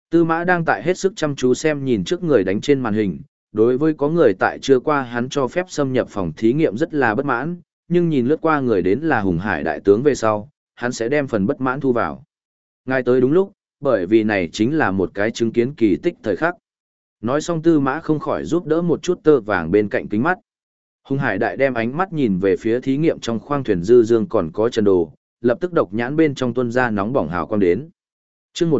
Tư Mã đang tại hết sức chăm chú xem nhìn trước người đánh trên màn hình, đối với có người tại chưa qua hắn cho phép xâm nhập phòng thí nghiệm rất là bất mãn, nhưng nhìn lướt qua người đến là Hùng Hải đại tướng về sau, hắn sẽ đem phần bất mãn thu vào. Ngay tới đúng lúc, bởi vì này chính là một cái chứng kiến kỳ tích thời khắc. Nói xong Tư Mã không khỏi giúp đỡ một chút tơ vàng bên cạnh kính mắt. Hùng Hải đại đem ánh mắt nhìn về phía thí nghiệm trong khoang thuyền dư dương còn có Trần Đồ, lập tức độc nhãn bên trong tuôn ra nóng bỏng hào quang đến. Chương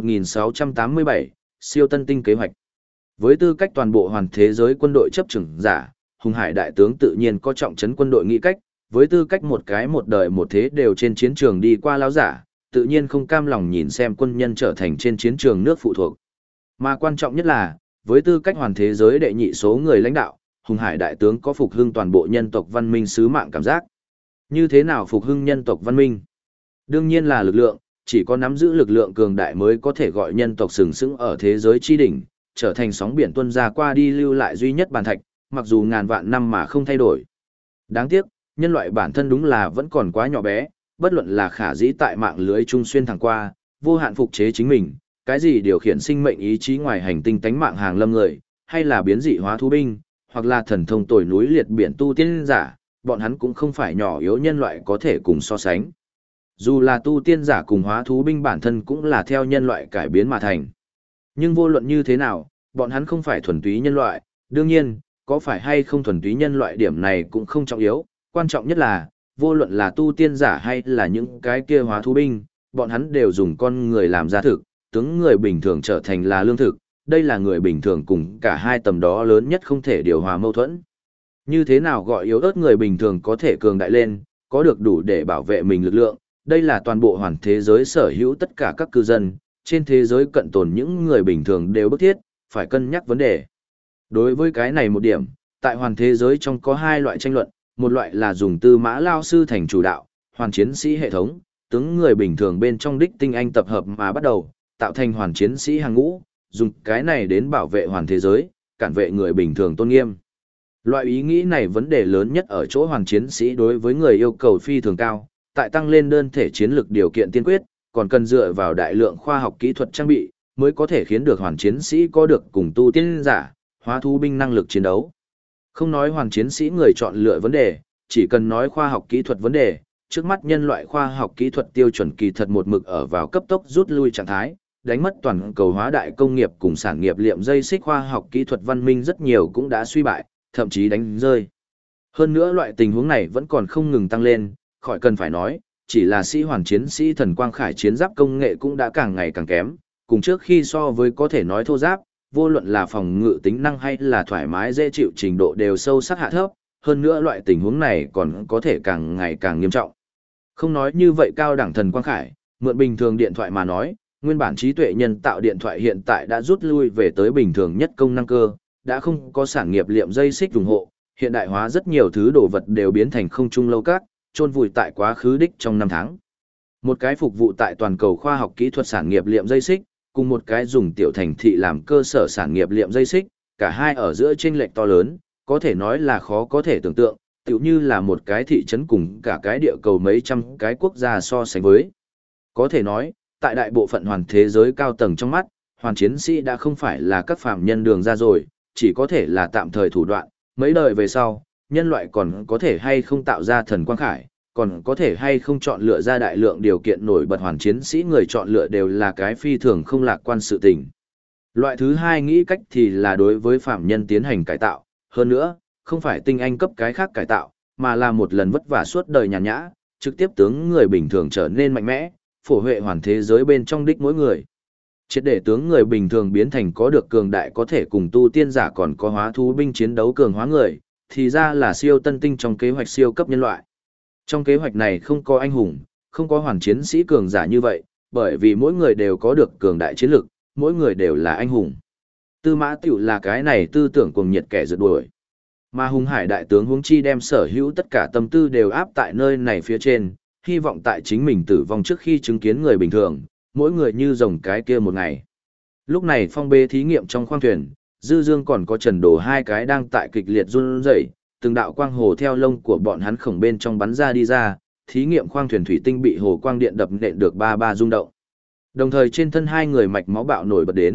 1687, siêu tân tinh kế hoạch. Với tư cách toàn bộ hoàn thế giới quân đội chấp trưởng giả, Hùng Hải đại tướng tự nhiên có trọng trấn quân đội nghĩ cách, với tư cách một cái một đời một thế đều trên chiến trường đi qua lão giả, tự nhiên không cam lòng nhìn xem quân nhân trở thành trên chiến trường nước phụ thuộc. Mà quan trọng nhất là, với tư cách hoàn thế giới đệ nhị số người lãnh đạo, Hùng Hải đại tướng có phục hưng toàn bộ nhân tộc văn minh sứ mạng cảm giác. Như thế nào phục hưng nhân tộc văn minh? Đương nhiên là lực lượng, chỉ có nắm giữ lực lượng cường đại mới có thể gọi nhân tộc sừng sững ở thế giới chi đỉnh, trở thành sóng biển tuôn ra qua đi lưu lại duy nhất bàn thạch, mặc dù ngàn vạn năm mà không thay đổi. Đáng tiếc, nhân loại bản thân đúng là vẫn còn quá nhỏ bé, bất luận là khả dĩ tại mạng lưới trung xuyên thẳng qua, vô hạn phục chế chính mình, cái gì điều khiển sinh mệnh ý chí ngoài hành tinh tánh mạng hàng lâm người, hay là biến dị hóa thú binh, hoặc là thần thông tồi núi liệt biển tu tiên giả, bọn hắn cũng không phải nhỏ yếu nhân loại có thể cùng so sánh. Dù là tu tiên giả cùng hóa thú binh bản thân cũng là theo nhân loại cải biến mà thành. Nhưng vô luận như thế nào, bọn hắn không phải thuần túy nhân loại, đương nhiên, có phải hay không thuần túy nhân loại điểm này cũng không trọng yếu, quan trọng nhất là, vô luận là tu tiên giả hay là những cái kia hóa thú binh, bọn hắn đều dùng con người làm gia thực, tướng người bình thường trở thành là lương thực, đây là người bình thường cùng cả hai tầm đó lớn nhất không thể điều hòa mâu thuẫn. Như thế nào gọi yếu ớt người bình thường có thể cường đại lên, có được đủ để bảo vệ mình lực lượng, đây là toàn bộ hoàn thế giới sở hữu tất cả các cư dân, trên thế giới cận tồn những người bình thường đều bức thiết, phải cân nhắc vấn đề. Đối với cái này một điểm, tại hoàn thế giới trong có hai loại tranh luận, một loại là dùng Tư Mã lao sư thành chủ đạo, hoàn chiến sĩ hệ thống, tướng người bình thường bên trong đích tinh anh tập hợp mà bắt đầu, tạo thành hoàn chiến sĩ hàng ngũ, dùng cái này đến bảo vệ hoàn thế giới, cản vệ người bình thường tôn nghiêm. Loại ý nghĩ này vấn đề lớn nhất ở chỗ hoàn chiến sĩ đối với người yêu cầu phi thường cao, tại tăng lên đơn thể chiến lược điều kiện tiên quyết, còn cần dựa vào đại lượng khoa học kỹ thuật trang bị, mới có thể khiến được hoàn chiến sĩ có được cùng tu tiên giả, hóa thú binh năng lực chiến đấu. Không nói hoàn chiến sĩ người chọn lựa vấn đề, chỉ cần nói khoa học kỹ thuật vấn đề, trước mắt nhân loại khoa học kỹ thuật tiêu chuẩn kỳ thật một mực ở vào cấp tốc rút lui trạng thái, đánh mất toàn cầu hóa đại công nghiệp cùng sản nghiệp liệm dây xích khoa học kỹ thuật văn minh rất nhiều cũng đã suy bại, thậm chí đánh rơi. Hơn nữa loại tình huống này vẫn còn không ngừng tăng lên, khỏi cần phải nói, chỉ là sĩ hoàn chiến sĩ thần quang khải chiến giáp công nghệ cũng đã càng ngày càng kém, cùng trước khi so với có thể nói thô giáp, vô luận là phòng ngự tính năng hay là thoải mái dễ chịu trình độ đều sâu sắc hạ thấp, hơn nữa loại tình huống này còn có thể càng ngày càng nghiêm trọng. Không nói như vậy cao đẳng thần quang khải, mượn bình thường điện thoại mà nói, nguyên bản trí tuệ nhân tạo điện thoại hiện tại đã rút lui về tới bình thường nhất công năng cơ, đã không có sản nghiệp liệm dây xích ủng hộ, hiện đại hóa rất nhiều thứ đồ vật đều biến thành không trung lâu các, chôn vùi tại quá khứ đích trong năm tháng. Một cái phục vụ tại toàn cầu khoa học kỹ thuật sản nghiệp liệm dây xích, cùng một cái dùng tiểu thành thị làm cơ sở sản nghiệp liệm dây xích, cả hai ở giữa chênh lệch to lớn, có thể nói là khó có thể tưởng tượng, tựu như là một cái thị trấn cùng cả cái địa cầu mấy trăm cái quốc gia so sánh với. Có thể nói, tại đại bộ phận hoàn thế giới cao tầng trong mắt, hoàn chiến sĩ đã không phải là các phạm nhân đường ra rồi, chỉ có thể là tạm thời thủ đoạn, mấy đời về sau, nhân loại còn có thể hay không tạo ra thần quang khải, còn có thể hay không chọn lựa ra đại lượng điều kiện nổi bật hoàn chiến sĩ người chọn lựa đều là cái phi thường không lạc quan sự tình. Loại thứ hai nghĩ cách thì là đối với phạm nhân tiến hành cải tạo, hơn nữa, không phải tinh anh cấp cái khác cải tạo, mà là một lần vất vả suốt đời nhàn nhã, trực tiếp tướng người bình thường trở nên mạnh mẽ, phổ huệ hoàn thế giới bên trong đích mỗi người. Triệt để tướng người bình thường biến thành có được cường đại có thể cùng tu tiên giả còn có hóa thú binh chiến đấu cường hóa người, thì ra là siêu tân tinh trong kế hoạch siêu cấp nhân loại. Trong kế hoạch này không có anh hùng, không có hoàn chiến sĩ cường giả như vậy, bởi vì mỗi người đều có được cường đại chiến lực, mỗi người đều là anh hùng. Tư Mã Tiểu là cái này tư tưởng cuồng nhiệt kẻ rượt đuổi. Mà Hùng Hải đại tướng huống chi đem sở hữu tất cả tâm tư đều áp tại nơi này phía trên, hy vọng tại chính mình tử vong trước khi chứng kiến người bình thường, mỗi người như rồng cái kia một ngày. Lúc này phong bê thí nghiệm trong khoang thuyền, Dư Dương còn có Trần Đồ hai cái đang tại kịch liệt run rẩy, từng đạo quang hồ theo lông của bọn hắn khổng bên trong bắn ra đi ra, thí nghiệm khoang thuyền thủy tinh bị hồ quang điện đập nện được ba ba rung động. Đồng thời trên thân hai người mạch máu bạo nổi bật đến,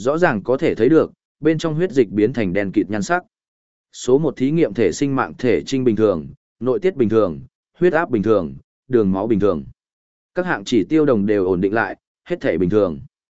rõ ràng có thể thấy được, bên trong huyết dịch biến thành đen kịt nhan sắc. Số 1 thí nghiệm thể sinh mạng thể trinh bình thường, nội tiết bình thường, huyết áp bình thường, đường máu bình thường. Các hạng chỉ tiêu đồng đều ổn định lại, hết thể bình thường.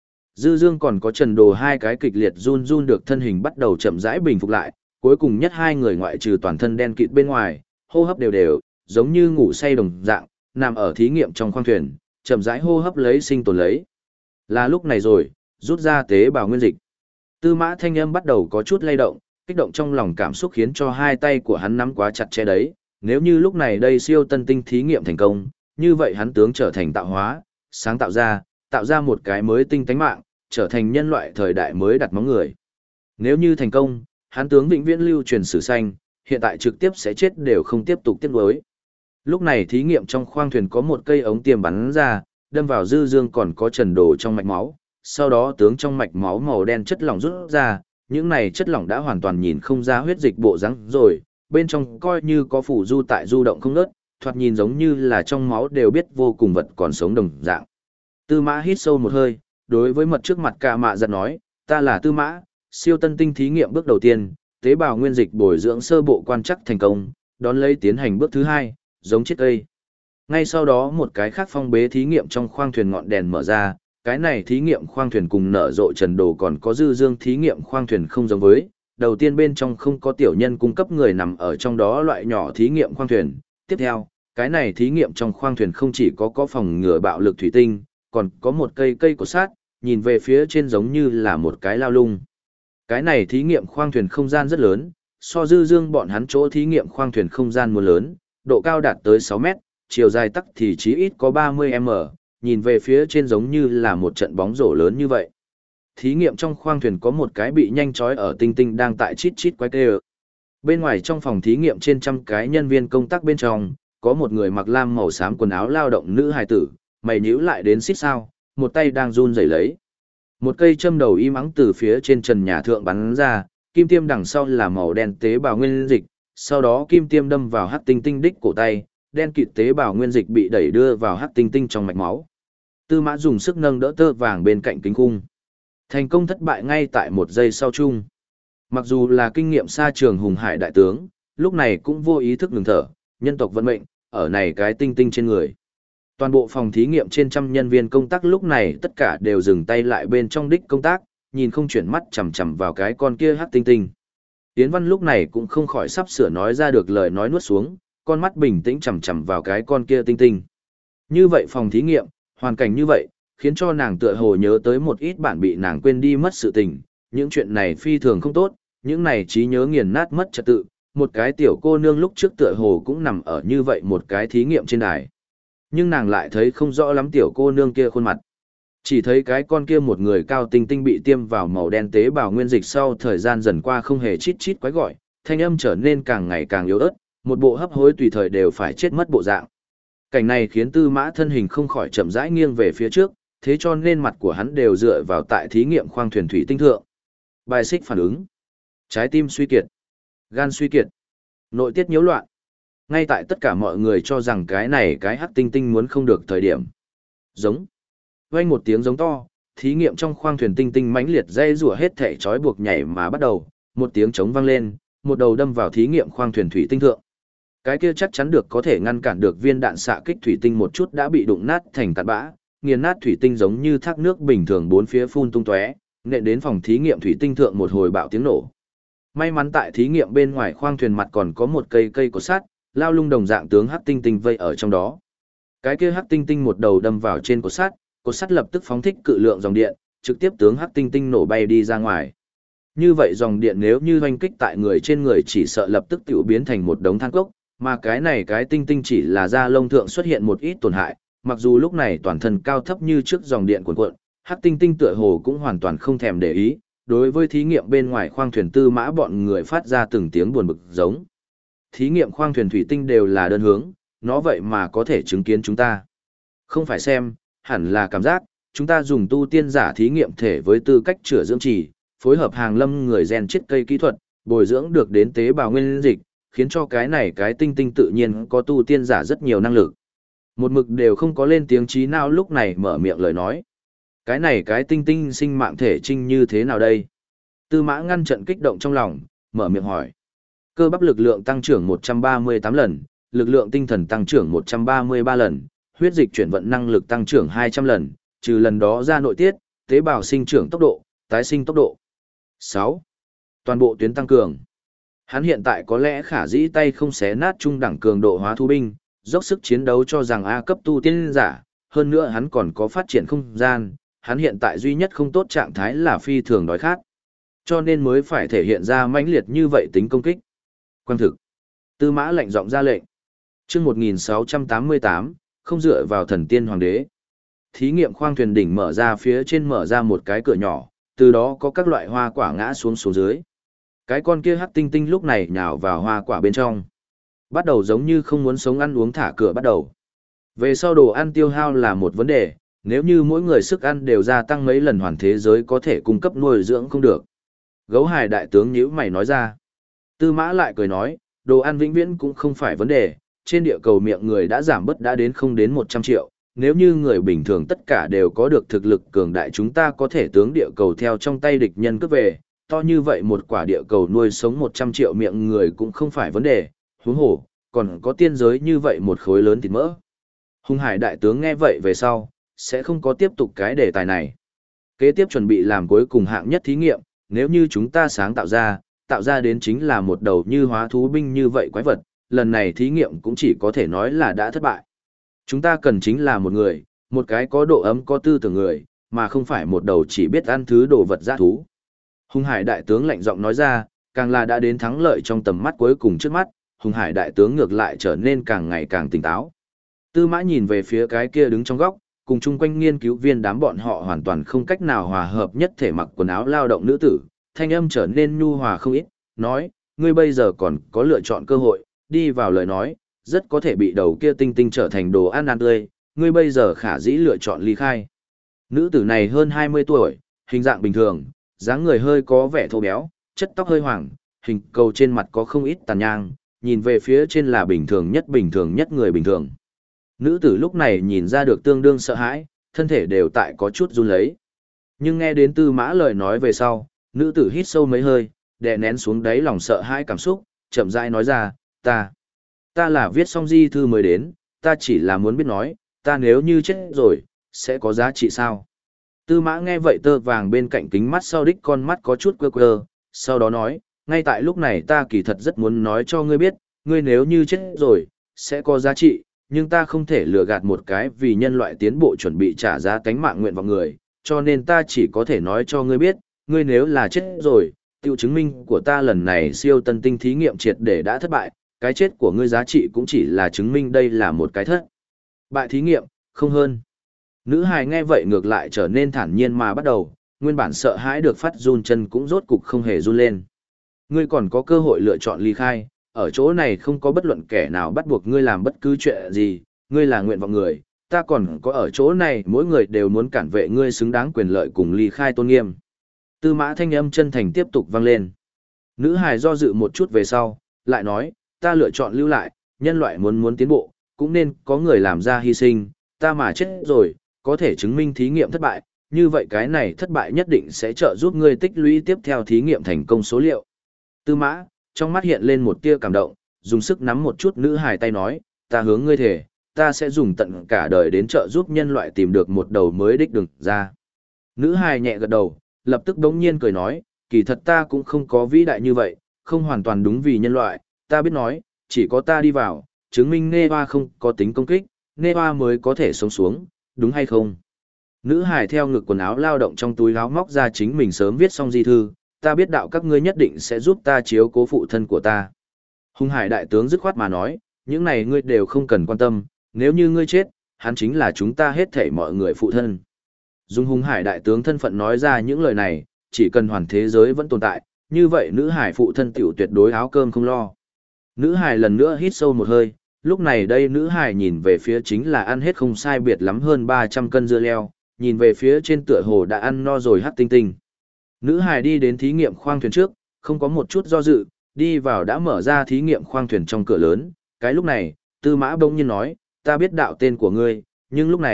Dư Dương còn có Trần Đồ hai cái kịch liệt run run được thân hình bắt đầu chậm rãi bình phục lại, cuối cùng nhất hai người ngoại trừ toàn thân đen kịt bên ngoài, hô hấp đều đều, giống như ngủ say đồng dạng, nằm ở thí nghiệm trong khoang thuyền, chậm rãi hô hấp lấy sinh tồn lấy. Là lúc này rồi, rút ra tế bào nguyên dịch. Tư Mã thanh âm bắt đầu có chút lay động, kích động trong lòng cảm xúc khiến cho hai tay của hắn nắm quá chặt chẽ đấy, nếu như lúc này đây siêu tân tinh thí nghiệm thành công, như vậy hắn tướng trở thành tạo hóa, sáng tạo ra một cái mới tinh tánh mạng, trở thành nhân loại thời đại mới đặt móng người. Nếu như thành công, hắn tướng vĩnh viễn lưu truyền sử xanh, hiện tại trực tiếp sẽ chết đều không tiếp tục tiếc nuối. Lúc này thí nghiệm trong khoang thuyền có một cây ống tiêm bắn ra, đâm vào Dư Dương còn có Trần Đồ trong mạch máu, sau đó tướng trong mạch máu màu đen chất lỏng rút ra, những này chất lỏng đã hoàn toàn nhìn không ra huyết dịch bộ dáng rồi, bên trong coi như có phủ du tại du động không ngớt, thoạt nhìn giống như là trong máu đều biết vô cùng vật còn sống đồng dạng. Tư Mã hít sâu một hơi, đối với mật trước mặt Cả Mạ giật nói, ta là Tư Mã, siêu tân tinh thí nghiệm bước đầu tiên, tế bào nguyên dịch bồi dưỡng sơ bộ quan trắc thành công, đón lấy tiến hành bước thứ hai, giống chiếc cây. Ngay sau đó một cái khác phong bế thí nghiệm trong khoang thuyền ngọn đèn mở ra, cái này thí nghiệm khoang thuyền cùng nở rộ Trần Đồ còn có Dư Dương thí nghiệm khoang thuyền không giống với, đầu tiên bên trong không có tiểu nhân cung cấp người nằm ở trong đó loại nhỏ thí nghiệm khoang thuyền, tiếp theo, cái này thí nghiệm trong khoang thuyền không chỉ có phòng ngừa bạo lực thủy tinh, còn có một cây cột sắt, nhìn về phía trên giống như là một cái lao lung. Cái này thí nghiệm khoang thuyền không gian rất lớn, so Dư Dương bọn hắn chỗ thí nghiệm khoang thuyền không gian muốn lớn, độ cao đạt tới 6 mét, chiều dài tắc thì chí ít có 30m, nhìn về phía trên giống như là một trận bóng rổ lớn như vậy. Thí nghiệm trong khoang thuyền có một cái bị nhanh chói ở tinh tinh đang tại chít chít quay tê. Bên ngoài trong phòng thí nghiệm trên trăm cái nhân viên công tác bên trong, có một người mặc lam màu xám quần áo lao động nữ hài tử, mày nhíu lại đến xít sao, một tay đang run rẩy lấy. Một cây châm đầu im ắng từ phía trên trần nhà thượng bắn ra, kim tiêm đằng sau là màu đen tế bào nguyên dịch, sau đó kim tiêm đâm vào hắc tinh tinh đích cổ tay, đen kịt tế bào nguyên dịch bị đẩy đưa vào hắc tinh tinh trong mạch máu. Tư Mã dùng sức nâng đỡ tơ vàng bên cạnh kính khung. Thành công thất bại ngay tại một giây sau chung. Mặc dù là kinh nghiệm xa trường hùng hải đại tướng, lúc này cũng vô ý thức ngừng thở, nhân tộc vận mệnh, ở này cái tinh tinh trên người. Toàn bộ phòng thí nghiệm trên trăm nhân viên công tác lúc này tất cả đều dừng tay lại bên trong đích công tác, nhìn không chuyển mắt chằm chằm vào cái con kia hắc tinh tinh. Yến Văn lúc này cũng không khỏi sắp sửa nói ra được lời nói nuốt xuống, con mắt bình tĩnh chằm chằm vào cái con kia tinh tinh. Như vậy phòng thí nghiệm, hoàn cảnh như vậy, khiến cho nàng tựa hồ nhớ tới một ít bản bị nàng quên đi mất sự tình, những chuyện này phi thường không tốt, những này trí nhớ nghiền nát mất trật tự, một cái tiểu cô nương lúc trước tựa hồ cũng nằm ở như vậy một cái thí nghiệm trên đài. Nhưng nàng lại thấy không rõ lắm tiểu cô nương kia khuôn mặt. Chỉ thấy cái con kia một người cao tinh tinh bị tiêm vào màu đen tế bào nguyên dịch sau thời gian dần qua không hề chít chít quái gọi, thanh âm trở nên càng ngày càng yếu ớt, một bộ hấp hối tùy thời đều phải chết mất bộ dạng. Cảnh này khiến Tư Mã thân hình không khỏi chậm rãi nghiêng về phía trước, thế cho nên mặt của hắn đều dựa vào tại thí nghiệm khoang thuyền thủy tinh thượng. Bài xích phản ứng, trái tim suy kiệt, gan suy kiệt, nội tiết nhiễu loạn. Ngay tại tất cả mọi người cho rằng cái này cái hắc tinh tinh muốn không được thời điểm. Giống. Vang một tiếng giống to, thí nghiệm trong khoang thuyền tinh tinh mãnh liệt dây rùa hết thể trói buộc nhảy mà bắt đầu, một tiếng trống vang lên, một đầu đâm vào thí nghiệm khoang thuyền thủy tinh thượng. Cái kia chắc chắn được có thể ngăn cản được viên đạn xạ kích thủy tinh một chút đã bị đụng nát thành cát bã, nghiền nát thủy tinh giống như thác nước bình thường bốn phía phun tung tóe, nện đến phòng thí nghiệm thủy tinh thượng một hồi bạo tiếng nổ. May mắn tại thí nghiệm bên ngoài khoang thuyền mặt còn có một cây cột sắt, lao lung đồng dạng tướng hắc tinh tinh vây ở trong đó. Cái kia hắc tinh tinh một đầu đâm vào trên cột sắt lập tức phóng thích cự lượng dòng điện, trực tiếp tướng hắc tinh tinh nổ bay đi ra ngoài. Như vậy dòng điện nếu như hoành kích tại người trên người chỉ sợ lập tức tiểu biến thành một đống than cốc, mà cái này cái tinh tinh chỉ là da lông thượng xuất hiện một ít tổn hại, mặc dù lúc này toàn thân cao thấp như trước dòng điện cuồn cuộn, hắc tinh tinh tựa hồ cũng hoàn toàn không thèm để ý, đối với thí nghiệm bên ngoài khoang thuyền Tư Mã bọn người phát ra từng tiếng buồn bực giống. Thí nghiệm khoang thuyền thủy tinh đều là đơn hướng, nó vậy mà có thể chứng kiến chúng ta. Không phải xem, hẳn là cảm giác, chúng ta dùng tu tiên giả thí nghiệm thể với tư cách chữa dưỡng trì, phối hợp hàng lâm người gen chiết cây kỹ thuật, bồi dưỡng được đến tế bào nguyên dịch, khiến cho cái này cái tinh tinh tự nhiên có tu tiên giả rất nhiều năng lực. Một mực đều không có lên tiếng trí nào lúc này mở miệng lời nói. Cái này cái tinh tinh sinh mạng thể trinh như thế nào đây? Tư mã ngăn trận kích động trong lòng, mở miệng hỏi. Cơ bắp lực lượng tăng trưởng 138 lần, lực lượng tinh thần tăng trưởng 133 lần, huyết dịch chuyển vận năng lực tăng trưởng 200 lần, trừ lần đó ra nội tiết, tế bào sinh trưởng tốc độ, tái sinh tốc độ. 6. Toàn bộ tuyến tăng cường. Hắn hiện tại có lẽ khả dĩ tay không xé nát trung đẳng cường độ hóa thú binh, dốc sức chiến đấu cho rằng A cấp tu tiên giả, hơn nữa hắn còn có phát triển không gian, hắn hiện tại duy nhất không tốt trạng thái là phi thường đói khát. Cho nên mới phải thể hiện ra mãnh liệt như vậy tính công kích. Quang thực. Tư mã lạnh giọng ra lệnh. Chương 1688, không dựa vào thần tiên hoàng đế. Thí nghiệm khoang thuyền đỉnh mở ra, phía trên mở ra một cái cửa nhỏ, từ đó có các loại hoa quả ngã xuống xuống dưới. Cái con kia hắc tinh tinh lúc này nhào vào hoa quả bên trong. Bắt đầu giống như không muốn sống ăn uống thả cửa bắt đầu. Về sau đồ ăn tiêu hao là một vấn đề, nếu như mỗi người sức ăn đều gia tăng mấy lần hoàn thế giới có thể cung cấp nuôi dưỡng không được. Gấu hài đại tướng nhíu mày nói ra. Tư mã lại cười nói, đồ ăn vĩnh viễn cũng không phải vấn đề, trên địa cầu miệng người đã giảm bớt đã đến không đến 100 triệu, nếu như người bình thường tất cả đều có được thực lực cường đại chúng ta có thể tướng địa cầu theo trong tay địch nhân cướp về, to như vậy một quả địa cầu nuôi sống 100 triệu miệng người cũng không phải vấn đề, huống hồ, còn có tiên giới như vậy một khối lớn thịt mỡ. Hung hải đại tướng nghe vậy về sau, sẽ không có tiếp tục cái đề tài này. Kế tiếp chuẩn bị làm cuối cùng hạng nhất thí nghiệm, nếu như chúng ta sáng tạo ra đến chính là một đầu như hóa thú binh như vậy quái vật, lần này thí nghiệm cũng chỉ có thể nói là đã thất bại. Chúng ta cần chính là một người, một cái có độ ấm có tư tưởng người, mà không phải một đầu chỉ biết ăn thứ đồ vật dã thú. Hung hải đại tướng lạnh giọng nói ra, càng là đã đến thắng lợi trong tầm mắt cuối cùng trước mắt, hung hải đại tướng ngược lại trở nên càng ngày càng tỉnh táo. Tư mã nhìn về phía cái kia đứng trong góc, cùng chung quanh nghiên cứu viên đám bọn họ hoàn toàn không cách nào hòa hợp nhất thể mặc quần áo lao động nữ tử, thanh âm trở nên nhu hòa không ít, nói, ngươi bây giờ còn có lựa chọn cơ hội, đi vào lời nói, rất có thể bị đầu kia tinh tinh trở thành đồ ăn tươi, ngươi bây giờ khả dĩ lựa chọn ly khai. Nữ tử này hơn 20 tuổi, hình dạng bình thường, dáng người hơi có vẻ thô béo, chất tóc hơi hoàng, hình cầu trên mặt có không ít tàn nhang, nhìn về phía trên là bình thường nhất người bình thường. Nữ tử lúc này nhìn ra được tương đương sợ hãi, thân thể đều tại có chút run lấy. Nhưng nghe đến Tư Mã lời nói về sau, nữ tử hít sâu mấy hơi, đè nén xuống đáy lòng sợ hãi cảm xúc, chậm rãi nói ra, ta là viết xong di thư mới đến, ta chỉ là muốn biết nói, ta nếu như chết rồi, sẽ có giá trị sao? Tư Mã nghe vậy tơ vàng bên cạnh kính mắt sau đích con mắt có chút quơ quơ, sau đó nói, ngay tại lúc này ta kỳ thật rất muốn nói cho ngươi biết, ngươi nếu như chết rồi, sẽ có giá trị, nhưng ta không thể lừa gạt một cái vì nhân loại tiến bộ chuẩn bị trả giá tánh mạng nguyện vọng người, cho nên ta chỉ có thể nói cho ngươi biết, ngươi nếu là chết rồi, tiêu chứng minh của ta lần này siêu tân tinh thí nghiệm triệt để đã thất bại, cái chết của ngươi giá trị cũng chỉ là chứng minh đây là một cái thất bại thí nghiệm, không hơn. Nữ hài nghe vậy ngược lại trở nên thản nhiên mà bắt đầu, nguyên bản sợ hãi được phát run chân cũng rốt cục không hề run lên. Ngươi còn có cơ hội lựa chọn ly khai, ở chỗ này không có bất luận kẻ nào bắt buộc ngươi làm bất cứ chuyện gì, ngươi là nguyện vọng người, ta còn có ở chỗ này mỗi người đều muốn cản vệ ngươi xứng đáng quyền lợi cùng ly khai tôn nghiêm. Tư Mã thanh âm chân thành tiếp tục vang lên. Nữ hài do dự một chút về sau, lại nói, ta lựa chọn lưu lại, nhân loại muốn tiến bộ, cũng nên có người làm ra hy sinh, ta mà chết rồi, có thể chứng minh thí nghiệm thất bại, như vậy cái này thất bại nhất định sẽ trợ giúp ngươi tích lũy tiếp theo thí nghiệm thành công số liệu. Tư Mã, trong mắt hiện lên một tia cảm động, dùng sức nắm một chút nữ hài tay nói, ta hướng ngươi thề, ta sẽ dùng tận cả đời đến trợ giúp nhân loại tìm được một đầu mới đích đường ra. Nữ hài nhẹ gật đầu, lập tức đống nhiên cười nói, kỳ thật ta cũng không có vĩ đại như vậy, không hoàn toàn đúng vì nhân loại, ta biết nói, chỉ có ta đi vào, chứng minh Neva không có tính công kích, Neva mới có thể sống xuống, đúng hay không? Nữ hài theo ngực quần áo lao động trong túi áo móc ra chính mình sớm viết xong di thư, ta biết đạo các ngươi nhất định sẽ giúp ta chiếu cố phụ thân của ta. Hung hải đại tướng dứt khoát mà nói, những này ngươi đều không cần quan tâm, nếu như ngươi chết, hắn chính là chúng ta hết thảy mọi người phụ thân. Dùng hung hải đại tướng thân phận nói ra những lời này, chỉ cần hoàn thế giới vẫn tồn tại, như vậy nữ hải phụ thân tiểu tuyệt đối áo cơm không lo. Nữ hải lần nữa hít sâu một hơi, lúc này đây nữ hải nhìn về phía chính là ăn hết không sai biệt lắm hơn 300 cân dưa leo, nhìn về phía trên tựa hồ đã ăn no rồi hắc tinh tinh. Nữ hải đi đến thí nghiệm khoang thuyền trước, không có một chút do dự, đi vào đã mở ra thí nghiệm khoang thuyền trong cửa lớn. Cái lúc này, Tư Mã bỗng nhiên nói, ta biết đạo tên của ngươi, nhưng lúc này,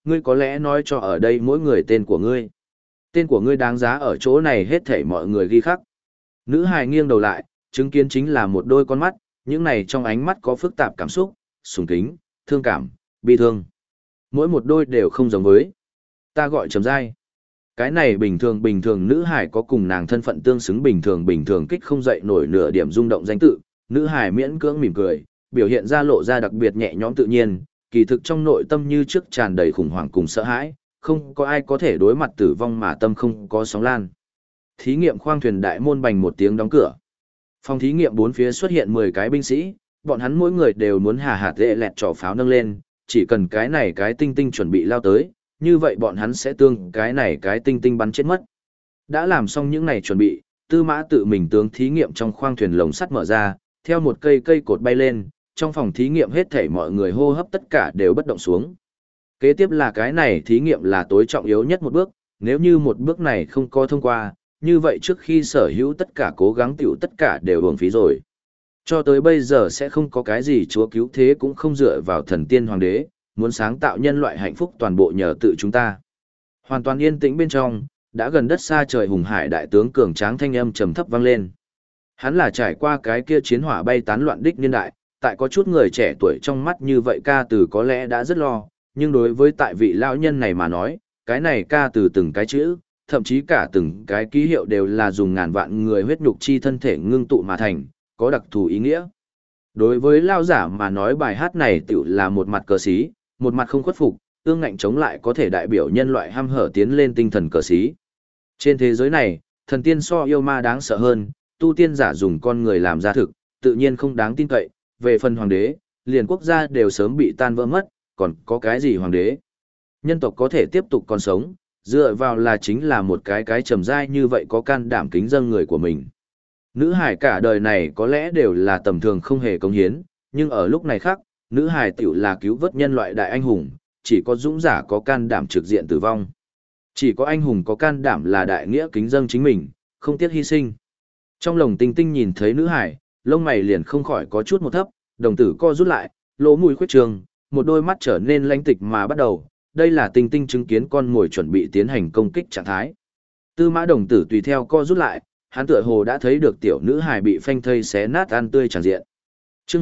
ngươi có lẽ nói cho ở đây mỗi người tên của ngươi. Tên của ngươi đáng giá ở chỗ này hết thảy mọi người ghi khắc. Nữ hài nghiêng đầu lại, chứng kiến chính là một đôi con mắt, những này trong ánh mắt có phức tạp cảm xúc, sùng kính, thương cảm, bi thương. Mỗi một đôi đều không giống với. Ta gọi Trầm Giai. Cái này bình thường nữ hài có cùng nàng thân phận tương xứng bình thường kích không dậy nổi nửa điểm rung động danh tự, nữ hài miễn cưỡng mỉm cười, biểu hiện ra lộ ra đặc biệt nhẹ nhõm tự nhiên, kỳ thực trong nội tâm như trước tràn đầy khủng hoảng cùng sợ hãi, không có ai có thể đối mặt tử vong mà tâm không có sóng lan. Thí nghiệm khoang thuyền đại môn bành một tiếng đóng cửa. Phòng thí nghiệm bốn phía xuất hiện 10 cái binh sĩ, bọn hắn mỗi người đều muốn hà hạt dễ lẹt trỏ pháo nâng lên, chỉ cần cái này cái tinh tinh chuẩn bị lao tới, như vậy bọn hắn sẽ tương cái này cái tinh tinh bắn chết mất. Đã làm xong những này chuẩn bị, Tư Mã tự mình tướng thí nghiệm trong khoang thuyền lồng sắt mở ra, theo một cây cột bay lên, trong phòng thí nghiệm hết thảy mọi người hô hấp tất cả đều bất động xuống. Kế tiếp là cái này thí nghiệm là tối trọng yếu nhất một bước, nếu như một bước này không có thông qua, như vậy trước khi sở hữu tất cả cố gắng tiểu tất cả đều uổng phí rồi. Cho tới bây giờ sẽ không có cái gì chúa cứu thế cũng không dựa vào thần tiên hoàng đế, muốn sáng tạo nhân loại hạnh phúc toàn bộ nhờ tự chúng ta. Hoàn toàn yên tĩnh bên trong, đã gần đất xa trời hùng hải đại tướng cường tráng thanh âm trầm thấp vang lên. Hắn là trải qua cái kia chiến hỏa bay tán loạn đích niên đại, tại có chút người trẻ tuổi trong mắt như vậy ca từ có lẽ đã rất lo, nhưng đối với tại vị lão nhân này mà nói, cái này ca từ từng cái chữ, thậm chí cả từng cái ký hiệu đều là dùng ngàn vạn người huyết nhục chi thân thể ngưng tụ mà thành, có đặc thù ý nghĩa. Đối với lao giả mà nói bài hát này tự là một mặt cờ xí, một mặt không khuất phục, ương ngạnh chống lại có thể đại biểu nhân loại ham hở tiến lên tinh thần cờ xí. Trên thế giới này, thần tiên so yêu ma đáng sợ hơn, tu tiên giả dùng con người làm ra thực, tự nhiên không đáng tin cậy, về phần hoàng đế, liền quốc gia đều sớm bị tan vỡ mất, còn có cái gì hoàng đế. Nhân tộc có thể tiếp tục còn sống, dựa vào là chính là một cái trầm dai như vậy có can đảm kính dâng người của mình. Nữ hải cả đời này có lẽ đều là tầm thường không hề công hiến, nhưng ở lúc này khác, nữ hải tiểu là cứu vớt nhân loại đại anh hùng, chỉ có dũng giả có can đảm trực diện tử vong. Chỉ có anh hùng có can đảm là đại nghĩa kính dâng chính mình, không tiếc hy sinh. Trong lòng tinh tinh nhìn thấy nữ hải, lông mày liền không khỏi có chút một thấp, đồng tử co rút lại, lỗ mũi khuyết trường, một đôi mắt trở nên lãnh tịch mà bắt đầu. Đây là tinh tinh chứng kiến con mồi chuẩn bị tiến hành công kích trạng thái. Tư Mã đồng tử tùy theo co rút lại, hắn tựa hồ đã thấy được tiểu nữ hài bị phanh thây xé nát ăn tươi tràn diện. Chương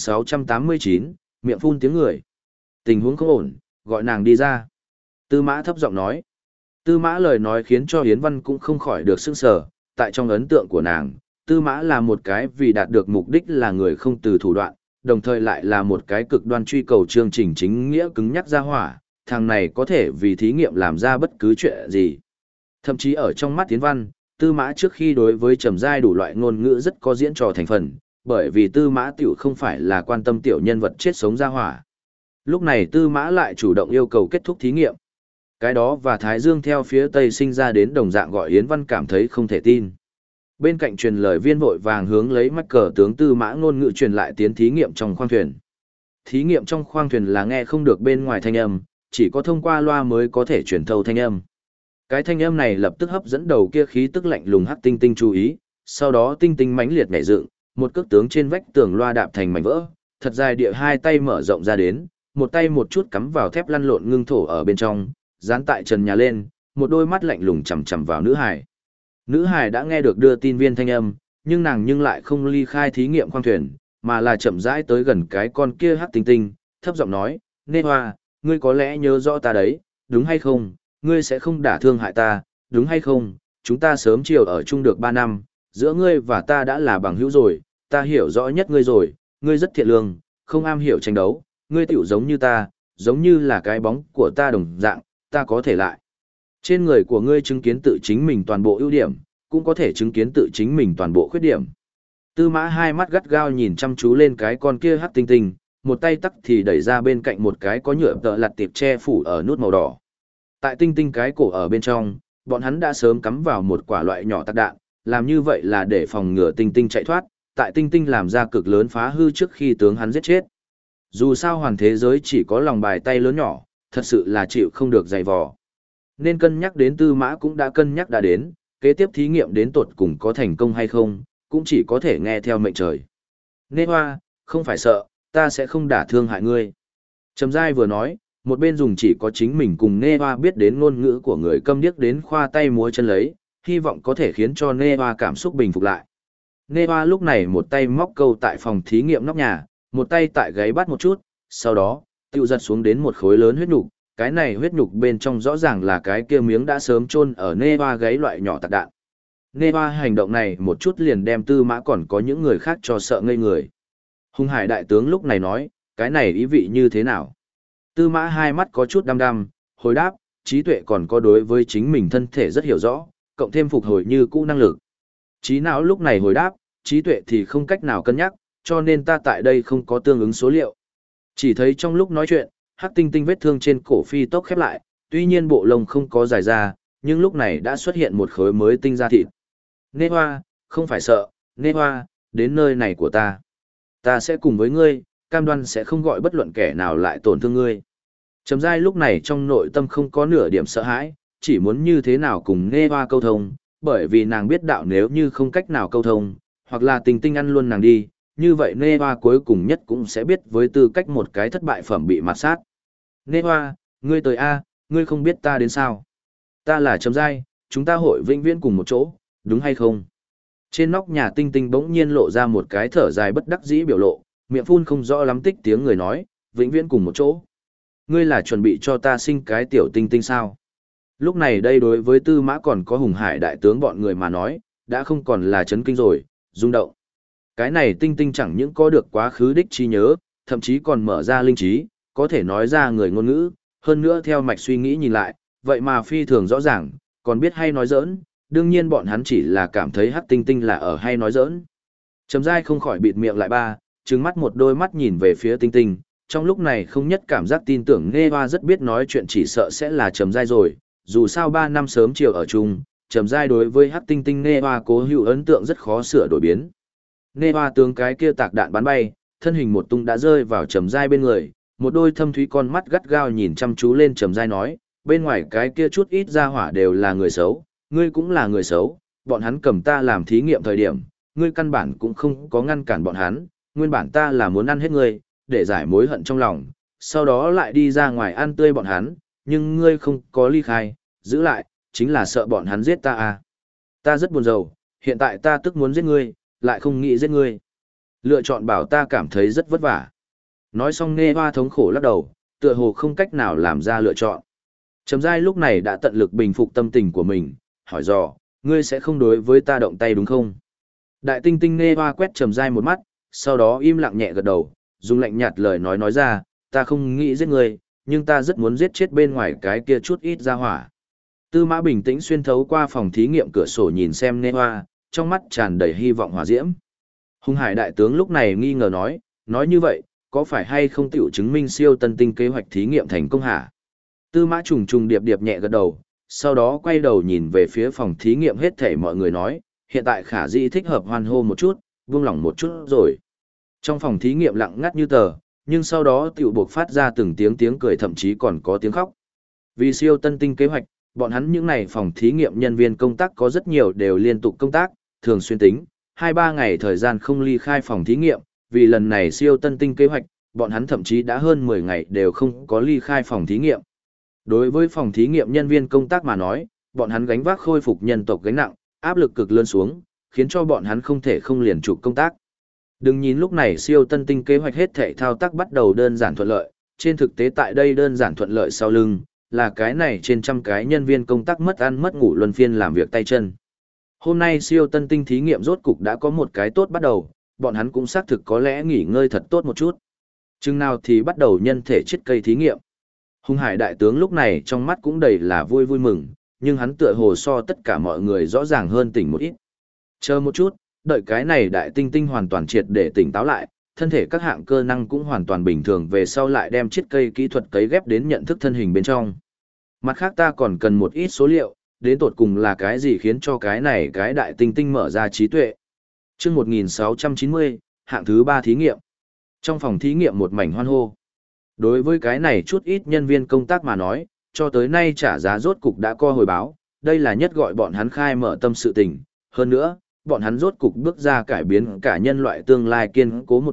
1689, miệng phun tiếng người. Tình huống không ổn, gọi nàng đi ra. Tư Mã thấp giọng nói. Tư Mã lời nói khiến cho Yến Văn cũng không khỏi được sửng sở, tại trong ấn tượng của nàng, Tư Mã là một cái vì đạt được mục đích là người không từ thủ đoạn, đồng thời lại là một cái cực đoan truy cầu chương trình chính nghĩa cứng nhắc ra hỏa, thằng này có thể vì thí nghiệm làm ra bất cứ chuyện gì. Thậm chí ở trong mắt Yến Văn, Tư Mã trước khi đối với Trầm Giai đủ loại ngôn ngữ rất có diễn trò thành phần, bởi vì Tư Mã tiểu không phải là quan tâm tiểu nhân vật chết sống ra hỏa. Lúc này Tư Mã lại chủ động yêu cầu kết thúc thí nghiệm. Cái đó và Thái Dương theo phía Tây sinh ra đến đồng dạng gọi Yến Văn cảm thấy không thể tin. Bên cạnh truyền lời viên vội vàng hướng lấy mắc cờ tướng Tư Mã ngôn ngữ truyền lại tiến thí nghiệm trong khoang thuyền. Thí nghiệm trong khoang thuyền là nghe không được bên ngoài thanh âm, chỉ có thông qua loa mới có thể truyền thâu thanh âm. Cái thanh âm này lập tức hấp dẫn đầu kia khí tức lạnh lùng hắc tinh tinh chú ý, sau đó tinh tinh mãnh liệt nhảy dựng, một cước tướng trên vách tường loa đạp thành mảnh vỡ, thật dài địa hai tay mở rộng ra đến, một tay một chút cắm vào thép lăn lộn ngưng thổ ở bên trong, dán tại trần nhà lên, một đôi mắt lạnh lùng chằm chằm vào nữ hải. Nữ hải đã nghe được đưa tin viên thanh âm, nhưng nàng lại không ly khai thí nghiệm khoang thuyền, mà là chậm rãi tới gần cái con kia hắc tinh tinh, thấp giọng nói, "Nê Hoa, ngươi có lẽ nhớ rõ ta đấy, đúng hay không? Ngươi sẽ không đả thương hại ta, đúng hay không? Chúng ta sớm chiều ở chung được 3 năm, giữa ngươi và ta đã là bằng hữu rồi, ta hiểu rõ nhất ngươi rồi, ngươi rất thiện lương, không am hiểu tranh đấu, ngươi tiểu giống như ta, giống như là cái bóng của ta đồng dạng, ta có thể lại. Trên người của ngươi chứng kiến tự chính mình toàn bộ ưu điểm, cũng có thể chứng kiến tự chính mình toàn bộ khuyết điểm." Tư Mã hai mắt gắt gao nhìn chăm chú lên cái con kia hắc tinh tinh, một tay tắc thì đẩy ra bên cạnh một cái có nhựa tợ lặt tiệp che phủ ở nút màu đỏ. Tại tinh tinh cái cổ ở bên trong, bọn hắn đã sớm cắm vào một quả loại nhỏ tạc đạn, làm như vậy là để phòng ngừa tinh tinh chạy thoát, tại tinh tinh làm ra cực lớn phá hư trước khi tướng hắn giết chết. Dù sao hoàn thế giới chỉ có lòng bài tay lớn nhỏ, thật sự là chịu không được dày vò. Nên cân nhắc đến Tư Mã cũng đã cân nhắc đã đến, kế tiếp thí nghiệm đến tột cùng có thành công hay không, cũng chỉ có thể nghe theo mệnh trời. "Nê Hoa, không phải sợ, ta sẽ không đả thương hại ngươi." Trầm Giai vừa nói, Một bên dùng chỉ có chính mình cùng Neva biết đến ngôn ngữ của người câm điếc đến khoa tay múa chân lấy, hy vọng có thể khiến cho Neva cảm xúc bình phục lại. Neva lúc này một tay móc câu tại phòng thí nghiệm nóc nhà, một tay tại gáy bắt một chút, sau đó, tiêu giật xuống đến một khối lớn huyết nhục. Cái này huyết nhục bên trong rõ ràng là cái kia miếng đã sớm chôn ở Neva gáy loại nhỏ tạc đạn. Neva hành động này một chút liền đem Tư Mã còn có những người khác cho sợ ngây người. Hung Hải đại tướng lúc này nói, cái này ý vị như thế nào? Tư Mã hai mắt có chút đăm đăm, hồi đáp, trí tuệ còn có đối với chính mình thân thể rất hiểu rõ, cộng thêm phục hồi như cũ năng lực. Trí não lúc này hồi đáp, trí tuệ thì không cách nào cân nhắc, cho nên ta tại đây không có tương ứng số liệu. Chỉ thấy trong lúc nói chuyện, hắc tinh tinh vết thương trên cổ phi tốc khép lại, tuy nhiên bộ lông không có dài ra, nhưng lúc này đã xuất hiện một khối mới tinh da thịt. Nê Hoa, không phải sợ, Nê Hoa, đến nơi này của ta. Ta sẽ cùng với ngươi, cam đoan sẽ không gọi bất luận kẻ nào lại tổn thương ngươi. Trầm Giai lúc này trong nội tâm không có nửa điểm sợ hãi, chỉ muốn như thế nào cùng Nê Hoa câu thông, bởi vì nàng biết đạo nếu như không cách nào câu thông, hoặc là tình tinh ăn luôn nàng đi, như vậy Nê Hoa cuối cùng nhất cũng sẽ biết với tư cách một cái thất bại phẩm bị mạt sát. Nê Hoa, ngươi tới A, ngươi không biết ta đến sao? Ta là Trầm Giai, chúng ta hội vĩnh viễn cùng một chỗ, đúng hay không? Trên nóc nhà tinh tinh bỗng nhiên lộ ra một cái thở dài bất đắc dĩ biểu lộ, miệng phun không rõ lắm tích tiếng người nói, vĩnh viễn cùng một chỗ. Ngươi là chuẩn bị cho ta sinh cái tiểu tinh tinh sao? Lúc này đây đối với Tư Mã còn có Hùng Hải đại tướng bọn người mà nói, đã không còn là chấn kinh rồi, rung động. Cái này tinh tinh chẳng những có được quá khứ đích trí nhớ, thậm chí còn mở ra linh trí, có thể nói ra người ngôn ngữ, hơn nữa theo mạch suy nghĩ nhìn lại, vậy mà phi thường rõ ràng, còn biết hay nói giỡn, đương nhiên bọn hắn chỉ là cảm thấy hắc tinh tinh là ở hay nói giỡn. Trầm Giai không khỏi bịt miệng lại ba, trừng mắt một đôi mắt nhìn về phía tinh tinh, trong lúc này không nhất cảm giác tin tưởng Nghe Hoa rất biết nói chuyện chỉ sợ sẽ là Trầm Giai rồi, dù sao 3 năm sớm chiều ở chung, Trầm Giai đối với hắc tinh tinh Nghe Hoa cố hữu ấn tượng rất khó sửa đổi biến. Nghe Hoa tướng cái kia tạc đạn bắn bay, thân hình một tung đã rơi vào Trầm Giai bên người, một đôi thâm thúy con mắt gắt gao nhìn chăm chú lên Trầm Giai nói, bên ngoài cái kia chút ít ra hỏa đều là người xấu, ngươi cũng là người xấu, bọn hắn cầm ta làm thí nghiệm thời điểm, ngươi căn bản cũng không có ngăn cản bọn hắn, nguyên bản ta là muốn ăn hết ngươi, để giải mối hận trong lòng, sau đó lại đi ra ngoài ăn tươi bọn hắn, nhưng ngươi không có ly khai, giữ lại, chính là sợ bọn hắn giết ta à. Ta rất buồn rầu, hiện tại ta tức muốn giết ngươi, lại không nghĩ giết ngươi. Lựa chọn bảo ta cảm thấy rất vất vả. Nói xong Nghe Hoa thống khổ lắc đầu, tựa hồ không cách nào làm ra lựa chọn. Trầm Giai lúc này đã tận lực bình phục tâm tình của mình, hỏi dò, ngươi sẽ không đối với ta động tay đúng không? Đại tinh tinh Nghe Hoa quét Trầm Giai một mắt, sau đó im lặng nhẹ gật đầu, dùng lạnh nhạt lời nói ra, ta không nghĩ giết ngươi, nhưng ta rất muốn giết chết bên ngoài cái kia chút ít ra hỏa. Tư Mã bình tĩnh xuyên thấu qua phòng thí nghiệm cửa sổ nhìn xem Nghe Hoa, trong mắt tràn đầy hy vọng hòa diễm. Hung Hải đại tướng lúc này nghi ngờ nói như vậy, có phải hay không tiểu chứng minh siêu tân tinh kế hoạch thí nghiệm thành công hả? Tư Mã trùng trùng điệp điệp nhẹ gật đầu, sau đó quay đầu nhìn về phía phòng thí nghiệm hết thảy mọi người nói, hiện tại khả dĩ thích hợp hoan hô một chút, buông lỏng một chút rồi. Trong phòng thí nghiệm lặng ngắt như tờ, nhưng sau đó tiểu buộc phát ra từng tiếng cười thậm chí còn có tiếng khóc. Vì siêu tân tinh kế hoạch, bọn hắn những này phòng thí nghiệm nhân viên công tác có rất nhiều đều liên tục công tác, thường xuyên tính, 2-3 ngày thời gian không ly khai phòng thí nghiệm, vì lần này siêu tân tinh kế hoạch, bọn hắn thậm chí đã hơn 10 ngày đều không có ly khai phòng thí nghiệm. Đối với phòng thí nghiệm nhân viên công tác mà nói, bọn hắn gánh vác khôi phục nhân tộc gánh nặng, áp lực cực lớn xuống, khiến cho bọn hắn không thể không liền trục công tác. Đừng nhìn lúc này siêu tân tinh kế hoạch hết thảy thao tác bắt đầu đơn giản thuận lợi, trên thực tế tại đây đơn giản thuận lợi sau lưng, là cái này trên trăm cái nhân viên công tác mất ăn mất ngủ luân phiên làm việc tay chân. Hôm nay siêu tân tinh thí nghiệm rốt cục đã có một cái tốt bắt đầu, bọn hắn cũng xác thực có lẽ nghỉ ngơi thật tốt một chút. Chừng nào thì bắt đầu nhân thể chiết cây thí nghiệm. Hung Hải đại tướng lúc này trong mắt cũng đầy là vui vui mừng, nhưng hắn tựa hồ so tất cả mọi người rõ ràng hơn tỉnh một ít. Chờ một chút, đợi cái này đại tinh tinh hoàn toàn triệt để tỉnh táo lại, thân thể các hạng cơ năng cũng hoàn toàn bình thường về sau lại đem chiết cây kỹ thuật cấy ghép đến nhận thức thân hình bên trong. Mặt khác ta còn cần một ít số liệu, đến tột cùng là cái gì khiến cho cái này cái đại tinh tinh mở ra trí tuệ. Chương 1690, hạng thứ 3 thí nghiệm. Trong phòng thí nghiệm một mảnh hoan hô. Đối với cái này chút ít nhân viên công tác mà nói, cho tới nay trả giá rốt cục đã co hồi báo, đây là nhất gọi bọn hắn khai mở tâm sự tình. Hơn nữa, bọn hắn rốt cục bước ra cải biến cả nhân loại tương lai kiên cố một bước,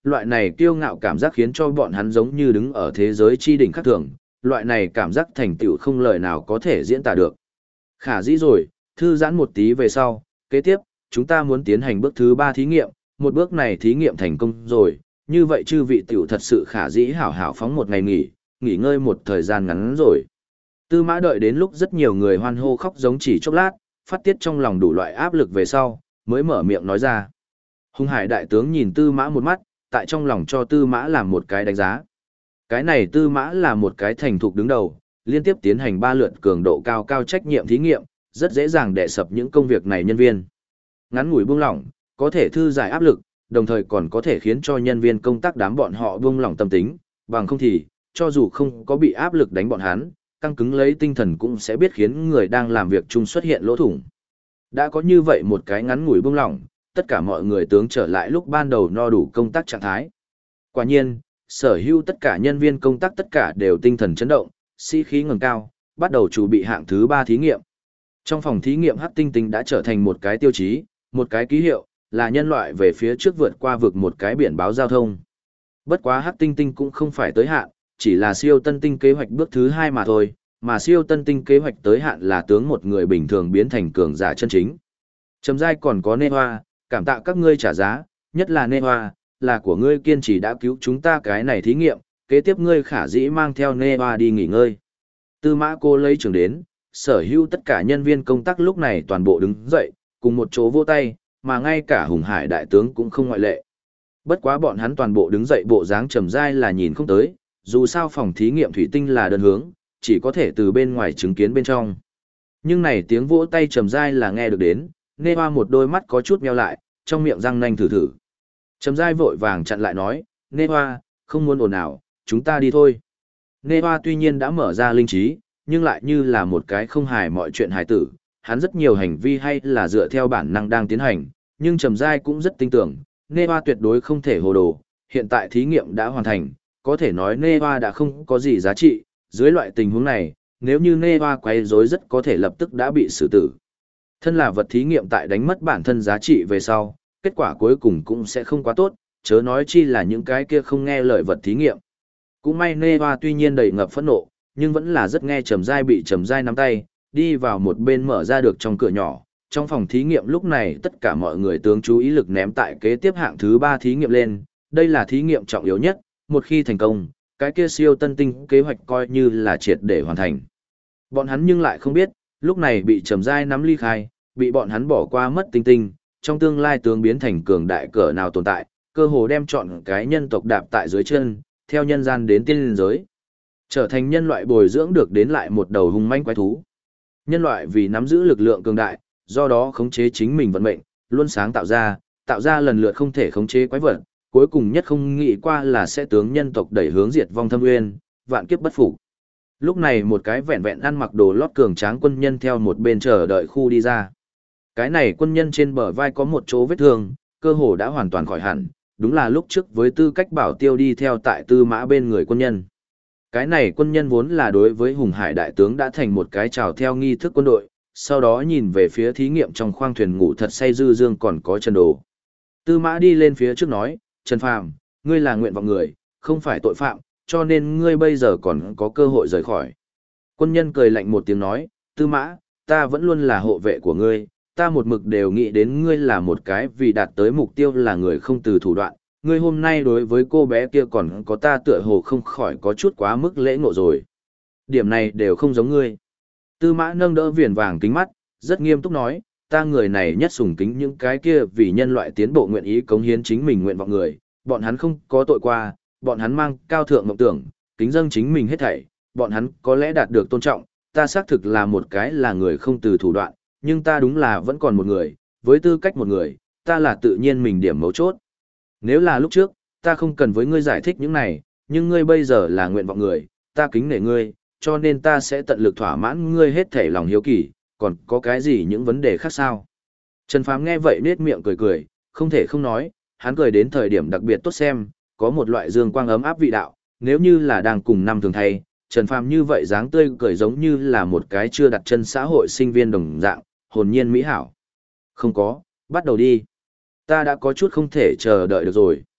loại này kiêu ngạo cảm giác khiến cho bọn hắn giống như đứng ở thế giới chi đỉnh khác thường, loại này cảm giác thành tựu không lời nào có thể diễn tả được. Khả dĩ rồi, thư giãn một tí về sau, kế tiếp, chúng ta muốn tiến hành bước thứ 3 thí nghiệm, một bước này thí nghiệm thành công rồi, như vậy chư vị tiểu thật sự khả dĩ hảo hảo phóng một ngày nghỉ ngơi một thời gian ngắn rồi. Tư Mã đợi đến lúc rất nhiều người hoan hô khóc giống chỉ chốc lát, phát tiết trong lòng đủ loại áp lực về sau, mới mở miệng nói ra. Hùng Hải đại tướng nhìn Tư Mã một mắt, tại trong lòng cho Tư Mã làm một cái đánh giá. Cái này Tư Mã là một cái thành thục đứng đầu, liên tiếp tiến hành 3 lượt cường độ cao cao trách nhiệm thí nghiệm, rất dễ dàng đè sập những công việc này nhân viên. Ngắn ngủi buông lỏng, có thể thư giải áp lực, đồng thời còn có thể khiến cho nhân viên công tác đám bọn họ buông lỏng tâm tính, bằng không thì, cho dù không có bị áp lực đánh bọn hắn, căng cứng lấy tinh thần cũng sẽ biết khiến người đang làm việc chung xuất hiện lỗ thủng. Đã có như vậy một cái ngắn ngủi buông lỏng, tất cả mọi người tướng trở lại lúc ban đầu no đủ công tác trạng thái. Quả nhiên, sở hữu tất cả nhân viên công tác tất cả đều tinh thần chấn động, sĩ khí ngẩng cao, bắt đầu chuẩn bị hạng thứ 3 thí nghiệm. Trong phòng thí nghiệm hắc tinh tinh đã trở thành một cái tiêu chí, một cái ký hiệu, là nhân loại về phía trước vượt qua vực một cái biển báo giao thông. Bất quá hắc tinh tinh cũng không phải tới hạn, chỉ là siêu tân tinh kế hoạch bước thứ 2 mà thôi, mà siêu tân tinh kế hoạch tới hạn là tướng một người bình thường biến thành cường giả chân chính. Trầm giai còn có Nê Hoa, cảm tạ các ngươi trả giá, nhất là Nê Hoa, là của ngươi kiên trì đã cứu chúng ta cái này thí nghiệm, kế tiếp ngươi khả dĩ mang theo Nê Hoa đi nghỉ ngơi. Tư Mã cô lấy trường đến, sở hữu tất cả nhân viên công tác lúc này toàn bộ đứng dậy, cùng một chỗ vỗ tay, mà ngay cả Hùng Hải đại tướng cũng không ngoại lệ. Bất quá bọn hắn toàn bộ đứng dậy bộ dáng trầm giai là nhìn không tới, dù sao phòng thí nghiệm thủy tinh là đơn hướng, chỉ có thể từ bên ngoài chứng kiến bên trong. Nhưng này tiếng vỗ tay trầm giai là nghe được đến, Nê Hoa một đôi mắt có chút nheo lại, trong miệng răng nanh thử thử. Trầm giai vội vàng chặn lại nói, Nê Hoa, không muốn ồn ào, chúng ta đi thôi. Nê Hoa tuy nhiên đã mở ra linh trí, nhưng lại như là một cái không hài mọi chuyện hài tử, hắn rất nhiều hành vi hay là dựa theo bản năng đang tiến hành, nhưng Trầm giai cũng rất tin tưởng, Nê Hoa tuyệt đối không thể hồ đồ, hiện tại thí nghiệm đã hoàn thành, có thể nói Nê Hoa đã không có gì giá trị, dưới loại tình huống này, nếu như Nê Hoa quấy rối rất có thể lập tức đã bị xử tử. Thân là vật thí nghiệm tại đánh mất bản thân giá trị về sau, kết quả cuối cùng cũng sẽ không quá tốt, chớ nói chi là những cái kia không nghe lời vật thí nghiệm. Cũng may Nê Hoa tuy nhiên đầy ngập phẫn nộ, nhưng vẫn là rất nghe Trầm giai bị Trầm giai nắm tay, đi vào một bên mở ra được trong cửa nhỏ. Trong phòng thí nghiệm lúc này tất cả mọi người tướng chú ý lực ném tại kế tiếp hạng thứ 3 thí nghiệm lên, đây là thí nghiệm trọng yếu nhất, một khi thành công, cái kia siêu tân tinh kế hoạch coi như là triệt để hoàn thành. Bọn hắn nhưng lại không biết, lúc này bị Trầm giai nắm ly khai, bị bọn hắn bỏ qua mất tinh tinh, trong tương lai tướng biến thành cường đại cỡ nào tồn tại, cơ hồ đem chọn cái nhân tộc đạp tại dưới chân, theo nhân gian đến tiên linh giới. Trở thành nhân loại bồi dưỡng được đến lại một đầu hung manh quái thú. Nhân loại vì nắm giữ lực lượng cường đại, do đó khống chế chính mình vận mệnh, luôn sáng tạo ra lần lượt không thể khống chế quái vật, cuối cùng nhất không nghĩ qua là sẽ tướng nhân tộc đẩy hướng diệt vong thâm nguyên, vạn kiếp bất phục. Lúc này một cái vẹn vẹn ăn mặc đồ lót cường tráng quân nhân theo một bên chờ đợi khu đi ra. Cái này quân nhân trên bờ vai có một chỗ vết thương, cơ hồ đã hoàn toàn khỏi hẳn, đúng là lúc trước với tư cách bảo tiêu đi theo tại Tư Mã bên người quân nhân. Cái này quân nhân vốn là đối với Hùng Hải đại tướng đã thành một cái chào theo nghi thức quân đội, sau đó nhìn về phía thí nghiệm trong khoang thuyền ngủ thật say dư dương còn có Trần Đồ. Tư Mã đi lên phía trước nói, Trần Phàm, ngươi là nguyện vọng người, không phải tội phạm, cho nên ngươi bây giờ còn có cơ hội rời khỏi. Quân nhân cười lạnh một tiếng nói, Tư Mã, ta vẫn luôn là hộ vệ của ngươi, ta một mực đều nghĩ đến ngươi là một cái vì đạt tới mục tiêu là người không từ thủ đoạn, ngươi hôm nay đối với cô bé kia còn có ta tựa hồ không khỏi có chút quá mức lễ ngộ rồi. Điểm này đều không giống ngươi. Tư Mã nâng đỡ viền vàng kính mắt, rất nghiêm túc nói, ta người này nhất sùng kính những cái kia vì nhân loại tiến bộ nguyện ý cống hiến chính mình nguyện vọng người, bọn hắn không có tội qua, bọn hắn mang cao thượng mộng tưởng, kính dâng chính mình hết thảy, bọn hắn có lẽ đạt được tôn trọng, ta xác thực là một cái là người không từ thủ đoạn, nhưng ta đúng là vẫn còn một người, với tư cách một người, ta là tự nhiên mình điểm mấu chốt. Nếu là lúc trước, ta không cần với ngươi giải thích những này, nhưng ngươi bây giờ là nguyện vọng người, ta kính nể ngươi, cho nên ta sẽ tận lực thỏa mãn ngươi hết thảy lòng hiếu kỳ, còn có cái gì những vấn đề khác sao? Trần Phàm nghe vậy nết miệng cười cười, không thể không nói, hắn cười đến thời điểm đặc biệt tốt xem, có một loại dương quang ấm áp vị đạo, nếu như là đang cùng năm thường thay, Trần Phàm như vậy dáng tươi cười giống như là một cái chưa đặt chân xã hội sinh viên đồng dạng, hồn nhiên mỹ hảo. Không có, bắt đầu đi. Ta đã có chút không thể chờ đợi được rồi.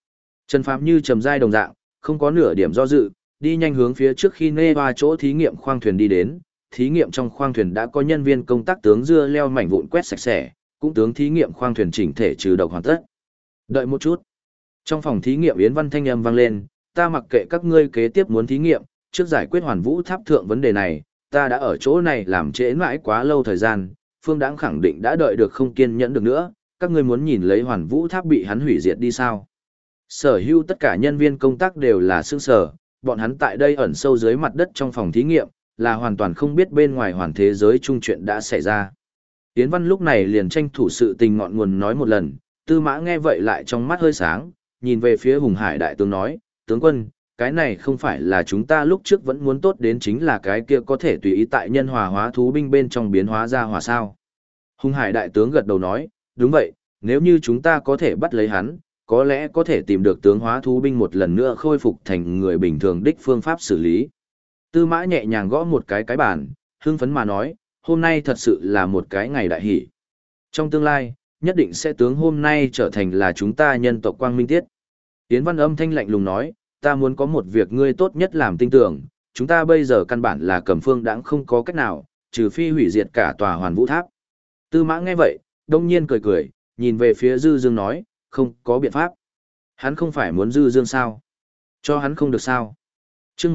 Trần Phạm như trầm giai đồng dạng, không có nửa điểm do dự, đi nhanh hướng phía trước khi nê qua chỗ thí nghiệm khoang thuyền đi đến. Thí nghiệm trong khoang thuyền đã có nhân viên công tác tướng dưa leo mảnh vụn quét sạch sẽ, cũng tướng thí nghiệm khoang thuyền chỉnh thể trừ độc hoàn tất. Đợi một chút. Trong phòng thí nghiệm Yến Văn thanh âm vang lên, ta mặc kệ các ngươi kế tiếp muốn thí nghiệm, trước giải quyết Hoàn Vũ Tháp thượng vấn đề này, ta đã ở chỗ này làm trễ mãi quá lâu thời gian, Phương Đãng khẳng định đã đợi được không kiên nhẫn được nữa, các ngươi muốn nhìn lấy Hoàn Vũ Tháp bị hắn hủy diệt đi sao? Sở hữu tất cả nhân viên công tác đều là sương sở, bọn hắn tại đây ẩn sâu dưới mặt đất trong phòng thí nghiệm, là hoàn toàn không biết bên ngoài hoàn thế giới chung chuyện đã xảy ra. Yến Văn lúc này liền tranh thủ sự tình ngọn nguồn nói một lần, Tư Mã nghe vậy lại trong mắt hơi sáng, nhìn về phía Hùng Hải đại tướng nói, tướng quân, cái này không phải là chúng ta lúc trước vẫn muốn tốt đến chính là cái kia có thể tùy ý tại nhân hòa hóa thú binh bên trong biến hóa ra hòa sao. Hùng Hải đại tướng gật đầu nói, đúng vậy, nếu như chúng ta có thể bắt lấy hắn, có lẽ có thể tìm được tướng hóa thú binh một lần nữa khôi phục thành người bình thường đích phương pháp xử lý. Tư Mã nhẹ nhàng gõ một cái bàn, hưng phấn mà nói, hôm nay thật sự là một cái ngày đại hỷ. Trong tương lai, nhất định sẽ tướng hôm nay trở thành là chúng ta nhân tộc quang minh tiết. Yến Văn âm thanh lạnh lùng nói, ta muốn có một việc ngươi tốt nhất làm tin tưởng, chúng ta bây giờ căn bản là Cầm Phương Đãng không có cách nào, trừ phi hủy diệt cả tòa Hoàn Vũ Tháp. Tư Mã nghe vậy, đông nhiên cười cười, nhìn về phía Dư Dương nói, không có biện pháp. Hắn không phải muốn Dư Dương sao? Cho hắn không được sao? Chương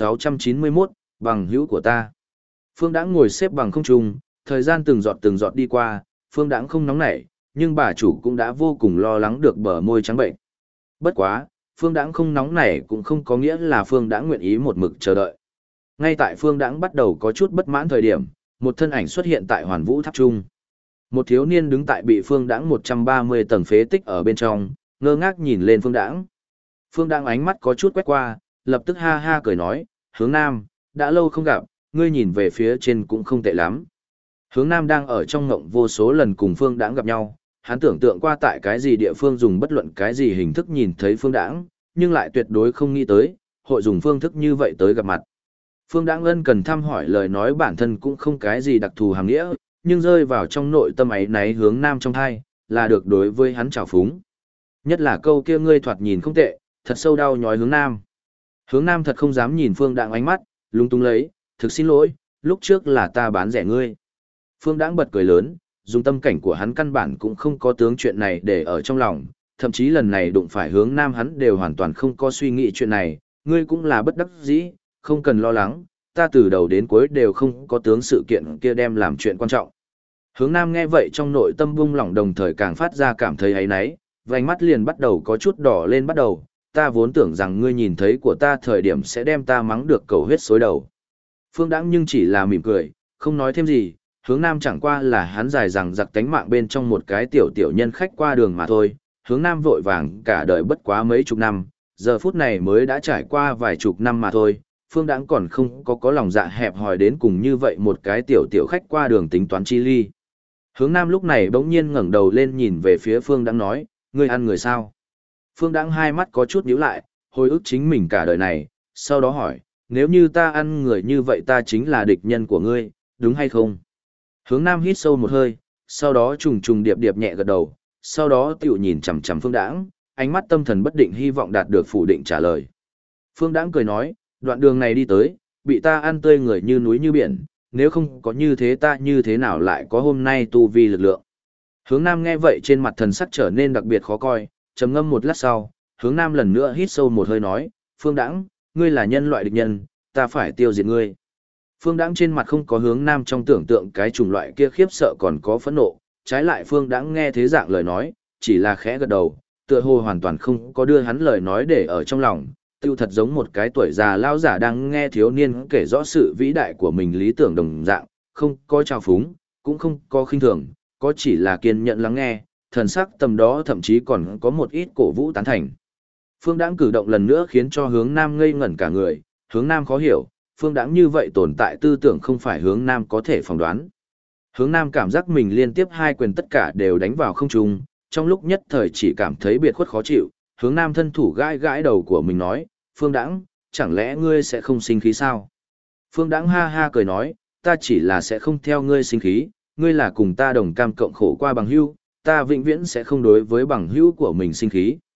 1691, bằng hữu của ta. Phương Đãng ngồi xếp bằng không trung, thời gian từng giọt đi qua, Phương Đãng không nóng nảy, nhưng bà chủ cũng đã vô cùng lo lắng được bờ môi trắng bệnh. Bất quá, Phương Đãng không nóng nảy cũng không có nghĩa là Phương Đãng nguyện ý một mực chờ đợi. Ngay tại Phương Đãng bắt đầu có chút bất mãn thời điểm, một thân ảnh xuất hiện tại Hoàn Vũ Tháp trung. Một thiếu niên đứng tại bị Phương Đãng 130 tầng phế tích ở bên trong, ngơ ngác nhìn lên Phương Đãng. Phương Đãng ánh mắt có chút quét qua, lập tức ha ha cười nói, Hướng Nam, đã lâu không gặp, ngươi nhìn về phía trên cũng không tệ lắm. Hướng Nam đang ở trong ngộng vô số lần cùng Phương Đãng gặp nhau, hắn tưởng tượng qua tại cái gì địa phương dùng bất luận cái gì hình thức nhìn thấy Phương Đãng, nhưng lại tuyệt đối không nghĩ tới, hội dùng phương thức như vậy tới gặp mặt. Phương Đãng ân cần thăm hỏi lời nói bản thân cũng không cái gì đặc thù hàm nghĩa, nhưng rơi vào trong nội tâm ấy náy Hướng Nam trong thai, là được đối với hắn trào phúng. Nhất là câu kia ngươi thoạt nhìn không tệ, thật sâu đau nhói Hướng Nam. Hướng Nam thật không dám nhìn Phương Đãng ánh mắt, lung tung lấy, thực xin lỗi, lúc trước là ta bán rẻ ngươi. Phương Đãng bật cười lớn, dùng tâm cảnh của hắn căn bản cũng không có tướng chuyện này để ở trong lòng, thậm chí lần này đụng phải Hướng Nam hắn đều hoàn toàn không có suy nghĩ chuyện này, ngươi cũng là bất đắc dĩ, không cần lo lắng, ta từ đầu đến cuối đều không có tướng sự kiện kia đem làm chuyện quan trọng. Hướng Nam nghe vậy trong nội tâm bung lỏng đồng thời càng phát ra cảm thấy áy náy, vành mắt liền bắt đầu có chút đỏ lên bắt đầu, ta vốn tưởng rằng ngươi nhìn thấy của ta thời điểm sẽ đem ta mắng được cầu huyết xối đầu. Phương Đãng nhưng chỉ là mỉm cười, không nói thêm gì, Hướng Nam chẳng qua là hắn dài rằng giặc tánh mạng bên trong một cái tiểu nhân khách qua đường mà thôi, Hướng Nam vội vàng cả đời bất quá mấy chục năm, giờ phút này mới đã trải qua vài chục năm mà thôi, Phương Đãng còn không có lòng dạ hẹp hòi đến cùng như vậy một cái tiểu khách qua đường tính toán chi ly. Hướng Nam lúc này bỗng nhiên ngẩng đầu lên nhìn về phía Phương Đãng nói, ngươi ăn người sao? Phương Đãng hai mắt có chút nhíu lại, hồi ức chính mình cả đời này, sau đó hỏi, nếu như ta ăn người như vậy ta chính là địch nhân của ngươi, đúng hay không? Hướng Nam hít sâu một hơi, sau đó trùng điệp điệp nhẹ gật đầu, sau đó tiểu nhìn chằm chằm Phương Đãng, ánh mắt tâm thần bất định hy vọng đạt được phủ định trả lời. Phương Đãng cười nói, đoạn đường này đi tới, bị ta ăn tươi người như núi như biển, nếu không có như thế ta như thế nào lại có hôm nay tu vi lực lượng. Hướng Nam nghe vậy trên mặt thần sắc trở nên đặc biệt khó coi, trầm ngâm một lát sau, Hướng Nam lần nữa hít sâu một hơi nói, Phương Đãng, ngươi là nhân loại địch nhân, ta phải tiêu diệt ngươi. Phương Đãng trên mặt không có Hướng Nam trong tưởng tượng cái chủng loại kia khiếp sợ còn có phẫn nộ, trái lại Phương Đãng nghe thế dạng lời nói, chỉ là khẽ gật đầu, tựa hồ hoàn toàn không có đưa hắn lời nói để ở trong lòng, tiêu thật giống một cái tuổi già lão giả đang nghe thiếu niên kể rõ sự vĩ đại của mình lý tưởng đồng dạng, không có trào phúng, cũng không có khinh thường, có chỉ là kiên nhẫn lắng nghe, thần sắc tầm đó thậm chí còn có một ít cổ vũ tán thành. Phương Đãng cử động lần nữa khiến cho Hướng Nam ngây ngẩn cả người, Hướng Nam khó hiểu, Phương Đãng như vậy tồn tại tư tưởng không phải Hướng Nam có thể phỏng đoán. Hướng Nam cảm giác mình liên tiếp hai quyền tất cả đều đánh vào không trung, trong lúc nhất thời chỉ cảm thấy biệt khuất khó chịu, Hướng Nam thân thủ gãi gãi đầu của mình nói, Phương Đãng, chẳng lẽ ngươi sẽ không sinh khí sao? Phương Đãng ha ha cười nói, ta chỉ là sẽ không theo ngươi sinh khí, ngươi là cùng ta đồng cam cộng khổ qua bằng hữu, ta vĩnh viễn sẽ không đối với bằng hữu của mình sinh khí.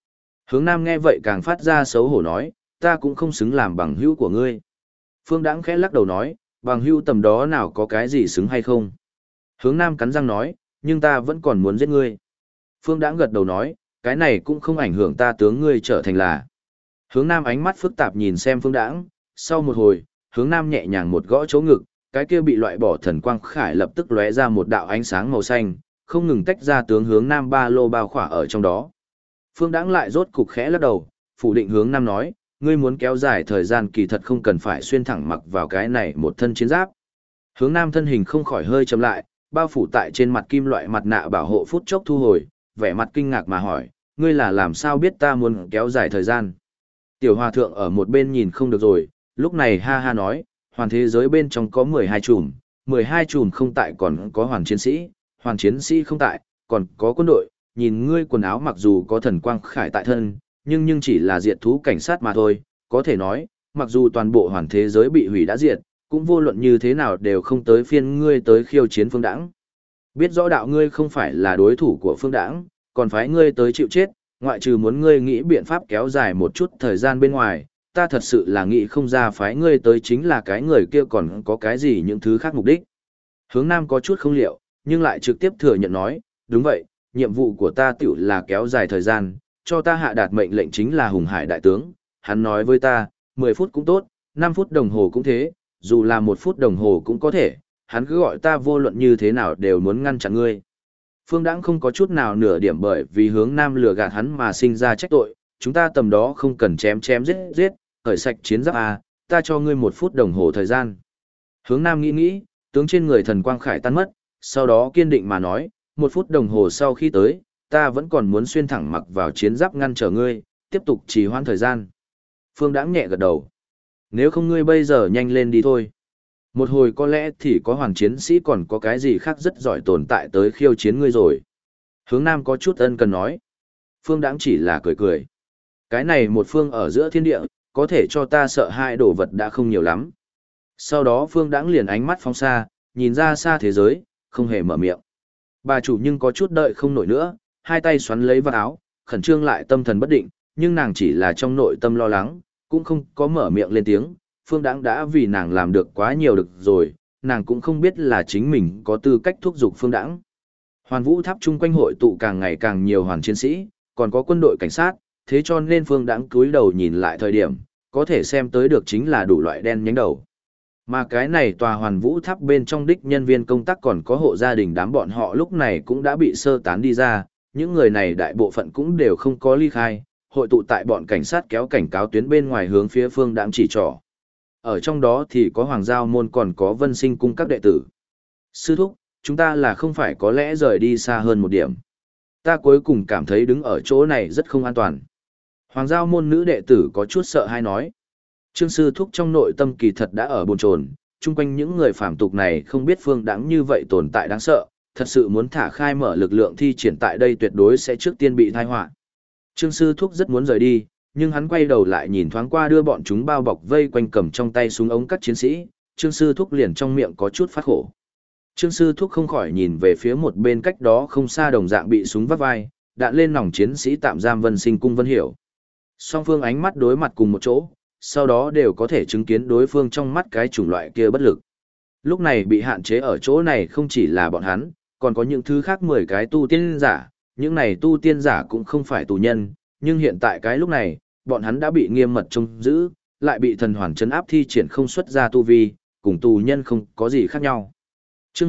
Hướng Nam nghe vậy càng phát ra xấu hổ nói, ta cũng không xứng làm bằng hữu của ngươi. Phương Đãng khẽ lắc đầu nói, bằng hữu tầm đó nào có cái gì xứng hay không. Hướng Nam cắn răng nói, nhưng ta vẫn còn muốn giết ngươi. Phương Đãng gật đầu nói, cái này cũng không ảnh hưởng ta tướng ngươi trở thành là. Hướng Nam ánh mắt phức tạp nhìn xem Phương Đãng, sau một hồi, Hướng Nam nhẹ nhàng một gõ chỗ ngực, cái kia bị loại bỏ thần quang khải lập tức lóe ra một đạo ánh sáng màu xanh, không ngừng tách ra tướng Hướng Nam ba lô bao khỏa ở trong đó. Phương Đãng lại rốt cục khẽ lắc đầu, phủ định Hướng Nam nói, ngươi muốn kéo dài thời gian kỳ thật không cần phải xuyên thẳng mặc vào cái này một thân chiến giáp. Hướng Nam thân hình không khỏi hơi chậm lại, bao phủ tại trên mặt kim loại mặt nạ bảo hộ phút chốc thu hồi, vẻ mặt kinh ngạc mà hỏi, ngươi là làm sao biết ta muốn kéo dài thời gian? Tiểu hòa thượng ở một bên nhìn không được rồi, lúc này ha ha nói, hoàn thế giới bên trong có 12 chùm, 12 chùm không tại còn có hoàn chiến sĩ không tại, còn có quân đội, nhìn ngươi quần áo mặc dù có thần quang khải tại thân, nhưng chỉ là diệt thú cảnh sát mà thôi, có thể nói, mặc dù toàn bộ hoàn thế giới bị hủy đã diệt, cũng vô luận như thế nào đều không tới phiên ngươi tới khiêu chiến Phương Đãng. Biết rõ đạo ngươi không phải là đối thủ của Phương Đãng, còn phái ngươi tới chịu chết, ngoại trừ muốn ngươi nghĩ biện pháp kéo dài một chút thời gian bên ngoài, ta thật sự là nghĩ không ra phái ngươi tới chính là cái người kia còn có cái gì những thứ khác mục đích. Hướng Nam có chút không liệu, nhưng lại trực tiếp thừa nhận nói, đúng vậy, nhiệm vụ của ta tiểu là kéo dài thời gian, cho ta hạ đạt mệnh lệnh chính là Hùng Hải đại tướng, hắn nói với ta, 10 phút cũng tốt, 5 phút đồng hồ cũng thế, dù là 1 phút đồng hồ cũng có thể, hắn cứ gọi ta vô luận như thế nào đều muốn ngăn chặn ngươi. Phương Đãng không có chút nào nửa điểm bởi vì Hướng Nam lừa gạt hắn mà sinh ra trách tội, chúng ta tầm đó không cần chém giết, khởi sạch chiến giáp à, ta cho ngươi 1 phút đồng hồ thời gian. Hướng Nam nghĩ, tướng trên người thần quang khải tan mất, sau đó kiên định mà nói, 1 phút đồng hồ sau khi tới, ta vẫn còn muốn xuyên thẳng mặc vào chiến giáp ngăn trở ngươi, tiếp tục trì hoãn thời gian. Phương Đãng nhẹ gật đầu. Nếu không ngươi bây giờ nhanh lên đi thôi. Một hồi có lẽ thì có hoàn chiến sĩ còn có cái gì khác rất giỏi tồn tại tới khiêu chiến ngươi rồi. Hướng Nam có chút ân cần nói. Phương Đãng chỉ là cười. Cái này một phương ở giữa thiên địa, có thể cho ta sợ hãi đồ vật đã không nhiều lắm. Sau đó Phương Đãng liền ánh mắt phóng xa, nhìn ra xa thế giới, không hề mở miệng. Bà chủ nhưng có chút đợi không nổi nữa, hai tay xoắn lấy vào áo, khẩn trương lại tâm thần bất định, nhưng nàng chỉ là trong nội tâm lo lắng, cũng không có mở miệng lên tiếng. Phương Đãng đã vì nàng làm được quá nhiều được rồi, nàng cũng không biết là chính mình có tư cách thúc giục Phương Đãng. Hoàn Vũ Tháp chung quanh hội tụ càng ngày càng nhiều hoàn chiến sĩ, còn có quân đội cảnh sát, thế cho nên Phương Đãng cúi đầu nhìn lại thời điểm, có thể xem tới được chính là đủ loại đen nhánh đầu. Mà cái này tòa Hoàn Vũ Tháp bên trong đích nhân viên công tác còn có hộ gia đình đám bọn họ lúc này cũng đã bị sơ tán đi ra, những người này đại bộ phận cũng đều không có ly khai, hội tụ tại bọn cảnh sát kéo cảnh cáo tuyến bên ngoài hướng phía Phương Đãng chỉ trỏ. Ở trong đó thì có Hoàng Giao Môn còn có Vân Sinh Cung các đệ tử. Sư thúc, chúng ta là không phải có lẽ rời đi xa hơn một điểm. Ta cuối cùng cảm thấy đứng ở chỗ này rất không an toàn. Hoàng Giao Môn nữ đệ tử có chút sợ hay nói. Trương sư thúc trong nội tâm kỳ thật đã ở bồn chồn, chung quanh những người phàm tục này không biết Phương Đãng như vậy tồn tại đáng sợ, thật sự muốn thả khai mở lực lượng thi triển tại đây tuyệt đối sẽ trước tiên bị tai họa. Trương sư thúc rất muốn rời đi, nhưng hắn quay đầu lại nhìn thoáng qua đưa bọn chúng bao bọc vây quanh cầm trong tay súng ống các chiến sĩ, Trương sư thúc liền trong miệng có chút phát khổ. Trương sư thúc không khỏi nhìn về phía một bên cách đó không xa đồng dạng bị súng vắt vai, đạn lên nòng chiến sĩ tạm giam Vân Sinh Cung Vân Hiểu. Song phương ánh mắt đối mặt cùng một chỗ, sau đó đều có thể chứng kiến đối phương trong mắt cái chủng loại kia bất lực. Lúc này bị hạn chế ở chỗ này không chỉ là bọn hắn, còn có những thứ khác 10 cái tu tiên giả, những này tu tiên giả cũng không phải tù nhân, nhưng hiện tại cái lúc này, bọn hắn đã bị nghiêm mật trông giữ, lại bị thần hoàn trấn áp thi triển không xuất ra tu vi, cùng tù nhân không có gì khác nhau. Chương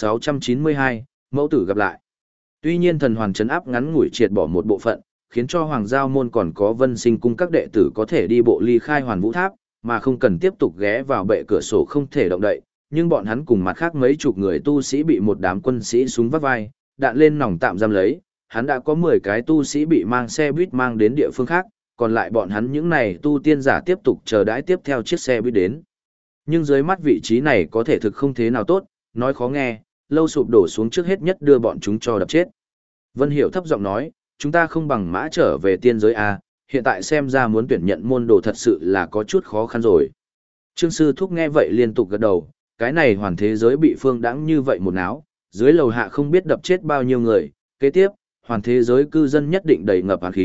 1692, mẫu tử gặp lại. Tuy nhiên thần hoàn trấn áp ngắn ngủi triệt bỏ một bộ phận, khiến cho Hoàng Giao Môn còn có Vân Sinh Cung các đệ tử có thể đi bộ ly khai Hoàn Vũ Tháp, mà không cần tiếp tục ghé vào bệ cửa sổ không thể động đậy, nhưng bọn hắn cùng mặt khác mấy chục người tu sĩ bị một đám quân sĩ súng vắt vai, đạn lên nòng tạm giam lấy, hắn đã có 10 cái tu sĩ bị mang xe buýt mang đến địa phương khác, còn lại bọn hắn những này tu tiên giả tiếp tục chờ đãi tiếp theo chiếc xe buýt đến. Nhưng dưới mắt vị trí này có thể thực không thế nào tốt, nói khó nghe, lâu sụp đổ xuống trước hết nhất đưa bọn chúng cho đập chết. Vân Hiểu thấp giọng nói, chúng ta không bằng mã trở về tiên giới à, hiện tại xem ra muốn tuyển nhận môn đồ thật sự là có chút khó khăn rồi. Trương sư thúc nghe vậy liên tục gật đầu, cái này hoàn thế giới bị Phương Đãng như vậy một náo, dưới lầu hạ không biết đập chết bao nhiêu người, kế tiếp, hoàn thế giới cư dân nhất định đầy ngập hàn khí,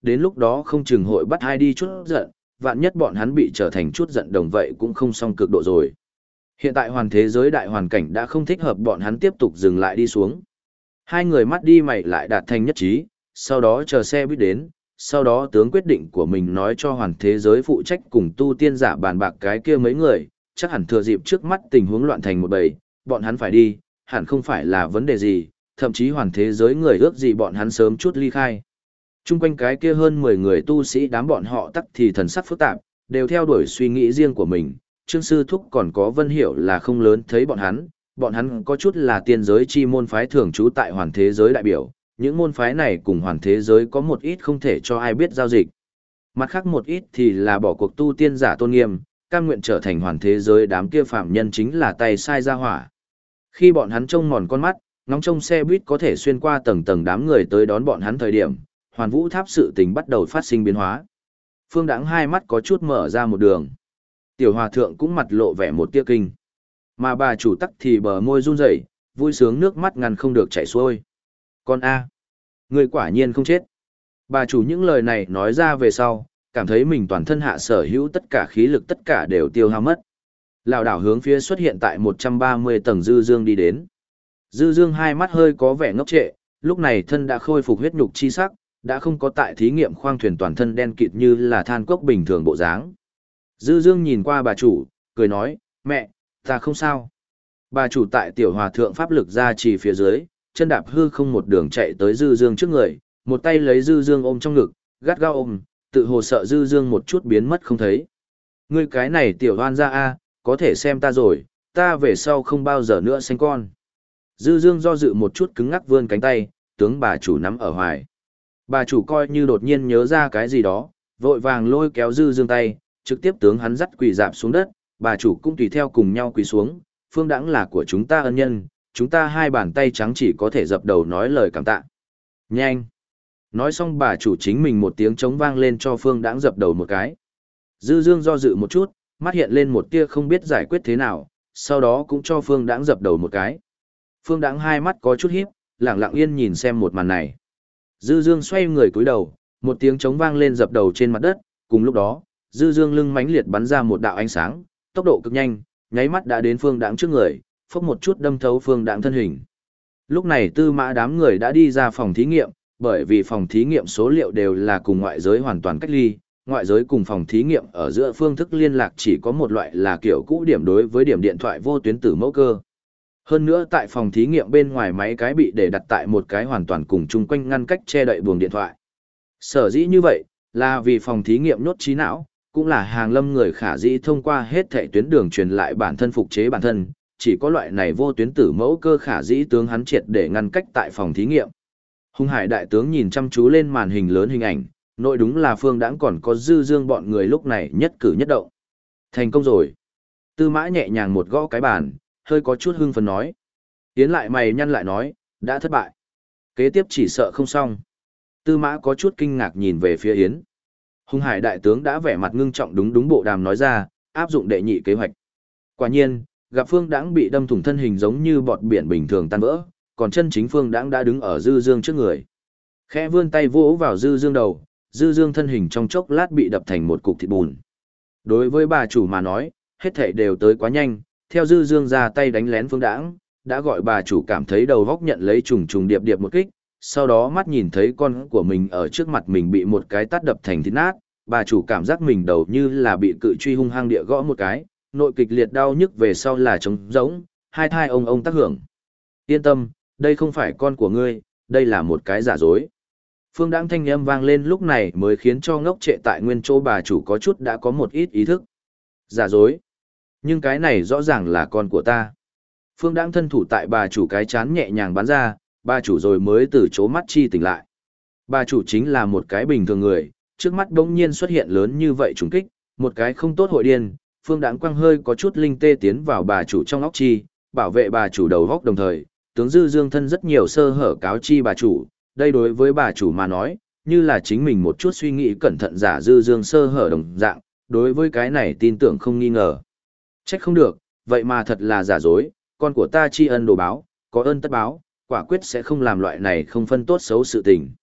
đến lúc đó không chừng hội bắt ai đi chút giận, vạn nhất bọn hắn bị trở thành chút giận đồng vậy cũng không xong cực độ rồi. Hiện tại hoàn thế giới đại hoàn cảnh đã không thích hợp bọn hắn tiếp tục dừng lại đi xuống. Hai người mắt đi mày lại đạt thành nhất trí, sau đó chờ xe buýt đến, sau đó tướng quyết định của mình nói cho hoàn thế giới phụ trách cùng tu tiên giả bàn bạc cái kia mấy người, chắc hẳn thừa dịp trước mắt tình huống loạn thành một bầy, bọn hắn phải đi, hẳn không phải là vấn đề gì, thậm chí hoàn thế giới người ước gì bọn hắn sớm chút ly khai. Trung quanh cái kia hơn 10 người tu sĩ đám bọn họ tắc thì thần sắc phức tạp, đều theo đuổi suy nghĩ riêng của mình, Trương Sư Thúc còn có Vân Hiểu là không lớn thấy bọn hắn có chút là tiên giới chi môn phái thường trú tại hoàn thế giới đại biểu, những môn phái này cùng hoàn thế giới có một ít không thể cho ai biết giao dịch. Mặt khác một ít thì là bỏ cuộc tu tiên giả tôn nghiêm, cam nguyện trở thành hoàn thế giới đám kia phạm nhân chính là tay sai ra hỏa. Khi bọn hắn trông mòn con mắt, ngóng trông xe buýt có thể xuyên qua tầng tầng đám người tới đón bọn hắn thời điểm, Hoàn Vũ Tháp sự tình bắt đầu phát sinh biến hóa. Phương Đãng hai mắt có chút mở ra một đường. Tiểu Hòa thượng cũng mặt lộ vẻ một tia kinh. Mà bà chủ tắc thì bờ môi run rẩy, vui sướng nước mắt ngăn không được chảy xuôi. Con A, người quả nhiên không chết. Bà chủ những lời này nói ra về sau, cảm thấy mình toàn thân hạ sở hữu tất cả khí lực tất cả đều tiêu hao mất. Lảo đảo hướng phía xuất hiện tại 130 tầng Dư Dương đi đến. Dư Dương hai mắt hơi có vẻ ngốc trệ, lúc này thân đã khôi phục huyết nhục chi sắc, đã không có tại thí nghiệm khoang thuyền toàn thân đen kịt như là than cốc bình thường bộ dáng. Dư Dương nhìn qua bà chủ, cười nói, mẹ, ta không sao. Bà chủ tại tiểu hòa thượng pháp lực ra chỉ phía dưới, chân đạp hư không một đường chạy tới Dư Dương trước người, một tay lấy Dư Dương ôm trong ngực, gắt gao ôm, tự hồ sợ Dư Dương một chút biến mất không thấy. Ngươi cái này tiểu hoan ra a, có thể xem ta rồi, ta về sau không bao giờ nữa sinh con. Dư Dương do dự một chút cứng ngắc vươn cánh tay, tướng bà chủ nắm ở hoài. Bà chủ coi như đột nhiên nhớ ra cái gì đó, vội vàng lôi kéo Dư Dương tay, trực tiếp tướng hắn dắt quỳ dạp xuống đất, bà chủ cũng tùy theo cùng nhau quỳ xuống, Phương Đãng là của chúng ta ân nhân, chúng ta hai bàn tay trắng chỉ có thể dập đầu nói lời cảm tạ. Nhanh! Nói xong bà chủ chính mình một tiếng trống vang lên cho Phương Đãng dập đầu một cái. Dư Dương do dự một chút, mắt hiện lên một tia không biết giải quyết thế nào, sau đó cũng cho Phương Đãng dập đầu một cái. Phương Đãng hai mắt có chút híp, lặng lặng yên nhìn xem một màn này. Dư Dương xoay người cúi đầu, một tiếng trống vang lên dập đầu trên mặt đất, cùng lúc đó, Dư Dương lưng mãnh liệt bắn ra một đạo ánh sáng, tốc độ cực nhanh, nháy mắt đã đến Phương Đãng trước người, phốc một chút đâm thấu Phương Đãng thân hình. Lúc này Tư Mã đám người đã đi ra phòng thí nghiệm, bởi vì phòng thí nghiệm số liệu đều là cùng ngoại giới hoàn toàn cách ly, ngoại giới cùng phòng thí nghiệm ở giữa phương thức liên lạc chỉ có một loại là kiểu cũ điểm đối với điểm điện thoại vô tuyến tử mẫu cơ. Hơn nữa tại phòng thí nghiệm bên ngoài máy cái bị để đặt tại một cái hoàn toàn cùng chung quanh ngăn cách che đậy buồng điện thoại. Sở dĩ như vậy, là vì phòng thí nghiệm nhốt trí não, cũng là hàng lâm người khả dĩ thông qua hết thảy tuyến đường truyền lại bản thân phục chế bản thân, chỉ có loại này vô tuyến tử mẫu cơ khả dĩ tướng hắn triệt để ngăn cách tại phòng thí nghiệm. Hung Hải đại tướng nhìn chăm chú lên màn hình lớn hình ảnh, nội đúng là Phương Đãng còn có Dư Dương bọn người lúc này nhất cử nhất động. Thành công rồi. Tư Mã nhẹ nhàng một gõ cái bàn, hơi có chút hưng phấn nói. Tiến lại mày nhăn lại nói, đã thất bại. Kế tiếp chỉ sợ không xong. Tư Mã có chút kinh ngạc nhìn về phía Yến. Hung Hải đại tướng đã vẻ mặt ngưng trọng đúng bộ đàm nói ra, áp dụng đệ nhị kế hoạch. Quả nhiên, gặp Phương Đãng bị đâm thủng thân hình giống như bọt biển bình thường tan vỡ, còn chân chính Phương Đãng đã đứng ở Dư Dương trước người. Khẽ vươn tay vỗ vào Dư Dương đầu, Dư Dương thân hình trong chốc lát bị đập thành một cục thịt bùn. Đối với bà chủ mà nói, hết thảy đều tới quá nhanh, theo Dư Dương ra tay đánh lén Phương Đãng, đã gọi bà chủ cảm thấy đầu góc nhận lấy trùng trùng điệp điệp một kích, sau đó mắt nhìn thấy con của mình ở trước mặt mình bị một cái tát đập thành thịt nát, bà chủ cảm giác mình đầu như là bị cự truy hung hăng địa gõ một cái, nội kịch liệt đau nhức về sau là trống rỗng, hai thai ông tác hưởng. Yên tâm, đây không phải con của ngươi, đây là một cái giả dối. Phương Đãng thanh âm vang lên lúc này mới khiến cho ngốc trệ tại nguyên chỗ bà chủ có chút đã có một ít ý thức. Giả dối. Nhưng cái này rõ ràng là con của ta. Phương Đãng thân thủ tại bà chủ cái chán nhẹ nhàng bắn ra, bà chủ rồi mới từ chỗ mắt chi tỉnh lại. Bà chủ chính là một cái bình thường người, trước mắt bỗng nhiên xuất hiện lớn như vậy trùng kích, một cái không tốt hội điên, Phương Đãng quăng hơi có chút linh tê tiến vào bà chủ trong óc chi, bảo vệ bà chủ đầu góc đồng thời, tướng Dư Dương thân rất nhiều sơ hở cáo chi bà chủ, đây đối với bà chủ mà nói, như là chính mình một chút suy nghĩ cẩn thận giả Dư Dương sơ hở đồng dạng, đối với cái này tin tưởng không nghi ngờ. Trách không được, vậy mà thật là giả dối, con của ta tri ân đồ báo, có ơn tất báo, quả quyết sẽ không làm loại này không phân tốt xấu sự tình.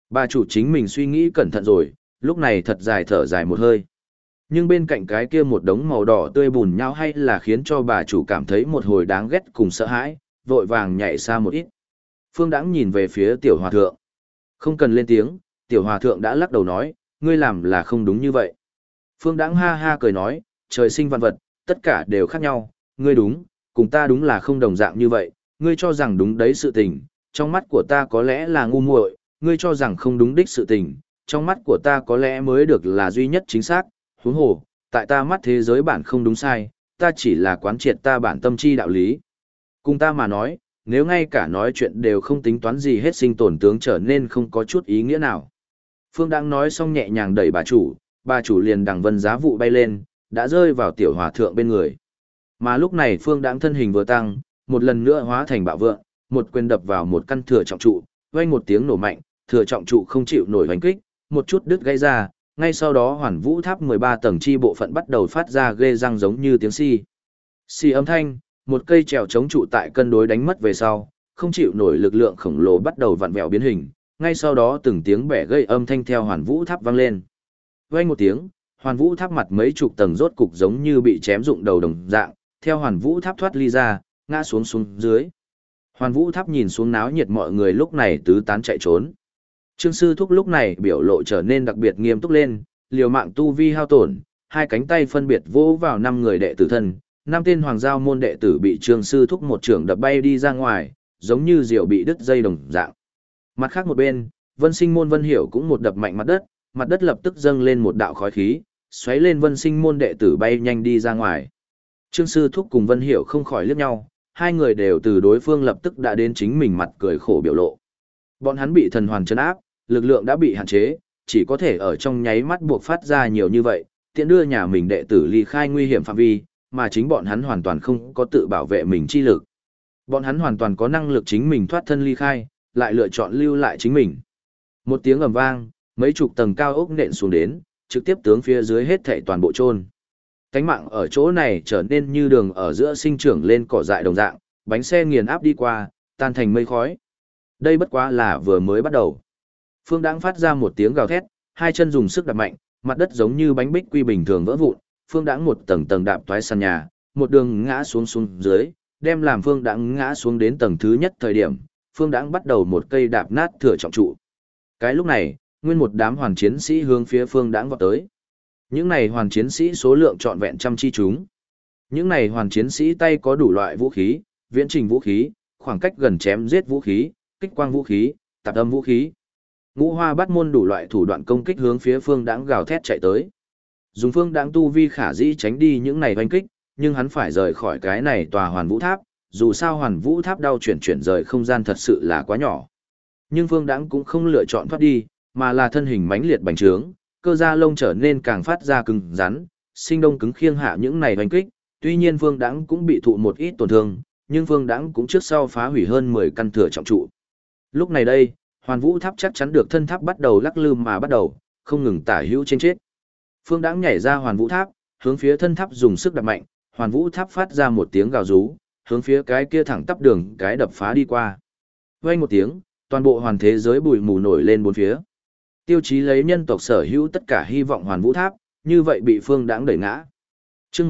Bà chủ chính mình suy nghĩ cẩn thận rồi, lúc này thật dài thở dài một hơi. Nhưng bên cạnh cái kia một đống màu đỏ tươi bùn nhau hay là khiến cho bà chủ cảm thấy một hồi đáng ghét cùng sợ hãi, vội vàng nhảy xa một ít. Phương Đãng nhìn về phía tiểu hòa thượng. Không cần lên tiếng, tiểu hòa thượng đã lắc đầu nói, ngươi làm là không đúng như vậy. Phương Đãng ha ha cười nói, trời sinh vạn vật, tất cả đều khác nhau, ngươi đúng, cùng ta đúng là không đồng dạng như vậy, ngươi cho rằng đúng đấy sự tình, trong mắt của ta có lẽ là ngu muội, ngươi cho rằng không đúng đích sự tình, trong mắt của ta có lẽ mới được là duy nhất chính xác, huống hồ, tại ta mắt thế giới bản không đúng sai, ta chỉ là quán triệt ta bản tâm chi đạo lý. Cùng ta mà nói, nếu ngay cả nói chuyện đều không tính toán gì hết sinh tồn tướng trở nên không có chút ý nghĩa nào. Phương đang nói xong nhẹ nhàng đẩy bà chủ liền đằng vân giá vụ bay lên, đã rơi vào tiểu hòa thượng bên người. Mà lúc này Phương Đãng thân hình vừa tăng, một lần nữa hóa thành bạo vượng, một quyền đập vào một căn thừa trọng trụ, vang một tiếng nổ mạnh, thừa trọng trụ không chịu nổi hoành kích, một chút đứt gãy ra, ngay sau đó Hoàn Vũ Tháp 13 tầng chi bộ phận bắt đầu phát ra ghê răng giống như tiếng xi. Xi âm thanh, một cây trèo chống trụ tại cân đối đánh mất về sau, không chịu nổi lực lượng khổng lồ bắt đầu vặn vẹo biến hình, ngay sau đó từng tiếng bẻ gây âm thanh theo Hoàn Vũ Tháp vang lên. Vang một tiếng, Hoàn Vũ Tháp mặt mấy chục tầng rốt cục giống như bị chém rụng đầu đồng dạng, theo Hoàn Vũ Tháp thoát ly ra, ngã xuống dưới. Hoàn Vũ Tháp nhìn xuống náo nhiệt mọi người lúc này tứ tán chạy trốn. Trương Sư Thúc lúc này biểu lộ trở nên đặc biệt nghiêm túc lên, liều mạng tu vi hao tổn, hai cánh tay phân biệt vỗ vào 5 người đệ tử thân, 5 tên hoàng giao môn đệ tử bị Trương Sư Thúc một trưởng đập bay đi ra ngoài, giống như diều bị đứt dây đồng dạng. Mặt khác một bên, Vân Sinh môn Vân Hiểu cũng một đập mạnh mặt đất lập tức dâng lên một đạo khói khí, xoáy lên Vân Sinh môn đệ tử bay nhanh đi ra ngoài. Trương Sư Thúc cùng Vân Hiểu không khỏi liếc nhau, hai người đều từ đối phương lập tức đã đến chính mình mặt cười khổ biểu lộ. Bọn hắn bị thần hoàn trấn áp, lực lượng đã bị hạn chế, chỉ có thể ở trong nháy mắt buộc phát ra nhiều như vậy, tiện đưa nhà mình đệ tử ly khai nguy hiểm phạm vi, mà chính bọn hắn hoàn toàn không có tự bảo vệ mình chi lực. Bọn hắn hoàn toàn có năng lực chính mình thoát thân ly khai, lại lựa chọn lưu lại chính mình. Một tiếng ầm vang, mấy chục tầng cao ốc nện xuống đến, trực tiếp tướng phía dưới hết thảy toàn bộ chôn. Cánh mạng ở chỗ này trở nên như đường ở giữa sinh trưởng lên cỏ dại đồng dạng, bánh xe nghiền áp đi qua, tan thành mây khói. Đây bất quá là vừa mới bắt đầu. Phương Đãng phát ra một tiếng gào thét, hai chân dùng sức đạp mạnh, mặt đất giống như bánh bích quy bình thường vỡ vụn, Phương Đãng một tầng tầng đạp toái sàn nhà, một đường ngã xuống dưới, đem làm Phương Đãng ngã xuống đến tầng thứ nhất thời điểm, Phương Đãng bắt đầu một cây đạp nát thừa trọng trụ. Cái lúc này, nguyên một đám hoàn chiến sĩ hướng phía Phương Đãng vọt tới. Những này hoàn chiến sĩ số lượng trọn vẹn trăm chi chúng. Những này hoàn chiến sĩ tay có đủ loại vũ khí, viễn trình vũ khí, khoảng cách gần chém giết vũ khí, kích quang vũ khí, tạp âm vũ khí. Ngũ Hoa Bát môn đủ loại thủ đoạn công kích hướng phía Phương Đãng gào thét chạy tới. Dùng Phương Đãng tu vi khả dĩ tránh đi những này oanh kích, nhưng hắn phải rời khỏi cái này tòa Hoàn Vũ Tháp, dù sao Hoàn Vũ Tháp đau chuyển rời không gian thật sự là quá nhỏ. Nhưng Phương Đãng cũng không lựa chọn thoát đi, mà là thân hình mãnh liệt bành trướng, cơ da lông trở nên càng phát ra cứng rắn, sinh đông cứng khiêng hạ những này oanh kích, tuy nhiên Phương Đãng cũng bị thụ một ít tổn thương, nhưng Phương Đãng cũng trước sau phá hủy hơn 10 căn thừa trọng trụ. Lúc này đây, Hoàn Vũ Tháp chắc chắn được thân tháp bắt đầu lắc lư mà bắt đầu, không ngừng tả hữu trên chết. Phương Đãng nhảy ra Hoàn Vũ Tháp, hướng phía thân tháp dùng sức đập mạnh, Hoàn Vũ Tháp phát ra một tiếng gào rú, hướng phía cái kia thẳng tắp đường cái đập phá đi qua. Vang một tiếng, toàn bộ hoàn thế giới bụi mù nổi lên bốn phía. Tiêu chí lấy nhân tộc sở hữu tất cả hy vọng Hoàn Vũ Tháp, như vậy bị Phương Đãng đẩy ngã. Chương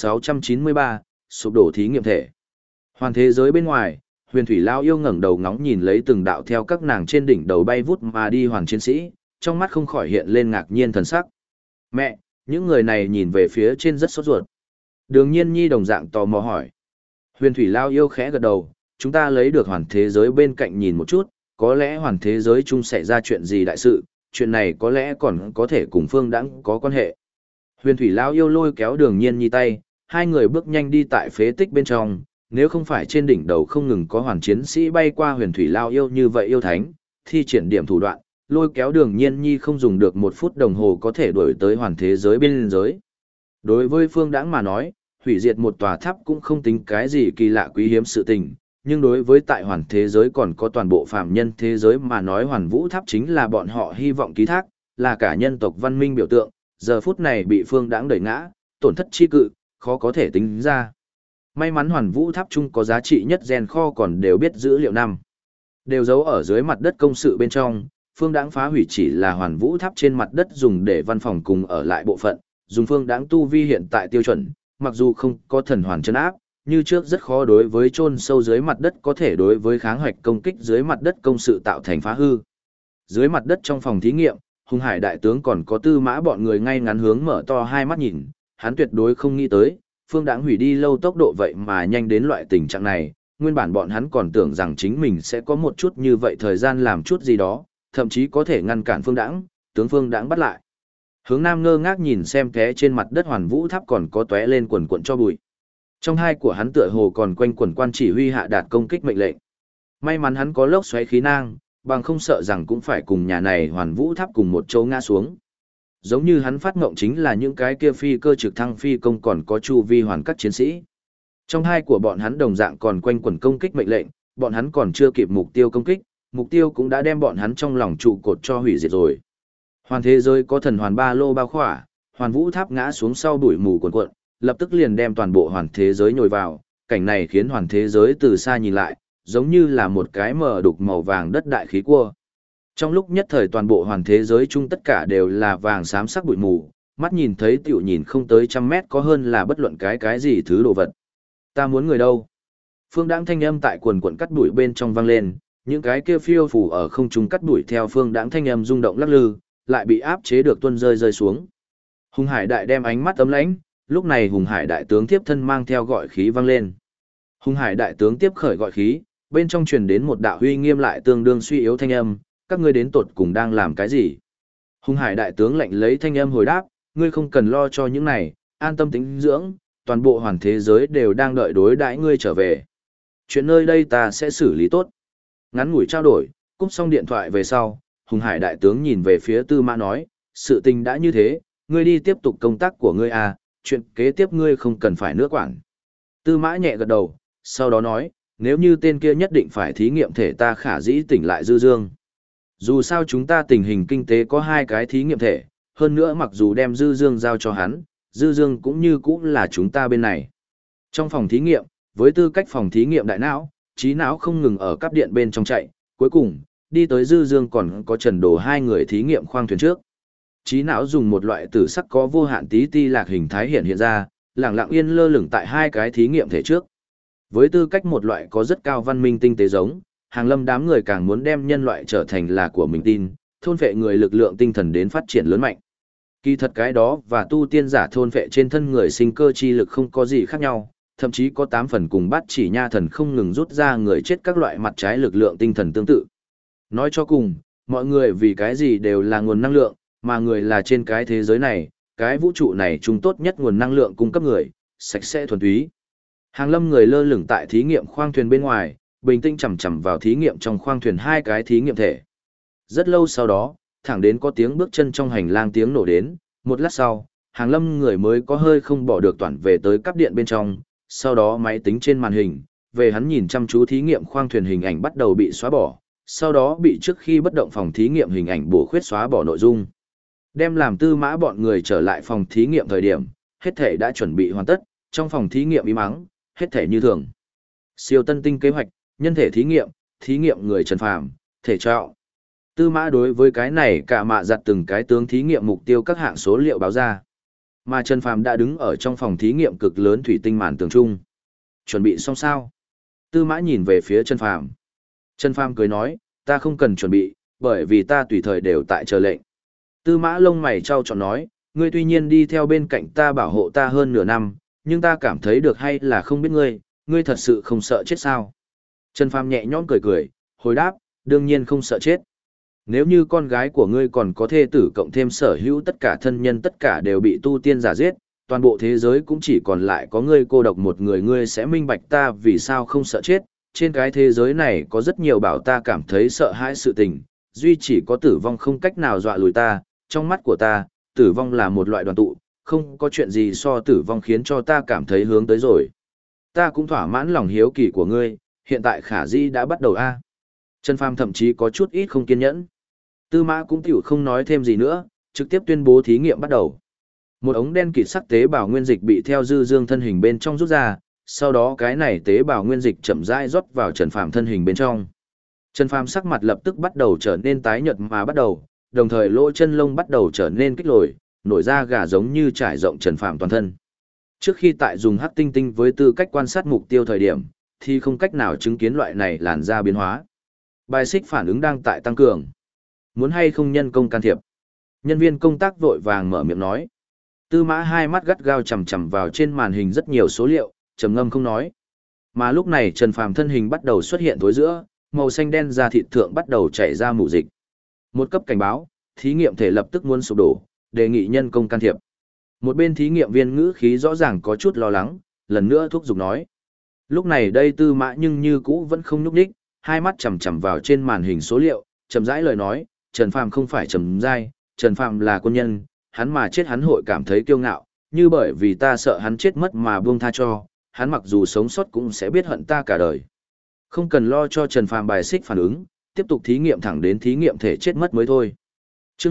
1693, sụp đổ thí nghiệm thể. Hoàn thế giới bên ngoài, Huyền Thủy Lao yêu ngẩng đầu ngóng nhìn lấy từng đạo theo các nàng trên đỉnh đầu bay vút mà đi hoàn chiến sĩ, trong mắt không khỏi hiện lên ngạc nhiên thần sắc. Mẹ, những người này nhìn về phía trên rất sốt ruột. Đường Nhiên Nhi đồng dạng tò mò hỏi. Huyền Thủy Lao yêu khẽ gật đầu, chúng ta lấy được hoàn thế giới bên cạnh nhìn một chút, có lẽ hoàn thế giới chung xảy ra chuyện gì đại sự, chuyện này có lẽ còn có thể cùng Phương Đãng có quan hệ. Huyền Thủy Lao yêu lôi kéo Đường Nhiên Nhi tay, hai người bước nhanh đi tại phế tích bên trong, nếu không phải trên đỉnh đầu không ngừng có hoàn chiến sĩ bay qua Huyền Thủy Lao yêu như vậy yêu thánh, thi triển điểm thủ đoạn, lôi kéo Đường Nhiên Nhi không dùng được 1 phút đồng hồ có thể đuổi tới hoàn thế giới bên giới. Đối với Phương Đãng mà nói, hủy diệt một tòa tháp cũng không tính cái gì kỳ lạ quý hiếm sự tình, nhưng đối với tại hoàn thế giới còn có toàn bộ phàm nhân thế giới mà nói Hoàn Vũ Tháp chính là bọn họ hy vọng ký thác, là cả nhân tộc văn minh biểu tượng, giờ phút này bị Phương Đãng đẩy ngã, tổn thất chi cự, khó có thể tính ra. May mắn Hoàn Vũ Tháp chung có giá trị nhất gen kho còn đều biết dữ liệu năm. Đều giấu ở dưới mặt đất công sự bên trong, Phương Đãng phá hủy chỉ là Hoàn Vũ Tháp trên mặt đất dùng để văn phòng cùng ở lại bộ phận, dùng Phương Đãng tu vi hiện tại tiêu chuẩn, mặc dù không có thần hoàn chân áp, như trước rất khó đối với chôn sâu dưới mặt đất có thể đối với kháng hoạch công kích dưới mặt đất công sự tạo thành phá hư. Dưới mặt đất trong phòng thí nghiệm, Hùng Hải đại tướng còn có Tư Mã bọn người ngay ngắn hướng mở to hai mắt nhìn, hắn tuyệt đối không nghĩ tới, Phương Đãng hủy đi lâu tốc độ vậy mà nhanh đến loại tình trạng này, nguyên bản bọn hắn còn tưởng rằng chính mình sẽ có một chút như vậy thời gian làm chút gì đó, thậm chí có thể ngăn cản Phương Đãng, tướng Phương Đãng bắt lại. Hướng Nam ngơ ngác nhìn xem té trên mặt đất Hoàn Vũ Tháp còn có tóe lên quần quần cho bụi. Trong hai của hắn tựa hồ còn quanh quẩn quan chỉ huy hạ đạt công kích mệnh lệnh. May mắn hắn có lốc xoáy khí nang, bằng không sợ rằng cũng phải cùng nhà này Hoàn Vũ Tháp cùng một chỗ ngã xuống. Giống như hắn phát ngộng chính là những cái kia phi cơ trực thăng phi công còn có chu vi hoàn các chiến sĩ. Trong hai của bọn hắn đồng dạng còn quanh quẩn công kích mệnh lệnh, bọn hắn còn chưa kịp mục tiêu công kích, mục tiêu cũng đã đem bọn hắn trong lòng trụ cột cho hủy diệt rồi. Hoàn thế giới có thần hoàn ba lô bao khỏa, Hoàn Vũ Tháp ngã xuống sau bụi mù cuồn cuộn, lập tức liền đem toàn bộ hoàn thế giới nhồi vào, cảnh này khiến hoàn thế giới từ xa nhìn lại, giống như là một cái mờ đục màu vàng đất đại khí cua. Trong lúc nhất thời toàn bộ hoàn thế giới chung tất cả đều là vàng xám sắc bụi mù, mắt nhìn thấy tiểu nhìn không tới trăm mét có hơn là bất luận cái gì thứ đồ vật. Ta muốn người đâu? Phương Đãng thanh âm tại quần quần cắt bụi bên trong vang lên, những cái kia phiêu phù ở không trung cắt bụi theo Phương Đãng thanh âm rung động lắc lư, lại bị áp chế được tuôn rơi xuống. Hùng Hải đại đem ánh mắt ấm lãnh, lúc này Hùng Hải đại tướng tiếp thân mang theo gọi khí vang lên. Hùng Hải đại tướng tiếp khởi gọi khí, bên trong truyền đến một đạo uy nghiêm lại tương đương suy yếu thanh âm, các ngươi đến tột cùng đang làm cái gì? Hùng Hải đại tướng lạnh lấy thanh âm hồi đáp, ngươi không cần lo cho những này, an tâm tĩnh dưỡng, toàn bộ hoàn thế giới đều đang đợi đối đãi ngươi trở về. Chuyện nơi đây ta sẽ xử lý tốt. Ngắn ngủi trao đổi, cúp xong điện thoại về sau, Hùng Hải đại tướng nhìn về phía Tư Mã nói, sự tình đã như thế, ngươi đi tiếp tục công tác của ngươi à, chuyện kế tiếp ngươi không cần phải nữa quản. Tư Mã nhẹ gật đầu, sau đó nói, nếu như tên kia nhất định phải thí nghiệm thể ta khả dĩ tỉnh lại Dư Dương. Dù sao chúng ta tình hình kinh tế có hai cái thí nghiệm thể, hơn nữa mặc dù đem Dư Dương giao cho hắn, Dư Dương cũng như cũng là chúng ta bên này. Trong phòng thí nghiệm, với tư cách phòng thí nghiệm đại não, trí não không ngừng ở cáp điện bên trong chạy, cuối cùng, đi tới Dư Dương còn có Trần Đồ hai người thí nghiệm khoang thuyền trước. Trí não dùng một loại tử sắc có vô hạn tí ti lạc hình thái hiện ra, lẳng lặng yên lơ lửng tại hai cái thí nghiệm thể trước. Với tư cách một loại có rất cao văn minh tinh tế giống, Hàng Lâm đám người càng muốn đem nhân loại trở thành là của mình tin, thôn phệ người lực lượng tinh thần đến phát triển lớn mạnh. Kỳ thật cái đó và tu tiên giả thôn phệ trên thân người sinh cơ chi lực không có gì khác nhau, thậm chí có 8 phần cùng Bát Chỉ Nha thần không ngừng rút ra người chết các loại mặt trái lực lượng tinh thần tương tự. Nói cho cùng, mọi người vì cái gì đều là nguồn năng lượng, mà người là trên cái thế giới này, cái vũ trụ này chúng tốt nhất nguồn năng lượng cung cấp người, sạch sẽ thuần túy. Hàng Lâm người lơ lửng tại thí nghiệm khoang thuyền bên ngoài, bình tĩnh chằm chằm vào thí nghiệm trong khoang thuyền hai cái thí nghiệm thể. Rất lâu sau đó, thẳng đến có tiếng bước chân trong hành lang tiếng nổ đến, một lát sau, Hàng Lâm người mới có hơi không bỏ được toàn về tới cáp điện bên trong, sau đó máy tính trên màn hình, về hắn nhìn chăm chú thí nghiệm khoang thuyền hình ảnh bắt đầu bị xóa bỏ, sau đó bị trước khi bất động phòng thí nghiệm hình ảnh bổ khuyết xóa bỏ nội dung. Đem làm Tư Mã bọn người trở lại phòng thí nghiệm thời điểm, hết thể đã chuẩn bị hoàn tất, trong phòng thí nghiệm im ắng, hết thể như thường. Siêu tân tinh kế hoạch, nhân thể thí nghiệm người Trần Phàm, thể trọng. Tư Mã đối với cái này cả mạ giặt từng cái tướng thí nghiệm mục tiêu các hạng số liệu báo ra. Mà Trần Phàm đã đứng ở trong phòng thí nghiệm cực lớn thủy tinh màn tường trung. Chuẩn bị xong sao? Tư Mã nhìn về phía Trần Phàm. Trần Phàm cười nói, ta không cần chuẩn bị, bởi vì ta tùy thời đều tại chờ lệnh. Tư Mã lông mày trao trọn nói, ngươi tuy nhiên đi theo bên cạnh ta bảo hộ ta hơn nửa năm, nhưng ta cảm thấy được hay là không biết ngươi thật sự không sợ chết sao? Trần Phàm nhẹ nhõm cười cười, hồi đáp, đương nhiên không sợ chết. Nếu như con gái của ngươi còn có thê tử cộng thêm sở hữu tất cả thân nhân tất cả đều bị tu tiên giả giết, toàn bộ thế giới cũng chỉ còn lại có ngươi cô độc một người, ngươi sẽ minh bạch ta vì sao không sợ chết. Trên cái thế giới này có rất nhiều bảo ta cảm thấy sợ hãi sự tình, duy chỉ có tử vong không cách nào dọa lùi ta, trong mắt của ta, tử vong là một loại đoàn tụ, không có chuyện gì so tử vong khiến cho ta cảm thấy hướng tới rồi. Ta cũng thỏa mãn lòng hiếu kỳ của ngươi, hiện tại khả di đã bắt đầu a. Trần Phàm thậm chí có chút ít không kiên nhẫn. Tư Mã cũng tiểu không nói thêm gì nữa, trực tiếp tuyên bố thí nghiệm bắt đầu. Một ống đen kịt sắc tế bào nguyên dịch bị theo Dư Dương thân hình bên trong rút ra, sau đó cái này tế bào nguyên dịch chậm rãi rót vào Trần Phàm thân hình bên trong. Trần Phàm sắc mặt lập tức bắt đầu trở nên tái nhợt mà bắt đầu, đồng thời lỗ chân lông bắt đầu trở nên kích lồi, nổi da gà giống như trải rộng Trần Phàm toàn thân. Trước khi tại dùng hắc tinh tinh với tư cách quan sát mục tiêu thời điểm, thì không cách nào chứng kiến loại này làn da biến hóa. Bài xích phản ứng đang tại tăng cường. Muốn hay không nhân công can thiệp? Nhân viên công tác vội vàng mở miệng nói. Tư Mã hai mắt gắt gao chằm chằm vào trên màn hình rất nhiều số liệu, trầm ngâm không nói. Mà lúc này Trần Phàm thân hình bắt đầu xuất hiện thối giữa, màu xanh đen da thịt thượng bắt đầu chảy ra mủ dịch. Một cấp cảnh báo, thí nghiệm thể lập tức muốn sụp đổ, đề nghị nhân công can thiệp. Một bên thí nghiệm viên ngữ khí rõ ràng có chút lo lắng, lần nữa thúc giục nói. Lúc này đây Tư Mã nhưng như cũ vẫn không nhúc nhích, hai mắt chằm chằm vào trên màn hình số liệu, chậm rãi lời nói, Trần Phàm không phải Trầm Giai, Trần Phàm là quân nhân, hắn mà chết hắn hội cảm thấy kiêu ngạo, như bởi vì ta sợ hắn chết mất mà buông tha cho, hắn mặc dù sống sót cũng sẽ biết hận ta cả đời. Không cần lo cho Trần Phàm bài xích phản ứng, tiếp tục thí nghiệm thẳng đến thí nghiệm thể chết mất mới thôi. Chương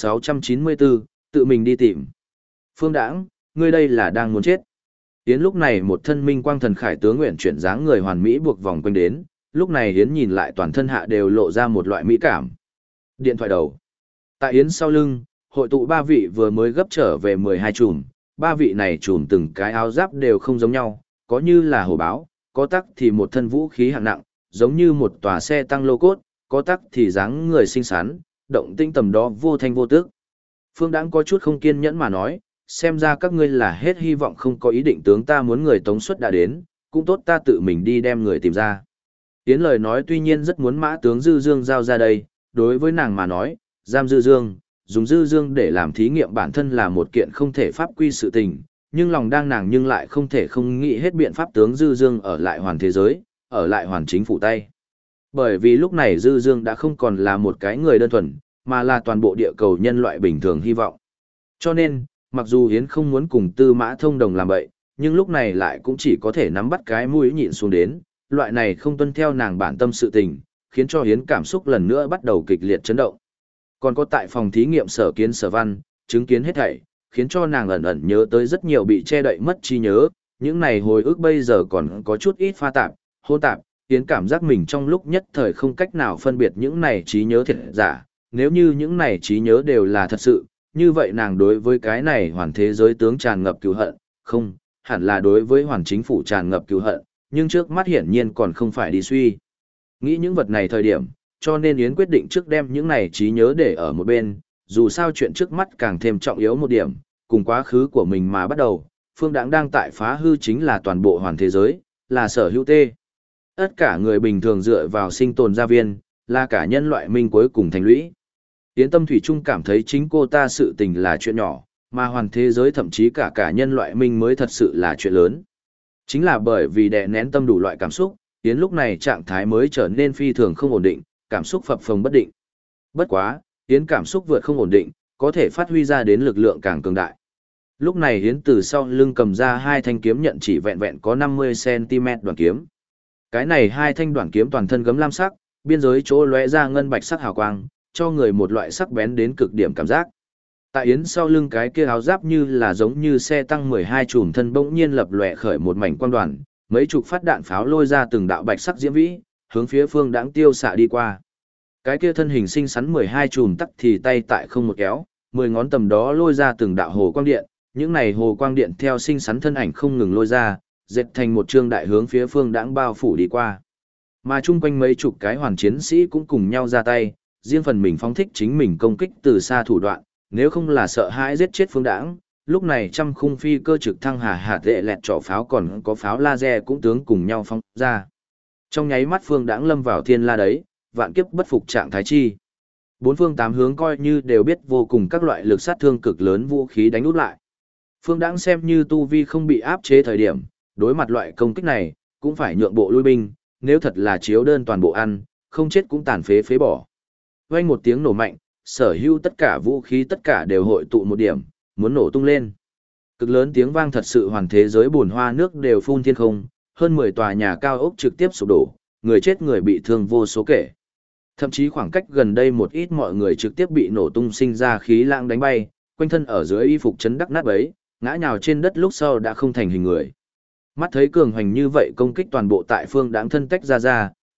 1694, tự mình đi tìm. Phương Đãng, ngươi đây là đang muốn chết. Yến lúc này một thân minh quang thần khải tướng nguyện chuyển dáng người hoàn mỹ buộc vòng quanh đến, lúc này Yến nhìn lại toàn thân hạ đều lộ ra một loại mỹ cảm. Điện thoại đầu. Tại Yến sau lưng, hội tụ ba vị vừa mới gấp trở về 12 chùm, ba vị này chùm từng cái áo giáp đều không giống nhau, có như là hổ báo, có tắc thì một thân vũ khí hạng nặng, giống như một tòa xe tăng lô cốt, có tắc thì dáng người xinh xắn, động tinh tầm đó vô thanh vô tức. Phương Đãng có chút không kiên nhẫn mà nói, xem ra các ngươi là hết hy vọng không có ý định tướng ta muốn người tống xuất đã đến, cũng tốt ta tự mình đi đem người tìm ra. Yến lời nói tuy nhiên rất muốn Mã tướng Dư Dương giao ra đây, đối với nàng mà nói, giam Dư Dương, dùng Dư Dương để làm thí nghiệm bản thân là một kiện không thể pháp quy sự tình, nhưng lòng đang nàng nhưng lại không thể không nghĩ hết biện pháp tướng Dư Dương ở lại hoàn thế giới, ở lại hoàn chính phủ tay. Bởi vì lúc này Dư Dương đã không còn là một cái người đơn thuần, mà là toàn bộ địa cầu nhân loại bình thường hy vọng. Cho nên, mặc dù Yến không muốn cùng Tư Mã thông đồng làm bậy, nhưng lúc này lại cũng chỉ có thể nắm bắt cái mũi nhịn xuống đến, loại này không tuân theo nàng bản tâm sự tình, khiến cho Yến cảm xúc lần nữa bắt đầu kịch liệt chấn động. Còn có tại phòng thí nghiệm Sở Kiến Sở Văn, chứng kiến hết thảy, khiến cho nàng ẩn ẩn nhớ tới rất nhiều bị che đậy mất trí nhớ, những này hồi ức bây giờ còn có chút ít pha tạp, hỗn tạp, Yến cảm giác mình trong lúc nhất thời không cách nào phân biệt những này trí nhớ thiệt giả, nếu như những này trí nhớ đều là thật sự, như vậy nàng đối với cái này hoàn thế giới tướng tràn ngập cừu hận, không, hẳn là đối với hoàn chính phủ tràn ngập cừu hận, nhưng trước mắt hiển nhiên còn không phải đi suy. Nghĩ những vật này thời điểm, cho nên Yến quyết định trước đem những này trí nhớ để ở một bên, dù sao chuyện trước mắt càng thêm trọng yếu một điểm, cùng quá khứ của mình mà bắt đầu, Phương Đãng đang tại phá hư chính là toàn bộ hoàn thế giới, là sở hữu tê. Tất cả người bình thường dựa vào sinh tồn gia viên, là cả nhân loại minh cuối cùng thành lũy. Yến Tâm Thủy Trung cảm thấy chính cô ta sự tình là chuyện nhỏ, mà hoàn thế giới thậm chí cả nhân loại minh mới thật sự là chuyện lớn. Chính là bởi vì đè nén tâm đủ loại cảm xúc, Yến lúc này trạng thái mới trở nên phi thường không ổn định, cảm xúc phập phồng bất định. Bất quá, Yến cảm xúc vượt không ổn định, có thể phát huy ra đến lực lượng càng cường đại. Lúc này Yến từ sau lưng cầm ra hai thanh kiếm nhận chỉ vẹn vẹn có 50 cm đoạn kiếm. Cái này hai thanh đoạn kiếm toàn thân gấm lam sắc, biên giới chỗ lóe ra ngân bạch sắc hào quang, cho người một loại sắc bén đến cực điểm cảm giác. Tại Yến sau lưng cái kia áo giáp như là giống như xe tăng 12 chùm thân bỗng nhiên lập lòe khởi một mảnh quang đoàn, mấy chục phát đạn pháo lôi ra từng đạo bạch sắc diễm vĩ, hướng phía Phương Đãng tiêu xạ đi qua. Cái kia thân hình xinh xắn 12 chùm tắc thì tay tại không một kéo, 10 ngón tầm đó lôi ra từng đạo hồ quang điện, những này hồ quang điện theo xinh xắn thân ảnh không ngừng lôi ra, dệt thành một trương đại hướng phía Phương Đãng bao phủ đi qua. Mà chung quanh mấy chục cái hoàn chiến sĩ cũng cùng nhau ra tay, riêng phần mình phóng thích chính mình công kích từ xa thủ đoạn, nếu không là sợ hãi giết chết Phương Đãng, lúc này trăm khung phi cơ trực thăng hạt tệ lẹt trỏ pháo còn có pháo laser cũng tướng cùng nhau phóng ra. Trong nháy mắt Phương Đãng lâm vào thiên la đấy, vạn kiếp bất phục trạng thái chi. Bốn phương tám hướng coi như đều biết vô cùng các loại lực sát thương cực lớn vũ khí đánh út lại. Phương Đãng xem như tu vi không bị áp chế thời điểm, đối mặt loại công kích này, cũng phải nhượng bộ lui binh, nếu thật là chiếu đơn toàn bộ ăn, không chết cũng tàn phế phế bỏ. Vang một tiếng nổ mạnh, sở hữu tất cả vũ khí tất cả đều hội tụ một điểm, muốn nổ tung lên. Cực lớn tiếng vang thật sự hoàn thế giới bùn hoa nước đều phun thiên không, hơn 10 tòa nhà cao ốc trực tiếp sụp đổ, người chết người bị thương vô số kể. Thậm chí khoảng cách gần đây một ít mọi người trực tiếp bị nổ tung sinh ra khí lãng đánh bay, quanh thân ở dưới y phục chấn đắc nát bấy, ngã nhào trên đất lúc sau đã không thành hình người. Mắt thấy cường hoành như vậy công kích toàn bộ tại Phương Đãng thân tách ra,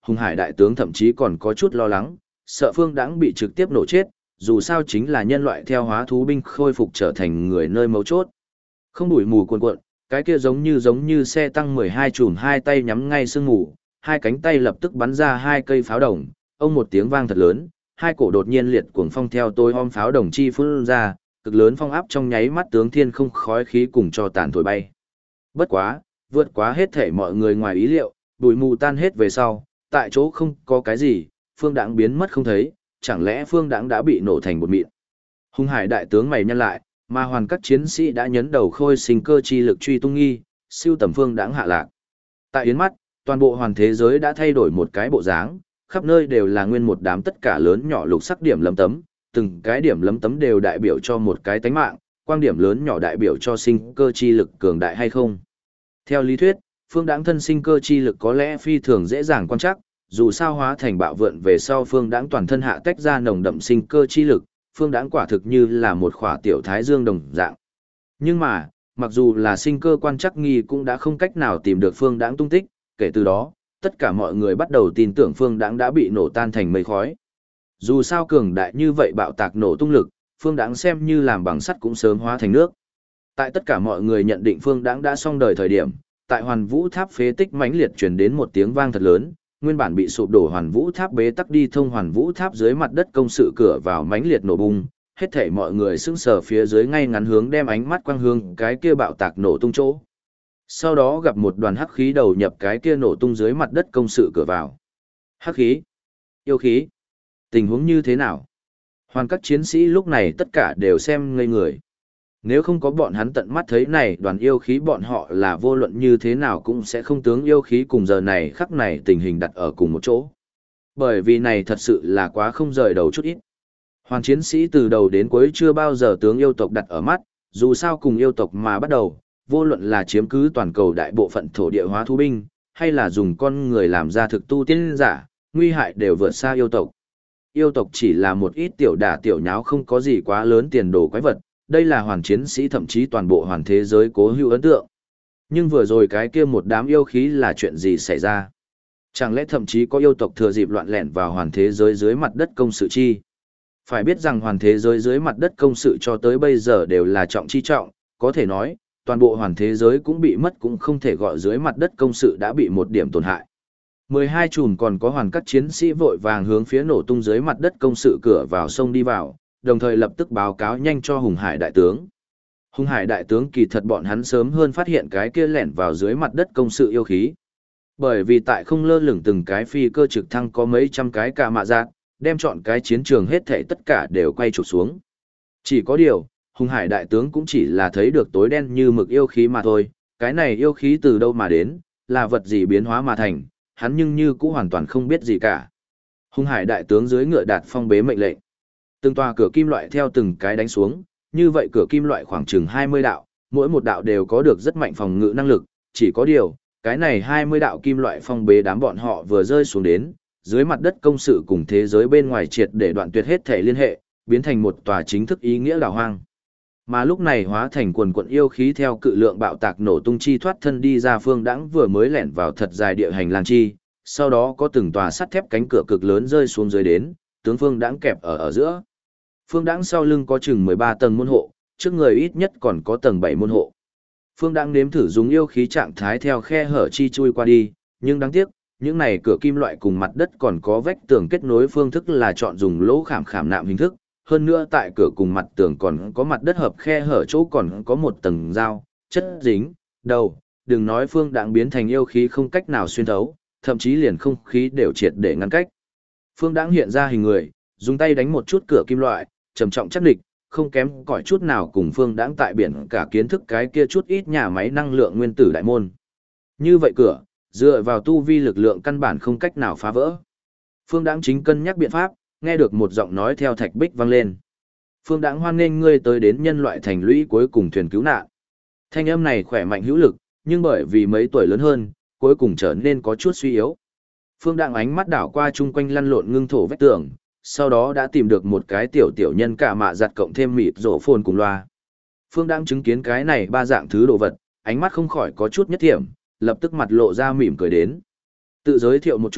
Hùng Hải đại tướng thậm chí còn có chút lo lắng, sợ Phương Đãng bị trực tiếp nổ chết, dù sao chính là nhân loại theo hóa thú binh khôi phục trở thành người nơi mấu chốt. Không bụi mù cuồn cuộn, cái kia giống như xe tăng 12 chùm hai tay nhắm ngay sương mù, hai cánh tay lập tức bắn ra hai cây pháo đồng, ông một tiếng vang thật lớn, hai cổ đột nhiên liệt cuồng phong theo tối om pháo đồng chi phun ra, cực lớn phong áp trong nháy mắt tướng thiên không khói khí cùng cho tàn thổi bay. Bất quá, vượt quá hết thể mọi người ngoài ý liệu, bụi mù tan hết về sau, tại chỗ không có cái gì, Phương Đãng biến mất không thấy, chẳng lẽ Phương Đãng đã bị nổ thành bột mịn. Hung Hải đại tướng mày nhăn lại, mà hoàn các chiến sĩ đã nhấn đầu khôi sinh cơ chi lực truy tung nghi, siêu tầm Phương Đãng hạ lạc. Tại yến mắt, toàn bộ hoàn thế giới đã thay đổi một cái bộ dáng, khắp nơi đều là nguyên một đám tất cả lớn nhỏ lục sắc điểm lấm tấm, từng cái điểm lấm tấm đều đại biểu cho một cái tánh mạng, quang điểm lớn nhỏ đại biểu cho sinh cơ chi lực cường đại hay không. Theo lý thuyết, Phương Đãng thân sinh cơ chi lực có lẽ phi thường dễ dàng quan trắc, dù sao hóa thành bạo vượn về sau Phương Đãng toàn thân hạ tách ra nồng đậm sinh cơ chi lực, Phương Đãng quả thực như là một khỏa tiểu thái dương đồng dạng. Nhưng mà, mặc dù là sinh cơ quan trắc nghi cũng đã không cách nào tìm được Phương Đãng tung tích, kể từ đó, tất cả mọi người bắt đầu tin tưởng Phương Đãng đã bị nổ tan thành mây khói. Dù sao cường đại như vậy bạo tạc nổ tung lực, Phương Đãng xem như làm bằng sắt cũng sớm hóa thành nước. Tại tất cả mọi người nhận định Phương Đãng đã xong đời thời điểm, tại Hoàn Vũ Tháp phế tích mãnh liệt truyền đến một tiếng vang thật lớn, nguyên bản bị sụp đổ Hoàn Vũ Tháp bế tắc đi thông Hoàn Vũ Tháp dưới mặt đất công sự cửa vào mãnh liệt nổ bung, hết thảy mọi người sững sờ phía dưới ngay ngắn hướng đem ánh mắt quang hướng cái kia bạo tạc nổ tung chỗ. Sau đó gặp một đoàn hắc khí đầu nhập cái kia nổ tung dưới mặt đất công sự cửa vào. Hắc khí, yêu khí, tình huống như thế nào? Hoàn các chiến sĩ lúc này tất cả đều xem ngây người. Nếu không có bọn hắn tận mắt thấy này đoàn yêu khí bọn họ là vô luận như thế nào cũng sẽ không tướng yêu khí cùng giờ này khắc này tình hình đặt ở cùng một chỗ. Bởi vì này thật sự là quá không rời đầu chút ít. Hoàn chiến sĩ từ đầu đến cuối chưa bao giờ tướng yêu tộc đặt ở mắt, dù sao cùng yêu tộc mà bắt đầu, vô luận là chiếm cứ toàn cầu đại bộ phận thổ địa hóa thú binh, hay là dùng con người làm ra thực tu tiên giả, nguy hại đều vượt xa yêu tộc. Yêu tộc chỉ là một ít tiểu đả tiểu nháo không có gì quá lớn tiền đồ quái vật, đây là hoàn chiến sĩ thậm chí toàn bộ hoàn thế giới cố hữu ấn tượng. Nhưng vừa rồi cái kia một đám yêu khí là chuyện gì xảy ra? Chẳng lẽ thậm chí có yêu tộc thừa dịp loạn lẻn vào hoàn thế giới dưới mặt đất công sự chi? Phải biết rằng hoàn thế giới dưới mặt đất công sự cho tới bây giờ đều là trọng chi trọng, có thể nói, toàn bộ hoàn thế giới cũng bị mất cũng không thể gọi dưới mặt đất công sự đã bị một điểm tổn hại. 12 chùm còn có hoàn các chiến sĩ vội vàng hướng phía nổ tung dưới mặt đất công sự cửa vào sông đi vào, đồng thời lập tức báo cáo nhanh cho Hùng Hải đại tướng. Hùng Hải đại tướng kỳ thật bọn hắn sớm hơn phát hiện cái kia lẻn vào dưới mặt đất công sự yêu khí. Bởi vì tại không lơ lửng từng cái phi cơ trực thăng có mấy trăm cái cả mạ giác, đem chọn cái chiến trường hết thảy tất cả đều quay trục xuống. Chỉ có điều, Hùng Hải đại tướng cũng chỉ là thấy được tối đen như mực yêu khí mà thôi, cái này yêu khí từ đâu mà đến, là vật gì biến hóa mà thành, hắn nhưng như cũng hoàn toàn không biết gì cả. Hùng Hải đại tướng dưới ngựa đạt phong bế mệnh lệnh. Từng tòa cửa kim loại theo từng cái đánh xuống, như vậy cửa kim loại khoảng chừng 20 đạo, mỗi một đạo đều có được rất mạnh phòng ngự năng lực, chỉ có điều, cái này 20 đạo kim loại phong bế đám bọn họ vừa rơi xuống đến, dưới mặt đất công sự cùng thế giới bên ngoài triệt để đoạn tuyệt hết thể liên hệ, biến thành một tòa chính thức ý nghĩa đảo hoang. Mà lúc này hóa thành quần quận yêu khí theo cự lượng bạo tạc nổ tung chi thoát thân đi ra Phương Đãng vừa mới lẻn vào thật dài địa hành lang chi, sau đó có từng tòa sắt thép cánh cửa cực lớn rơi xuống dưới đến, tướng Phương Đãng kẹp ở giữa. Phương Đãng sau lưng có chừng 13 tầng môn hộ, trước người ít nhất còn có tầng 7 môn hộ. Phương Đãng nếm thử dùng yêu khí trạng thái theo khe hở chi chui qua đi, nhưng đáng tiếc, những này cửa kim loại cùng mặt đất còn có vách tường kết nối phương thức là chọn dùng lỗ khảm khảm nạm hình thức, hơn nữa tại cửa cùng mặt tường còn có mặt đất hợp khe hở chỗ còn có một tầng dao, chất dính, đầu, đừng nói Phương Đãng biến thành yêu khí không cách nào xuyên thấu, thậm chí liền không khí đều triệt để ngăn cách. Phương Đãng hiện ra hình người, dùng tay đánh một chút cửa kim loại, trầm trọng chắc địch, không kém cỏi chút nào cùng Phương Đãng tại biển cả kiến thức cái kia chút ít nhà máy năng lượng nguyên tử đại môn. Như vậy cửa, dựa vào tu vi lực lượng căn bản không cách nào phá vỡ. Phương Đãng chính cân nhắc biện pháp, nghe được một giọng nói theo thạch bích vang lên. Phương Đãng hoan nghênh ngươi tới đến nhân loại thành lũy cuối cùng thuyền cứu nạn. Thanh âm này khỏe mạnh hữu lực, nhưng bởi vì mấy tuổi lớn hơn, cuối cùng trở nên có chút suy yếu. Phương Đãng ánh mắt đảo qua chung quanh lăn lộn ngưng thổ vách tường, sau đó đã tìm được một cái tiểu nhân cả mạ giặt cộng thêm mịt rổ phồn cùng loa. Phương Đãng chứng kiến cái này ba dạng thứ đồ vật, ánh mắt không khỏi có chút nhất thiểm, lập tức mặt lộ ra mỉm cười đến. Tự giới thiệu một chút,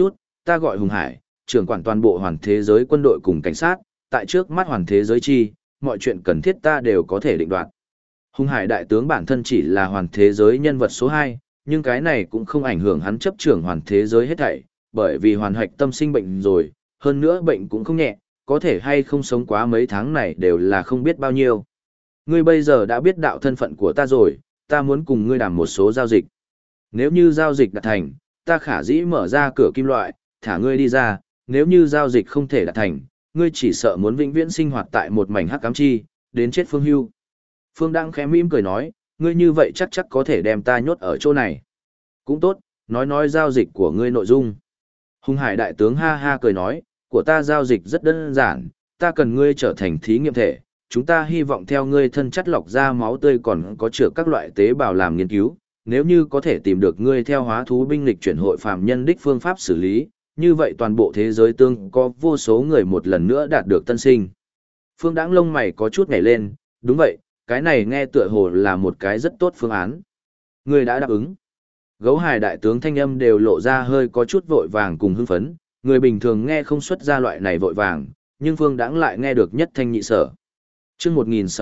ta gọi Hùng Hải, trưởng quản toàn bộ hoàn thế giới quân đội cùng cảnh sát, tại trước mắt hoàn thế giới chi, mọi chuyện cần thiết ta đều có thể định đoạt. Hùng Hải đại tướng bản thân chỉ là hoàn thế giới nhân vật số 2, nhưng cái này cũng không ảnh hưởng hắn chấp trưởng hoàn thế giới hết thảy, bởi vì hoàn hạch tâm sinh bệnh rồi, hơn nữa bệnh cũng không nhẹ, có thể hay không sống quá mấy tháng này đều là không biết bao nhiêu. Ngươi bây giờ đã biết đạo thân phận của ta rồi, ta muốn cùng ngươi đàm một số giao dịch. Nếu như giao dịch đạt thành, ta khả dĩ mở ra cửa kim loại, thả ngươi đi ra, nếu như giao dịch không thể đạt thành, ngươi chỉ sợ muốn vĩnh viễn sinh hoạt tại một mảnh hắc ám chi, đến chết phương hưu. Phương Đăng khẽ mỉm cười nói, ngươi như vậy chắc có thể đem ta nhốt ở chỗ này. Cũng tốt, nói giao dịch của ngươi nội dung. Hùng Hải đại tướng ha ha cười nói, của ta giao dịch rất đơn giản, ta cần ngươi trở thành thí nghiệm thể, chúng ta hy vọng theo ngươi thân chất lọc ra máu tươi còn có chữa các loại tế bào làm nghiên cứu, nếu như có thể tìm được ngươi theo hóa thú binh lịch chuyển hội phàm nhân đích phương pháp xử lý, như vậy toàn bộ thế giới tương có vô số người một lần nữa đạt được tân sinh. Phương Đãng lông mày có chút nhảy lên, đúng vậy, cái này nghe tựa hồ là một cái rất tốt phương án. Ngươi đã đáp ứng. Gấu Hải đại tướng thanh âm đều lộ ra hơi có chút vội vàng cùng hưng phấn, người bình thường nghe không xuất ra loại này vội vàng, nhưng Phương Đãng lại nghe được nhất thanh nhị sở. Chương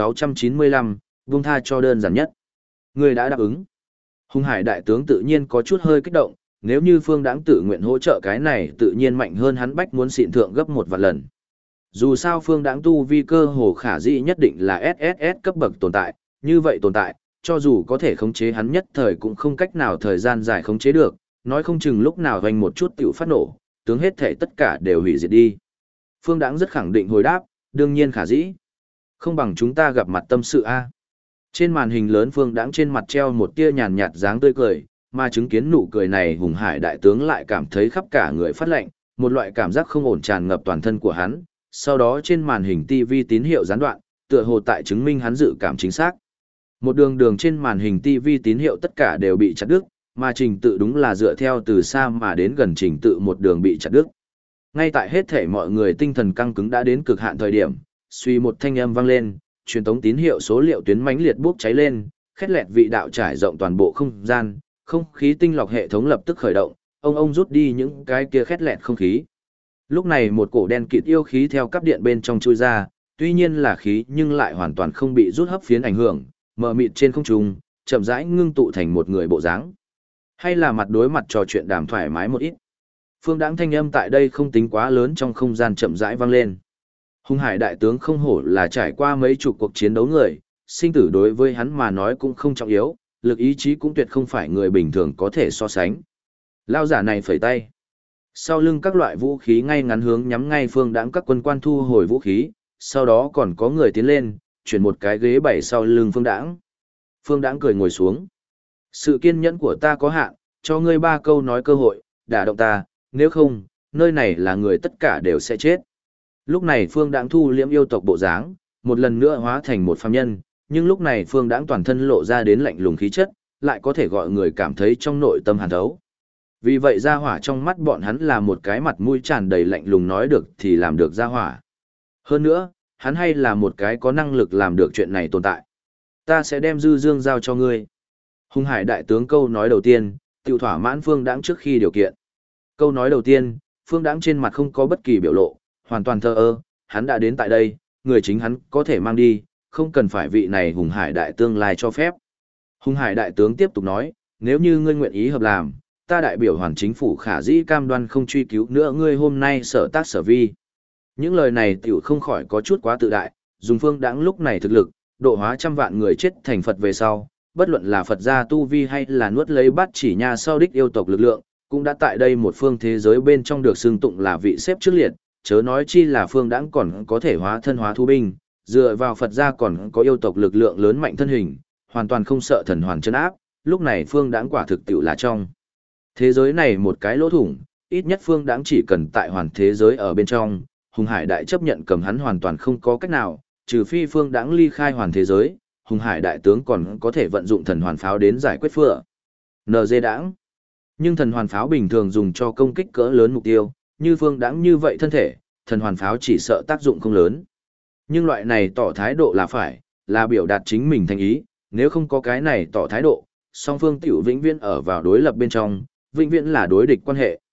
1695, buông tha cho đơn giản nhất. Ngươi đã đáp ứng. Hùng Hải đại tướng tự nhiên có chút hơi kích động, nếu như Phương Đãng tự nguyện hỗ trợ cái này tự nhiên mạnh hơn hắn bách muốn xịn thượng gấp 1 vạn lần. Dù sao Phương Đãng tu vi cơ hồ khả dĩ nhất định là SSS cấp bậc tồn tại, như vậy tồn tại, cho dù có thể khống chế hắn nhất thời cũng không cách nào thời gian dài khống chế được, nói không chừng lúc nào hoành một chút tiểu phát nổ, tướng hết thể tất cả đều hủy diệt đi. Phương Đãng rất khẳng định hồi đáp, đương nhiên khả dĩ. Không bằng chúng ta gặp mặt tâm sự a. Trên màn hình lớn Phương Đãng trên mặt treo một tia nhàn nhạt dáng tươi cười, mà chứng kiến nụ cười này Hùng Hải đại tướng lại cảm thấy khắp cả người phát lạnh, một loại cảm giác không ổn tràn ngập toàn thân của hắn. Sau đó trên màn hình TV tín hiệu gián đoạn, tựa hồ tại chứng minh hắn dự cảm chính xác. Một đường trên màn hình TV tín hiệu tất cả đều bị chặt đứt, mà trình tự đúng là dựa theo từ xa mà đến gần trình tự một đường bị chặt đứt. Ngay tại hết thể mọi người tinh thần căng cứng đã đến cực hạn thời điểm, suy một thanh âm vang lên, truyền tống tín hiệu số liệu tuyến mãnh liệt bốc cháy lên, khét lẹt vị đạo trải rộng toàn bộ không gian, không khí tinh lọc hệ thống lập tức khởi động, ông rút đi những cái kia khét lẹt không khí. Lúc này một cổ đen kịt yêu khí theo cáp điện bên trong chui ra, tuy nhiên là khí nhưng lại hoàn toàn không bị rút hấp phiến ảnh hưởng, mờ mịt trên không trung, chậm rãi ngưng tụ thành một người bộ dáng. Hay là mặt đối mặt trò chuyện đàm thoải mái một ít. Phương Đãng thanh âm tại đây không tính quá lớn trong không gian chậm rãi vang lên. Hùng Hải đại tướng không hổ là trải qua mấy chục cuộc chiến đấu người, sinh tử đối với hắn mà nói cũng không trọng yếu, lực ý chí cũng tuyệt không phải người bình thường có thể so sánh. Lao giả này phẩy tay. Sau lưng các loại vũ khí ngay ngắn hướng nhắm ngay Phương Đãng các quân quan thu hồi vũ khí, sau đó còn có người tiến lên, chuyển một cái ghế bày sau lưng Phương Đãng. Phương Đãng cười ngồi xuống. Sự kiên nhẫn của ta có hạn, cho ngươi 3 câu nói cơ hội, đả động ta, nếu không, nơi này là người tất cả đều sẽ chết. Lúc này Phương Đãng thu liễm yêu tộc bộ dáng, một lần nữa hóa thành một phàm nhân, nhưng lúc này Phương Đãng toàn thân lộ ra đến lạnh lùng khí chất, lại có thể gọi người cảm thấy trong nội tâm hàn thấu. Vì vậy gia hỏa trong mắt bọn hắn là một cái mặt mũi tràn đầy lạnh lùng nói được thì làm được gia hỏa. Hơn nữa, hắn hay là một cái có năng lực làm được chuyện này tồn tại. Ta sẽ đem Dư Dương giao cho ngươi. Hùng Hải đại tướng câu nói đầu tiên, tự thỏa mãn Phương Đãng trước khi điều kiện. Câu nói đầu tiên, Phương Đãng trên mặt không có bất kỳ biểu lộ, hoàn toàn thờ ơ, hắn đã đến tại đây, người chính hắn có thể mang đi, không cần phải vị này Hùng Hải đại tương lai cho phép. Hùng Hải đại tướng tiếp tục nói, nếu như ngươi nguyện ý hợp làm, ta đại biểu hoàn chính phủ khả dĩ cam đoan không truy cứu nữa ngươi hôm nay sở tác sở vi. Những lời này tiểu không khỏi có chút quá tự đại, dùng Phương Đãng lúc này thực lực, độ hóa trăm vạn người chết thành Phật về sau, bất luận là Phật gia tu vi hay là nuốt lấy bát chỉ nha sau đích yêu tộc lực lượng, cũng đã tại đây một phương thế giới bên trong được xưng tụng là vị xếp trước liệt, chớ nói chi là Phương Đãng còn có thể hóa thân hóa thú binh, dựa vào Phật gia còn có yêu tộc lực lượng lớn mạnh thân hình, hoàn toàn không sợ thần hoàn chân áp, lúc này Phương Đãng quả thực tiểu là trong thế giới này một cái lỗ thủng, ít nhất Phương Đãng chỉ cần tại hoàn thế giới ở bên trong, Hùng Hải đại chấp nhận cầm hắn hoàn toàn không có cách nào, trừ phi Phương Đãng ly khai hoàn thế giới, Hùng Hải đại tướng còn có thể vận dụng thần hoàn pháo đến giải quyết phựa. NG Đãng. Nhưng thần hoàn pháo bình thường dùng cho công kích cỡ lớn mục tiêu, như Phương Đãng như vậy thân thể, thần hoàn pháo chỉ sợ tác dụng không lớn. Nhưng loại này tỏ thái độ là phải, là biểu đạt chính mình thành ý, nếu không có cái này tỏ thái độ, song phương tiểu vĩnh viễn ở vào đối lập bên trong, vĩnh viễn là đối địch quan hệ.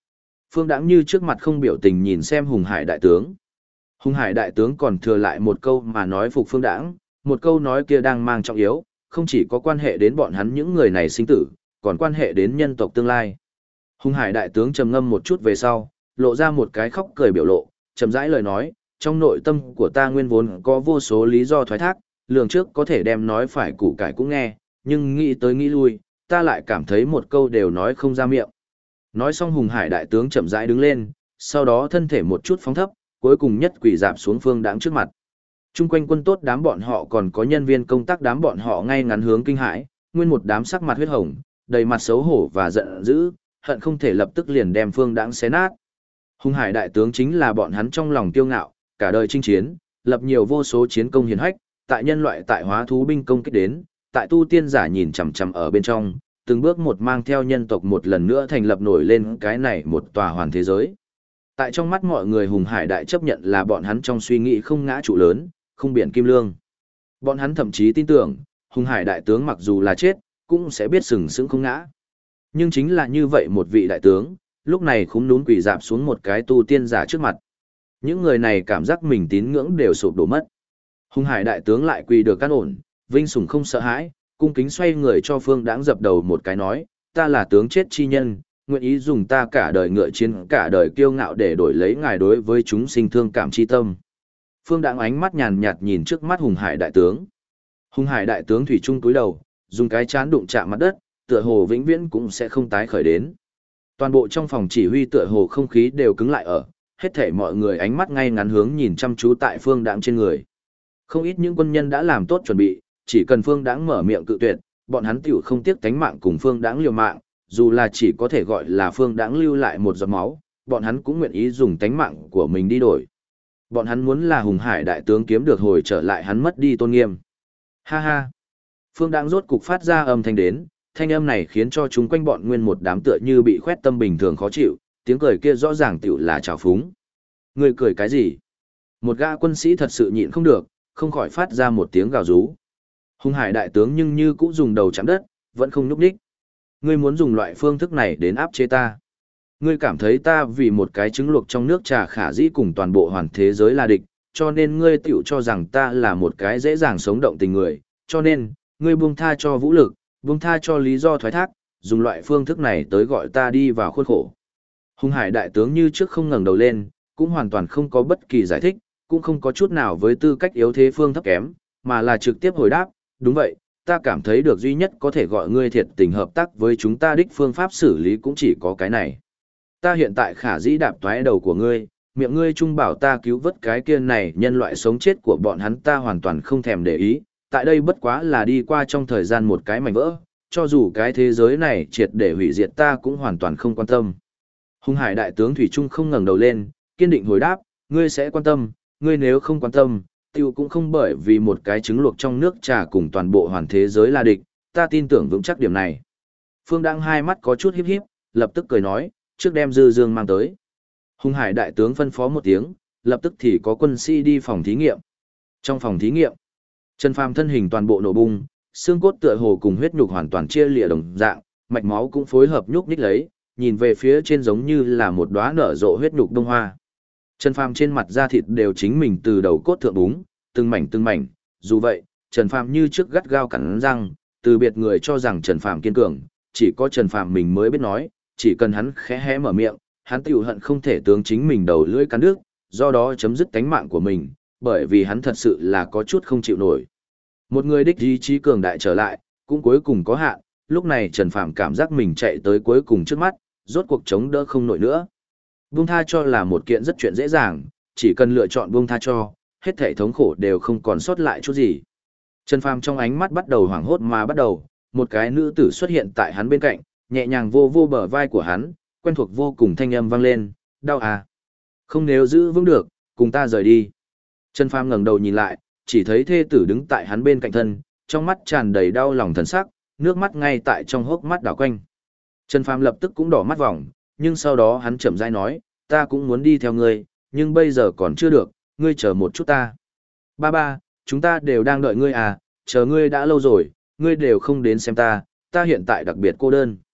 Phương Đãng như trước mặt không biểu tình nhìn xem Hùng Hải đại tướng. Hùng Hải đại tướng còn thừa lại một câu mà nói phục Phương Đãng, một câu nói kia đang mang trọng yếu, không chỉ có quan hệ đến bọn hắn những người này sinh tử, còn quan hệ đến nhân tộc tương lai. Hùng Hải đại tướng trầm ngâm một chút về sau, lộ ra một cái khóc cười biểu lộ, chậm rãi lời nói, trong nội tâm của ta nguyên vốn có vô số lý do thoái thác, lường trước có thể đem nói phải củ cải cũng nghe, nhưng nghĩ tới nghĩ lui, ta lại cảm thấy một câu đều nói không ra miệng. Nói xong Hùng Hải đại tướng chậm rãi đứng lên, sau đó thân thể một chút phóng thấp, cuối cùng nhất quỳ dạp xuống Phương Đãng trước mặt. Trung quanh quân tốt đám bọn họ còn có nhân viên công tác đám bọn họ ngay ngắn hướng kinh hãi, nguyên một đám sắc mặt huyết hồng, đầy mặt xấu hổ và giận dữ, hận không thể lập tức liền đem Phương Đãng xé nát. Hùng Hải đại tướng chính là bọn hắn trong lòng kiêu ngạo, cả đời chinh chiến, lập nhiều vô số chiến công hiển hách, tại nhân loại tại hóa thú binh công kích đến, tại tu tiên giả nhìn chằm chằm ở bên trong, từng bước một mang theo nhân tộc một lần nữa thành lập nổi lên cái này một tòa hoàn thế giới. Tại trong mắt mọi người Hùng Hải đại chấp nhận là bọn hắn trong suy nghĩ không ngã trụ lớn, không biển kim lương. Bọn hắn thậm chí tin tưởng, Hùng Hải đại tướng mặc dù là chết, cũng sẽ biết sừng sững không ngã. Nhưng chính là như vậy một vị đại tướng, lúc này khúm núm quỳ dạp xuống một cái tu tiên giả trước mặt. Những người này cảm giác mình tín ngưỡng đều sụp đổ mất. Hùng Hải đại tướng lại quỳ được căn ổn, vinh sủng không sợ hãi, cung kính xoay người cho Phương Đãng dập đầu một cái nói, ta là tướng chết chi nhân, nguyện ý dùng ta cả đời ngựa chiến cả đời kiêu ngạo để đổi lấy ngài đối với chúng sinh thương cảm chi tâm. Phương Đãng ánh mắt nhàn nhạt nhìn trước mắt Hùng Hải đại tướng. Hùng Hải đại tướng thủy chung cúi đầu, dùng cái chán đụng chạm mặt đất, tựa hồ vĩnh viễn cũng sẽ không tái khởi đến. Toàn bộ trong phòng chỉ huy tựa hồ không khí đều cứng lại ở, hết thảy mọi người ánh mắt ngay ngắn hướng nhìn chăm chú tại Phương Đãng trên người. Không ít những quân nhân đã làm tốt chuẩn bị, chỉ cần Phương Đãng mở miệng cự tuyệt, bọn hắn tiểu không tiếc tánh mạng cùng Phương Đãng liều mạng, dù là chỉ có thể gọi là Phương Đãng lưu lại một giọt máu, bọn hắn cũng nguyện ý dùng tánh mạng của mình đi đổi. Bọn hắn muốn là Hùng Hải đại tướng kiếm được hồi trở lại hắn mất đi tôn nghiêm. Ha ha. Phương Đãng rốt cục phát ra âm thanh đến, thanh âm này khiến cho chúng quanh bọn nguyên một đám tựa như bị khoét tâm bình thường khó chịu, tiếng cười kia rõ ràng tiểu là trào phúng. Người cười cái gì? Một gã quân sĩ thật sự nhịn không được, không khỏi phát ra một tiếng gào rú. Hùng Hải đại tướng nhưng như cũng dùng đầu chạm đất, vẫn không nhúc nhích. Ngươi muốn dùng loại phương thức này đến áp chế ta. Ngươi cảm thấy ta vì một cái trứng luộc trong nước trà khả dĩ cùng toàn bộ hoàn thế giới là địch, cho nên ngươi tiểu cho rằng ta là một cái dễ dàng sống động tình người, cho nên, ngươi buông tha cho vũ lực, buông tha cho lý do thoái thác, dùng loại phương thức này tới gọi ta đi vào khuôn khổ. Hùng Hải đại tướng như trước không ngẩng đầu lên, cũng hoàn toàn không có bất kỳ giải thích, cũng không có chút nào với tư cách yếu thế phương thấp kém, mà là trực tiếp hồi đáp, đúng vậy, ta cảm thấy được duy nhất có thể gọi ngươi thiệt tình hợp tác với chúng ta đích phương pháp xử lý cũng chỉ có cái này. Ta hiện tại khả dĩ đạp toái đầu của ngươi, miệng ngươi trung bảo ta cứu vớt cái kia này nhân loại sống chết của bọn hắn ta hoàn toàn không thèm để ý, tại đây bất quá là đi qua trong thời gian một cái mảnh vỡ, cho dù cái thế giới này triệt để hủy diệt ta cũng hoàn toàn không quan tâm. Hùng Hải đại tướng Thủy Trung không ngẩng đầu lên, kiên định hồi đáp, ngươi sẽ quan tâm, ngươi nếu không quan tâm, tiêu cũng không bởi vì một cái trứng luộc trong nước trà cùng toàn bộ hoàn thế giới là địch, ta tin tưởng vững chắc điểm này. Phương Đãng hai mắt có chút híp híp, lập tức cười nói, trước đem Dư Dương mang tới. Hùng Hải đại tướng phân phó một tiếng, lập tức thì có quân sĩ đi phòng thí nghiệm. Trong phòng thí nghiệm, Trần Phàm thân hình toàn bộ nổ bung, xương cốt tựa hồ cùng huyết nhục hoàn toàn chia lìa đồng dạng, mạch máu cũng phối hợp nhúc nhích lấy, nhìn về phía trên giống như là một đóa nở rộ huyết nhục đông hoa. Trần Phàm trên mặt da thịt đều chính mình từ đầu cốt thượng búng, từng mảnh, dù vậy, Trần Phàm như trước gắt gao cắn răng, từ biệt người cho rằng Trần Phàm kiên cường, chỉ có Trần Phàm mình mới biết nói, chỉ cần hắn khẽ hé mở miệng, hắn tiểu hận không thể tướng chính mình đầu lưỡi cắn đứt, do đó chấm dứt tánh mạng của mình, bởi vì hắn thật sự là có chút không chịu nổi. Một người đích ý chí cường đại trở lại, cũng cuối cùng có hạn, lúc này Trần Phàm cảm giác mình chạy tới cuối cùng trước mắt, rốt cuộc chống đỡ không nổi nữa. Buông tha cho là một kiện rất chuyện dễ dàng, chỉ cần lựa chọn buông tha cho, hết thảy thống khổ đều không còn sót lại chút gì. Trần Phàm trong ánh mắt bắt đầu hoảng hốt mà bắt đầu, một cái nữ tử xuất hiện tại hắn bên cạnh, nhẹ nhàng vô vô bờ vai của hắn, quen thuộc vô cùng thanh âm vang lên, đau à. Không nếu giữ vững được, cùng ta rời đi. Trần Phàm ngẩng đầu nhìn lại, chỉ thấy thê tử đứng tại hắn bên cạnh thân, trong mắt tràn đầy đau lòng thần sắc, nước mắt ngay tại trong hốc mắt đảo quanh. Trần Phàm lập tức cũng đỏ mắt vòng, nhưng sau đó hắn chậm rãi nói, ta cũng muốn đi theo ngươi, nhưng bây giờ còn chưa được, ngươi chờ một chút ta. Ba, chúng ta đều đang đợi ngươi à, chờ ngươi đã lâu rồi, ngươi đều không đến xem ta, ta hiện tại đặc biệt cô đơn.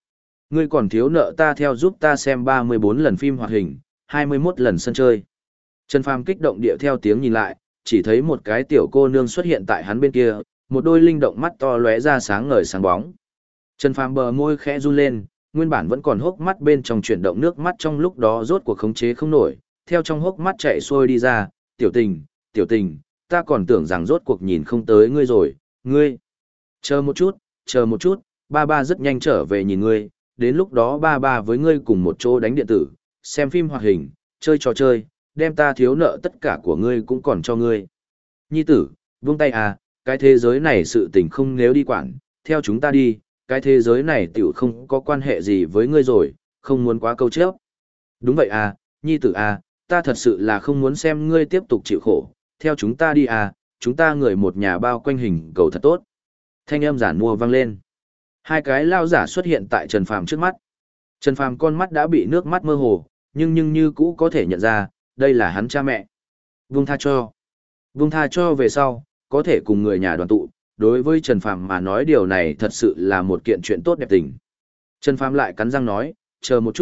Ngươi còn thiếu nợ ta theo giúp ta xem 34 lần phim hoạt hình, 21 lần sân chơi. Trần Phàm kích động điệu theo tiếng nhìn lại, chỉ thấy một cái tiểu cô nương xuất hiện tại hắn bên kia, một đôi linh động mắt to lóe ra sáng ngời sáng bóng. Trần Phàm bờ môi khẽ run lên, nguyên bản vẫn còn hốc mắt bên trong chuyển động nước mắt trong lúc đó rốt cuộc khống chế không nổi, theo trong hốc mắt chạy xuôi đi ra, tiểu tình, ta còn tưởng rằng rốt cuộc nhìn không tới ngươi rồi, ngươi. Chờ một chút, ba ba rất nhanh trở về nhìn ngươi, đến lúc đó ba ba với ngươi cùng một chỗ đánh điện tử, xem phim hoạt hình, chơi trò chơi, đem ta thiếu nợ tất cả của ngươi cũng còn cho ngươi. Nhi tử, buông tay à, cái thế giới này sự tình không nếu đi quản, theo chúng ta đi, cái thế giới này tiểu không có quan hệ gì với ngươi rồi, không muốn quá câu chấp. Đúng vậy à, nhi tử à, ta thật sự là không muốn xem ngươi tiếp tục chịu khổ, theo chúng ta đi à, chúng ta người một nhà bao quanh hình cầu thật tốt. Thanh âm giản mua vang lên. Hai cái lao giả xuất hiện tại Trần Phàm trước mắt. Trần Phàm con mắt đã bị nước mắt mơ hồ, nhưng như cũ có thể nhận ra, đây là hắn cha mẹ. Vung tha cho. Vung tha cho về sau, có thể cùng người nhà đoàn tụ, đối với Trần Phàm mà nói điều này thật sự là một kiện chuyện tốt đẹp tình. Trần Phàm lại cắn răng nói, chờ một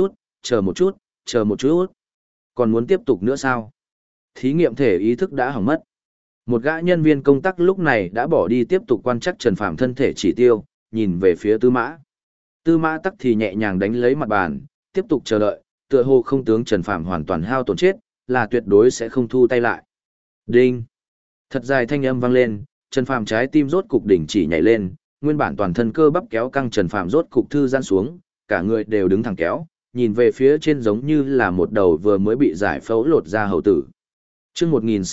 chút. Còn muốn tiếp tục nữa sao? Thí nghiệm thể ý thức đã hỏng mất. Một gã nhân viên công tác lúc này đã bỏ đi tiếp tục quan trắc Trần Phàm thân thể chỉ tiêu, nhìn về phía Tư Mã. Tư Mã tắc thì nhẹ nhàng đánh lấy mặt bàn, tiếp tục chờ đợi, tựa hồ không tướng Trần Phàm hoàn toàn hao tổn chết, là tuyệt đối sẽ không thu tay lại. Đinh! Thật dài thanh âm vang lên, Trần Phàm trái tim rốt cục đỉnh chỉ nhảy lên, nguyên bản toàn thân cơ bắp kéo căng Trần Phàm rốt cục thư giãn xuống, cả người đều đứng thẳng kéo, nhìn về phía trên giống như là một đầu vừa mới bị giải phẫu lột ra hầu tử. Chương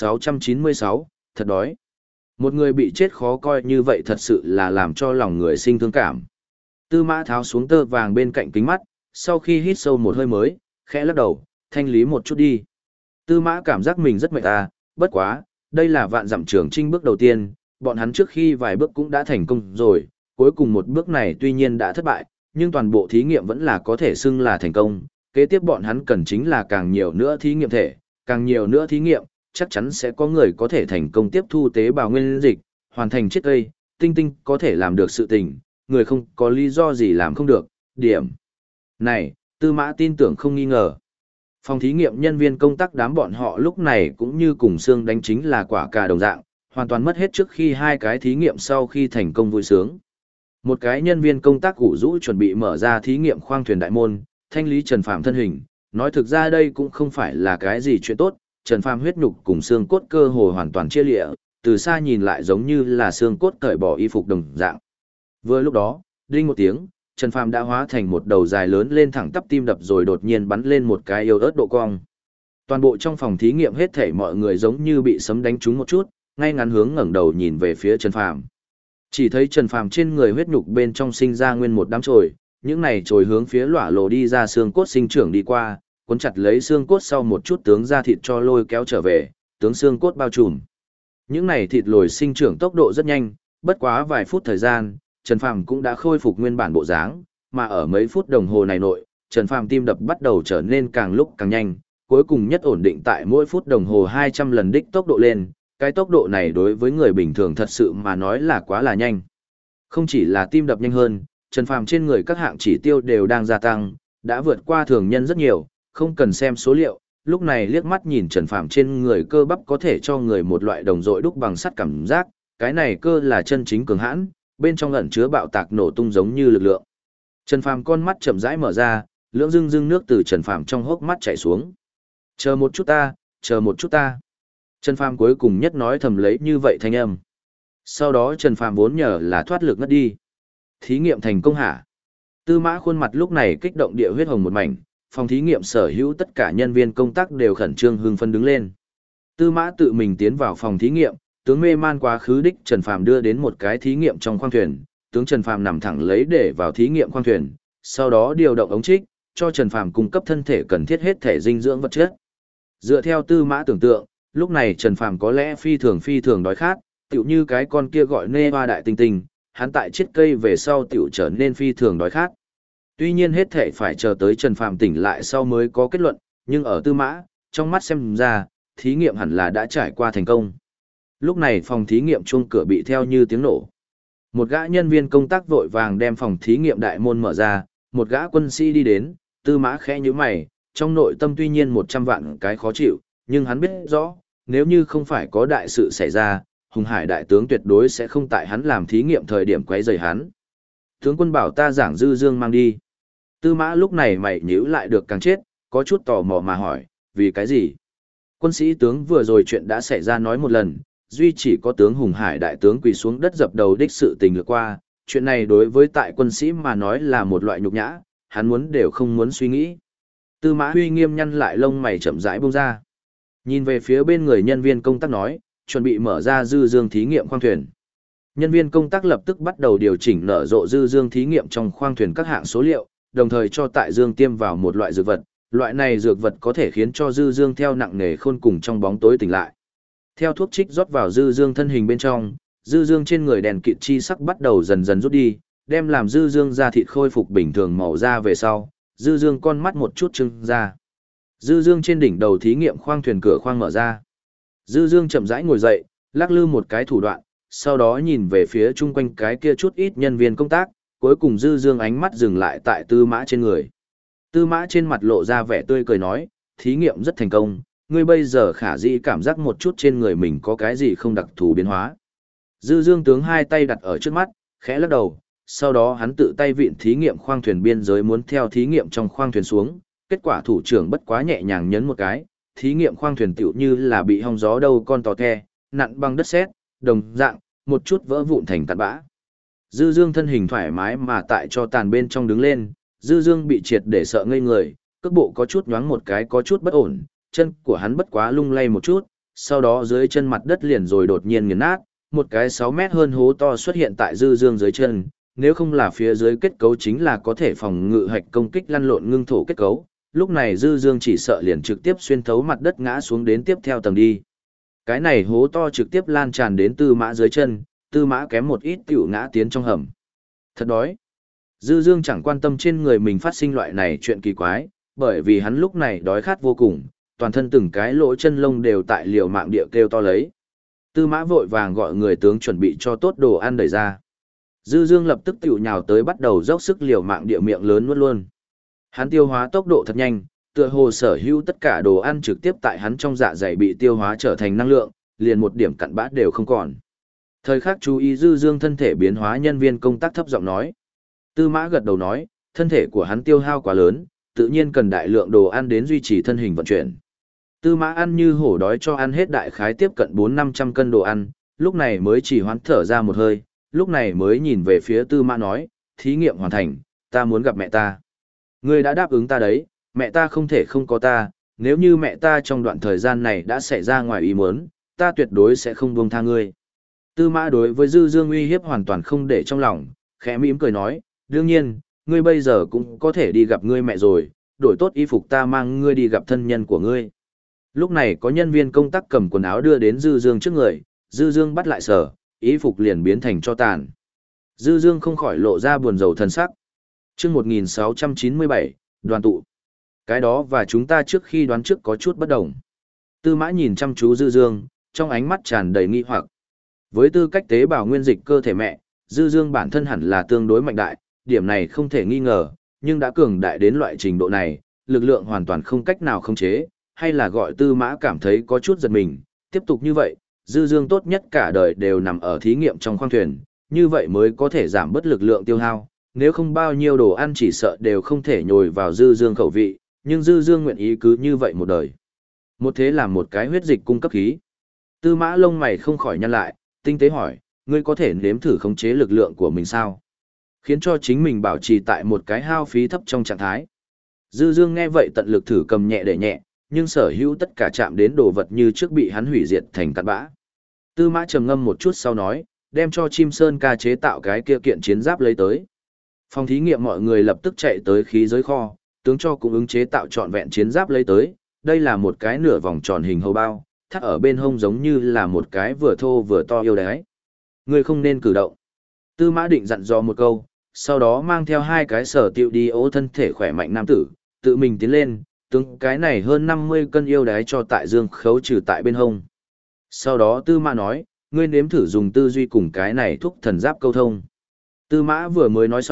1696, thật đói. Một người bị chết khó coi như vậy thật sự là làm cho lòng người sinh thương cảm. Tư Mã tháo xuống tơ vàng bên cạnh kính mắt, sau khi hít sâu một hơi mới, khẽ lắc đầu, thanh lý một chút đi. Tư Mã cảm giác mình rất mệt bất quá, đây là vạn dặm trường chinh bước đầu tiên, bọn hắn trước khi vài bước cũng đã thành công rồi, cuối cùng một bước này tuy nhiên đã thất bại, nhưng toàn bộ thí nghiệm vẫn là có thể xưng là thành công. Kế tiếp bọn hắn cần chính là càng nhiều nữa thí nghiệm thể, càng nhiều nữa thí nghiệm, chắc chắn sẽ có người có thể thành công tiếp thu tế bào nguyên dịch, hoàn thành chiết cây, tinh có thể làm được sự tình, người không có lý do gì làm không được, điểm. Này, Tư Mã tin tưởng không nghi ngờ. Phòng thí nghiệm nhân viên công tác đám bọn họ lúc này cũng như cùng xương đánh chính là quả cà đồng dạng, hoàn toàn mất hết trước khi hai cái thí nghiệm sau khi thành công vui sướng. Một cái nhân viên công tác ủ rũ chuẩn bị mở ra thí nghiệm khoang thuyền đại môn, thanh lý Trần Phàm thân hình, nói thực ra đây cũng không phải là cái gì chuyện tốt, Trần Phàm huyết nhục cùng xương cốt cơ hồ hoàn toàn chia lịa, từ xa nhìn lại giống như là xương cốt cởi bỏ y phục đồng dạng. Vừa lúc đó, đinh một tiếng, Trần Phàm đã hóa thành một đầu dài lớn lên thẳng tắp tim đập rồi đột nhiên bắn lên một cái yếu ớt độ cong. Toàn bộ trong phòng thí nghiệm hết thảy mọi người giống như bị sấm đánh trúng một chút, ngay ngắn hướng ngẩng đầu nhìn về phía Trần Phàm. Chỉ thấy Trần Phàm trên người huyết nhục bên trong sinh ra nguyên một đám chồi, những này chồi hướng phía lỏa lộ đi ra xương cốt sinh trưởng đi qua, cuốn chặt lấy xương cốt sau một chút tướng ra thịt cho lôi kéo trở về, tướng xương cốt bao trùm. Những này thịt lồi sinh trưởng tốc độ rất nhanh, bất quá vài phút thời gian, Trần Phàm cũng đã khôi phục nguyên bản bộ dáng, mà ở mấy phút đồng hồ này nội, Trần Phàm tim đập bắt đầu trở nên càng lúc càng nhanh, cuối cùng nhất ổn định tại mỗi phút đồng hồ 200 lần đích tốc độ lên, cái tốc độ này đối với người bình thường thật sự mà nói là quá là nhanh. Không chỉ là tim đập nhanh hơn, Trần Phàm trên người các hạng chỉ tiêu đều đang gia tăng, đã vượt qua thường nhân rất nhiều, không cần xem số liệu, lúc này liếc mắt nhìn Trần Phàm trên người cơ bắp có thể cho người một loại đồng dội đúc bằng sắt cảm giác, cái này cơ là chân chính cường hãn, bên trong ẩn chứa bạo tạc nổ tung giống như lực lượng. Trần Phàm con mắt chậm rãi mở ra, lưỡng dưng nước từ Trần Phàm trong hốc mắt chảy xuống. Chờ một chút ta. Trần Phàm cuối cùng nhất nói thầm lấy như vậy thanh âm. Sau đó Trần Phàm vốn nhờ là thoát lực ngất đi. Thí nghiệm thành công hả? Tư Mã khuôn mặt lúc này kích động địa huyết hồng một mảnh, phòng thí nghiệm sở hữu tất cả nhân viên công tác đều khẩn trương hưng phấn đứng lên. Tư Mã tự mình tiến vào phòng thí nghiệm, tướng mê man quá khứ đích Trần Phàm đưa đến một cái thí nghiệm trong khoang thuyền, tướng Trần Phàm nằm thẳng lấy để vào thí nghiệm khoang thuyền, sau đó điều động ống trích, cho Trần Phàm cung cấp thân thể cần thiết hết thể dinh dưỡng vật chất. Dựa theo Tư Mã tưởng tượng, lúc này Trần Phàm có lẽ phi thường đói khát, tựu như cái con kia gọi nê hoa đại tinh tinh, hắn tại chiết cây về sau tựu trở nên phi thường đói khát. Tuy nhiên hết thể phải chờ tới Trần Phàm tỉnh lại sau mới có kết luận, nhưng ở Tư Mã, trong mắt xem ra, thí nghiệm hẳn là đã trải qua thành công. Lúc này phòng thí nghiệm chuông cửa bị theo như tiếng nổ. Một gã nhân viên công tác vội vàng đem phòng thí nghiệm đại môn mở ra, một gã quân sĩ đi đến, Tư Mã khẽ nhíu mày, trong nội tâm tuy nhiên 100 vạn cái khó chịu, nhưng hắn biết rõ, nếu như không phải có đại sự xảy ra, Hùng Hải đại tướng tuyệt đối sẽ không tại hắn làm thí nghiệm thời điểm quấy rầy hắn. Tướng quân bảo ta giảng Dư Dương mang đi. Tư Mã lúc này mày nhíu lại được càng chết, có chút tò mò mà hỏi, vì cái gì? Quân sĩ tướng vừa rồi chuyện đã xảy ra nói một lần, duy chỉ có tướng Hùng Hải đại tướng quỳ xuống đất dập đầu đích sự tình lược qua, chuyện này đối với tại quân sĩ mà nói là một loại nhục nhã, hắn muốn đều không muốn suy nghĩ. Tư Mã Huy nghiêm nhăn lại lông mày chậm rãi buông ra. Nhìn về phía bên người nhân viên công tác nói, chuẩn bị mở ra Dư Dương thí nghiệm khoang thuyền. Nhân viên công tác lập tức bắt đầu điều chỉnh nở rộ Dư Dương thí nghiệm trong khoang thuyền các hạng số liệu, đồng thời cho tại Dương tiêm vào một loại dược vật. Loại này dược vật có thể khiến cho Dư Dương theo nặng nề khôn cùng trong bóng tối tỉnh lại. Theo thuốc trích rót vào Dư Dương thân hình bên trong, Dư Dương trên người đèn kịt chi sắc bắt đầu dần dần rút đi, đem làm Dư Dương da thịt khôi phục bình thường màu da về sau, Dư Dương con mắt một chút trưng ra. Dư Dương trên đỉnh đầu thí nghiệm khoang thuyền cửa khoang mở ra. Dư Dương chậm rãi ngồi dậy, lắc lư một cái thủ đoạn, sau đó nhìn về phía chung quanh cái kia chút ít nhân viên công tác, cuối cùng Dư Dương ánh mắt dừng lại tại Tư Mã trên người. Tư Mã trên mặt lộ ra vẻ tươi cười nói, thí nghiệm rất thành công, ngươi bây giờ khả dĩ cảm giác một chút trên người mình có cái gì không đặc thù biến hóa. Dư Dương tướng hai tay đặt ở trước mắt, khẽ lắc đầu, sau đó hắn tự tay vịn thí nghiệm khoang thuyền biên giới muốn theo thí nghiệm trong khoang thuyền xuống, kết quả thủ trưởng bất quá nhẹ nhàng nhấn một cái, thí nghiệm khoang thuyền tựu như là bị hong gió đâu con tò the, nặn băng đất sét, đồng dạng, một chút vỡ vụn thành tạt bã. Dư Dương thân hình thoải mái mà tại cho tàn bên trong đứng lên, Dư Dương bị triệt để sợ ngây người, cước bộ có chút nhoáng một cái có chút bất ổn, chân của hắn bất quá lung lay một chút, sau đó dưới chân mặt đất liền rồi đột nhiên nghiền nát, một cái 6 mét hơn hố to xuất hiện tại Dư Dương dưới chân, nếu không là phía dưới kết cấu chính là có thể phòng ngự hạch công kích lăn lộn ngưng thổ kết cấu, lúc này Dư Dương chỉ sợ liền trực tiếp xuyên thấu mặt đất ngã xuống đến tiếp theo tầng đi. Cái này hố to trực tiếp lan tràn đến Tư Mã dưới chân, Tư Mã kém một ít tiểu ngã tiến trong hầm. Thật đói. Dư Dương chẳng quan tâm trên người mình phát sinh loại này chuyện kỳ quái, bởi vì hắn lúc này đói khát vô cùng, toàn thân từng cái lỗ chân lông đều tại liều mạng địa kêu to lấy. Tư Mã vội vàng gọi người tướng chuẩn bị cho tốt đồ ăn đẩy ra. Dư Dương lập tức tiểu nhào tới bắt đầu dốc sức liều mạng địa miệng lớn nuốt luôn. Hắn tiêu hóa tốc độ thật nhanh, tựa hồ sở hữu tất cả đồ ăn trực tiếp tại hắn trong dạ dày bị tiêu hóa trở thành năng lượng, liền một điểm cặn bã đều không còn. Thời khắc chú ý Dư Dương thân thể biến hóa, nhân viên công tác thấp giọng nói. Tư Mã gật đầu nói, thân thể của hắn tiêu hao quá lớn, tự nhiên cần đại lượng đồ ăn đến duy trì thân hình vận chuyển. Tư Mã ăn như hổ đói cho ăn hết đại khái tiếp cận 400-500 cân đồ ăn, lúc này mới chỉ hoán thở ra một hơi, lúc này mới nhìn về phía Tư Mã nói, thí nghiệm hoàn thành, ta muốn gặp mẹ ta. Ngươi đã đáp ứng ta đấy, mẹ ta không thể không có ta, nếu như mẹ ta trong đoạn thời gian này đã xảy ra ngoài ý muốn, ta tuyệt đối sẽ không buông tha ngươi. Tư Mã đối với Dư Dương uy hiếp hoàn toàn không để trong lòng, khẽ mỉm cười nói, đương nhiên, ngươi bây giờ cũng có thể đi gặp ngươi mẹ rồi, đổi tốt y phục ta mang ngươi đi gặp thân nhân của ngươi. Lúc này có nhân viên công tác cầm quần áo đưa đến Dư Dương trước người, Dư Dương bắt lại sở, y phục liền biến thành cho tàn. Dư Dương không khỏi lộ ra buồn rầu thân sắc. Chương 1697, đoàn tụ. Cái đó và chúng ta trước khi đoán trước có chút bất đồng. Tư Mã nhìn chăm chú Dư Dương, trong ánh mắt tràn đầy nghi hoặc. Với tư cách tế bào nguyên dịch cơ thể mẹ, Dư Dương bản thân hẳn là tương đối mạnh đại, điểm này không thể nghi ngờ, nhưng đã cường đại đến loại trình độ này, lực lượng hoàn toàn không cách nào khống chế, hay là gọi Tư Mã cảm thấy có chút giật mình. Tiếp tục như vậy, Dư Dương tốt nhất cả đời đều nằm ở thí nghiệm trong khoang thuyền, như vậy mới có thể giảm bớt lực lượng tiêu hao, nếu không bao nhiêu đồ ăn chỉ sợ đều không thể nhồi vào Dư Dương khẩu vị, nhưng Dư Dương nguyện ý cứ như vậy một đời. Một thế làm một cái huyết dịch cung cấp khí. Tư Mã lông mày không khỏi nhăn lại, tinh tế hỏi, ngươi có thể nếm thử khống chế lực lượng của mình sao? Khiến cho chính mình bảo trì tại một cái hao phí thấp trong trạng thái. Dư Dương nghe vậy tận lực thử cầm nhẹ để nhẹ, nhưng sở hữu tất cả chạm đến đồ vật như trước bị hắn hủy diệt thành cát bã. Tư Mã trầm ngâm một chút sau nói, đem cho Chim Sơn ca chế tạo cái kia kiện chiến giáp lấy tới. Phòng thí nghiệm mọi người lập tức chạy tới khí giới kho, tướng cho cung ứng chế tạo trọn vẹn chiến giáp lấy tới. Đây là một cái nửa vòng tròn hình hầu bao, thắt ở bên hông giống như là một cái vừa thô vừa to yêu đái. Ngươi không nên cử động. Tư Mã định dặn dò một câu, sau đó mang theo hai cái sở tiệu đi ố thân thể khỏe mạnh nam tử, tự mình tiến lên, tướng cái này hơn 50 cân yêu đái cho tại Dương khấu trừ tại bên hông. Sau đó Tư Mã nói, ngươi nếm thử dùng tư duy cùng cái này thúc thần giáp câu thông. Tư Mã vừa mới nói xong,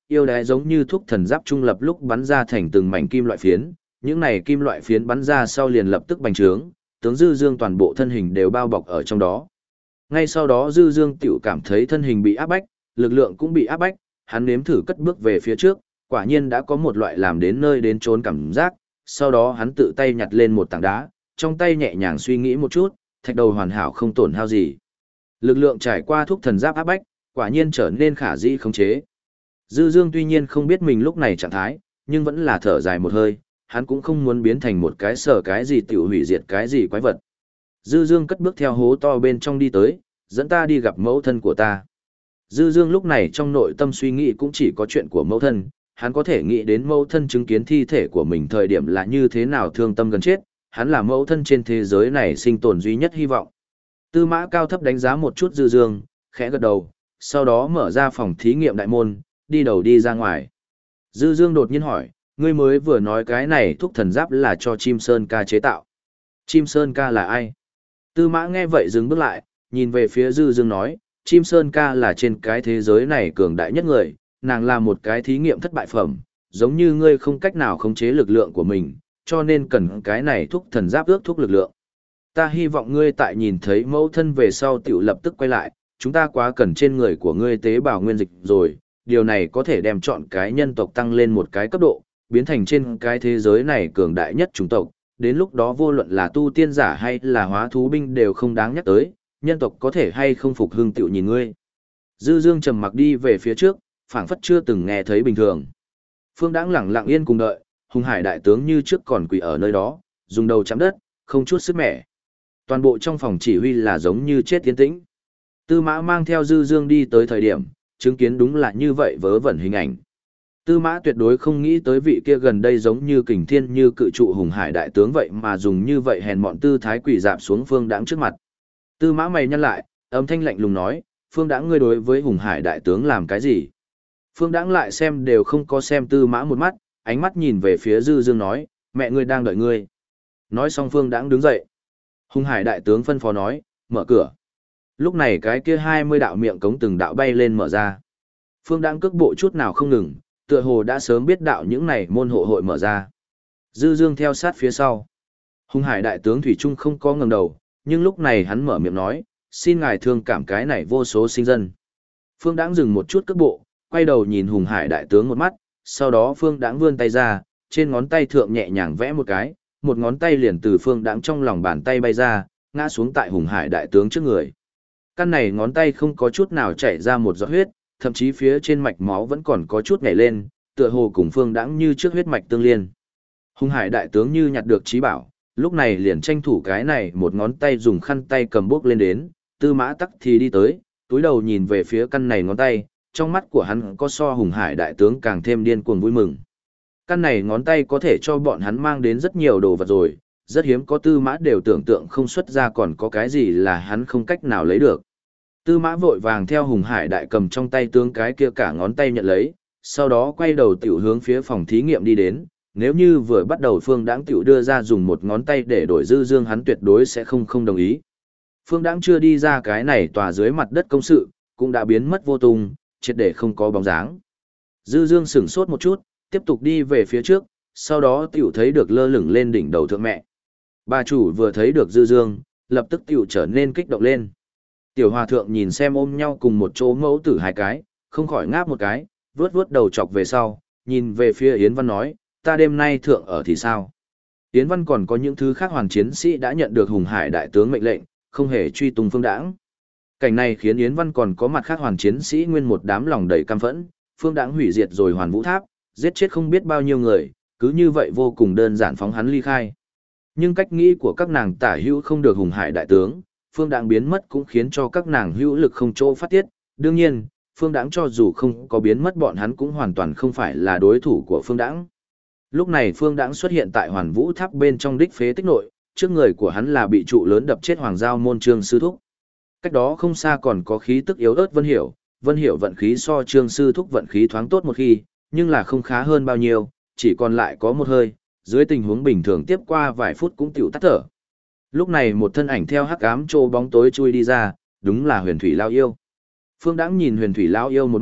yêu đái giống như thuốc thần giáp trung lập lúc bắn ra thành từng mảnh kim loại phiến, những này kim loại phiến bắn ra sau liền lập tức bành trướng, tướng Dư Dương toàn bộ thân hình đều bao bọc ở trong đó. Ngay sau đó Dư Dương tiểu cảm thấy thân hình bị áp bách, lực lượng cũng bị áp bách, hắn nếm thử cất bước về phía trước, quả nhiên đã có một loại làm đến nơi đến chốn cảm giác, sau đó hắn tự tay nhặt lên một tảng đá, trong tay nhẹ nhàng suy nghĩ một chút, thạch đầu hoàn hảo không tổn hao gì. Lực lượng trải qua thuốc thần giáp áp bách, quả nhiên trở nên khả dĩ khống chế. Dư Dương tuy nhiên không biết mình lúc này trạng thái, nhưng vẫn là thở dài một hơi, hắn cũng không muốn biến thành một cái sở cái gì tiểu hủy diệt cái gì quái vật. Dư Dương cất bước theo hố to bên trong đi tới, dẫn ta đi gặp mẫu thân của ta. Dư Dương lúc này trong nội tâm suy nghĩ cũng chỉ có chuyện của mẫu thân, hắn có thể nghĩ đến mẫu thân chứng kiến thi thể của mình thời điểm là như thế nào thương tâm gần chết, hắn là mẫu thân trên thế giới này sinh tồn duy nhất hy vọng. Tư Mã cao thấp đánh giá một chút Dư Dương, khẽ gật đầu, sau đó mở ra phòng thí nghiệm đại môn, đi đầu đi ra ngoài. Dư Dương đột nhiên hỏi, ngươi mới vừa nói cái này thuốc thần giáp là cho Chim Sơn Ca chế tạo. Chim Sơn Ca là ai? Tư Mã nghe vậy dừng bước lại, nhìn về phía Dư Dương nói, Chim Sơn Ca là trên cái thế giới này cường đại nhất người, nàng là một cái thí nghiệm thất bại phẩm, giống như ngươi không cách nào khống chế lực lượng của mình, cho nên cần cái này thuốc thần giáp ước thúc lực lượng. Ta hy vọng ngươi tại nhìn thấy mẫu thân về sau tiểu lập tức quay lại, chúng ta quá cần trên người của ngươi tế bào nguyên dịch rồi, điều này có thể đem chọn cái nhân tộc tăng lên một cái cấp độ, biến thành trên cái thế giới này cường đại nhất chủng tộc, đến lúc đó vô luận là tu tiên giả hay là hóa thú binh đều không đáng nhắc tới, nhân tộc có thể hay không phục hưng tiểu nhìn ngươi. Dư Dương trầm mặc đi về phía trước, phảng phất chưa từng nghe thấy bình thường. Phương Đãng lặng lặng yên cùng đợi, Hùng Hải đại tướng như trước còn quỳ ở nơi đó, dùng đầu chạm đất, không chút sức mẻ. Toàn bộ trong phòng chỉ huy là giống như chết tiến tĩnh. Tư Mã mang theo Dư Dương đi tới thời điểm, chứng kiến đúng là như vậy vớ vẩn hình ảnh. Tư Mã tuyệt đối không nghĩ tới vị kia gần đây giống như kình thiên như cự trụ Hùng Hải đại tướng vậy mà dùng như vậy hèn mọn tư thái quỳ dạp xuống Phương Đãng trước mặt. Tư Mã mày nhăn lại, âm thanh lạnh lùng nói, Phương Đãng ngươi đối với Hùng Hải đại tướng làm cái gì? Phương Đãng lại xem đều không có xem Tư Mã một mắt, ánh mắt nhìn về phía Dư Dương nói, mẹ ngươi đang đợi ngươi. Nói xong Phương Đãng đứng dậy. Hùng Hải đại tướng phân phó nói, mở cửa. Lúc này cái kia 20 đạo miệng cống từng đạo bay lên mở ra. Phương Đãng cước bộ chút nào không ngừng, tựa hồ đã sớm biết đạo những này môn hộ hội mở ra. Dư Dương theo sát phía sau. Hùng Hải đại tướng thủy chung không có ngẩng đầu, nhưng lúc này hắn mở miệng nói, xin ngài thương cảm cái này vô số sinh dân. Phương Đãng dừng một chút cước bộ, quay đầu nhìn Hùng Hải đại tướng một mắt, sau đó Phương Đãng vươn tay ra, trên ngón tay thượng nhẹ nhàng vẽ một cái, một ngón tay liền từ Phương Đãng trong lòng bàn tay bay ra, ngã xuống tại Hùng Hải đại tướng trước người. Căn này ngón tay không có chút nào chảy ra một giọt huyết, thậm chí phía trên mạch máu vẫn còn có chút nhảy lên, tựa hồ cùng Phương Đãng như trước huyết mạch tương liên. Hùng Hải đại tướng như nhặt được trí bảo, lúc này liền tranh thủ cái này một ngón tay dùng khăn tay cầm bước lên đến, Tư Mã Tắc thì đi tới, túi đầu nhìn về phía căn này ngón tay, trong mắt của hắn có so Hùng Hải đại tướng càng thêm điên cuồng vui mừng. Căn này ngón tay có thể cho bọn hắn mang đến rất nhiều đồ vật rồi, rất hiếm có Tư Mã đều tưởng tượng không xuất ra còn có cái gì là hắn không cách nào lấy được. Tư Mã vội vàng theo Hùng Hải đại cầm trong tay tướng cái kia cả ngón tay nhận lấy, sau đó quay đầu tiểu hướng phía phòng thí nghiệm đi đến, nếu như vừa bắt đầu Phương Đãng tiểu đưa ra dùng một ngón tay để đổi Dư Dương hắn tuyệt đối sẽ không đồng ý. Phương Đãng chưa đi ra cái này tòa dưới mặt đất công sự, cũng đã biến mất vô tung, triệt để không có bóng dáng. Dư Dương sửng sốt một chút, tiếp tục đi về phía trước, sau đó tiểu thấy được lơ lửng lên đỉnh đầu thượng mẹ. Bà chủ vừa thấy được Dư Dương, lập tức tiểu trở nên kích động lên. Tiểu hòa thượng nhìn xem ôm nhau cùng một chỗ mẫu tử hai cái, không khỏi ngáp một cái, vuốt vuốt đầu chọc về sau, nhìn về phía Yến Văn nói, ta đêm nay thượng ở thì sao? Yến Văn còn có những thứ khác hoàn chiến sĩ đã nhận được Hùng Hải đại tướng mệnh lệnh, không hề truy tung Phương Đãng. Cảnh này khiến Yến Văn còn có mặt khác hoàn chiến sĩ nguyên một đám lòng đầy căm phẫn, Phương Đãng hủy diệt rồi Hoàn Vũ Tháp, giết chết không biết bao nhiêu người, cứ như vậy vô cùng đơn giản phóng hắn ly khai. Nhưng cách nghĩ của các nàng tả hữu không được Hùng Hải đại tướng, Phương Đãng biến mất cũng khiến cho các nàng hữu lực không chỗ phát tiết, đương nhiên, Phương Đãng cho dù không có biến mất bọn hắn cũng hoàn toàn không phải là đối thủ của Phương Đãng. Lúc này Phương Đãng xuất hiện tại Hoàn Vũ Tháp bên trong đích phế tích nội, trước người của hắn là bị trụ lớn đập chết Hoàng Giao môn Trương Sư Thúc. Cách đó không xa còn có khí tức yếu ớt Vân Hiểu vận khí so Trương Sư Thúc vận khí thoáng tốt một khi, nhưng là không khá hơn bao nhiêu, chỉ còn lại có một hơi, dưới tình huống bình thường tiếp qua vài phút cũng tiểu tắt thở. Lúc này một thân ảnh theo hắc ám trô bóng tối chui đi ra, đúng là Huyền Thủy Lao Yêu. Phương Đãng nhìn Huyền Thủy Lao Yêu một mắt,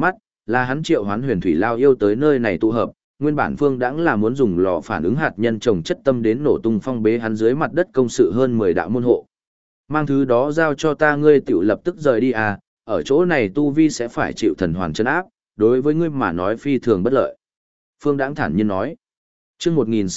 là hắn triệu hoán huyền thủy lao yêu tới nơi này tụ hợp, nguyên bản Phương Đãng là muốn dùng lò phản ứng hạt nhân trồng chất tâm đến nổ tung phong bế hắn dưới mặt đất công sự hơn 10 đạo môn hộ. Mang thứ đó giao cho ta, ngươi tiểu lập tức rời đi à, ở chỗ này tu vi sẽ phải chịu thần hoàn chân áp, đối với ngươi mà nói phi thường bất lợi. Phương Đãng thản nhiên nói. Chương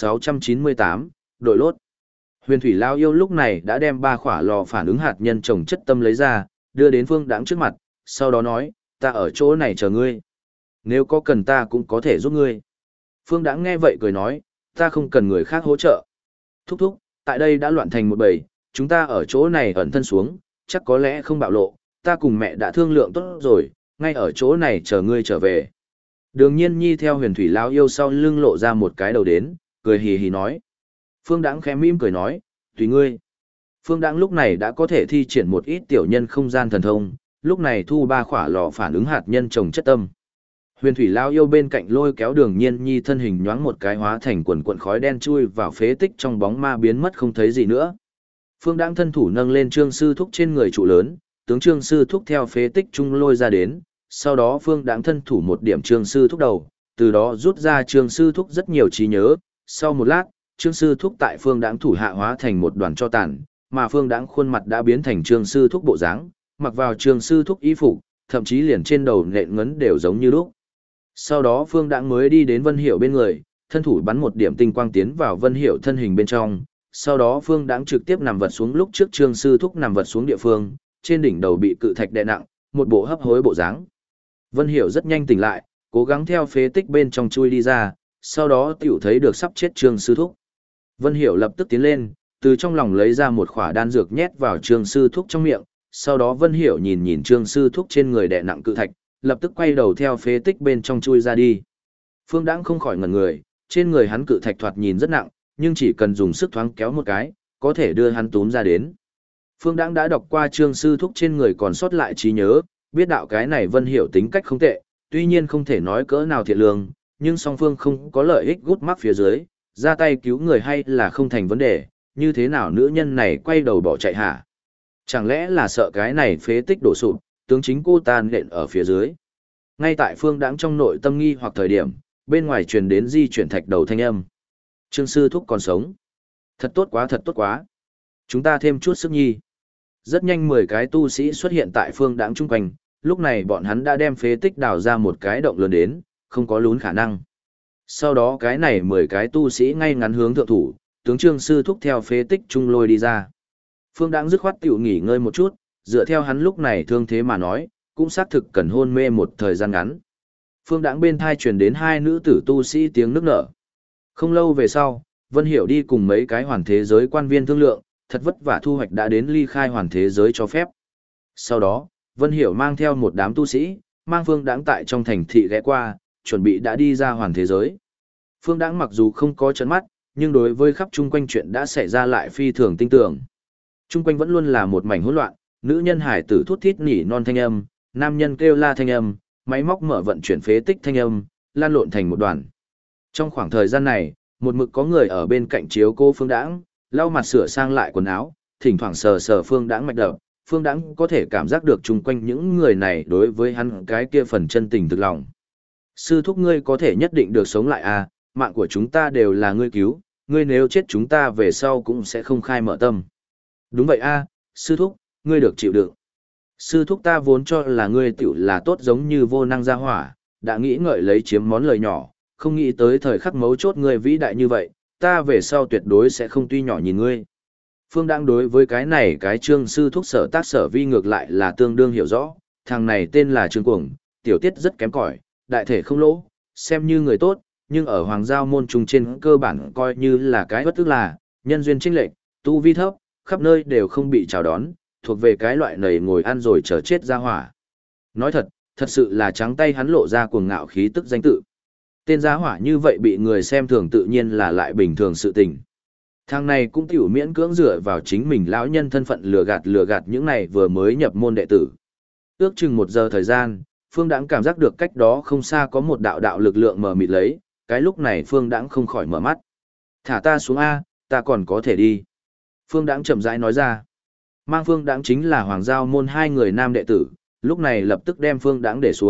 1698, đội lốt. Huyền thủy lao yêu lúc này đã đem 3 khỏa lò phản ứng hạt nhân trồng chất tâm lấy ra, đưa đến Phương Đãng trước mặt, sau đó nói, ta ở chỗ này chờ ngươi. Nếu có cần ta cũng có thể giúp ngươi. Phương Đãng nghe vậy cười nói, ta không cần người khác hỗ trợ. Thúc thúc, tại đây đã loạn thành một bầy, chúng ta ở chỗ này ẩn thân xuống, chắc có lẽ không bạo lộ, ta cùng mẹ đã thương lượng tốt rồi, ngay ở chỗ này chờ ngươi trở về. Đường Nhiên Nhi theo huyền thủy lao yêu sau lưng lộ ra một cái đầu đến, cười hì hì nói. Phương Đãng khẽ mỉm cười nói, tùy ngươi. Phương Đãng lúc này đã có thể thi triển một ít tiểu nhân không gian thần thông, lúc này thu 3 khỏa lò phản ứng hạt nhân trồng chất tâm. Huyền thủy lao yêu bên cạnh lôi kéo Đường Nhiên Nhi thân hình nhoáng một cái hóa thành quần cuộn khói đen chui vào phế tích trong bóng ma biến mất không thấy gì nữa. Phương Đãng thân thủ nâng lên Trương Sư Thúc trên người trụ lớn, tướng Trương Sư Thúc theo phế tích trung lôi ra đến, sau đó Phương Đãng thân thủ một điểm Trương Sư Thúc đầu, từ đó rút ra Trương Sư Thúc rất nhiều trí nhớ, sau một lát, Trương Sư Thúc tại Phương Đãng thủ hạ hóa thành một đoàn tro tàn, mà Phương Đãng khuôn mặt đã biến thành Trương Sư Thúc bộ dáng, mặc vào Trương Sư Thúc y phục, thậm chí liền trên đầu nện ngấn đều giống như lúc. Sau đó Phương Đãng mới đi đến Vân Hiểu bên người, thân thủ bắn một điểm tinh quang tiến vào Vân Hiểu thân hình bên trong, sau đó Phương Đãng trực tiếp nằm vật xuống lúc trước Trương Sư Thúc nằm vật xuống địa phương, trên đỉnh đầu bị cự thạch đè nặng, một bộ hấp hối bộ dáng. Vân Hiểu rất nhanh tỉnh lại, cố gắng theo phế tích bên trong chui đi ra, sau đó tiểu thấy được sắp chết Trương Sư Thúc. Vân Hiểu lập tức tiến lên, từ trong lòng lấy ra một khỏa đan dược nhét vào Trương Sư Thúc trong miệng, sau đó Vân Hiểu nhìn nhìn Trương Sư Thúc trên người đè nặng cự thạch, lập tức quay đầu theo phế tích bên trong chui ra đi. Phương Đãng không khỏi ngẩn người, trên người hắn cự thạch thoạt nhìn rất nặng, nhưng chỉ cần dùng sức thoáng kéo một cái, có thể đưa hắn túm ra đến. Phương Đãng đã đọc qua Trương Sư Thúc trên người còn sót lại trí nhớ, biết đạo cái này Vân Hiểu tính cách không tệ, tuy nhiên không thể nói cỡ nào thiện lương, nhưng song phương không có lợi ích gút mắc phía dưới, ra tay cứu người hay là không thành vấn đề, như thế nào nữ nhân này quay đầu bỏ chạy hả? Chẳng lẽ là sợ cái này phế tích đổ sụp, tướng chính cô ta nện ở phía dưới. Ngay tại Phương Đãng trong nội tâm nghi hoặc thời điểm, bên ngoài truyền đến di chuyển thạch đầu thanh âm. Trương Sư Thúc còn sống. Thật tốt quá, thật tốt quá. Chúng ta thêm chút sức nhi. Rất nhanh 10 cái tu sĩ xuất hiện tại Phương Đãng chung quanh, lúc này bọn hắn đã đem phế tích đào ra một cái động lớn đến, không có lún khả năng. Sau đó cái này 10 cái tu sĩ ngay ngắn hướng thượng thủ, tướng Trương Sư Thúc theo phế tích trung lôi đi ra. Phương Đãng dứt khoát tiểu nghỉ ngơi một chút, dựa theo hắn lúc này thương thế mà nói, cũng xác thực cần hôn mê một thời gian ngắn. Phương Đãng bên thai truyền đến 2 nữ tử tu sĩ tiếng nức nở. Không lâu về sau, Vân Hiểu đi cùng mấy cái hoàn thế giới quan viên thương lượng, thật vất vả thu hoạch đã đến ly khai hoàn thế giới cho phép. Sau đó, Vân Hiểu mang theo một đám tu sĩ, mang Phương Đãng tại trong thành thị ghé qua, chuẩn bị đã đi ra hoàn thế giới. Phương Đãng mặc dù không có chấn mắt, nhưng đối với khắp chung quanh chuyện đã xảy ra lại phi thường tinh tường. Chung quanh vẫn luôn là một mảnh hỗn loạn, nữ nhân hải tử thút thít nỉ non thanh âm, nam nhân kêu la thanh âm, máy móc mở vận chuyển phế tích thanh âm, lan lộn thành một đoàn. Trong khoảng thời gian này, một mực có người ở bên cạnh chiếu cô Phương Đãng, lau mặt sửa sang lại quần áo, thỉnh thoảng sờ sờ Phương Đãng mạch đập, Phương Đãng có thể cảm giác được chung quanh những người này đối với hắn cái kia phần chân tình thực lòng. Sư thúc ngươi có thể nhất định được sống lại à, mạng của chúng ta đều là ngươi cứu, ngươi nếu chết chúng ta về sau cũng sẽ không khai mở tâm. Đúng vậy a, sư thúc, ngươi được chịu đựng. Sư thúc ta vốn cho là ngươi tiểu là tốt giống như vô năng gia hỏa, đã nghĩ ngợi lấy chiếm món lời nhỏ, không nghĩ tới thời khắc mấu chốt ngươi vĩ đại như vậy, ta về sau tuyệt đối sẽ không tuy nhỏ nhìn ngươi. Phương Đãng đối với cái này cái Trương Sư thúc sở tác sở vi ngược lại là tương đương hiểu rõ, thằng này tên là Trương Cuồng, tiểu tiết rất kém cỏi, đại thể không lỗ, xem như người tốt, nhưng ở Hoàng Giao môn trung trên cơ bản coi như là cái bất tức là, nhân duyên chênh lệch, tu vi thấp, khắp nơi đều không bị chào đón, thuộc về cái loại nầy ngồi ăn rồi chờ chết ra hỏa. Nói thật, thật sự là trắng tay hắn lộ ra cuồng ngạo khí tức danh tự. Tên giá hỏa như vậy bị người xem thường tự nhiên là lại bình thường sự tình. Thằng này cũng tiểu miễn cưỡng dựa vào chính mình lão nhân thân phận lừa gạt những này vừa mới nhập môn đệ tử. Ước chừng 1 giờ thời gian, Phương Đãng cảm giác được cách đó không xa có một đạo lực lượng mờ mịt lấy, cái lúc này Phương Đãng không khỏi mở mắt. Thả ta xuống A, ta còn có thể đi. Phương Đãng chậm rãi nói ra. Mang Phương Đãng chính là Hoàng Giao môn 2 người nam đệ tử, lúc này lập tức đem Phương Đãng để xuống,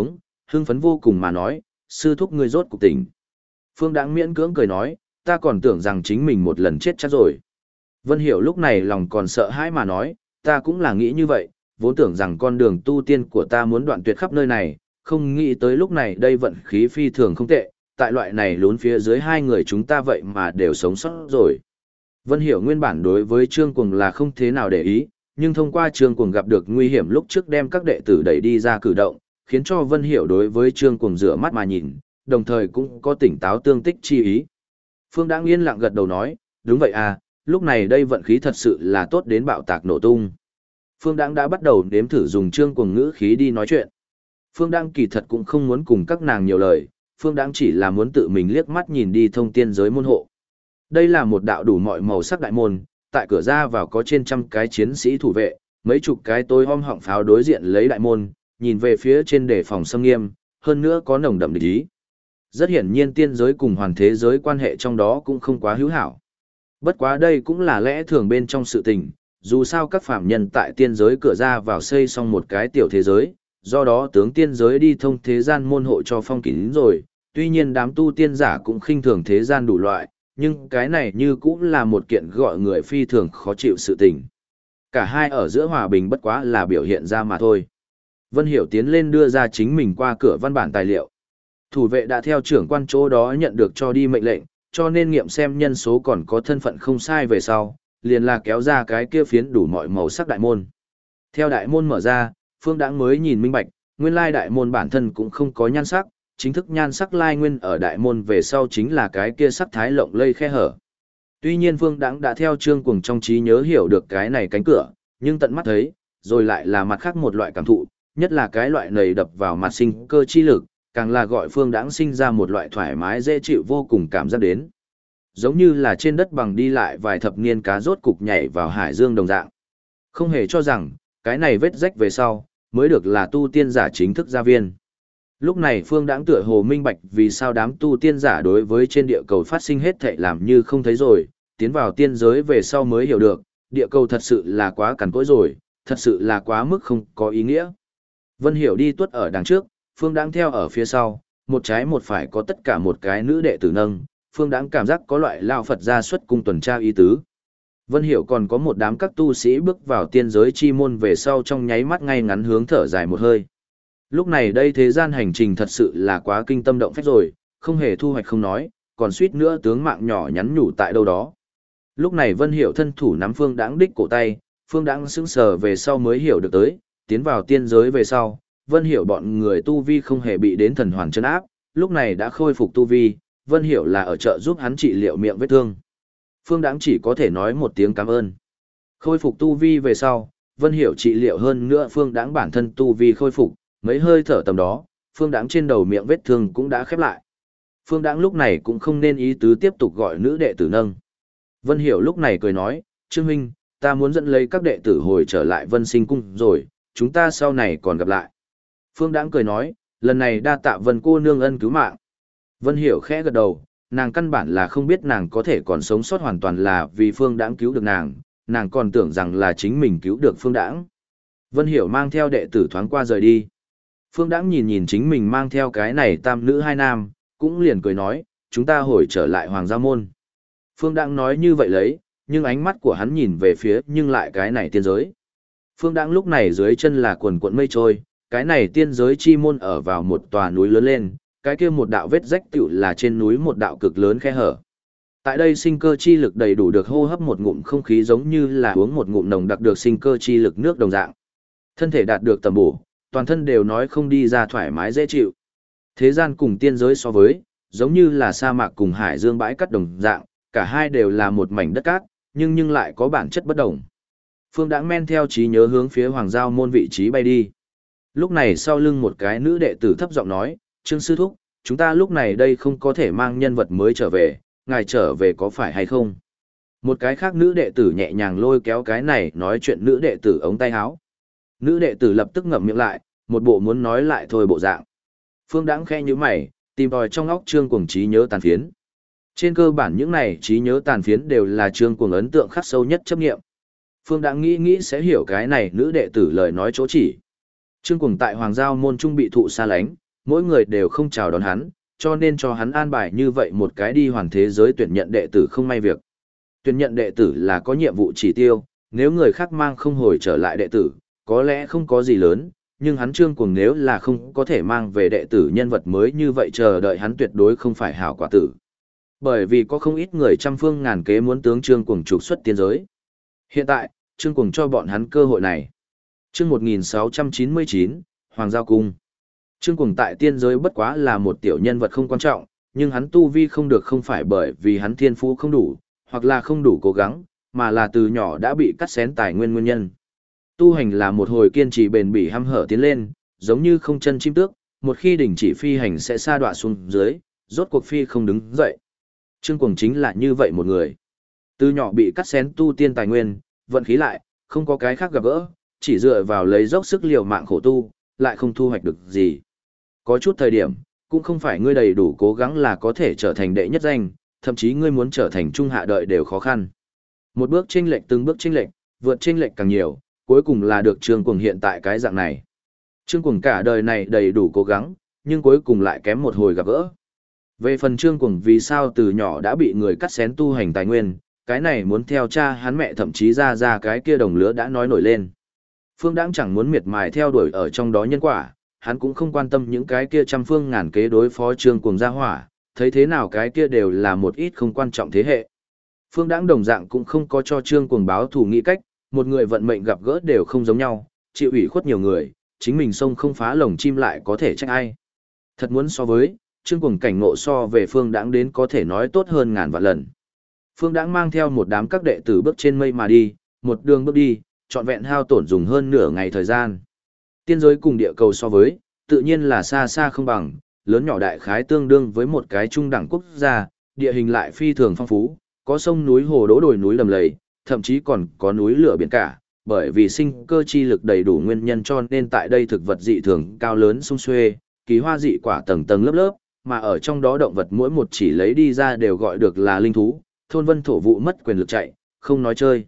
hưng phấn vô cùng mà nói, sư thúc ngươi rốt cục tỉnh. Phương Đãng miễn cưỡng cười nói, ta còn tưởng rằng chính mình một lần chết chắc rồi. Vân Hiểu lúc này lòng còn sợ hãi mà nói, ta cũng là nghĩ như vậy, vốn tưởng rằng con đường tu tiên của ta muốn đoạn tuyệt khắp nơi này, không nghĩ tới lúc này đây vận khí phi thường không tệ, tại loại này lún phía dưới hai người chúng ta vậy mà đều sống sót rồi. Vân Hiểu nguyên bản đối với Trương Cuồng là không thế nào để ý, nhưng thông qua Trương Cuồng gặp được nguy hiểm lúc trước đem các đệ tử đẩy đi ra cử động, khiến cho Vân Hiểu đối với Trương Cuồng rửa mắt mà nhìn, đồng thời cũng có tỉnh táo tương tích chi ý. Phương Đãng yên lặng gật đầu nói, đúng vậy à, lúc này đây vận khí thật sự là tốt đến bạo tạc nổ tung. Phương Đãng đã bắt đầu đếm thử dùng Trương Cuồng ngữ khí đi nói chuyện. Phương Đãng kỳ thật cũng không muốn cùng các nàng nhiều lời, Phương Đãng chỉ là muốn tự mình liếc mắt nhìn đi thông tiên giới môn hộ. Đây là một đạo đủ mọi màu sắc đại môn, tại cửa ra vào có trên trăm cái chiến sĩ thủ vệ, mấy chục cái tối om họng pháo đối diện lấy đại môn, nhìn về phía trên để phòng xâm nghiêm, hơn nữa có nồng đậm địch ý. Rất hiển nhiên tiên giới cùng hoàn thế giới quan hệ trong đó cũng không quá hữu hảo. Bất quá đây cũng là lẽ thường bên trong sự tình, dù sao các phạm nhân tại tiên giới cửa ra vào xây xong một cái tiểu thế giới, do đó tướng tiên giới đi thông thế gian môn hộ cho phong kín rồi, tuy nhiên đám tu tiên giả cũng khinh thường thế gian đủ loại, nhưng cái này như cũng là một kiện gọi người phi thường khó chịu sự tình. Cả hai ở giữa hòa bình bất quá là biểu hiện ra mà thôi. Vân Hiểu tiến lên đưa ra chính mình qua cửa văn bản tài liệu. Thủ vệ đã theo trưởng quan chỗ đó nhận được cho đi mệnh lệnh, cho nên nghiệm xem nhân số còn có thân phận không sai về sau, liền là kéo ra cái kia phiến đủ mọi màu sắc đại môn. Theo đại môn mở ra, Phương Đãng mới nhìn minh bạch, nguyên lai đại môn bản thân cũng không có nhan sắc, chính thức nhan sắc lai nguyên ở đại môn về sau chính là cái kia sắc thái lộng lây khe hở. Tuy nhiên Phương Đãng đã theo Trương Cuồng trong trí nhớ hiểu được cái này cánh cửa, nhưng tận mắt thấy, rồi lại là mặt khác một loại cảm thụ, nhất là cái loại nầy đập vào mặt sinh cơ chi lực, càng là gọi Phương Đãng sinh ra một loại thoải mái dễ chịu vô cùng cảm giác đến. Giống như là trên đất bằng đi lại vài thập niên cá rốt cục nhảy vào hải dương đồng dạng. Không hề cho rằng, cái này vết rách về sau, mới được là tu tiên giả chính thức gia viên. Lúc này Phương Đãng tựa hồ minh bạch vì sao đám tu tiên giả đối với trên địa cầu phát sinh hết thảy làm như không thấy rồi, tiến vào tiên giới về sau mới hiểu được, địa cầu thật sự là quá cằn cỗi rồi, thật sự là quá mức không có ý nghĩa. Vân Hiểu đi tuốt ở đằng trước, Phương Đãng theo ở phía sau, một trái một phải có tất cả một cái nữ đệ tử nâng, Phương Đãng cảm giác có loại lao Phật ra xuất cung tuần tra ý tứ. Vân Hiểu còn có một đám các tu sĩ bước vào tiên giới chi môn về sau trong nháy mắt ngay ngắn hướng thở dài một hơi. Lúc này đây thế gian hành trình thật sự là quá kinh tâm động phách rồi, không hề thu hoạch không nói, còn suýt nữa tướng mạng nhỏ nhắn nhủ tại đâu đó. Lúc này Vân Hiểu thân thủ nắm Phương Đãng đích cổ tay, Phương Đãng sững sờ về sau mới hiểu được tới, tiến vào tiên giới về sau, Vân Hiểu bọn người tu vi không hề bị đến thần hoàn chân áp, lúc này đã khôi phục tu vi, Vân Hiểu là ở chợ giúp hắn trị liệu miệng vết thương. Phương Đãng chỉ có thể nói một tiếng cảm ơn. Khôi phục tu vi về sau, Vân Hiểu trị liệu hơn nữa Phương Đãng bản thân tu vi khôi phục, mấy hơi thở tầm đó, Phương Đãng trên đầu miệng vết thương cũng đã khép lại. Phương Đãng lúc này cũng không nên ý tứ tiếp tục gọi nữ đệ tử nâng. Vân Hiểu lúc này cười nói, Trương huynh, ta muốn dẫn lấy các đệ tử hồi trở lại Vân Sinh cung rồi, chúng ta sau này còn gặp lại. Phương Đãng cười nói, lần này đa tạ Vân cô nương ân cứu mạng. Vân Hiểu khẽ gật đầu, nàng căn bản là không biết nàng có thể còn sống sót hoàn toàn là vì Phương Đãng cứu được nàng còn tưởng rằng là chính mình cứu được Phương Đãng. Vân Hiểu mang theo đệ tử thoáng qua rời đi. Phương Đãng nhìn nhìn chính mình mang theo cái này tam nữ hai nam, cũng liền cười nói, chúng ta hồi trở lại Hoàng Gia Môn. Phương Đãng nói như vậy lấy, nhưng ánh mắt của hắn nhìn về phía nhưng lại cái này tiên giới. Phương Đãng lúc này dưới chân là quần cuộn mây trôi, cái này tiên giới chi môn ở vào một tòa núi lớn lên, cái kia một đạo vết rách tựu là trên núi một đạo cực lớn khe hở. Tại đây sinh cơ chi lực đầy đủ được hô hấp một ngụm không khí giống như là uống một ngụm nồng đặc được sinh cơ chi lực nước đồng dạng. Thân thể đạt được tầm bổ, toàn thân đều nói không đi ra thoải mái dễ chịu. Thế gian cùng tiên giới so với, giống như là sa mạc cùng hải dương bãi cát đồng dạng, cả hai đều là một mảnh đất cát, nhưng lại có bản chất bất đồng. Phương Đãng men theo trí nhớ hướng phía Hoàng Giao Môn vị trí bay đi. Lúc này sau lưng một cái nữ đệ tử thấp giọng nói, Trương sư thúc, chúng ta lúc này đây không có thể mang nhân vật mới trở về, ngài trở về có phải hay không? Một cái khác nữ đệ tử nhẹ nhàng lôi kéo cái này nói chuyện nữ đệ tử ống tay áo. Nữ đệ tử lập tức ngậm miệng lại, một bộ muốn nói lại thôi bộ dạng. Phương Đãng khẽ nhíu mày, tìm tòi trong óc Trương Cuồng trí nhớ tàn phiến. Trên cơ bản những này trí nhớ tàn phiến đều là Trương Cuồng ấn tượng khắc sâu nhất chấp nghiệm. Phương Đãng nghĩ sẽ hiểu cái này nữ đệ tử lời nói chỗ chỉ. Trương Cuồng tại Hoàng Giao Môn trung bị thụ xa lánh, mỗi người đều không chào đón hắn, cho nên cho hắn an bài như vậy một cái đi hoàn thế giới tuyển nhận đệ tử không may việc. Tuyển nhận đệ tử là có nhiệm vụ chỉ tiêu, nếu người khác mang không hồi trở lại đệ tử, có lẽ không có gì lớn, nhưng hắn Trương Cuồng nếu là không có thể mang về đệ tử nhân vật mới như vậy chờ đợi hắn tuyệt đối không phải hảo quả tử. Bởi vì có không ít người trăm phương ngàn kế muốn tướng Trương Cuồng trục xuất tiên giới. Hiện tại, Trương Cuồng cho bọn hắn cơ hội này. Chương 1699, Hoàng Giao Cung. Trương Cuồng tại tiên giới bất quá là một tiểu nhân vật không quan trọng, nhưng hắn tu vi không được không phải bởi vì hắn thiên phú không đủ, hoặc là không đủ cố gắng, mà là từ nhỏ đã bị cắt xén tài nguyên nguyên nhân. Tu hành là một hồi kiên trì bền bỉ hăm hở tiến lên, giống như không chân chim tước, một khi đình chỉ phi hành sẽ sa đọa xuống dưới, rốt cuộc phi không đứng dậy. Trương Cuồng chính là như vậy một người. Từ nhỏ bị cắt xén tu tiên tài nguyên, vận khí lại, không có cái khác gặp gỡ, chỉ dựa vào lấy dốc sức liều mạng khổ tu, lại không thu hoạch được gì. Có chút thời điểm, cũng không phải ngươi đầy đủ cố gắng là có thể trở thành đệ nhất danh, thậm chí ngươi muốn trở thành trung hạ đợi đều khó khăn. Một bước chênh lệch từng bước chênh lệch, vượt chênh lệch càng nhiều, cuối cùng là được Trương Cuồng hiện tại cái dạng này. Trương Cuồng cả đời này đầy đủ cố gắng, nhưng cuối cùng lại kém một hồi gặp gỡ. Về phần Trương Cuồng vì sao từ nhỏ đã bị người cắt xén tu hành tài nguyên, cái này muốn theo cha hắn mẹ thậm chí ra cái kia đồng lứa đã nói nổi lên. Phương Đãng chẳng muốn miệt mài theo đuổi ở trong đó nhân quả, hắn cũng không quan tâm những cái kia trăm phương ngàn kế đối phó Trương Cuồng ra hỏa, thấy thế nào cái kia đều là một ít không quan trọng thế hệ. Phương Đãng đồng dạng cũng không có cho Trương Cuồng báo thù nghĩ cách, một người vận mệnh gặp gỡ đều không giống nhau, chịu ủy khuất nhiều người, chính mình xông không phá lồng chim lại có thể trách ai. Thật muốn so với, Trương Cuồng cảnh ngộ so về Phương Đãng đến có thể nói tốt hơn ngàn vạn lần. Phương Đãng mang theo một đám các đệ tử bước trên mây mà đi, một đường bước đi, trọn vẹn hao tổn dùng hơn nửa ngày thời gian. Tiên giới cùng địa cầu so với, tự nhiên là xa xa không bằng, lớn nhỏ đại khái tương đương với một cái trung đẳng quốc gia, địa hình lại phi thường phong phú, có sông núi hồ đố đồi núi lầm lầy, thậm chí còn có núi lửa biển cả, bởi vì sinh cơ chi lực đầy đủ nguyên nhân cho nên tại đây thực vật dị thường cao lớn sung xuê, kỳ hoa dị quả tầng tầng lớp lớp, mà ở trong đó động vật mỗi một chỉ lấy đi ra đều gọi được là linh thú, thôn vân thổ vụ mất quyền lực chạy, không nói chơi.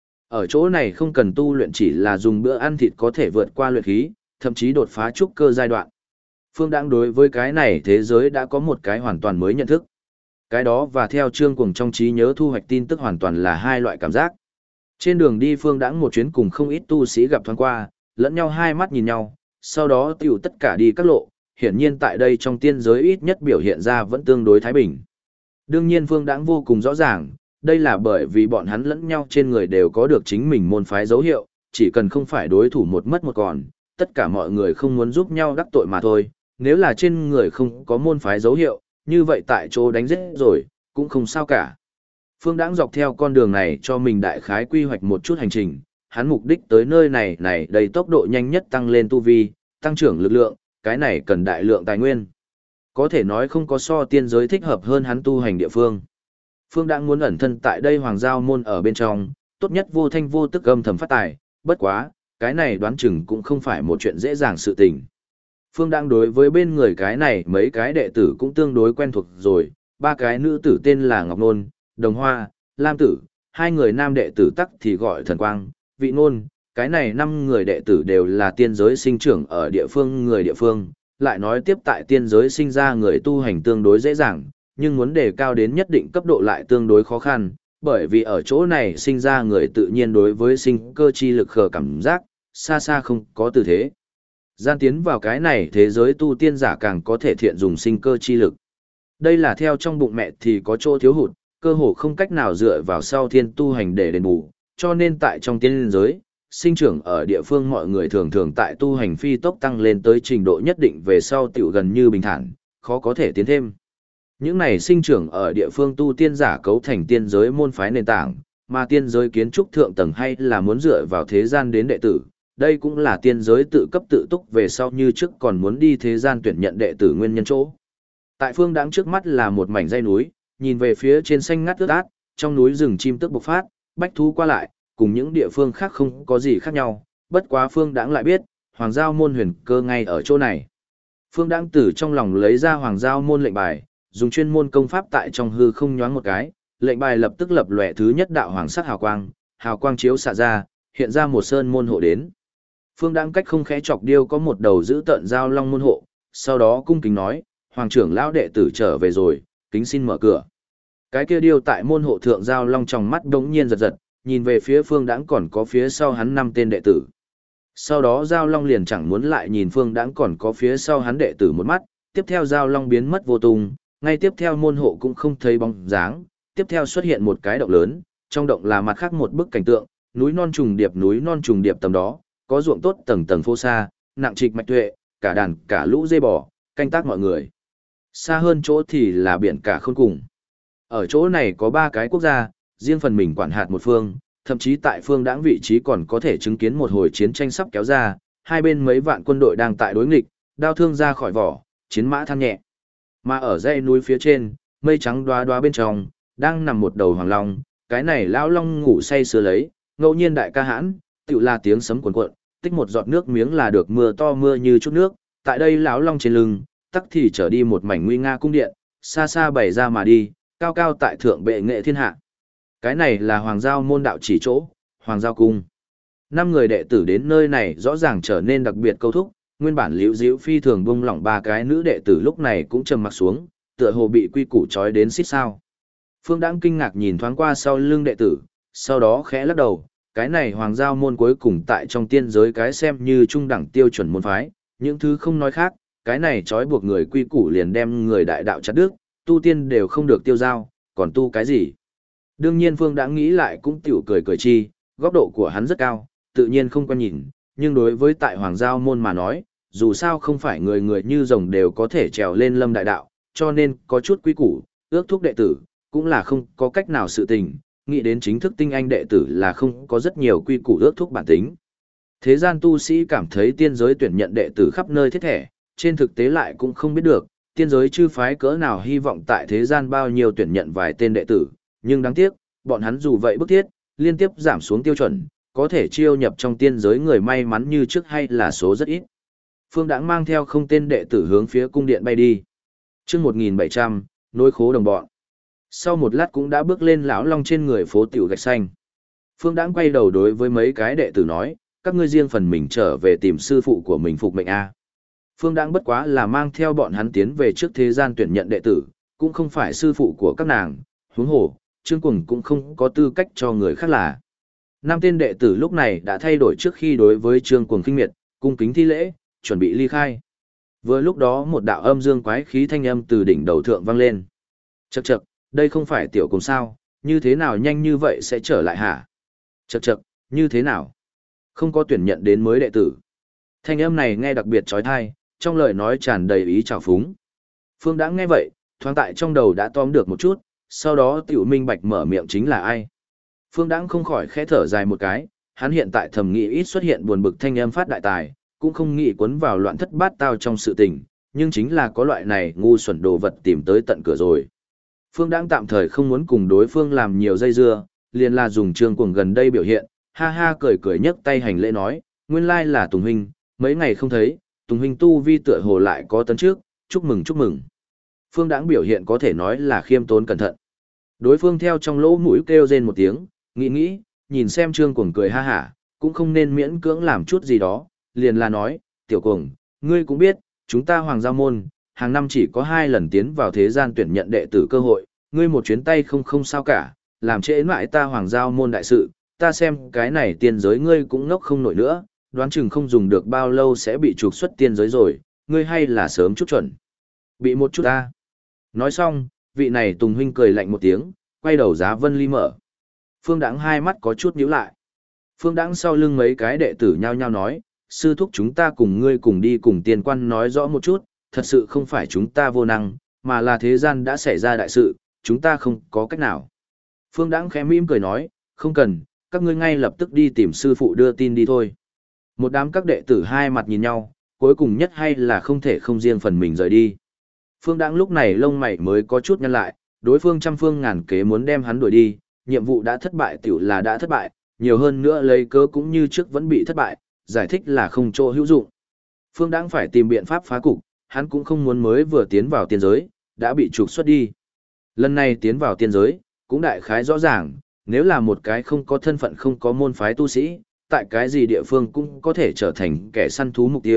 Ở chỗ này không cần tu luyện chỉ là dùng bữa ăn thịt có thể vượt qua luyện khí, thậm chí đột phá trúc cơ giai đoạn. Phương Đãng đối với cái này thế giới đã có một cái hoàn toàn mới nhận thức. Cái đó và theo Trương Cuồng trong trí nhớ thu hoạch tin tức hoàn toàn là hai loại cảm giác. Trên đường đi Phương Đãng một chuyến cùng không ít tu sĩ gặp thoáng qua, lẫn nhau hai mắt nhìn nhau, sau đó tiểu tất cả đi các lộ, hiển nhiên tại đây trong tiên giới ít nhất biểu hiện ra vẫn tương đối thái bình. Đương nhiên Phương Đãng vô cùng rõ ràng, đây là bởi vì bọn hắn lẫn nhau trên người đều có được chính mình môn phái dấu hiệu, chỉ cần không phải đối thủ một mất một còn, tất cả mọi người không muốn giúp nhau đắc tội mà thôi, nếu là trên người không có môn phái dấu hiệu, như vậy tại chỗ đánh giết rồi, cũng không sao cả. Phương Đãng dọc theo con đường này cho mình đại khái quy hoạch một chút hành trình, hắn mục đích tới nơi này đầy tốc độ nhanh nhất tăng lên tu vi, tăng trưởng lực lượng, cái này cần đại lượng tài nguyên. Có thể nói không có so tiên giới thích hợp hơn hắn tu hành địa phương. Phương Đãng muốn ẩn thân tại đây Hoàng Giao môn ở bên trong, tốt nhất vô thanh vô tức âm thầm phát tài, bất quá, cái này đoán chừng cũng không phải một chuyện dễ dàng sự tình. Phương Đãng đối với bên người cái này mấy cái đệ tử cũng tương đối quen thuộc rồi, ba cái nữ tử tên là Ngọc Nôn, Đồng Hoa, Lam Tử, hai người nam đệ tử tắc thì gọi Thần Quang, Vị Nôn, cái này 5 người đệ tử đều là tiên giới sinh trưởng ở địa phương người địa phương, lại nói tiếp tại tiên giới sinh ra người tu hành tương đối dễ dàng, nhưng muốn đề cao đến nhất định cấp độ lại tương đối khó khăn, bởi vì ở chỗ này sinh ra người tự nhiên đối với sinh cơ chi lực khờ cảm giác, xa xa không có tư thế. Gian tiến vào cái này thế giới tu tiên giả càng có thể thiện dùng sinh cơ chi lực. Đây là theo trong bụng mẹ thì có chỗ thiếu hụt, cơ hồ không cách nào dựa vào sau thiên tu hành để đền bù, cho nên tại trong tiên giới, sinh trưởng ở địa phương mọi người thường thường tại tu hành phi tốc tăng lên tới trình độ nhất định về sau tiểu gần như bình thản, khó có thể tiến thêm. Những này sinh trưởng ở địa phương tu tiên giả cấu thành tiên giới môn phái nền tảng, mà tiên giới kiến trúc thượng tầng hay là muốn dựa vào thế gian đến đệ tử, đây cũng là tiên giới tự cấp tự túc về sau như trước còn muốn đi thế gian tuyển nhận đệ tử nguyên nhân chỗ. Tại Phương Đãng trước mắt là một mảnh dãy núi, nhìn về phía trên xanh ngắt ướt át, trong núi rừng chim tức bộc phát, bách thú qua lại, cùng những địa phương khác không có gì khác nhau, bất quá Phương Đãng lại biết, Hoàng Giao môn huyền cơ ngay ở chỗ này. Phương Đãng từ trong lòng lấy ra Hoàng Giao môn lệnh bài, dùng chuyên môn công pháp tại trong hư không nhoáng một cái, lệnh bài lập tức lập lòe thứ nhất đạo hoàng sắc hào quang chiếu xạ ra, hiện ra một sơn môn hộ đến. Phương Đãng cách không khẽ chọc điêu có một đầu giữ tận giao long môn hộ, sau đó cung kính nói, Hoàng trưởng lão đệ tử trở về rồi, kính xin mở cửa. Cái kia điêu tại môn hộ thượng giao long trong mắt đống nhiên giật giật, nhìn về phía Phương Đãng còn có phía sau hắn 5 tên đệ tử. Sau đó giao long liền chẳng muốn lại nhìn Phương Đãng còn có phía sau hắn đệ tử một mắt, tiếp theo giao long biến mất vô tung, ngay tiếp theo môn hộ cũng không thấy bóng dáng, tiếp theo xuất hiện một cái động lớn, trong động là mặt khác một bức cảnh tượng, núi non trùng điệp tầm đó, có ruộng tốt tầng tầng phô xa, nặng trịch mạch tuệ, cả đàn cả lũ dê bò, canh tác mọi người. Xa hơn chỗ thì là biển cả khôn cùng. Ở chỗ này có 3 cái quốc gia, riêng phần mình quản hạt một phương, thậm chí tại Phương Đãng vị trí còn có thể chứng kiến một hồi chiến tranh sắp kéo ra, hai bên mấy vạn quân đội đang tại đối nghịch, đao thương ra khỏi vỏ, chiến mã than nhẹ. Mà ở dãy núi phía trên, mây trắng đoá đoá bên trong, đang nằm một đầu hoàng long, cái này lão long ngủ say sưa lấy, ngẫu nhiên đại ca hãn, tựu là tiếng sấm cuồn cuộn, tích một giọt nước miếng là được mưa to mưa như chút nước, tại đây lão long trên lưng, tắc thì trở đi một mảnh nguy nga cung điện, xa xa bày ra mà đi, cao cao tại thượng bệ nghệ thiên hạ. Cái này là Hoàng Giao môn đạo chỉ chỗ, Hoàng Giao cung. 5 người đệ tử đến nơi này rõ ràng trở nên đặc biệt câu thúc, nguyên bản liễu diễu phi thường bung lỏng 3 cái nữ đệ tử lúc này cũng trầm mặc xuống, tựa hồ bị quy củ trói đến xít sao. Phương Đãng kinh ngạc nhìn thoáng qua sau lưng đệ tử, sau đó khẽ lắc đầu, cái này Hoàng Giao môn cuối cùng tại trong tiên giới cái xem như trung đẳng tiêu chuẩn môn phái, những thứ không nói khác, cái này trói buộc người quy củ liền đem người đại đạo chặt đứt, tu tiên đều không được tiêu giao, còn tu cái gì? Đương nhiên Phương Đãng nghĩ lại cũng tiểu cười cười chi, góc độ của hắn rất cao, tự nhiên không quan nhìn, nhưng đối với tại Hoàng Giao môn mà nói, dù sao không phải người người như rồng đều có thể trèo lên lâm đại đạo, cho nên có chút quy củ, ước thúc đệ tử, cũng là không có cách nào sự tình, nghĩ đến chính thức tinh anh đệ tử là không có rất nhiều quy củ ước thúc bản tính. Thế gian tu sĩ cảm thấy tiên giới tuyển nhận đệ tử khắp nơi thiết thẻ, trên thực tế lại cũng không biết được, tiên giới chư phái cỡ nào hy vọng tại thế gian bao nhiêu tuyển nhận vài tên đệ tử, nhưng đáng tiếc, bọn hắn dù vậy bức thiết, liên tiếp giảm xuống tiêu chuẩn, có thể chiêu nhập trong tiên giới người may mắn như trước hay là số rất ít. Phương Đãng mang theo không tên đệ tử hướng phía cung điện bay đi. Chương 1700, nối khố đồng bọn. Sau một lát cũng đã bước lên lão long trên người phố tiểu gạch xanh. Phương Đãng quay đầu đối với mấy cái đệ tử nói, các ngươi riêng phần mình trở về tìm sư phụ của mình phục mệnh a. Phương Đãng bất quá là mang theo bọn hắn tiến về trước thế gian tuyển nhận đệ tử, cũng không phải sư phụ của các nàng, huống hồ, Trương Cuồng cũng không có tư cách cho người khác là. 5 tên đệ tử lúc này đã thay đổi trước khi đối với Trương Cuồng khinh miệt, cung kính thi lễ, chuẩn bị ly khai. Vừa lúc đó một đạo âm dương quái khí thanh âm từ đỉnh đầu thượng vang lên. Chậc chậc, đây không phải tiểu cùng sao, như thế nào nhanh như vậy sẽ trở lại hả? Chậc chậc, như thế nào? Không có tuyển nhận đến mới đệ tử. Thanh âm này nghe đặc biệt trói thai, trong lời nói tràn đầy ý trào phúng. Phương Đãng nghe vậy, thoáng tại trong đầu đã tóm được một chút, sau đó tiểu minh bạch mở miệng chính là ai. Phương Đãng không khỏi khẽ thở dài một cái, hắn hiện tại thầm nghĩ ít xuất hiện buồn bực thanh âm phát đại tài, cũng không nghĩ cuốn vào loạn thất bát tao trong sự tình, nhưng chính là có loại này ngu xuẩn đồ vật tìm tới tận cửa rồi. Phương Đãng tạm thời không muốn cùng đối phương làm nhiều dây dưa, liền là dùng Trương Cuồng gần đây biểu hiện, ha ha cười cười nhấc tay hành lễ nói, nguyên lai là Tùng huynh, mấy ngày không thấy, Tùng huynh tu vi tựa hồ lại có tấn trước, chúc mừng chúc mừng. Phương Đãng biểu hiện có thể nói là khiêm tốn cẩn thận. Đối phương theo trong lỗ mũi kêu rên một tiếng, nghĩ, nhìn xem Trương Cuồng cười ha hả, cũng không nên miễn cưỡng làm chút gì đó, liền là nói, tiểu Cuồng, ngươi cũng biết, chúng ta Hoàng Giao môn, hàng năm chỉ có 2 lần tiến vào thế gian tuyển nhận đệ tử cơ hội, ngươi một chuyến tay không sao cả, làm trễ mãi ta Hoàng Giao môn đại sự, ta xem cái này tiên giới ngươi cũng ngốc không nổi nữa, đoán chừng không dùng được bao lâu sẽ bị trục xuất tiên giới rồi, ngươi hay là sớm chút chuẩn. Bị một chút ta. Nói xong, vị này Tùng huynh cười lạnh một tiếng, quay đầu Giá Vân Ly mở. Phương Đãng hai mắt có chút nhíu lại. Phương Đãng sau lưng mấy cái đệ tử nhao nhao nói, sư thúc chúng ta cùng ngươi cùng đi cùng tiên quan nói rõ một chút, thật sự không phải chúng ta vô năng, mà là thế gian đã xảy ra đại sự, chúng ta không có cách nào. Phương Đãng khẽ mỉm cười nói, không cần, các ngươi ngay lập tức đi tìm sư phụ đưa tin đi thôi. Một đám các đệ tử hai mặt nhìn nhau, cuối cùng nhất hay là không thể không riêng phần mình rời đi. Phương Đãng lúc này lông mày mới có chút nhăn lại, đối phương trăm phương ngàn kế muốn đem hắn đuổi đi, nhiệm vụ đã thất bại tiểu là đã thất bại, nhiều hơn nữa lấy cớ cũng như trước vẫn bị thất bại, giải thích là không chỗ hữu dụng. Phương Đãng phải tìm biện pháp phá cục, hắn cũng không muốn mới vừa tiến vào tiên giới, đã bị trục xuất đi. Lần này tiến vào tiên giới, cũng đại khái rõ ràng, nếu là một cái không có thân phận không có môn phái tu sĩ, tại cái gì địa phương cũng có thể trở thành kẻ săn thú mục tiêu,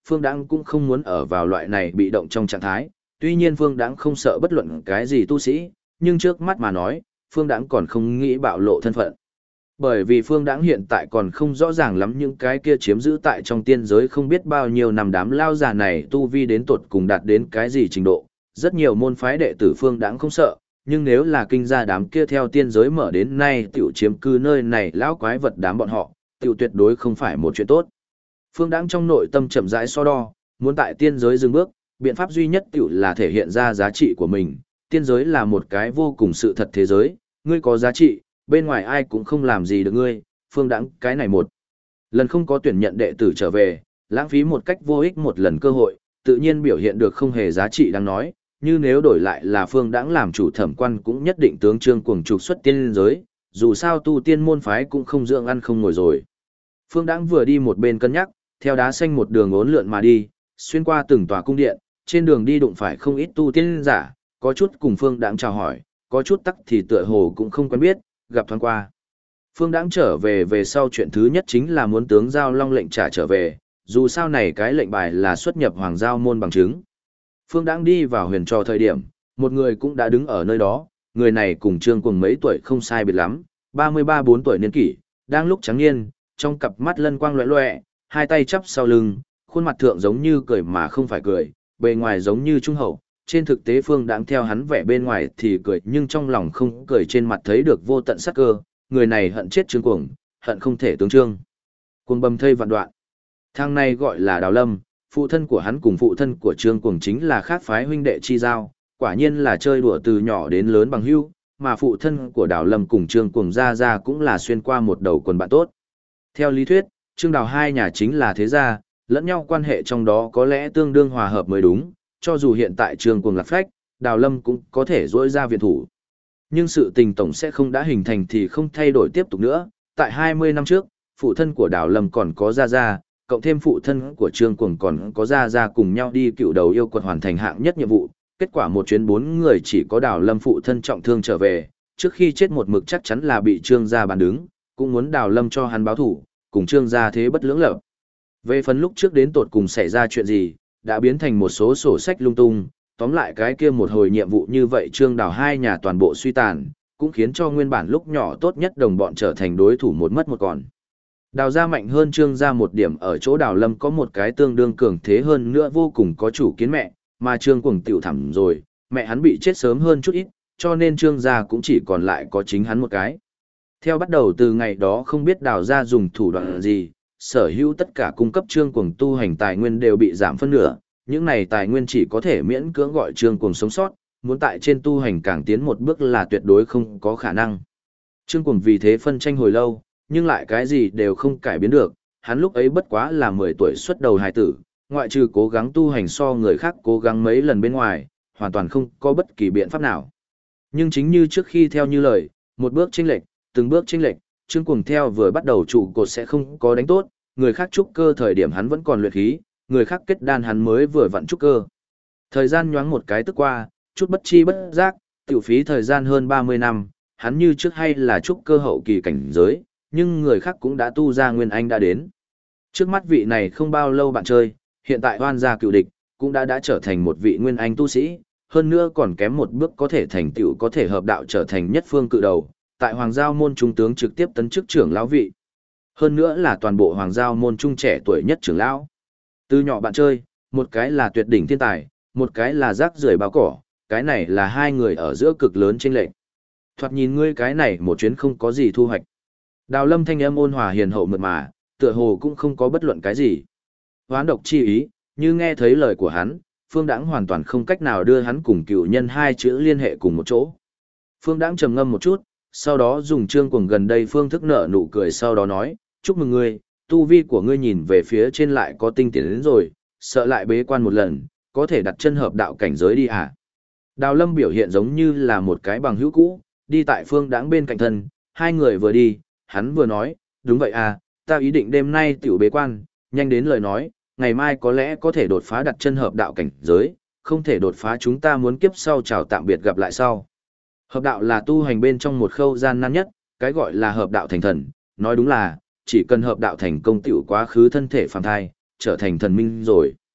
Phương Đãng cũng không muốn ở vào loại này bị động trong trạng thái, tuy nhiên Phương Đãng không sợ bất luận cái gì tu sĩ, nhưng trước mắt mà nói, Phương Đãng còn không nghĩ bạo lộ thân phận. Bởi vì Phương Đãng hiện tại còn không rõ ràng lắm những cái kia chiếm giữ tại trong tiên giới không biết bao nhiêu năm đám lao già này tu vi đến tột cùng đạt đến cái gì trình độ. Rất nhiều môn phái đệ tử Phương Đãng không sợ, nhưng nếu là kinh gia đám kia theo tiên giới mở đến nay tiểu chiếm cư nơi này lão quái vật đám bọn họ, tiểu tuyệt đối không phải một chuyện tốt. Phương Đãng trong nội tâm chậm rãi so đo, muốn tại tiên giới dừng bước, biện pháp duy nhất tiểu là thể hiện ra giá trị của mình. Tiên giới là một cái vô cùng sự thật thế giới, ngươi có giá trị, bên ngoài ai cũng không làm gì được ngươi. Phương Đãng cái này một lần không có tuyển nhận đệ tử trở về, lãng phí một cách vô ích một lần cơ hội, tự nhiên biểu hiện được không hề giá trị đáng nói, như nếu đổi lại là Phương Đãng làm chủ thẩm quan cũng nhất định tướng Trương Cuồng trục xuất tiên giới, dù sao tu tiên môn phái cũng không dưỡng ăn không ngồi rồi. Phương Đãng vừa đi một bên cân nhắc, theo đá xanh một đường uốn lượn mà đi, xuyên qua từng tòa cung điện, trên đường đi đụng phải không ít tu tiên giả, có chút cùng Phương Đãng chào hỏi, có chút tắc thì tựa hồ cũng không quen biết, gặp thoáng qua. Phương Đãng trở về về sau chuyện thứ nhất chính là muốn tướng Giao Long lệnh trả trở về, dù sao này cái lệnh bài là xuất nhập Hoàng Giao môn bằng chứng. Phương Đãng đi vào huyền trò thời điểm, một người cũng đã đứng ở nơi đó, người này cùng Trương Cuồng mấy tuổi không sai biệt lắm, 33-4 tuổi niên kỷ, đang lúc trắng niên, trong cặp mắt lân quang loẹt loẹt, hai tay chắp sau lưng, khuôn mặt thượng giống như cười mà không phải cười, bề ngoài giống như trung hậu, trên thực tế Phương Đãng theo hắn vẻ bên ngoài thì cười nhưng trong lòng không cười, trên mặt thấy được vô tận sát cơ, người này hận chết Trương Cuồng, hận không thể tướng Trương Cuồng bầm thây vạn đoạn. Thằng này gọi là Đào Lâm, phụ thân của hắn cùng phụ thân của Trương Cuồng chính là khác phái huynh đệ chi giao, quả nhiên là chơi đùa từ nhỏ đến lớn bằng hữu, mà phụ thân của Đào Lâm cùng Trương Cuồng ra cũng là xuyên qua một đầu quần bạn tốt. Theo lý thuyết, Trương Đào hai nhà chính là thế gia, lẫn nhau quan hệ trong đó có lẽ tương đương hòa hợp mới đúng, cho dù hiện tại Trương Cuồng lạc phách, Đào Lâm cũng có thể dỗi ra viện thủ. Nhưng sự tình tổng sẽ không đã hình thành thì không thay đổi tiếp tục nữa, tại 20 năm trước, phụ thân của Đào Lâm còn có gia, cộng thêm phụ thân của Trương Cuồng còn có gia cùng nhau đi cựu đầu yêu quật hoàn thành hạng nhất nhiệm vụ, kết quả một chuyến 4 người chỉ có Đào Lâm phụ thân trọng thương trở về, trước khi chết một mực chắc chắn là bị Trương gia bàn đứng, cũng muốn Đào Lâm cho hắn báo thủ, cùng Trương gia thế bất lưỡng lập. Về phần lúc trước đến tột cùng xảy ra chuyện gì, đã biến thành một số sổ sách lung tung, tóm lại cái kia một hồi nhiệm vụ như vậy Trương Đào hai nhà toàn bộ suy tàn, cũng khiến cho nguyên bản lúc nhỏ tốt nhất đồng bọn trở thành đối thủ một mất một còn. Đào gia mạnh hơn Trương gia một điểm ở chỗ Đào Lâm có một cái tương đương cường thế hơn nữa vô cùng có chủ kiến mẹ, mà Trương Cuồng tiểu thẳm rồi, mẹ hắn bị chết sớm hơn chút ít, cho nên Trương gia cũng chỉ còn lại có chính hắn một cái. Theo bắt đầu từ ngày đó không biết Đào gia dùng thủ đoạn gì, sở hữu tất cả cung cấp Trương Cuồng tu hành tài nguyên đều bị giảm phân nửa, những này tài nguyên chỉ có thể miễn cưỡng gọi Trương Cuồng sống sót, muốn tại trên tu hành càng tiến một bước là tuyệt đối không có khả năng. Trương Cuồng vì thế phân tranh hồi lâu, nhưng lại cái gì đều không cải biến được, hắn lúc ấy bất quá là 10 tuổi xuất đầu hài tử, ngoại trừ cố gắng tu hành so người khác cố gắng mấy lần bên ngoài, hoàn toàn không có bất kỳ biện pháp nào. Nhưng chính như trước khi theo như lời, một bước chênh lệch, từng bước chênh lệch, Trương Cuồng theo vừa bắt đầu trụ cột sẽ không có đánh tốt, người khác trúc cơ thời điểm hắn vẫn còn luyện khí, người khác kết đan hắn mới vừa vặn trúc cơ. Thời gian nhoáng một cái tức qua, chút bất chi bất giác, tiểu phí thời gian hơn 30 năm, hắn như trước hay là trúc cơ hậu kỳ cảnh giới, nhưng người khác cũng đã tu ra nguyên anh đã đến. Trước mắt vị này không bao lâu bạn chơi, hiện tại hoan gia cựu địch, cũng đã trở thành một vị nguyên anh tu sĩ, hơn nữa còn kém một bước có thể thành tựu có thể hợp đạo trở thành nhất phương cự đầu, tại Hoàng Giao môn trung tướng trực tiếp tấn chức trưởng lão vị. Hơn nữa là toàn bộ Hoàng Giao môn trung trẻ tuổi nhất trưởng lão. Từ nhỏ bạn chơi, một cái là tuyệt đỉnh thiên tài, một cái là rác rưởi báo cỏ, cái này là hai người ở giữa cực lớn chênh lệch. Thoạt nhìn ngươi cái này một chuyến không có gì thu hoạch. Đào Lâm thanh âm ôn hòa hiền hậu mượt mà, tựa hồ cũng không có bất luận cái gì. Hoán độc chi ý, như nghe thấy lời của hắn, Phương Đãng hoàn toàn không cách nào đưa hắn cùng cựu nhân hai chữ liên hệ cùng một chỗ. Phương Đãng trầm ngâm một chút, sau đó dùng Trương Cuồng gần đây phương thức nở nụ cười, sau đó nói, chúc mừng ngươi, tu vi của ngươi nhìn về phía trên lại có tinh tiến đến rồi, sợ lại bế quan một lần, có thể đặt chân hợp đạo cảnh giới đi à. Đào Lâm biểu hiện giống như là một cái bằng hữu cũ, đi tại Phương Đãng bên cạnh thân, hai người vừa đi, hắn vừa nói, đúng vậy à, ta ý định đêm nay tiểu bế quan, nhanh đến lời nói, ngày mai có lẽ có thể đột phá đặt chân hợp đạo cảnh giới, không thể đột phá chúng ta muốn kiếp sau chào tạm biệt gặp lại sau. Hợp đạo là tu hành bên trong một khâu gian nan nhất, cái gọi là hợp đạo thành thần, nói đúng là, chỉ cần hợp đạo thành công tiểu quá khứ thân thể phàm thai, trở thành thần minh rồi.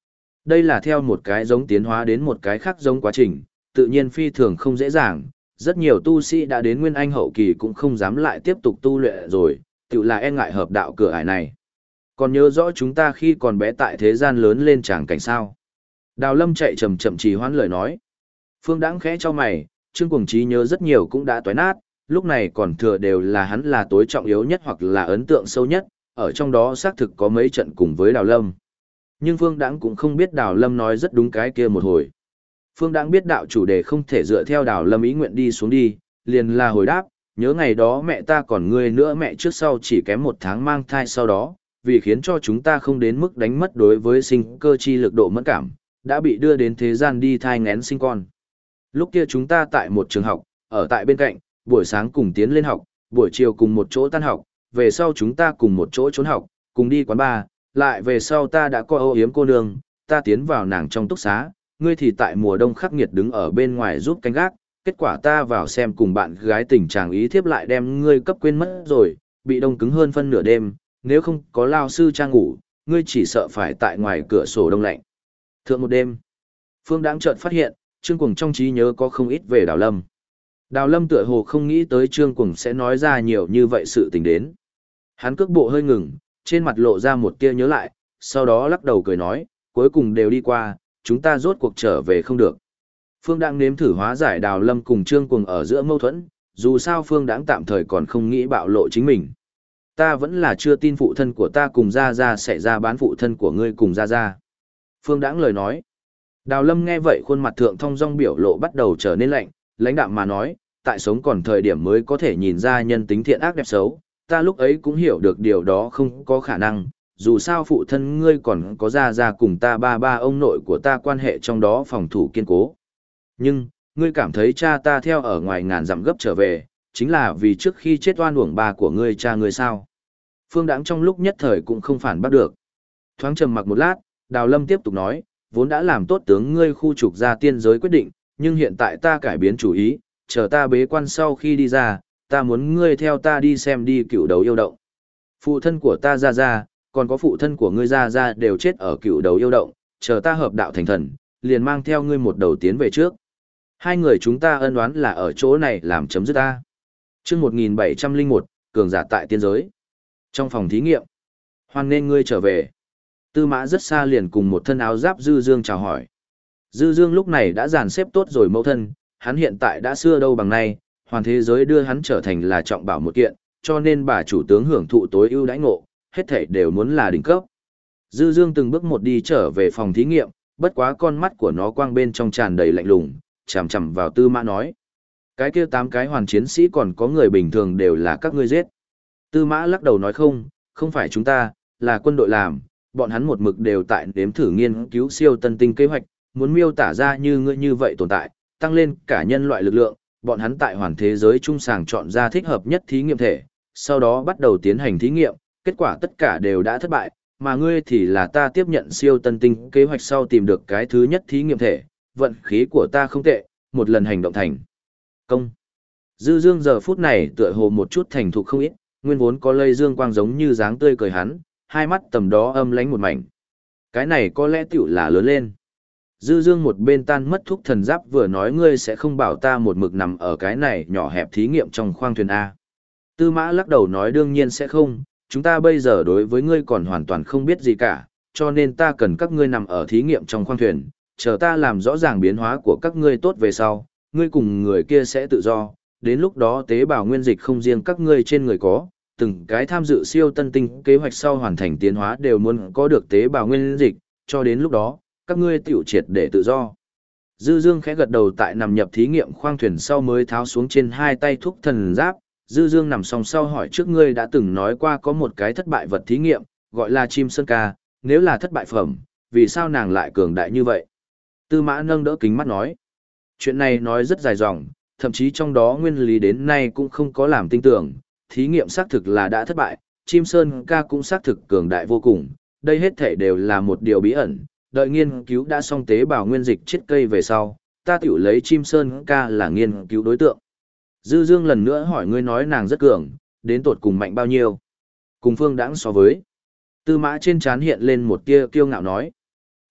Đây là theo một cái giống tiến hóa đến một cái khác giống quá trình, tự nhiên phi thường không dễ dàng, rất nhiều tu sĩ đã đến nguyên anh hậu kỳ cũng không dám lại tiếp tục tu luyện rồi, tự là e ngại hợp đạo cửa ải này. Còn nhớ rõ chúng ta khi còn bé tại thế gian lớn lên tràng cảnh sao? Đào Lâm chạy chậm chậm trì hoãn lời nói. Phương Đãng khẽ cho mày, Trương Cuồng trí nhớ rất nhiều cũng đã toái nát, lúc này còn thừa đều là hắn là tối trọng yếu nhất hoặc là ấn tượng sâu nhất, ở trong đó xác thực có mấy trận cùng với Đào Lâm. Nhưng Phương Đãng cũng không biết Đào Lâm nói rất đúng cái kia một hồi. Phương Đãng biết đạo chủ đề không thể dựa theo Đào Lâm ý nguyện đi xuống đi, liền là hồi đáp, nhớ ngày đó mẹ ta còn ngươi nữa, mẹ trước sau chỉ kém 1 tháng mang thai sau đó, vì khiến cho chúng ta không đến mức đánh mất đối với sinh cơ chi lực độ mẫn cảm, đã bị đưa đến thế gian đi thai nghén sinh con. Lúc kia chúng ta tại một trường học, ở tại bên cạnh, buổi sáng cùng tiến lên học, buổi chiều cùng một chỗ tan học, về sau chúng ta cùng một chỗ trốn học, cùng đi quán bar, lại về sau ta đã có âu yếm cô nương, ta tiến vào nàng trong túc xá, ngươi thì tại mùa đông khắc nghiệt đứng ở bên ngoài giúp canh gác, kết quả ta vào xem cùng bạn gái tình trạng ý thiếp lại đem ngươi cấp quên mất rồi, bị đông cứng hơn phân nửa đêm, nếu không có lao sư trang ngủ, ngươi chỉ sợ phải tại ngoài cửa sổ đông lạnh. Thượng một đêm, Phương Đãng chợt phát hiện, Trương Cuồng trong trí nhớ có không ít về Đào Lâm. Đào Lâm tựa hồ không nghĩ tới Trương Cuồng sẽ nói ra nhiều như vậy sự tình đến. Hắn cước bộ hơi ngừng, trên mặt lộ ra một tia nhớ lại, sau đó lắc đầu cười nói, cuối cùng đều đi qua, chúng ta rốt cuộc trở về không được. Phương Đãng nếm thử hóa giải Đào Lâm cùng Trương Cuồng ở giữa mâu thuẫn, dù sao Phương Đãng tạm thời còn không nghĩ bạo lộ chính mình. Ta vẫn là chưa tin phụ thân của ta cùng Gia Gia sẽ ra bán phụ thân của ngươi cùng Gia Gia. Phương Đãng lời nói. Đào Lâm nghe vậy khuôn mặt thượng thông dong biểu lộ bắt đầu trở nên lạnh, lãnh đạm mà nói, tại sống còn thời điểm mới có thể nhìn ra nhân tính thiện ác đẹp xấu, ta lúc ấy cũng hiểu được điều đó không có khả năng, dù sao phụ thân ngươi còn có Gia Gia cùng ta ba ông nội của ta quan hệ trong đó phòng thủ kiên cố. Nhưng, ngươi cảm thấy cha ta theo ở ngoài ngàn dặm gấp trở về, chính là vì trước khi chết oan uổng ba của ngươi cha ngươi sao? Phương Đãng trong lúc nhất thời cũng không phản bắt được. Thoáng trầm mặc một lát, Đào Lâm tiếp tục nói, vốn đã làm tốt tướng ngươi khu trục ra tiên giới quyết định, nhưng hiện tại ta cải biến chủ ý, chờ ta bế quan sau khi đi ra, ta muốn ngươi theo ta đi xem đi cựu đấu yêu động. Phụ thân của ta Gia Gia, còn có phụ thân của ngươi Gia Gia đều chết ở cựu đấu yêu động, chờ ta hợp đạo thành thần, liền mang theo ngươi một đầu tiến về trước. Hai người chúng ta ân oán là ở chỗ này làm chấm dứt ta. Chương 1701, cường giả tại tiên giới. Trong phòng thí nghiệm, hoan nên ngươi trở về. Tư Mã rất xa liền cùng một thân áo giáp Dư Dương chào hỏi. Dư Dương lúc này đã dàn xếp tốt rồi mẫu thân, hắn hiện tại đã xưa đâu bằng nay, hoàn thế giới đưa hắn trở thành là trọng bảo một kiện, cho nên bà chủ tướng hưởng thụ tối ưu đãi ngộ, hết thảy đều muốn là đỉnh cấp. Dư Dương từng bước một đi trở về phòng thí nghiệm, bất quá con mắt của nó quang bên trong tràn đầy lạnh lùng, chằm chằm vào Tư Mã nói. Cái kia 8 cái hoàn chiến sĩ còn có người bình thường đều là các ngươi giết. Tư Mã lắc đầu nói không phải chúng ta, là quân đội làm, bọn hắn một mực đều tại đếm thử nghiên cứu siêu tân tinh kế hoạch, muốn miêu tả ra như ngươi như vậy tồn tại, tăng lên cả nhân loại lực lượng, bọn hắn tại hoàn thế giới trung sàng chọn ra thích hợp nhất thí nghiệm thể, sau đó bắt đầu tiến hành thí nghiệm, kết quả tất cả đều đã thất bại, mà ngươi thì là ta tiếp nhận siêu tân tinh kế hoạch sau tìm được cái thứ nhất thí nghiệm thể, vận khí của ta không tệ, một lần hành động thành công. Dư Dương giờ phút này tựa hồ một chút thành thục không ít, nguyên vốn có lây dương quang giống như dáng tươi cười hắn, hai mắt tầm đó âm lánh một mảnh. Cái này có lẽ tiểu là lớn lên. Dư Dương một bên tan mất thúc thần giáp vừa nói ngươi sẽ không bảo ta một mực nằm ở cái này nhỏ hẹp thí nghiệm trong khoang thuyền A. Tư Mã lắc đầu nói đương nhiên sẽ không, chúng ta bây giờ đối với ngươi còn hoàn toàn không biết gì cả, cho nên ta cần các ngươi nằm ở thí nghiệm trong khoang thuyền, chờ ta làm rõ ràng biến hóa của các ngươi tốt về sau, ngươi cùng người kia sẽ tự do, đến lúc đó tế bào nguyên dịch không riêng các ngươi trên người có, từng cái tham dự siêu tân tinh kế hoạch sau hoàn thành tiến hóa đều muốn có được tế bào nguyên dịch, cho đến lúc đó, các ngươi tiểu triệt để tự do. Dư Dương khẽ gật đầu tại nằm nhập thí nghiệm khoang thuyền sau mới tháo xuống trên hai tay thúc thần giáp, Dư Dương nằm song sau hỏi trước ngươi đã từng nói qua có một cái thất bại vật thí nghiệm, gọi là chim sơn ca, nếu là thất bại phẩm, vì sao nàng lại cường đại như vậy? Tư Mã nâng đỡ kính mắt nói. Chuyện này nói rất dài dòng, thậm chí trong đó nguyên lý đến nay cũng không có làm tin tưởng, thí nghiệm xác thực là đã thất bại, chim sơn ca cũng xác thực cường đại vô cùng, đây hết thể đều là một điều bí ẩn, đợi nghiên cứu đã xong tế bào nguyên dịch chết cây về sau, ta tiểu lấy chim sơn ca là nghiên cứu đối tượng. Dư Dương lần nữa hỏi ngươi nói nàng rất cường, đến tột cùng mạnh bao nhiêu? Cùng Phương Đãng so với. Tư Mã trên trán hiện lên một tia kiêu ngạo nói.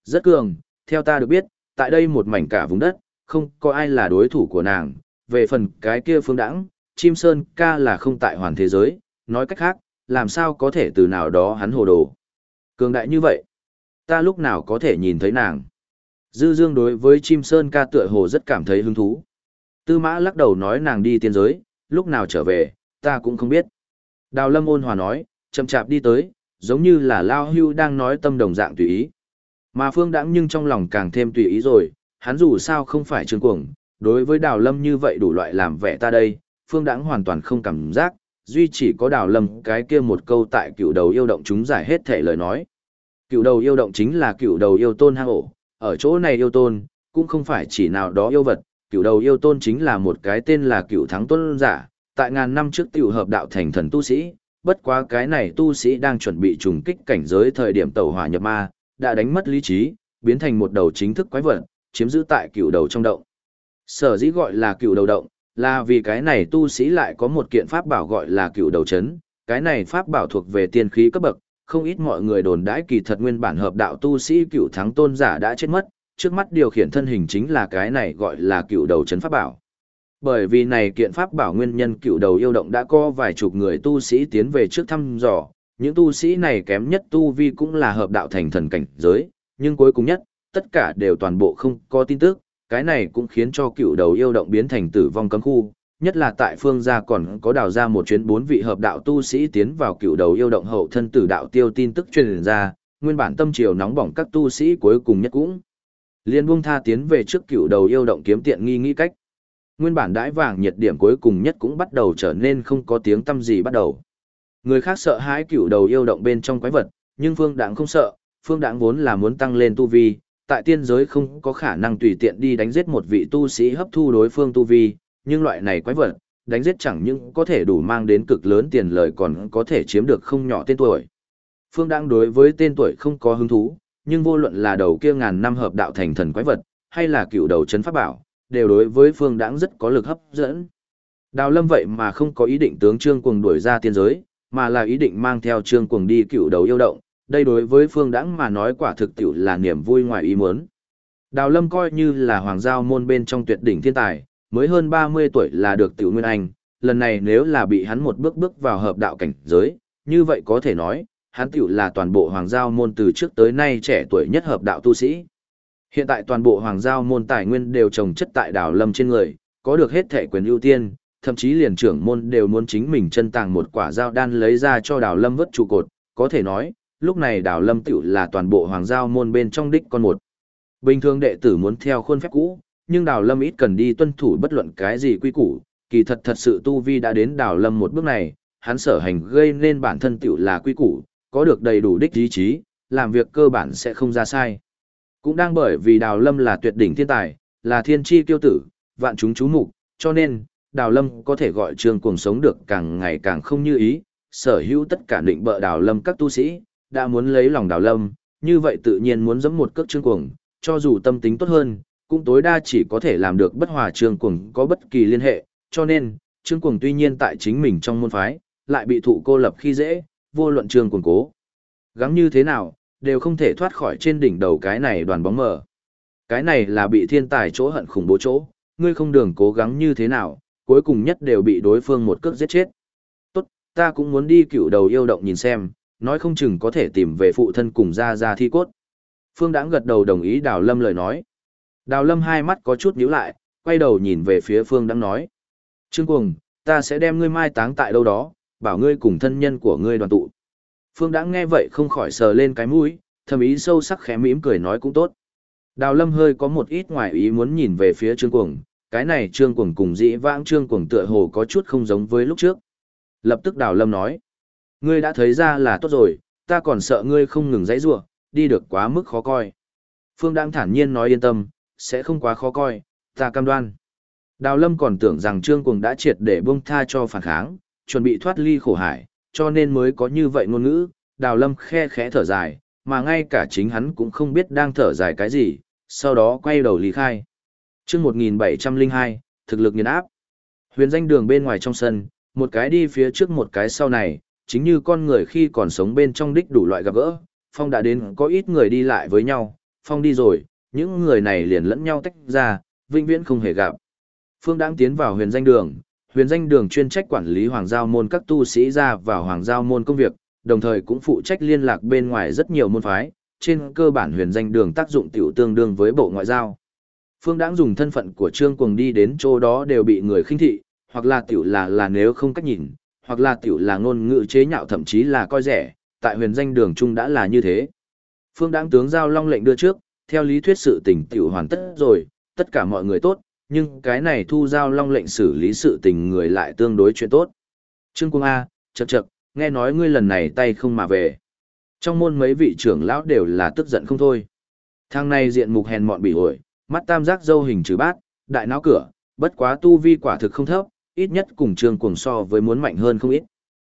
Rất cường, theo ta được biết, tại đây một mảnh cả vùng đất, không có ai là đối thủ của nàng. Về phần cái kia Phương Đãng, Chim Sơn ca là không tại hoàn thế giới, nói cách khác, làm sao có thể từ nào đó hắn hồ đồ. Cường đại như vậy, ta lúc nào có thể nhìn thấy nàng. Dư Dương đối với Chim Sơn ca tựa hồ rất cảm thấy hứng thú. Tư Mã lắc đầu nói nàng đi tiên giới, lúc nào trở về, ta cũng không biết. Đào Lâm ôn hòa nói, chậm chạp đi tới, giống như là Lao Hưu đang nói tâm đồng dạng tùy ý. Mà Phương Đãng nhưng trong lòng càng thêm tùy ý rồi, hắn dù sao không phải Trương Cuồng, đối với Đào Lâm như vậy đủ loại làm vẻ ta đây, Phương Đãng hoàn toàn không cảm giác, duy chỉ có Đào Lâm cái kia một câu tại Cựu Đầu yêu động chúng giải hết thể lời nói. Cựu Đầu yêu động chính là Cựu Đầu yêu tôn hang ổ, ở chỗ này yêu tôn, cũng không phải chỉ nào đó yêu vật, Cựu Đầu yêu tôn chính là một cái tên là Cựu Thắng Tôn giả, tại ngàn năm trước tiểu hợp đạo thành thần tu sĩ, bất quá cái này tu sĩ đang chuẩn bị trùng kích cảnh giới thời điểm tẩu hỏa nhập ma, đã đánh mất lý trí, biến thành một đầu chính thức quái vật, chiếm giữ tại Cựu Đầu trong động. Sở dĩ gọi là Cựu Đầu động, là vì cái này tu sĩ lại có một kiện pháp bảo gọi là Cựu Đầu chấn, cái này pháp bảo thuộc về tiên khí cấp bậc, không ít mọi người đồn đãi kỳ thật nguyên bản hợp đạo tu sĩ Cựu Thắng Tôn giả đã chết mất, trước mắt điều khiển thân hình chính là cái này gọi là Cựu Đầu chấn pháp bảo. Bởi vì này kiện pháp bảo nguyên nhân Cựu Đầu yêu động đã có vài chục người tu sĩ tiến về trước thăm dò, những tu sĩ này kém nhất tu vi cũng là hợp đạo thành thần cảnh giới, nhưng cuối cùng nhất, tất cả đều toàn bộ không có tin tức, cái này cũng khiến cho Cựu Đầu yêu động biến thành tử vong cấm khu, nhất là tại phương gia còn có đào ra một chuyến 4 vị hợp đạo tu sĩ tiến vào Cựu Đầu yêu động hậu thân tử đạo tiêu tin tức truyền ra, nguyên bản tâm triều nóng bỏng các tu sĩ cuối cùng nhất cũng liên buông tha tiến về trước Cựu Đầu yêu động kiếm tiện nghi nghĩ cách. Nguyên bản đãi vàng nhiệt điểm cuối cùng nhất cũng bắt đầu trở nên không có tiếng tăm gì bắt đầu. Người khác sợ hãi Cựu Đầu yêu động bên trong quái vật, nhưng Phương Đãng không sợ, Phương Đãng vốn là muốn tăng lên tu vi, tại tiên giới không có khả năng tùy tiện đi đánh giết một vị tu sĩ hấp thu đối phương tu vi, nhưng loại này quái vật, đánh giết chẳng những có thể đủ mang đến cực lớn tiền lời còn có thể chiếm được không nhỏ tên tuổi. Phương Đãng đối với tên tuổi không có hứng thú, nhưng vô luận là đầu kia ngàn năm hợp đạo thành thần quái vật, hay là Cựu Đầu trấn pháp bảo, đều đối với Phương Đãng rất có lực hấp dẫn. Đào Lâm vậy mà không có ý định tướng Trương Cuồng đuổi ra tiên giới, mà là ý định mang theo Trương Cuồng đi Cựu Đầu yêu động, đây đối với Phương Đãng mà nói quả thực tiểu là niềm vui ngoài ý muốn. Đào Lâm coi như là hoàng giao môn bên trong tuyệt đỉnh thiên tài, mới hơn 30 tuổi là được tiểu nguyên anh, lần này nếu là bị hắn một bước bước vào hợp đạo cảnh giới, như vậy có thể nói, hắn tiểu là toàn bộ hoàng giao môn từ trước tới nay trẻ tuổi nhất hợp đạo tu sĩ. Hiện tại toàn bộ hoàng giao môn tài nguyên đều trồng chất tại Đào Lâm trên người, có được hết thể quyền ưu tiên, thậm chí liền trưởng môn đều muốn chính mình chân tàng một quả giao đan lấy ra cho Đào Lâm vớt trụ cột, có thể nói, lúc này Đào Lâm tiểu là toàn bộ hoàng giao môn bên trong đích con một. Bình thường đệ tử muốn theo khuôn phép cũ, nhưng Đào Lâm ít cần đi tuân thủ bất luận cái gì quy củ, kỳ thật thật sự tu vi đã đến Đào Lâm một bước này, hắn sở hành gây nên bản thân tiểu là quy củ, có được đầy đủ đích ý chí, làm việc cơ bản sẽ không ra sai. Cũng đang bởi vì Đào Lâm là tuyệt đỉnh thiên tài, là thiên chi kiêu tử, vạn chúng chú mục, cho nên, Đào Lâm có thể gọi Trương Cuồng sống được càng ngày càng không như ý, sở hữu tất cả định bợ Đào Lâm các tu sĩ, đã muốn lấy lòng Đào Lâm, như vậy tự nhiên muốn giẫm một cước Trương Cuồng, cho dù tâm tính tốt hơn, cũng tối đa chỉ có thể làm được bất hòa Trương Cuồng có bất kỳ liên hệ, cho nên, Trương Cuồng tuy nhiên tại chính mình trong môn phái, lại bị thụ cô lập khi dễ, vô luận Trương Cuồng cố gắng như thế nào, đều không thể thoát khỏi trên đỉnh đầu cái này đoàn bóng mờ. Cái này là bị thiên tài chỗ hận khủng bố chỗ, ngươi không đường cố gắng như thế nào, cuối cùng nhất đều bị đối phương một cước giết chết. Tốt, ta cũng muốn đi Cựu Đầu yêu động nhìn xem, nói không chừng có thể tìm về phụ thân cùng ra thi cốt. Phương Đãng gật đầu đồng ý Đào Lâm lời nói. Đào Lâm hai mắt có chút nhíu lại, quay đầu nhìn về phía Phương Đãng nói. Trương Cuồng, ta sẽ đem ngươi mai táng tại đâu đó, bảo ngươi cùng thân nhân của ngươi đoàn tụ. Phương Đãng nghe vậy không khỏi sờ lên cái mũi, thầm ý sâu sắc khẽ mỉm cười nói cũng tốt. Đào Lâm hơi có một ít ngoài ý muốn nhìn về phía Trương Cuồng, cái này Trương Cuồng cùng dĩ vãng Trương Cuồng tựa hồ có chút không giống với lúc trước. Lập tức Đào Lâm nói, ngươi đã thấy ra là tốt rồi, ta còn sợ ngươi không ngừng giãy giụa, đi được quá mức khó coi. Phương Đãng thản nhiên nói yên tâm, sẽ không quá khó coi, ta cam đoan. Đào Lâm còn tưởng rằng Trương Cuồng đã triệt để buông tha cho phản kháng, chuẩn bị thoát ly khổ hải, cho nên mới có như vậy ngôn ngữ. Đào Lâm khe khẽ thở dài, mà ngay cả chính hắn cũng không biết đang thở dài cái gì, sau đó quay đầu lý khai. Chương 1702, thực lực nghiền áp. Huyền danh đường bên ngoài trong sân, một cái đi phía trước một cái sau này, chính như con người khi còn sống bên trong đích đủ loại gặp gỡ, phong đã đến có ít người đi lại với nhau, phong đi rồi, những người này liền lẫn nhau tách ra, vĩnh viễn không hề gặp. Phương Đãng tiến vào huyền danh đường chuyên trách quản lý hoàng giao môn các tu sĩ ra vào hoàng giao môn công việc, đồng thời cũng phụ trách liên lạc bên ngoài rất nhiều môn phái, trên cơ bản huyền danh đường tác dụng tiểu tương đương với bộ ngoại giao. Phương Đãng dùng thân phận của Trương Cuồng đi đến chỗ đó đều bị người khinh thị, hoặc là tiểu là nếu không cách nhìn, hoặc là tiểu là ngôn ngữ chế nhạo thậm chí là coi rẻ, tại huyền danh đường chung đã là như thế. Phương Đãng tướng giao long lệnh đưa trước, theo lý thuyết sự tình tiểu hoàn tất rồi, tất cả mọi người tốt, nhưng cái này thu giao long lệnh xử lý sự tình người lại tương đối chuyện tốt. Trương Cuồng A, chậc, nghe nói ngươi lần này tay không mà về. Trong môn mấy vị trưởng lão đều là tức giận không thôi. Thằng này diện mục hèn mọn bị ổi, mắt tam giác dâu hình trừ bát, đại não cửa, bất quá tu vi quả thực không thấp, ít nhất cùng Trương Cuồng so với muốn mạnh hơn không ít.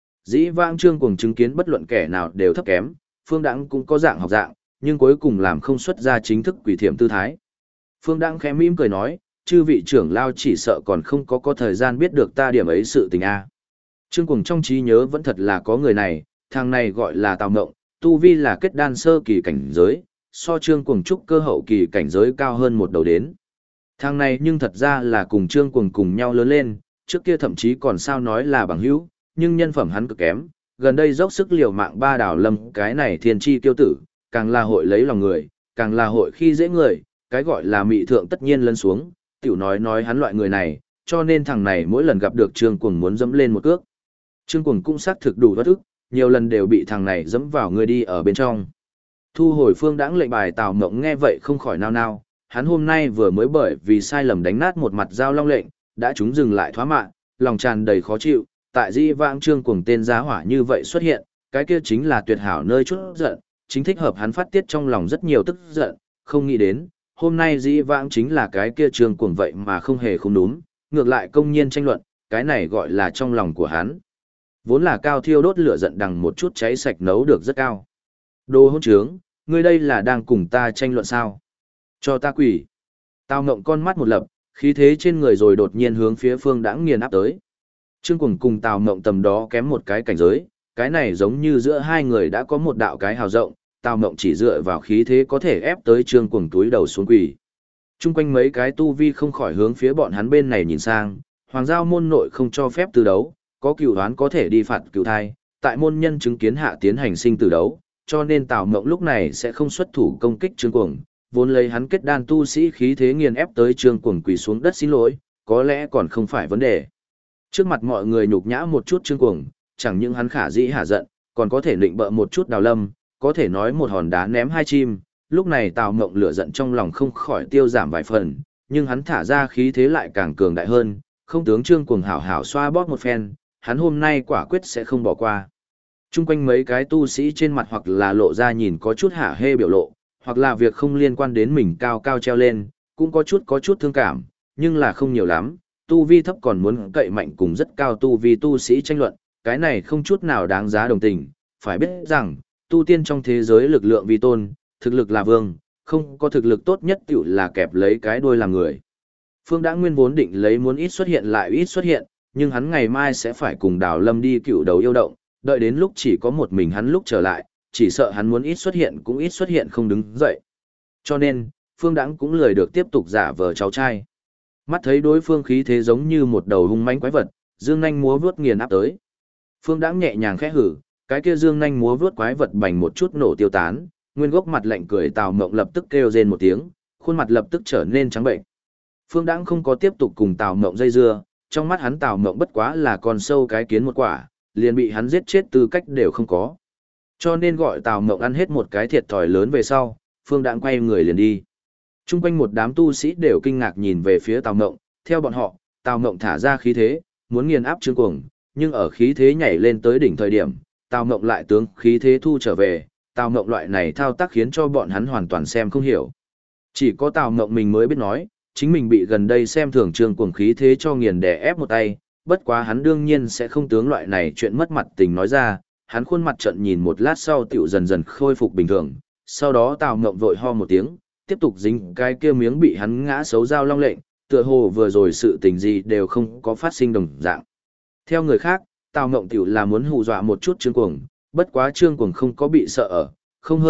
Dĩ vãng Trương Cuồng chứng kiến bất luận kẻ nào đều thấp kém, Phương Đãng cũng có dạng học dạng, nhưng cuối cùng làm không xuất ra chính thức quỷ thiểm tư thái. Phương Đãng khẽ mỉm cười nói, chư vị trưởng lao chỉ sợ còn không có thời gian biết được ta điểm ấy sự tình a. Trương Cuồng trong trí nhớ vẫn thật là có người này, thằng này gọi là Tào Ngộng, tu vi là kết đan sơ kỳ cảnh giới, so Trương Cuồng trúc cơ hậu kỳ cảnh giới cao hơn một đầu đến. Thằng này nhưng thật ra là cùng Trương Cuồng cùng nhau lớn lên, trước kia thậm chí còn sao nói là bằng hữu, nhưng nhân phẩm hắn cực kém, gần đây dốc sức liều mạng ba đảo lâm cái này thiên chi kiêu tử, càng là hội lấy lòng người, càng là hội khi dễ người, cái gọi là mị thượng tất nhiên lấn xuống, tiểu nói hắn loại người này, cho nên thằng này mỗi lần gặp được Trương Cuồng muốn dẫm lên một cước. Trương Cuồng cũng xác thực đủ bất ức, nhiều lần đều bị thằng này dẫm vào người đi ở bên trong. Thu hồi Phương Đãng lệnh bài, Tào Mộng nghe vậy không khỏi nao nao, hắn hôm nay vừa mới bởi vì sai lầm đánh nát một mặt giao long lệnh, đã chúng dừng lại thoá mạ, lòng tràn đầy khó chịu, tại di vãng Trương Cuồng tên giá hỏa như vậy xuất hiện, cái kia chính là tuyệt hảo nơi chút giận, chính thích hợp hắn phát tiết trong lòng rất nhiều tức giận, không nghĩ đến, hôm nay di vãng chính là cái kia Trương Cuồng vậy mà không hề không đúng, ngược lại công nhiên tranh luận, cái này gọi là trong lòng của hắn. Vốn là cao thiêu đốt lửa giận đằng một chút cháy sạch nấu được rất cao. Đồ hỗn trướng, ngươi đây là đang cùng ta tranh luận sao? Cho ta quỷ. Tào Ngộng con mắt một lập, khí thế trên người rồi đột nhiên hướng phía Phương Đãng nghiền áp tới. Trương Cuồng cùng Tào Ngộng tầm đó kém một cái cảnh giới, cái này giống như giữa hai người đã có một đạo cái hào rộng, Tào Ngộng chỉ dựa vào khí thế có thể ép tới Trương Cuồng túi đầu xuống quỷ. Trung quanh mấy cái tu vi không khỏi hướng phía bọn hắn bên này nhìn sang, Hoàng giao môn nội không cho phép từ đấu, có cửu đoán có thể đi phạt cửu thai, tại môn nhân chứng kiến hạ tiến hành sinh tử đấu, cho nên Tào Ngộng lúc này sẽ không xuất thủ công kích Trương Cuồng, vốn lấy hắn kết đan tu sĩ khí thế nghiền ép tới Trương Cuồng quỳ xuống đất xin lỗi, có lẽ còn không phải vấn đề. Trước mặt mọi người nhục nhã một chút Trương Cuồng, chẳng những hắn khả dĩ hạ giận, còn có thể định bợ một chút Đào Lâm, có thể nói một hòn đá ném hai chim, lúc này Tào Ngộng lửa giận trong lòng không khỏi tiêu giảm vài phần, nhưng hắn thả ra khí thế lại càng cường đại hơn, không tướng Trương Cuồng hảo hảo xoa bóp một phen, hắn hôm nay quả quyết sẽ không bỏ qua. Trung quanh mấy cái tu sĩ trên mặt hoặc là lộ ra nhìn có chút hả hê biểu lộ, hoặc là việc không liên quan đến mình cao cao treo lên, cũng có chút thương cảm, nhưng là không nhiều lắm, tu vi thấp còn muốn cậy mạnh cùng rất cao tu vi tu sĩ tranh luận, cái này không chút nào đáng giá đồng tình, phải biết rằng, tu tiên trong thế giới lực lượng vi tôn, thực lực là vương, không có thực lực tốt nhất tiểu là kẹp lấy cái đuôi làm người. Phương đã nguyên vốn định lấy muốn ít xuất hiện lại ít xuất hiện, nhưng hắn ngày mai sẽ phải cùng Đào Lâm đi cựu đầu yêu động, đợi đến lúc chỉ có một mình hắn lúc trở lại, chỉ sợ hắn muốn ít xuất hiện cũng ít xuất hiện không đứng dậy. Cho nên, Phương Đãng cũng lười được tiếp tục giả vờ cháu trai. Mắt thấy đối phương khí thế giống như một đầu hung mãnh quái vật, dương nhanh múa vướt nghiền áp tới. Phương Đãng nhẹ nhàng khẽ hử, cái kia dương nhanh múa vướt quái vật bành một chút nổ tiêu tán, nguyên gốc mặt lạnh cười Tào Mộng lập tức kêu rên một tiếng, khuôn mặt lập tức trở nên trắng bệnh. Phương Đãng không có tiếp tục cùng Tào Mộng dây dưa, trong mắt hắn Tào Mộng bất quá là con sâu cái kiến một quả, liền bị hắn giết chết tư cách đều không có. Cho nên gọi Tào Mộng ăn hết một cái thiệt thòi lớn về sau, Phương Đãng quay người liền đi. Trung quanh một đám tu sĩ đều kinh ngạc nhìn về phía Tào Mộng, theo bọn họ, Tào Mộng thả ra khí thế, muốn nghiền áp Trương Cuồng, nhưng ở khí thế nhảy lên tới đỉnh thời điểm, Tào Mộng lại tướng khí thế thu trở về, Tào Mộng loại này thao tác khiến cho bọn hắn hoàn toàn xem không hiểu. Chỉ có Tào Mộng mình mới biết nói, chính mình bị gần đây xem thường Trương Cuồng khí thế cho nghiền đè ép một tay, bất quá hắn đương nhiên sẽ không tướng loại này chuyện mất mặt tình nói ra, hắn khuôn mặt trận nhìn một lát sau tiểu dần dần khôi phục bình thường, sau đó Tào Ngộng vội ho một tiếng, tiếp tục dính cái kia miếng bị hắn ngã xấu dao long lệnh, tựa hồ vừa rồi sự tình gì đều không có phát sinh đồng dạng. Theo người khác, Tào Ngộng tiểu là muốn hù dọa một chút Trương Cuồng, bất quá Trương Cuồng không có bị sợ ở, không hơn,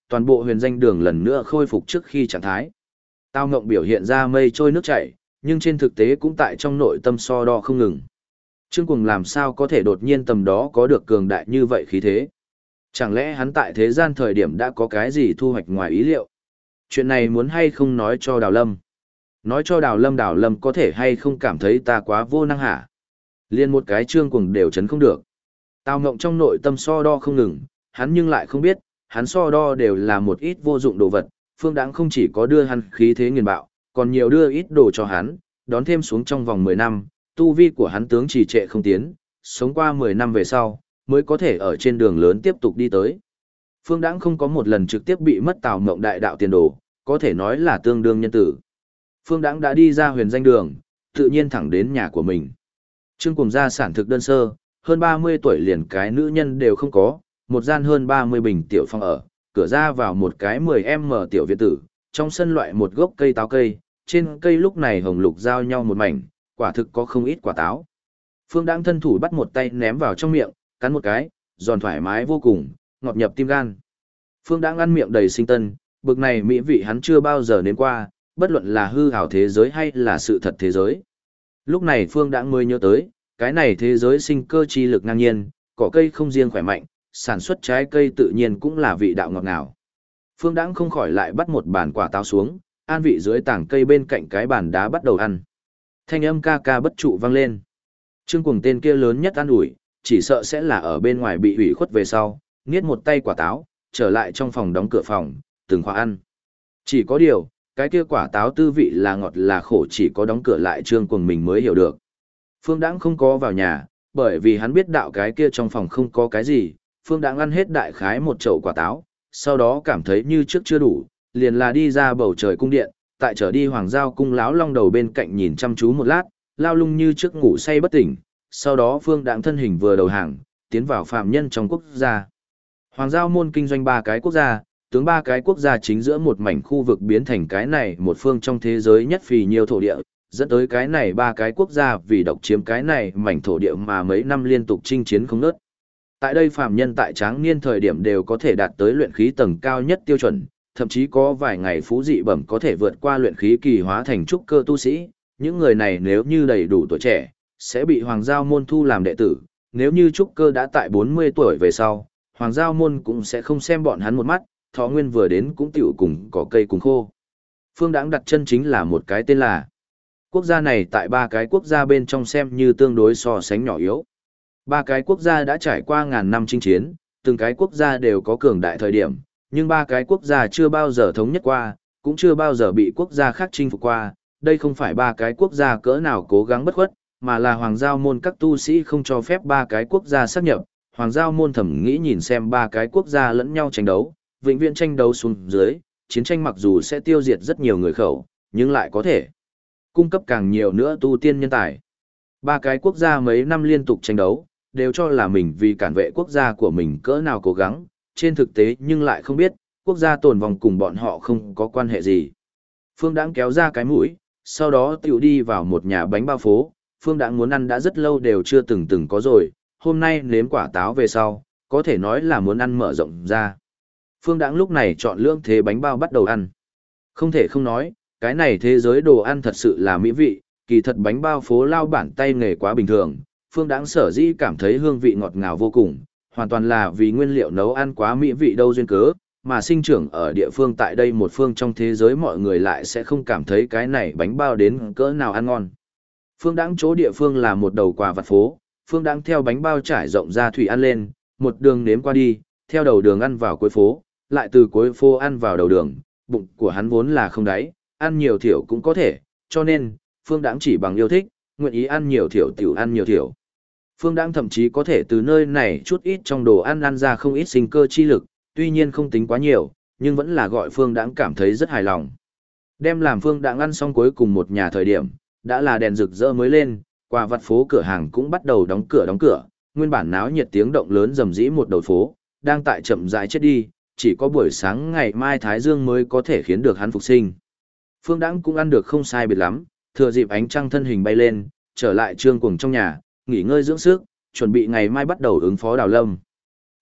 toàn bộ huyền danh đường lần nữa khôi phục trước khi trạng thái. Tao Ngộng biểu hiện ra mây trôi nước chảy, nhưng trên thực tế cũng tại trong nội tâm so đo không ngừng. Trương Cuồng làm sao có thể đột nhiên tầm đó có được cường đại như vậy khí thế? Chẳng lẽ hắn tại thế gian thời điểm đã có cái gì thu hoạch ngoài ý liệu? Chuyện này muốn hay không nói cho Đào Lâm? Nói cho Đào Lâm có thể hay không cảm thấy ta quá vô năng hả? Liên một cái Trương Cuồng đều chấn không được. Tào Ngộng trong nội tâm so đo không ngừng, hắn nhưng lại không biết, hắn so đo đều là một ít vô dụng đồ vật, Phương Đãng không chỉ có đưa hắn khí thế nghiền bạo, còn nhiều đưa ít đồ cho hắn, đón thêm xuống trong vòng 10 năm, tu vi của hắn tướng trì trệ không tiến, sống qua 10 năm về sau, mới có thể ở trên đường lớn tiếp tục đi tới. Phương Đãng không có một lần trực tiếp bị mất Tào Ngộng đại đạo tiền đồ, có thể nói là tương đương nhân tử. Phương Đãng đã đi ra huyền danh đường, tự nhiên thẳng đến nhà của mình. Trương Cuồng gia sản thực đơn sơ, hơn 30 tuổi liền cái nữ nhân đều không có, một gian hơn 30 bình tiểu phòng ở, cửa ra vào một cái 10m tiểu viện tử, trong sân loại một gốc cây táo cây, trên cây lúc này hồng lục giao nhau một mảnh, quả thực có không ít quả táo. Phương Đãng thân thủ bắt một tay ném vào trong miệng, cắn một cái, giòn thoải mái vô cùng, ngọt nhập tim gan. Phương Đãng ăn miệng đầy sinh tân, bực này mỹ vị hắn chưa bao giờ nếm qua, bất luận là hư ảo thế giới hay là sự thật thế giới. Lúc này Phương Đãng mới nhớ tới, cái này thế giới sinh cơ chi lực ngang nhiên, cỏ cây không riêng khỏe mạnh, sản xuất trái cây tự nhiên cũng là vị đạo ngọt ngào. Phương Đãng không khỏi lại bắt một bàn quả táo xuống, an vị dưới tảng cây bên cạnh cái bàn đá bắt đầu ăn. Thanh âm ca ca bất trụ vang lên. Trương Cuồng tên kia lớn nhất ăn ủi, chỉ sợ sẽ là ở bên ngoài bị hủy khuất về sau, nghiết một tay quả táo, trở lại trong phòng đóng cửa phòng, từng khóa ăn. Chỉ có điều, cái kia quả táo tư vị là ngọt là khổ chỉ có đóng cửa lại Trương Cuồng mình mới hiểu được. Phương Đãng không có vào nhà, bởi vì hắn biết đạo cái kia trong phòng không có cái gì, Phương Đãng ăn hết đại khái một chậu quả táo, sau đó cảm thấy như trước chưa đủ, liền là đi ra bầu trời cung điện, tại trở đi Hoàng Giao cung lão long đầu bên cạnh nhìn chăm chú một lát, lao lung như trước ngủ say bất tỉnh, sau đó Phương Đãng thân hình vừa đầu hàng, tiến vào phạm nhân trong quốc gia. Hoàng Giao môn kinh doanh 3 cái quốc gia, tướng 3 cái quốc gia chính giữa một mảnh khu vực biến thành cái này một phương trong thế giới nhất phì nhiều thổ địa, dẫn tới cái này 3 cái quốc gia vì độc chiếm cái này mảnh thổ địa mà mấy năm liên tục chinh chiến không ngớt. Tại đây phạm nhân tại tráng niên thời điểm đều có thể đạt tới luyện khí tầng cao nhất tiêu chuẩn, thậm chí có vài ngày phú dị bẩm có thể vượt qua luyện khí kỳ hóa thành trúc cơ tu sĩ. Những người này nếu như đầy đủ tuổi trẻ, sẽ bị Hoàng Giao môn thu làm đệ tử, nếu như trúc cơ đã tại 40 tuổi về sau, Hoàng Giao môn cũng sẽ không xem bọn hắn một mắt, thọ nguyên vừa đến cũng tiểu cùng có cây cùng khô. Phương Đãng đặt chân chính là một cái tên là. Quốc gia này tại 3 cái quốc gia bên trong xem như tương đối so sánh nhỏ yếu. 3 cái quốc gia đã trải qua ngàn năm chinh chiến, từng cái quốc gia đều có cường đại thời điểm, nhưng 3 cái quốc gia chưa bao giờ thống nhất qua, cũng chưa bao giờ bị quốc gia khác chinh phục qua. Đây không phải 3 cái quốc gia cỡ nào cố gắng bất khuất, mà là Hoàng Giao môn các tu sĩ không cho phép 3 cái quốc gia sát nhập. Hoàng Giao môn thẩm nghĩ nhìn xem 3 cái quốc gia lẫn nhau tranh đấu, vĩnh viễn tranh đấu xuống dưới, chiến tranh mặc dù sẽ tiêu diệt rất nhiều người khẩu, nhưng lại có thể cung cấp càng nhiều nữa tu tiên nhân tài. 3 cái quốc gia mấy năm liên tục tranh đấu, đều cho là mình vì cản vệ quốc gia của mình cỡ nào cố gắng, trên thực tế nhưng lại không biết, quốc gia tồn vong cùng bọn họ không có quan hệ gì. Phương Đãng kéo ra cái mũi, sau đó tiểu đi vào một nhà bánh bao phố, Phương Đãng muốn ăn đã rất lâu đều chưa từng có rồi, hôm nay nếm quả táo về sau, có thể nói là muốn ăn mở rộng ra. Phương Đãng lúc này chọn lưỡng thế bánh bao bắt đầu ăn. Không thể không nói, cái này thế giới đồ ăn thật sự là mỹ vị, kỳ thật bánh bao phố lao bản tay nghề quá bình thường, Phương Đãng sở dĩ cảm thấy hương vị ngọt ngào vô cùng, hoàn toàn là vì nguyên liệu nấu ăn quá mỹ vị đâu duyên cớ, mà sinh trưởng ở địa phương tại đây một phương trong thế giới mọi người lại sẽ không cảm thấy cái này bánh bao đến cỡ nào ăn ngon. Phương Đãng chỗ địa phương là một đầu quà vặt phố, Phương Đãng theo bánh bao trải rộng ra thủy ăn lên, một đường nếm qua đi, theo đầu đường ăn vào cuối phố, lại từ cuối phố ăn vào đầu đường, bụng của hắn vốn là không đáy, ăn nhiều thiểu cũng có thể, cho nên, Phương Đãng chỉ bằng yêu thích, nguyện ý ăn nhiều thiểu tiểu ăn nhiều thiểu. Phương Đãng thậm chí có thể từ nơi này chút ít trong đồ ăn ăn ra không ít sinh cơ chi lực, tuy nhiên không tính quá nhiều, nhưng vẫn là gọi Phương Đãng cảm thấy rất hài lòng. Đem làm Phương Đãng ăn xong cuối cùng một nhà thời điểm, đã là đèn rực rỡ mới lên, quà vặt phố cửa hàng cũng bắt đầu đóng cửa, nguyên bản náo nhiệt tiếng động lớn rầm rĩ một đầu phố, đang tại chậm rãi chết đi, chỉ có buổi sáng ngày mai Thái Dương mới có thể khiến được hắn phục sinh. Phương Đãng cũng ăn được không sai biệt lắm, thừa dịp ánh trăng thân hình bay lên, trở lại Trương Cuồng trong nhà, nghỉ ngơi dưỡng sức, chuẩn bị ngày mai bắt đầu ứng phó Đào Lâm.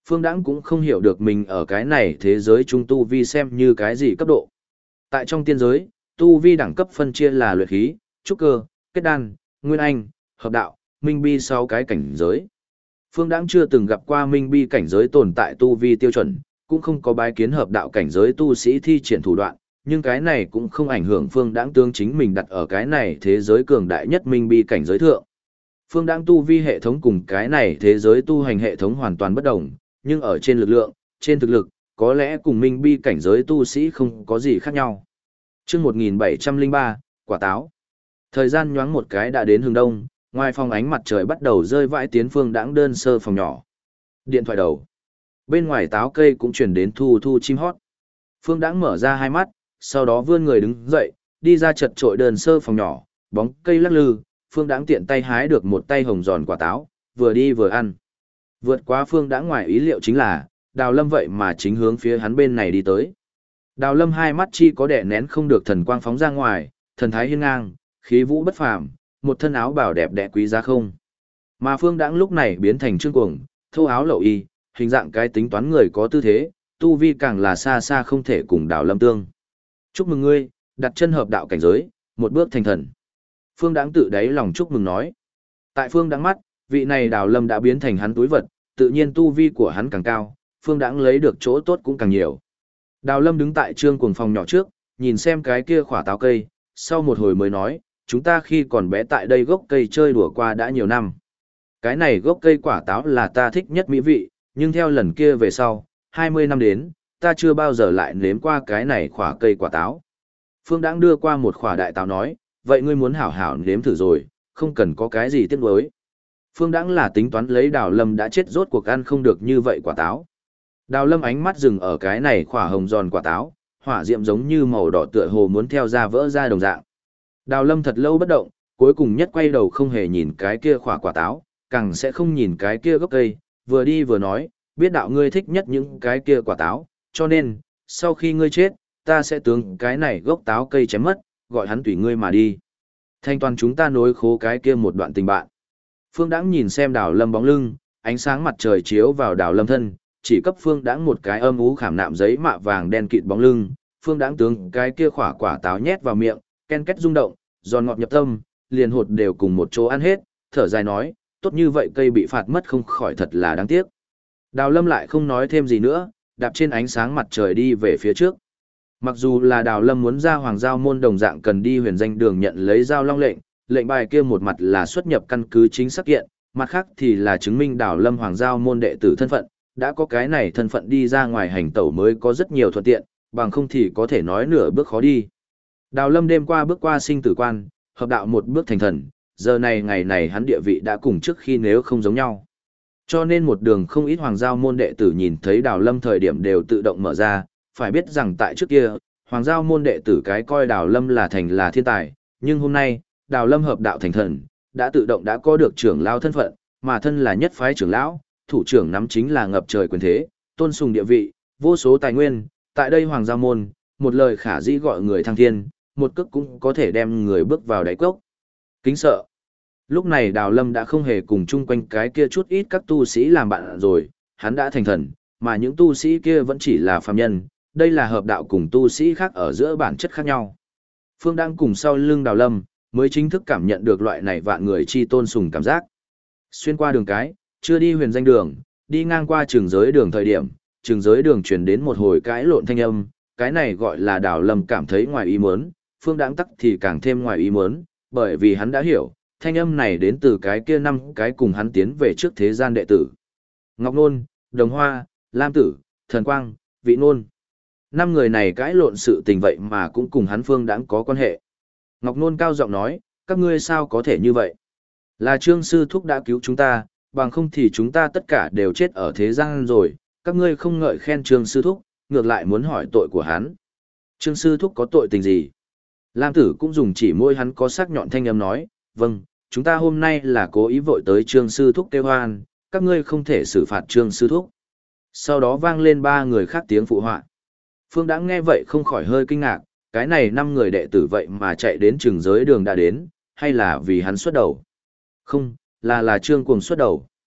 Phương Đãng cũng không hiểu được mình ở cái này thế giới trung tu vi xem như cái gì cấp độ. Tại trong tiên giới, tu vi đẳng cấp phân chia là luyện khí, trúc cơ, kết đan, nguyên anh, hợp đạo, minh bi 6 cái cảnh giới. Phương Đãng chưa từng gặp qua minh bi cảnh giới tồn tại tu vi tiêu chuẩn, cũng không có bái kiến hợp đạo cảnh giới tu sĩ thi triển thủ đoạn, nhưng cái này cũng không ảnh hưởng Phương Đãng tương chính mình đặt ở cái này thế giới cường đại nhất minh bi cảnh giới thượng. Phương Đãng tu vi hệ thống cùng cái này thế giới tu hành hệ thống hoàn toàn bất đồng, nhưng ở trên lực lượng, trên thực lực, có lẽ cùng minh bi cảnh giới tu sĩ không có gì khác nhau. Chương 1703, quả táo. Thời gian nhoáng một cái đã đến hướng đông, ngoài phòng ánh mặt trời bắt đầu rơi vãi tiến Phương Đãng đơn sơ phòng nhỏ. Điện thoại đầu. Bên ngoài táo cây cũng truyền đến thu thu chim hót. Phương Đãng mở ra hai mắt, sau đó vươn người đứng dậy, đi ra chật trội đơn sơ phòng nhỏ, bóng cây lắc lư, Phương Đãng tiện tay hái được một tay hồng giòn quả táo, vừa đi vừa ăn. Vượt quá Phương Đãng ngoài ý liệu chính là, Đào Lâm vậy mà chính hướng phía hắn bên này đi tới. Đào Lâm hai mắt chi có đè nén không được thần quang phóng ra ngoài, thần thái hiên ngang, khí vũ bất phàm, một thân áo bào đẹp đẽ quý giá không. Mà Phương Đãng lúc này biến thành trương cuồng, thô áo lậu y, hình dạng cái tính toán người có tư thế, tu vi càng là xa xa không thể cùng Đào Lâm tương. Chúc mừng ngươi, đặt chân hợp đạo cảnh giới, một bước thành thần. Phương Đãng tự đáy lòng chúc mừng nói. Tại Phương Đãng mắt, vị này Đào Lâm đã biến thành hắn túi vật, tự nhiên tu vi của hắn càng cao, Phương Đãng lấy được chỗ tốt cũng càng nhiều. Đào Lâm đứng tại trương cuồng phòng nhỏ trước, nhìn xem cái kia khỏa táo cây, sau một hồi mới nói, chúng ta khi còn bé tại đây gốc cây chơi đùa qua đã nhiều năm. Cái này gốc cây quả táo là ta thích nhất mỹ vị, nhưng theo lần kia về sau, 20 năm đến, ta chưa bao giờ lại nếm qua cái này khỏa cây quả táo. Phương Đãng đưa qua một khỏa đại táo nói, vậy ngươi muốn hảo hảo nếm thử rồi, không cần có cái gì tiếc nuối. Phương Đãng là tính toán lấy Đào Lâm đã chết rốt cuộc ăn không được như vậy quả táo. Đào Lâm ánh mắt dừng ở cái này khỏa hồng giòn quả táo, hỏa diệm giống như màu đỏ tựa hồ muốn theo ra vỡ ra đồng dạng. Đào Lâm thật lâu bất động, cuối cùng nhất quay đầu không hề nhìn cái kia khỏa quả táo, càng sẽ không nhìn cái kia gốc cây, vừa đi vừa nói, biết đạo ngươi thích nhất những cái kia quả táo, cho nên, sau khi ngươi chết, ta sẽ tướng cái này gốc táo cây chém mất, gọi hắn tùy ngươi mà đi. Thanh toàn chúng ta nối khố cái kia một đoạn tình bạn. Phương Đãng nhìn xem Đào Lâm bóng lưng, ánh sáng mặt trời chiếu vào Đào Lâm thân, chỉ cấp Phương Đãng một cái âm ú khảm nạm giấy mạ vàng đen kịt bóng lưng, Phương Đãng tướng cái kia khỏa quả táo nhét vào miệng, ken két rung động, giòn ngọt nhập tâm, liền hột đều cùng một chỗ ăn hết, thở dài nói, tốt như vậy cây bị phạt mất không khỏi thật là đáng tiếc. Đào Lâm lại không nói thêm gì nữa, đạp trên ánh sáng mặt trời đi về phía trước. Mặc dù là Đào Lâm muốn ra Hoàng Giao môn đồng dạng cần đi huyền danh đường nhận lấy giao long lệnh, lệnh bài kia một mặt là xuất nhập căn cứ chính xác kiện, mặt khác thì là chứng minh Đào Lâm Hoàng Giao môn đệ tử thân phận, đã có cái này thân phận đi ra ngoài hành tẩu mới có rất nhiều thuận tiện, bằng không thì có thể nói nửa bước khó đi. Đào Lâm đêm qua bước qua sinh tử quan, hợp đạo một bước thành thần, giờ này ngày này hắn địa vị đã cùng trước khi nếu không giống nhau. Cho nên một đường không ít Hoàng Giao môn đệ tử nhìn thấy Đào Lâm thời điểm đều tự động mở ra, phải biết rằng tại trước kia, Hoàng Giao môn đệ tử cái coi Đào Lâm là thành là thiên tài, nhưng hôm nay, Đào Lâm hợp đạo thành thần, đã tự động đã có được trưởng lão thân phận, mà thân là nhất phái trưởng lão, thủ trưởng nắm chính là ngập trời quyền thế, tôn sùng địa vị, vô số tài nguyên, tại đây Hoàng Giao môn, một lời khả dĩ gọi người thăng thiên, một cước cũng có thể đem người bước vào đáy cốc. Kính sợ. Lúc này Đào Lâm đã không hề cùng chung quanh cái kia chút ít các tu sĩ làm bạn rồi, hắn đã thành thần, mà những tu sĩ kia vẫn chỉ là phàm nhân, đây là hợp đạo cùng tu sĩ khác ở giữa bản chất khác nhau. Phương đang cùng sau lưng Đào Lâm, mới chính thức cảm nhận được loại này vạn người chi tôn sùng cảm giác. Xuyên qua đường cái, chưa đi huyền danh đường, đi ngang qua trường giới đường thời điểm, trường giới đường truyền đến một hồi cãi lộn thanh âm, cái này gọi là Đào Lâm cảm thấy ngoài ý muốn, Phương Đãng tắc thì càng thêm ngoài ý muốn, bởi vì hắn đã hiểu, thanh âm này đến từ cái kia năm cái cùng hắn tiến về trước thế gian đệ tử. Ngọc Nôn, Đồng Hoa, Lam Tử, Thần Quang, Vị Nôn. Năm người này cãi lộn sự tình vậy mà cũng cùng hắn Phương Đãng có quan hệ. Ngọc Nôn cao giọng nói, các ngươi sao có thể như vậy? Là Trương Sư Thúc đã cứu chúng ta, bằng không thì chúng ta tất cả đều chết ở thế gian rồi, các ngươi không ngợi khen Trương Sư Thúc, ngược lại muốn hỏi tội của hắn. Trương Sư Thúc có tội tình gì? Lam Tử cũng dùng chỉ môi hắn có sắc nhọn thanh âm nói, vâng, chúng ta hôm nay là cố ý vội tới Trương Sư Thúc kêu hoan, các ngươi không thể xử phạt Trương Sư Thúc. Sau đó vang lên ba người khác tiếng phụ họa. Phương Đãng nghe vậy không khỏi hơi kinh ngạc, cái này năm người đệ tử vậy mà chạy đến trường giới đường đã đến, hay là vì hắn xuất đầu? Không, là Trương Cuồng xuất đầu.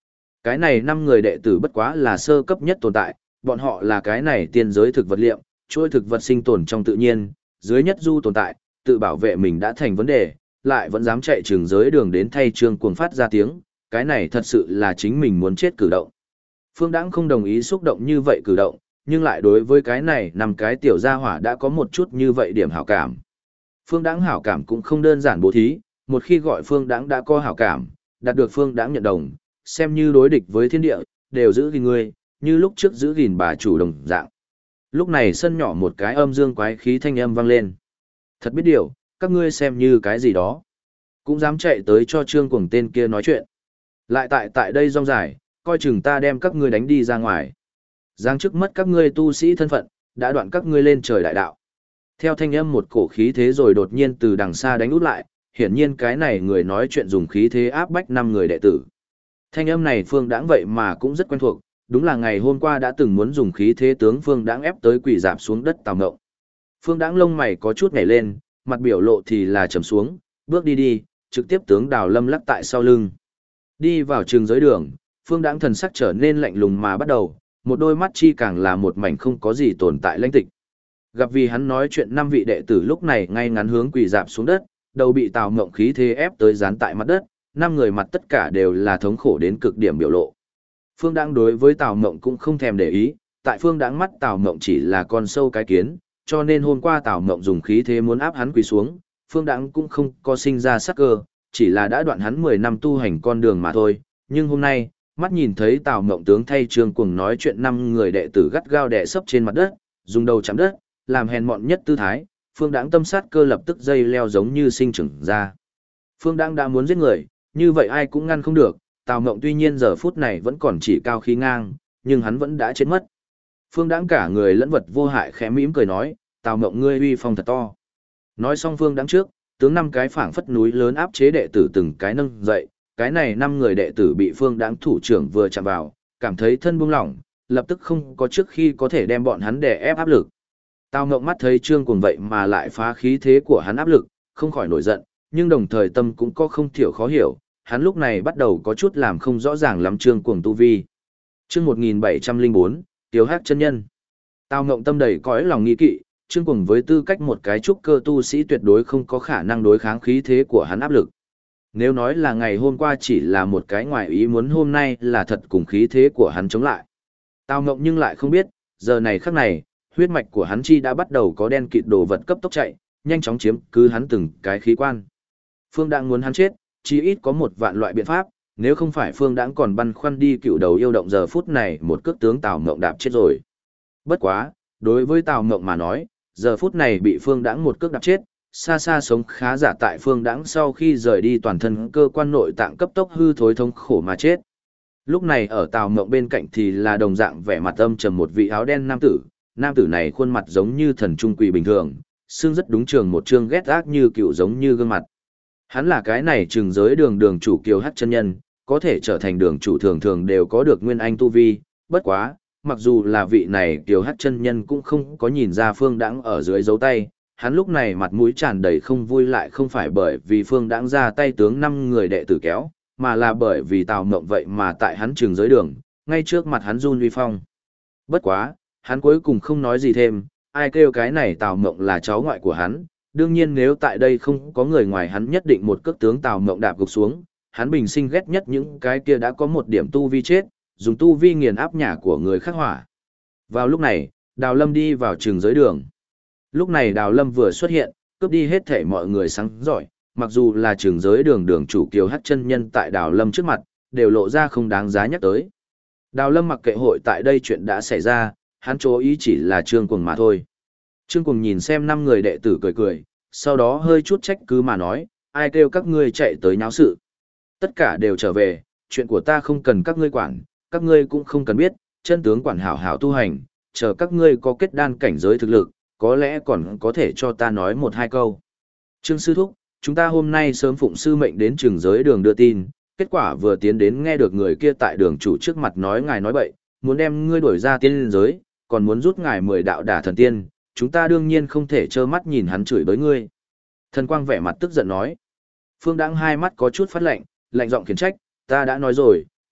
Cái này 5 người đệ tử bất quá là sơ cấp nhất tồn tại, bọn họ là cái này tiên giới thực vật liệm, chuỗi thực vật sinh tồn trong tự nhiên, dưới nhất du tồn tại, tự bảo vệ mình đã thành vấn đề, lại vẫn dám chạy trường giới đường đến thay Trương Cuồng phát ra tiếng, cái này thật sự là chính mình muốn chết cử động. Phương Đãng không đồng ý xúc động như vậy cử động, nhưng lại đối với cái này 5 cái tiểu gia hỏa đã có một chút như vậy điểm hảo cảm. Phương Đãng hảo cảm cũng không đơn giản bố thí, một khi gọi Phương Đãng đã có hảo cảm, đạt được Phương Đãng nhận đồng, xem như đối địch với thiên địa, đều giữ gìn ngươi, như lúc trước giữ gìn bà chủ đồng dạng. Lúc này sân nhỏ một cái âm dương quái khí thanh âm vang lên. Thật biết điều, các ngươi xem như cái gì đó. Cũng dám chạy tới cho Trương Cuồng tên kia nói chuyện. Lại tại đây rong dài, coi chừng ta đem các ngươi đánh đi ra ngoài. Giáng chức mất các ngươi tu sĩ thân phận, đã đoạn các ngươi lên trời đại đạo. Theo thanh âm một cổ khí thế rồi đột nhiên từ đằng xa đánh út lại, hiển nhiên cái này người nói chuyện dùng khí thế áp bách 5 người đệ tử. Thanh âm này Phương Đãng vậy mà cũng rất quen thuộc, đúng là ngày hôm qua đã từng muốn dùng khí thế tướng Phương Đãng ép tới quỳ rạp xuống đất Tào Ngộng. Phương Đãng lông mày có chút nhảy lên, mặt biểu lộ thì là trầm xuống, bước đi, trực tiếp tướng Đào Lâm lắc tại sau lưng. Đi vào trường giới đường, Phương Đãng thần sắc trở nên lạnh lùng mà bắt đầu, một đôi mắt chi càng là một mảnh không có gì tồn tại lãnh tịch. Gặp vì hắn nói chuyện 5 vị đệ tử lúc này ngay ngắn hướng quỳ rạp xuống đất, đầu bị Tào Ngộng khí thế ép tới dán tại mặt đất, 5 người mặt tất cả đều là thống khổ đến cực điểm biểu lộ. Phương Đãng đối với Tào Ngộng cũng không thèm để ý, tại Phương Đãng mắt Tào Ngộng chỉ là con sâu cái kiến, cho nên hôm qua Tào Ngộng dùng khí thế muốn áp hắn quỳ xuống, Phương Đãng cũng không có sinh ra sắc cơ, chỉ là đã đoạn hắn 10 năm tu hành con đường mà thôi, nhưng hôm nay, mắt nhìn thấy Tào Ngộng tướng thay Trương Cuồng nói chuyện 5 người đệ tử gắt gao đè sấp trên mặt đất, dùng đầu chạm đất, làm hèn mọn nhất tư thái, Phương Đãng tâm sát cơ lập tức dây leo giống như sinh trưởng ra. Phương Đãng đã muốn giết người, như vậy ai cũng ngăn không được, Tào Ngộng tuy nhiên giờ phút này vẫn còn chỉ cao khí ngang, nhưng hắn vẫn đã chết mất. Phương Đãng cả người lẫn vật vô hại khẽ mỉm cười nói, Tào Ngộng ngươi uy phong thật to. Nói xong Phương Đãng trước, tướng 5 cái phảng phất núi lớn áp chế đệ tử từng cái nâng dậy, cái này 5 người đệ tử bị Phương Đãng thủ trưởng vừa chạm vào, cảm thấy thân buông lỏng, lập tức không có trước khi có thể đem bọn hắn đè ép áp lực. Tào Ngộng mắt thấy Trương Cuồng vậy mà lại phá khí thế của hắn áp lực, không khỏi nổi giận, nhưng đồng thời tâm cũng có không thiểu khó hiểu, hắn lúc này bắt đầu có chút làm không rõ ràng lắm Trương Cuồng tu vi. Chương 1704, Tiểu Hắc chân nhân. Tào Ngộng tâm đầy cõi lòng nghi kỵ, Trương Cuồng với tư cách một cái trúc cơ tu sĩ tuyệt đối không có khả năng đối kháng khí thế của hắn áp lực. Nếu nói là ngày hôm qua chỉ là một cái ngoài ý muốn, hôm nay là thật cùng khí thế của hắn chống lại. Tào Ngộng nhưng lại không biết, giờ này khắc này, huyết mạch của hắn chi đã bắt đầu có đen kịt đồ vật cấp tốc chạy, nhanh chóng chiếm cứ hắn từng cái khí quan. Phương Đãng muốn hắn chết, chí ít có một vạn loại biện pháp, nếu không phải Phương Đãng còn băn khoăn đi cựu đầu yêu động giờ phút này một cước tướng Tào Ngộng đạp chết rồi. Bất quá, đối với Tào Ngộng mà nói, giờ phút này bị Phương Đãng một cước đạp chết, xa xa sống khá giả tại Phương Đãng sau khi rời đi toàn thân cơ quan nội tạng cấp tốc hư thối thống khổ mà chết. Lúc này ở Tào Ngộng bên cạnh thì là đồng dạng vẻ mặt âm trầm một vị áo đen nam tử này khuôn mặt giống như thần trung quỷ bình thường, xương rất đúng trường một trương ghét ác như cựu giống như gương mặt. Hắn là cái này trừng giới đường chủ Kiều Hắc chân nhân, có thể trở thành đường chủ thường thường đều có được nguyên anh tu vi, bất quá, mặc dù là vị này Kiều Hắc chân nhân cũng không có nhìn ra Phương Đãng ở dưới dấu tay, hắn lúc này mặt mũi tràn đầy không vui lại không phải bởi vì Phương Đãng ra tay tướng 5 người đệ tử kéo, mà là bởi vì Tào Ngộng vậy mà tại hắn trừng giới đường, ngay trước mặt hắn run uy phong. Bất quá, hắn cuối cùng không nói gì thêm, ai kêu cái này Tào Ngộng là cháu ngoại của hắn, đương nhiên nếu tại đây không có người ngoài hắn nhất định một cước tướng Tào Ngộng đạp gục xuống, hắn bình sinh ghét nhất những cái kia đã có một điểm tu vi chết, dùng tu vi nghiền áp nhà của người khác hỏa. Vào lúc này, Đào Lâm đi vào trường giới đường. Lúc này Đào Lâm vừa xuất hiện, cướp đi hết thể mọi người sáng giỏi, mặc dù là trường giới đường chủ Kiều Hắc chân nhân tại Đào Lâm trước mặt, đều lộ ra không đáng giá nhắc tới. Đào Lâm mặc kệ hội tại đây chuyện đã xảy ra, hắn chú ý chỉ là Trương Cuồng mà thôi. Trương Cuồng nhìn xem 5 người đệ tử cười cười, sau đó hơi chút trách cứ mà nói, ai kêu các ngươi chạy tới nháo sự. Tất cả đều trở về, chuyện của ta không cần các ngươi quản, các ngươi cũng không cần biết, chân tướng quản hảo hảo tu hành, chờ các ngươi có kết đan cảnh giới thực lực, có lẽ còn có thể cho ta nói 1-2 câu. Trương sư thúc, chúng ta hôm nay sớm phụng sư mệnh đến trường giới đường đưa tin, kết quả vừa tiến đến nghe được người kia tại đường chủ trước mặt nói ngài nói bậy, muốn đem ngươi đuổi ra tiên giới, còn muốn rút ngài 10 đạo đả thần tiên, chúng ta đương nhiên không thể trơ mắt nhìn hắn chửi bới ngươi. Thần Quang vẻ mặt tức giận nói. Phương Đãng hai mắt có chút phát lạnh, lạnh giọng khiển trách, ta đã nói rồi,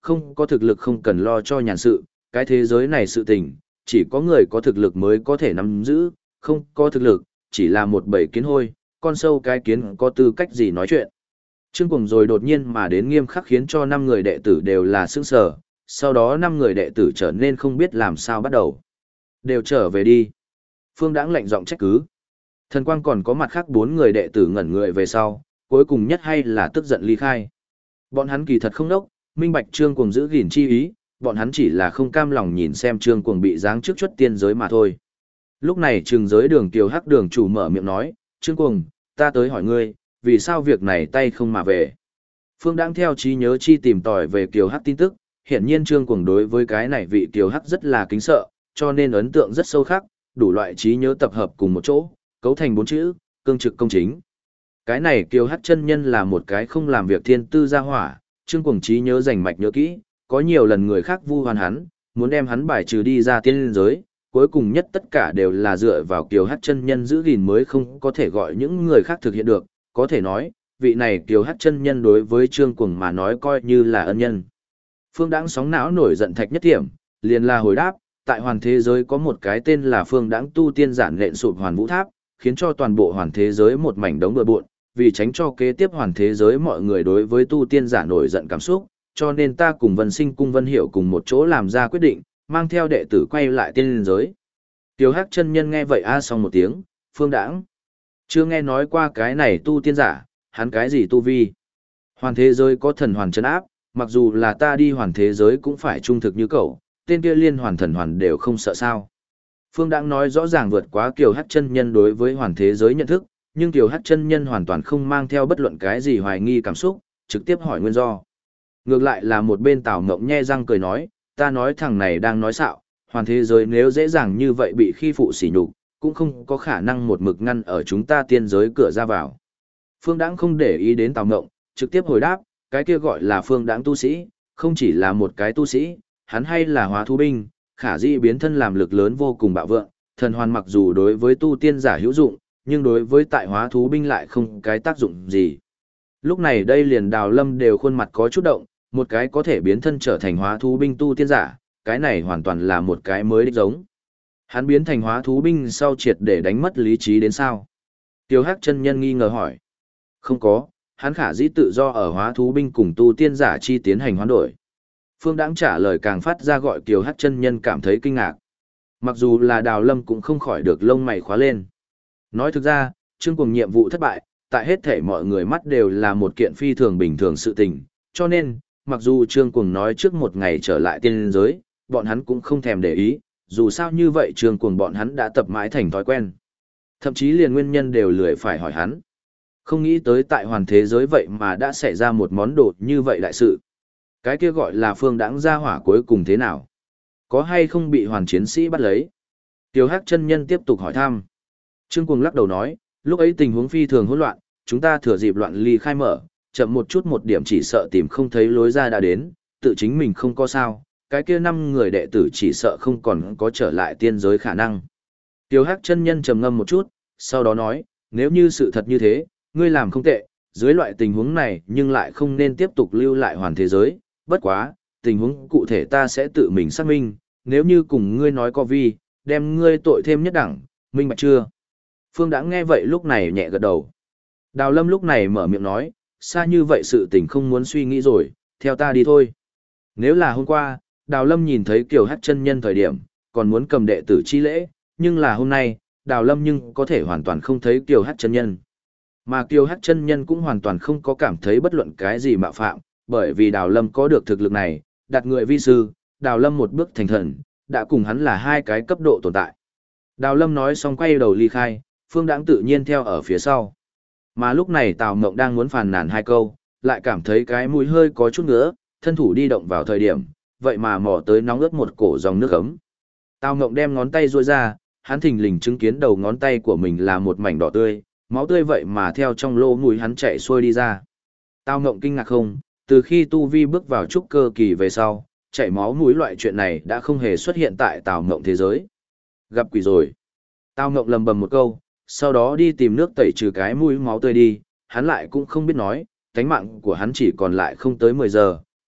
không có thực lực không cần lo cho nhàn sự, cái thế giới này sự tình, chỉ có người có thực lực mới có thể nắm giữ, không có thực lực, chỉ là một bầy kiến hôi, con sâu cái kiến có tư cách gì nói chuyện. Trương Cuồng rồi đột nhiên mà đến nghiêm khắc khiến cho 5 người đệ tử đều là sững sờ, sau đó 5 người đệ tử trở nên không biết làm sao bắt đầu. Đều trở về đi. Phương Đãng lạnh giọng trách cứ. Thần Quang còn có mặt khác 4 người đệ tử ngẩn người về sau, cuối cùng nhất hay là tức giận ly khai. Bọn hắn kỳ thật không đốc, minh bạch Trương Cuồng giữ gìn chi ý, bọn hắn chỉ là không cam lòng nhìn xem Trương Cuồng bị giáng trước chuất tiên giới mà thôi. Lúc này Trừng giới đường Kiều Hắc đường chủ mở miệng nói, Trương Cuồng, ta tới hỏi ngươi, vì sao việc này tay không mà về. Phương Đãng theo trí nhớ chi tìm tòi về Kiều Hắc tin tức, hiển nhiên Trương Cuồng đối với cái này vị Kiều Hắc rất là kính sợ, cho nên ấn tượng rất sâu khắc, đủ loại trí nhớ tập hợp cùng một chỗ, cấu thành 4 chữ, cương trực công chính. Cái này Kiều Hắc chân nhân là một cái không làm việc thiên tư gia hỏa, Trương Cuồng trí nhớ rành mạch nhớ kỹ, có nhiều lần người khác vu oan hắn, muốn đem hắn bài trừ đi ra tiên giới, cuối cùng nhất tất cả đều là dựa vào Kiều Hắc chân nhân giữ gìn mới không có thể gọi những người khác thực hiện được, có thể nói, vị này Kiều Hắc chân nhân đối với Trương Cuồng mà nói coi như là ân nhân. Phương Đãng sóng não nổi giận thạch nhất điểm, liền là hồi đáp, tại hoàn thế giới có một cái tên là Phương Đãng tu tiên giản lệnh sụp hoàn vũ tháp, khiến cho toàn bộ hoàn thế giới một mảnh đống bừa bộn, vì tránh cho kế tiếp hoàn thế giới mọi người đối với tu tiên giả nổi giận cảm xúc, cho nên ta cùng Vân Sinh cung Vân Hiểu cùng một chỗ làm ra quyết định, mang theo đệ tử quay lại tiên giới. Kiều Hắc chân nhân nghe vậy xong một tiếng, Phương Đãng chưa nghe nói qua cái này tu tiên giả, hắn cái gì tu vi? Hoàn thế giới có thần hoàn trấn áp, mặc dù là ta đi hoàn thế giới cũng phải trung thực như cậu, tên kia liên hoàn thần hoàn đều không sợ sao. Phương Đãng nói rõ ràng vượt quá Kiều Hắc chân nhân đối với hoàn thế giới nhận thức, nhưng Kiều Hắc chân nhân hoàn toàn không mang theo bất luận cái gì hoài nghi cảm xúc, trực tiếp hỏi nguyên do. Ngược lại là một bên Tào Ngộng nhe răng cười nói, ta nói thằng này đang nói xạo, hoàn thế giới nếu dễ dàng như vậy bị khi phụ sỉ nhục, cũng không có khả năng một mực ngăn ở chúng ta tiên giới cửa ra vào. Phương Đãng không để ý đến Tào Ngộng, trực tiếp hồi đáp, cái kia gọi là Phương Đãng tu sĩ, không chỉ là một cái tu sĩ, hắn hay là hóa thú binh, khả dĩ biến thân làm lực lớn vô cùng bạo vượng, thần hoàn mặc dù đối với tu tiên giả hữu dụng, nhưng đối với tại hóa thú binh lại không cái tác dụng gì. Lúc này đây liền Đào Lâm đều khuôn mặt có chút động, một cái có thể biến thân trở thành hóa thú binh tu tiên giả, cái này hoàn toàn là một cái mới đích giống. Hắn biến thành hóa thú binh sau triệt để đánh mất lý trí đến sao? Tiêu Hắc chân nhân nghi ngờ hỏi. Không có, hắn khả dĩ tự do ở hóa thú binh cùng tu tiên giả chi tiến hành hoán đổi. Phương Đãng trả lời càng phát ra gọi Kiều Hắc chân nhân cảm thấy kinh ngạc. Mặc dù là Đào Lâm cũng không khỏi được lông mày khóa lên. Nói thực ra, Trương Cuồng nhiệm vụ thất bại, tại hết thể mọi người mắt đều là một kiện phi thường bình thường sự tình, cho nên, mặc dù Trương Cuồng nói trước một ngày trở lại tiên giới, bọn hắn cũng không thèm để ý, dù sao như vậy Trương Cuồng bọn hắn đã tập mãi thành thói quen. Thậm chí liền nguyên nhân đều lười phải hỏi hắn. Không nghĩ tới tại hoàn thế giới vậy mà đã xảy ra một món đồ như vậy đại sự. Cái kia gọi là Phương Đãng gia hỏa cuối cùng thế nào? Có hay không bị hoàn chiến sĩ bắt lấy? Tiêu Hắc chân nhân tiếp tục hỏi thăm. Trương Cuồng lắc đầu nói, lúc ấy tình huống phi thường hỗn loạn, chúng ta thừa dịp loạn ly khai mở, chậm một chút một điểm chỉ sợ tìm không thấy lối ra đã đến, tự chính mình không có sao, cái kia 5 người đệ tử chỉ sợ không còn có trở lại tiên giới khả năng. Tiêu Hắc chân nhân trầm ngâm một chút, sau đó nói, nếu như sự thật như thế, ngươi làm không tệ, dưới loại tình huống này nhưng lại không nên tiếp tục lưu lại hoàn thế giới, bất quá, tình huống cụ thể ta sẽ tự mình xác minh, nếu như cùng ngươi nói có vi, đem ngươi tội thêm nhất đẳng, minh bạch chưa? Phương Đãng nghe vậy lúc này nhẹ gật đầu. Đào Lâm lúc này mở miệng nói, xa như vậy sự tình không muốn suy nghĩ rồi, theo ta đi thôi. Nếu là hôm qua, Đào Lâm nhìn thấy Kiều Hắc chân nhân thời điểm, còn muốn cầm đệ tử chi lễ, nhưng là hôm nay, Đào Lâm nhưng có thể hoàn toàn không thấy Kiều Hắc chân nhân. Mà Kiều Hắc chân nhân cũng hoàn toàn không có cảm thấy bất luận cái gì mạo phạm, bởi vì Đào Lâm có được thực lực này, đặt người vi sư, Đào Lâm một bước thành thần, đã cùng hắn là hai cái cấp độ tồn tại. Đào Lâm nói xong quay đầu ly khai, Phương Đãng tự nhiên theo ở phía sau. Mà lúc này Tào Mộng đang muốn phàn nàn hai câu, lại cảm thấy cái mũi hơi có chút ngứa, thân thủ đi động vào thời điểm, vậy mà mò tới nóng ướt một cổ dòng nước ấm. Tào Mộng đem ngón tay duỗi ra, hắn thình lình chứng kiến đầu ngón tay của mình là một mảnh đỏ tươi, máu tươi vậy mà theo trong lỗ mũi hắn chảy xuôi đi ra. Tào Mộng kinh ngạc không, từ khi tu vi bước vào trúc cơ kỳ về sau, chảy máu mũi loại chuyện này đã không hề xuất hiện tại Tào Mộng thế giới. Gặp quỷ rồi. Tào Mộng lầm bầm một câu, sau đó đi tìm nước tẩy trừ cái mũi máu tươi đi, hắn lại cũng không biết nói, cánh mạng của hắn chỉ còn lại không tới 10 giờ,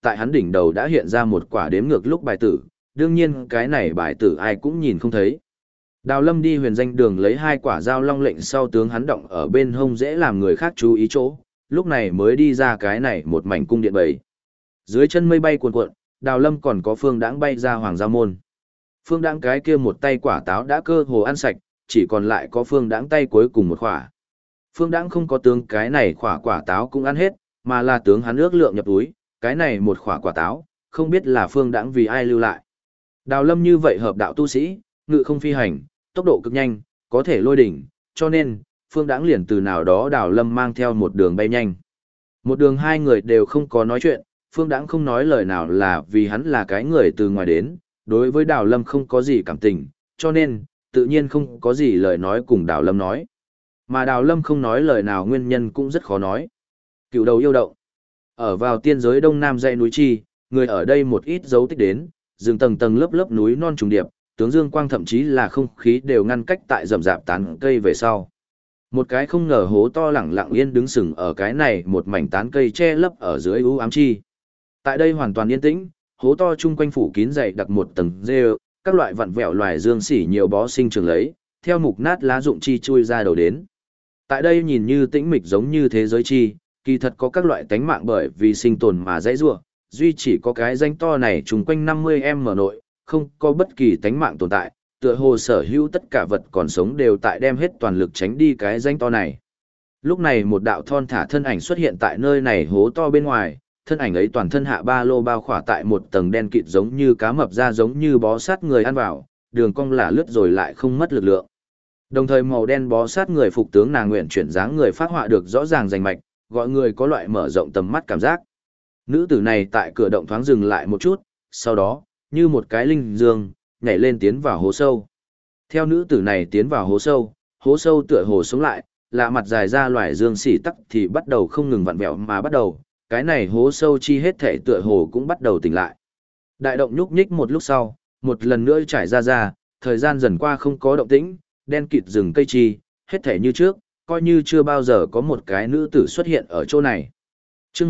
tại hắn đỉnh đầu đã hiện ra một quả đếm ngược lúc bài tử, đương nhiên cái này bài tử ai cũng nhìn không thấy. Đào Lâm đi huyền danh đường lấy 2 quả dao long lệnh sau tướng hắn động ở bên hông dễ làm người khác chú ý chỗ, lúc này mới đi ra cái này một mảnh cung điện bầy. Dưới chân mây bay cuồn cuộn, Đào Lâm còn có Phương Đãng bay ra Hoàng Gia Môn. Phương Đãng cái kia một tay quả táo đã cơ hồ ăn sạch, chỉ còn lại có Phương Đãng tay cuối cùng một quả. Phương Đãng không có tướng cái này quả táo cũng ăn hết, mà là tướng hắn ước lượng nhập túi, cái này một quả táo, không biết là Phương Đãng vì ai lưu lại. Đào Lâm như vậy hợp đạo tu sĩ, ngự không phi hành, tốc độ cực nhanh, có thể lôi đỉnh, cho nên, Phương Đãng liền từ nào đó Đào Lâm mang theo một đường bay nhanh. Một đường hai người đều không có nói chuyện, Phương Đãng không nói lời nào là vì hắn là cái người từ ngoài đến, đối với Đào Lâm không có gì cảm tình, cho nên, tự nhiên không có gì lời nói cùng Đào Lâm nói. Mà Đào Lâm không nói lời nào nguyên nhân cũng rất khó nói. Cựu đầu yêu động. Ở vào tiên giới đông nam dãy núi chi, người ở đây một ít dấu tích đến, rừng tầng tầng lớp lớp núi non trùng điệp, tướng dương quang thậm chí là không khí đều ngăn cách tại rậm rạp tán cây về sau. Một cái không ngờ hố to lẳng lặng yên đứng sừng ở cái này một mảnh tán cây che lấp ở dưới u ám chi. Tại đây hoàn toàn yên tĩnh, hố to chung quanh phủ kín dày đặc một tầng rêu, các loại vặn vẹo loài dương xỉ nhiều bó sinh trường lấy, theo mục nát lá rụng chi chui ra đầu đến. Tại đây nhìn như tĩnh mịch giống như thế giới chi, kỳ thật có các loại tánh mạng bởi vì sinh tồn mà dãy rủa, duy chỉ có cái danh to này chung quanh 50m nội, không có bất kỳ tánh mạng tồn tại, tựa hồ sở hữu tất cả vật còn sống đều tại đem hết toàn lực tránh đi cái danh to này. Lúc này một đạo thon thả thân ảnh xuất hiện tại nơi này hố to bên ngoài, thân ảnh ấy toàn thân hạ ba lô bao khỏa tại một tầng đen kịt giống như cá mập ra giống như bó sát người ăn vào, đường cong là lướt rồi lại không mất lực lượng. Đồng thời màu đen bó sát người phục tướng nàng nguyện chuyển dáng người phát họa được rõ ràng rành mạch, gọi người có loại mở rộng tầm mắt cảm giác. Nữ tử này tại cửa động thoáng dừng lại một chút, sau đó, như một cái linh dương, nhảy lên tiến vào hố sâu. Theo nữ tử này tiến vào hố sâu tựa hồ sống lại, lạ mặt dài ra loài dương xỉ tắc thì bắt đầu không ngừng vặn vẹo mà bắt đầu, cái này hố sâu chi hết thể tựa hồ cũng bắt đầu tỉnh lại. Đại động nhúc nhích một lúc sau, một lần nữa trải ra, thời gian dần qua không có động tĩnh, đen kịt rừng cây chi, hết thể như trước, coi như chưa bao giờ có một cái nữ tử xuất hiện ở chỗ này. Chương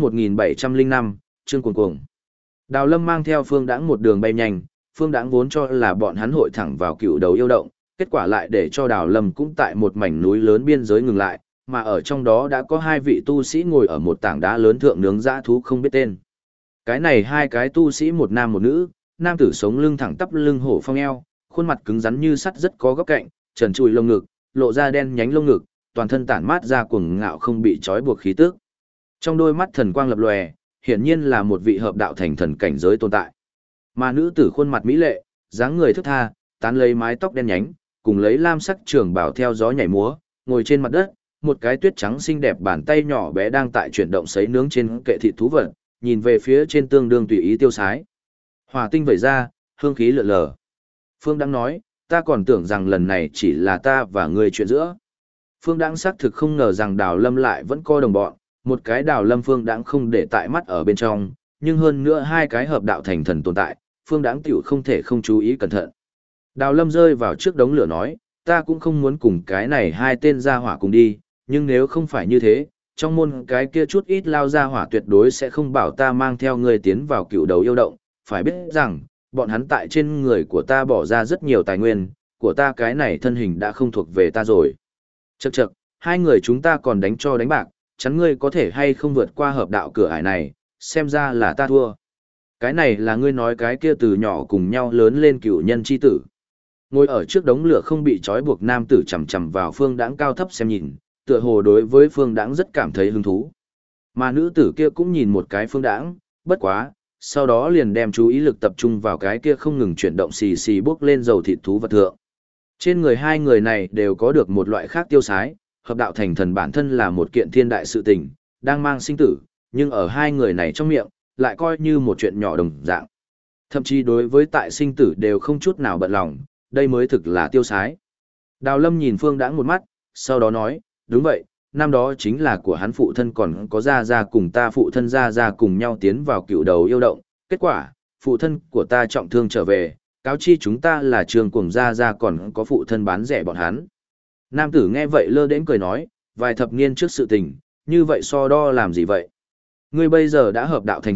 1705, chương cuồng cuồng. Đào Lâm mang theo Phương Đãng một đường bay nhanh, Phương Đãng vốn cho là bọn hắn hội thẳng vào cựu đầu yêu động, kết quả lại để cho Đào Lâm cũng tại một mảnh núi lớn biên giới ngừng lại, mà ở trong đó đã có 2 vị tu sĩ ngồi ở một tảng đá lớn thượng nướng dã thú không biết tên. Cái này 2 cái tu sĩ một nam một nữ, nam tử sống lưng thẳng tắp lưng hổ phong eo, khuôn mặt cứng rắn như sắt rất có góc cạnh, trần trụi lông ngực, lộ ra đen nhánh lông ngực, toàn thân tản mát ra cuồng ngạo không bị trói buộc khí tức. Trong đôi mắt thần quang lập lòe, hiển nhiên là một vị hợp đạo thành thần cảnh giới tồn tại. Mà nữ tử khuôn mặt mỹ lệ, dáng người thức tha, tán lấy mái tóc đen nhánh, cùng lấy lam sắc trường bảo theo gió nhảy múa, ngồi trên mặt đất, một cái tuyết trắng xinh đẹp bàn tay nhỏ bé đang tại chuyển động sấy nướng trên kệ thịt thú vật, nhìn về phía trên tương đương tùy ý tiêu sái. Hỏa tinh vẩy ra, hương khí lượn lờ. Phương Đãng nói, ta còn tưởng rằng lần này chỉ là ta và ngươi chuyện giữa. Phương Đãng xác thực không ngờ rằng Đào Lâm lại vẫn có đồng bọn, một cái Đào Lâm Phương Đãng không để tại mắt ở bên trong, nhưng hơn nữa 2 cái hợp đạo thành thần tồn tại, Phương Đãng tiểu không thể không chú ý cẩn thận. Đào Lâm rơi vào trước đống lửa nói, ta cũng không muốn cùng cái này 2 tên gia hỏa cùng đi, nhưng nếu không phải như thế, trong môn cái kia chút ít lao gia hỏa tuyệt đối sẽ không bảo ta mang theo người tiến vào cựu đầu yêu động, phải biết rằng, bọn hắn tại trên người của ta bỏ ra rất nhiều tài nguyên, của ta cái này thân hình đã không thuộc về ta rồi. Chậc chậc, 2 người chúng ta còn đánh cho đánh bạc, chắn ngươi có thể hay không vượt qua hợp đạo cửa ải này, xem ra là ta thua. Cái này là ngươi nói cái kia từ nhỏ cùng nhau lớn lên cựu nhân chi tử. Ngồi ở trước đống lửa không bị trói buộc nam tử chầm chầm vào Phương Đãng cao thấp xem nhìn, tựa hồ đối với Phương Đãng rất cảm thấy hứng thú. Mà nữ tử kia cũng nhìn một cái Phương Đãng, bất quá, sau đó liền đem chú ý lực tập trung vào cái kia không ngừng chuyển động xì xì bốc lên dầu thịt thú vật thượng. Trên người 2 người này đều có được một loại khác tiêu sái, hợp đạo thành thần bản thân là một kiện thiên đại sự tình, đang mang sinh tử, nhưng ở 2 người này trong miệng, lại coi như một chuyện nhỏ đồng dạng. Thậm chí đối với tại sinh tử đều không chút nào bận lòng, đây mới thực là tiêu sái. Đào Lâm nhìn Phương Đãng một mắt, sau đó nói, đúng vậy, năm đó chính là của hắn phụ thân còn có gia gia cùng ta phụ thân gia gia cùng nhau tiến vào cựu đầu yêu động, kết quả, phụ thân của ta trọng thương trở về, cáo chi chúng ta là trường cùng gia gia còn có phụ thân bán rẻ bọn hắn. Nam tử nghe vậy lơ đễnh cười nói, vài thập niên trước sự tình, như vậy so đo làm gì vậy? Ngươi bây giờ đã hợp đạo thành thần,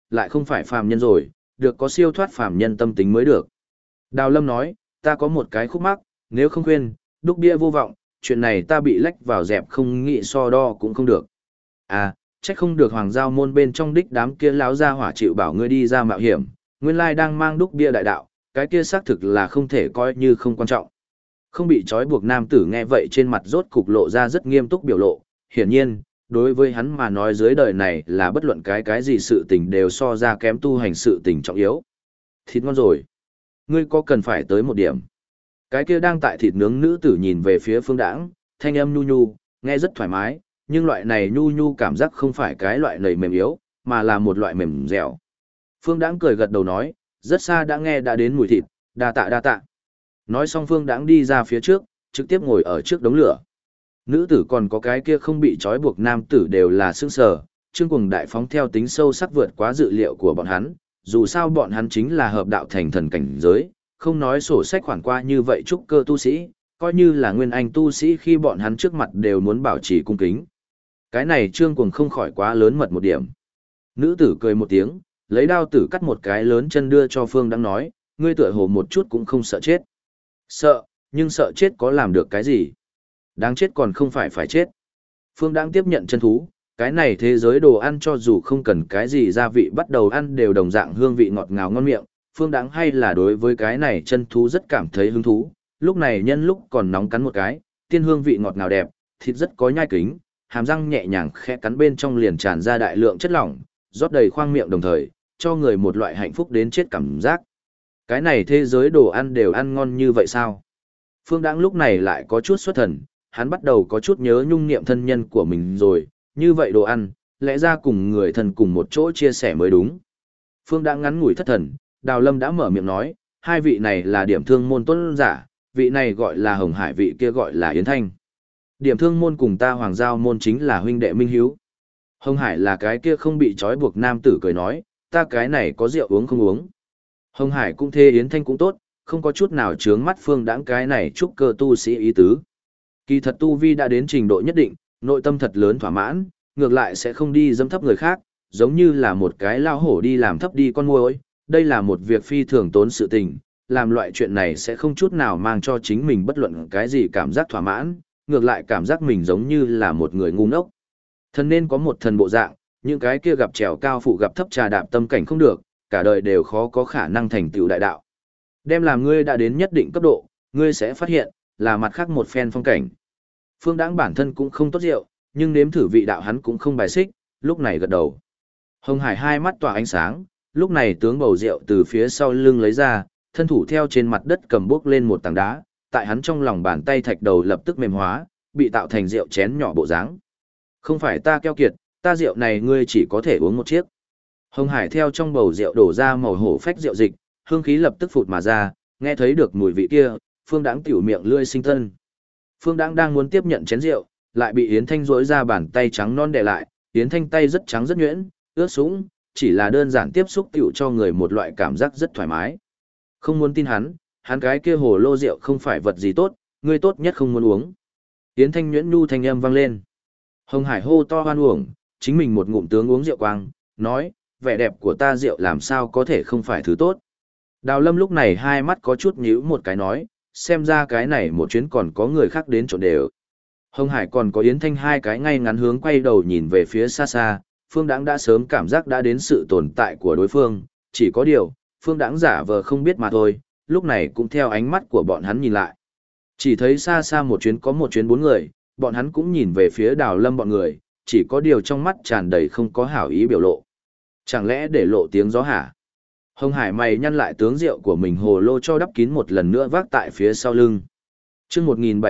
lại không phải phàm nhân rồi, được có siêu thoát phàm nhân tâm tính mới được. Đào Lâm nói, ta có một cái khúc mắc, nếu không khuyên, đúc bia vô vọng, chuyện này ta bị lách vào dẹp không nghĩ so đo cũng không được. À, trách không được Hoàng Giao môn bên trong đích đám kia láo ra hỏa chịu bảo ngươi đi ra mạo hiểm, nguyên lai đang mang đúc bia đại đạo, cái kia xác thực là không thể coi như không quan trọng. Không bị trói buộc nam tử nghe vậy trên mặt rốt cục lộ ra rất nghiêm túc biểu lộ, hiển nhiên, đối với hắn mà nói dưới đời này là bất luận cái gì sự tình đều so ra kém tu hành sự tình trọng yếu. Thịt ngon rồi. Ngươi có cần phải tới một điểm. Cái kia đang tại thịt nướng nữ tử nhìn về phía Phương Đãng, thanh âm nhu nhu, nghe rất thoải mái, nhưng loại này nhu nhu cảm giác không phải cái loại nầy mềm yếu, mà là một loại mềm dẻo. Phương Đãng cười gật đầu nói, rất xa đã nghe đã đến mùi thịt, đa tạ đa tạ. Nói xong Phương Đãng đi ra phía trước, trực tiếp ngồi ở trước đống lửa. Nữ tử còn có cái kia không bị trói buộc nam tử đều là sững sờ, Trương Cuồng đại phóng theo tính sâu sắc vượt quá dự liệu của bọn hắn, dù sao bọn hắn chính là hợp đạo thành thần cảnh giới, không nói sổ sách khoản qua như vậy trúc cơ tu sĩ, coi như là nguyên anh tu sĩ khi bọn hắn trước mặt đều muốn bảo trì cung kính. Cái này Trương Cuồng không khỏi quá lớn mật một điểm. Nữ tử cười một tiếng, lấy đao tử cắt một cái lớn chân đưa cho Phương Đãng nói, ngươi tựa hồ một chút cũng không sợ chết. Sợ, nhưng sợ chết có làm được cái gì? Đáng chết còn không phải chết. Phương Đãng tiếp nhận chân thú, cái này thế giới đồ ăn cho dù không cần cái gì gia vị bắt đầu ăn đều đồng dạng hương vị ngọt ngào ngon miệng, Phương Đãng hay là đối với cái này chân thú rất cảm thấy hứng thú, lúc này nhân lúc còn nóng cắn một cái, tiên hương vị ngọt ngào đẹp, thịt rất có nhai kính, hàm răng nhẹ nhàng khẽ cắn bên trong liền tràn ra đại lượng chất lỏng, rót đầy khoang miệng đồng thời, cho người một loại hạnh phúc đến chết cảm giác. Cái này thế giới đồ ăn đều ăn ngon như vậy sao? Phương Đãng lúc này lại có chút xuất thần, hắn bắt đầu có chút nhớ nhung niệm thân nhân của mình rồi, như vậy đồ ăn, lẽ ra cùng người thân cùng một chỗ chia sẻ mới đúng. Phương Đãng ngắn ngủi thất thần, Đào Lâm đã mở miệng nói, hai vị này là điểm thương môn tuân giả, vị này gọi là Hồng Hải, vị kia gọi là Yến Thanh. Điểm thương môn cùng ta Hoàng Giao môn chính là huynh đệ minh hiếu. Hồng Hải là cái kia không bị trói buộc nam tử cười nói, ta cái này có rượu uống không uống. Hồng Hải cũng thế, Yến Thanh cũng tốt, không có chút nào chướng mắt Phương Đãng cái này trúc cơ tu sĩ ý tứ. Kỳ thật tu vi đã đến trình độ nhất định, nội tâm thật lớn thỏa mãn, ngược lại sẽ không đi dâm thấp người khác, giống như là một cái lao hổ đi làm thấp đi con muỗi. Đây là một việc phi thường tốn sự tình, làm loại chuyện này sẽ không chút nào mang cho chính mình bất luận cái gì cảm giác thỏa mãn, ngược lại cảm giác mình giống như là một người ngu ngốc. Thần nên có một thần bộ dạng, những cái kia gặp trèo cao phụ gặp thấp trà đạp tâm cảnh không được, cả đời đều khó có khả năng thành tựu đại đạo. Đem làm ngươi đã đến nhất định cấp độ, ngươi sẽ phát hiện, là mặt khác một phen phong cảnh. Phương Đãng bản thân cũng không tốt rượu, nhưng nếm thử vị đạo hắn cũng không bài xích, lúc này gật đầu. Hồng Hải hai mắt tỏa ánh sáng, lúc này tướng bầu rượu từ phía sau lưng lấy ra, thân thủ theo trên mặt đất cầm bước lên một tảng đá, tại hắn trong lòng bàn tay thạch đầu lập tức mềm hóa, bị tạo thành rượu chén nhỏ bộ dáng. Không phải ta keo kiệt, ta rượu này ngươi chỉ có thể uống một chiếc. Hồng Hải theo trong bầu rượu đổ ra màu hổ phách rượu dịch, hương khí lập tức phụt mà ra, nghe thấy được mùi vị kia, Phương Đãng tiểu miệng lưỡi sinh tân. Phương Đãng đang muốn tiếp nhận chén rượu, lại bị Yến Thanh rỗi ra bàn tay trắng non đè lại, Yến Thanh tay rất trắng rất nhuyễn, ướt sũng, chỉ là đơn giản tiếp xúc tiểu cho người một loại cảm giác rất thoải mái. Không muốn tin hắn cái kia hồ lô rượu không phải vật gì tốt, ngươi tốt nhất không muốn uống. Yến Thanh nhuyễn nhu thanh âm vang lên. Hồng Hải hô to hoan uổng, chính mình một ngụm tướng uống rượu quang, nói, vẻ đẹp của ta rượu làm sao có thể không phải thứ tốt. Đào Lâm lúc này hai mắt có chút nhíu một cái nói, xem ra cái này một chuyến còn có người khác đến trộn đều. Hồng Hải còn có Yến Thanh hai cái ngay ngắn hướng quay đầu nhìn về phía xa xa, Phương Đãng đã sớm cảm giác đã đến sự tồn tại của đối phương, chỉ có điều, Phương Đãng giả vờ không biết mà thôi, lúc này cũng theo ánh mắt của bọn hắn nhìn lại. Chỉ thấy xa xa một chuyến bốn người, bọn hắn cũng nhìn về phía Đào Lâm bọn người, chỉ có điều trong mắt tràn đầy không có hảo ý biểu lộ. Chẳng lẽ để lộ tiếng gió hả? Hồng Hải mày nhăn lại tướng rượu của mình hồ lô cho đắp kín một lần nữa vác tại phía sau lưng. Chương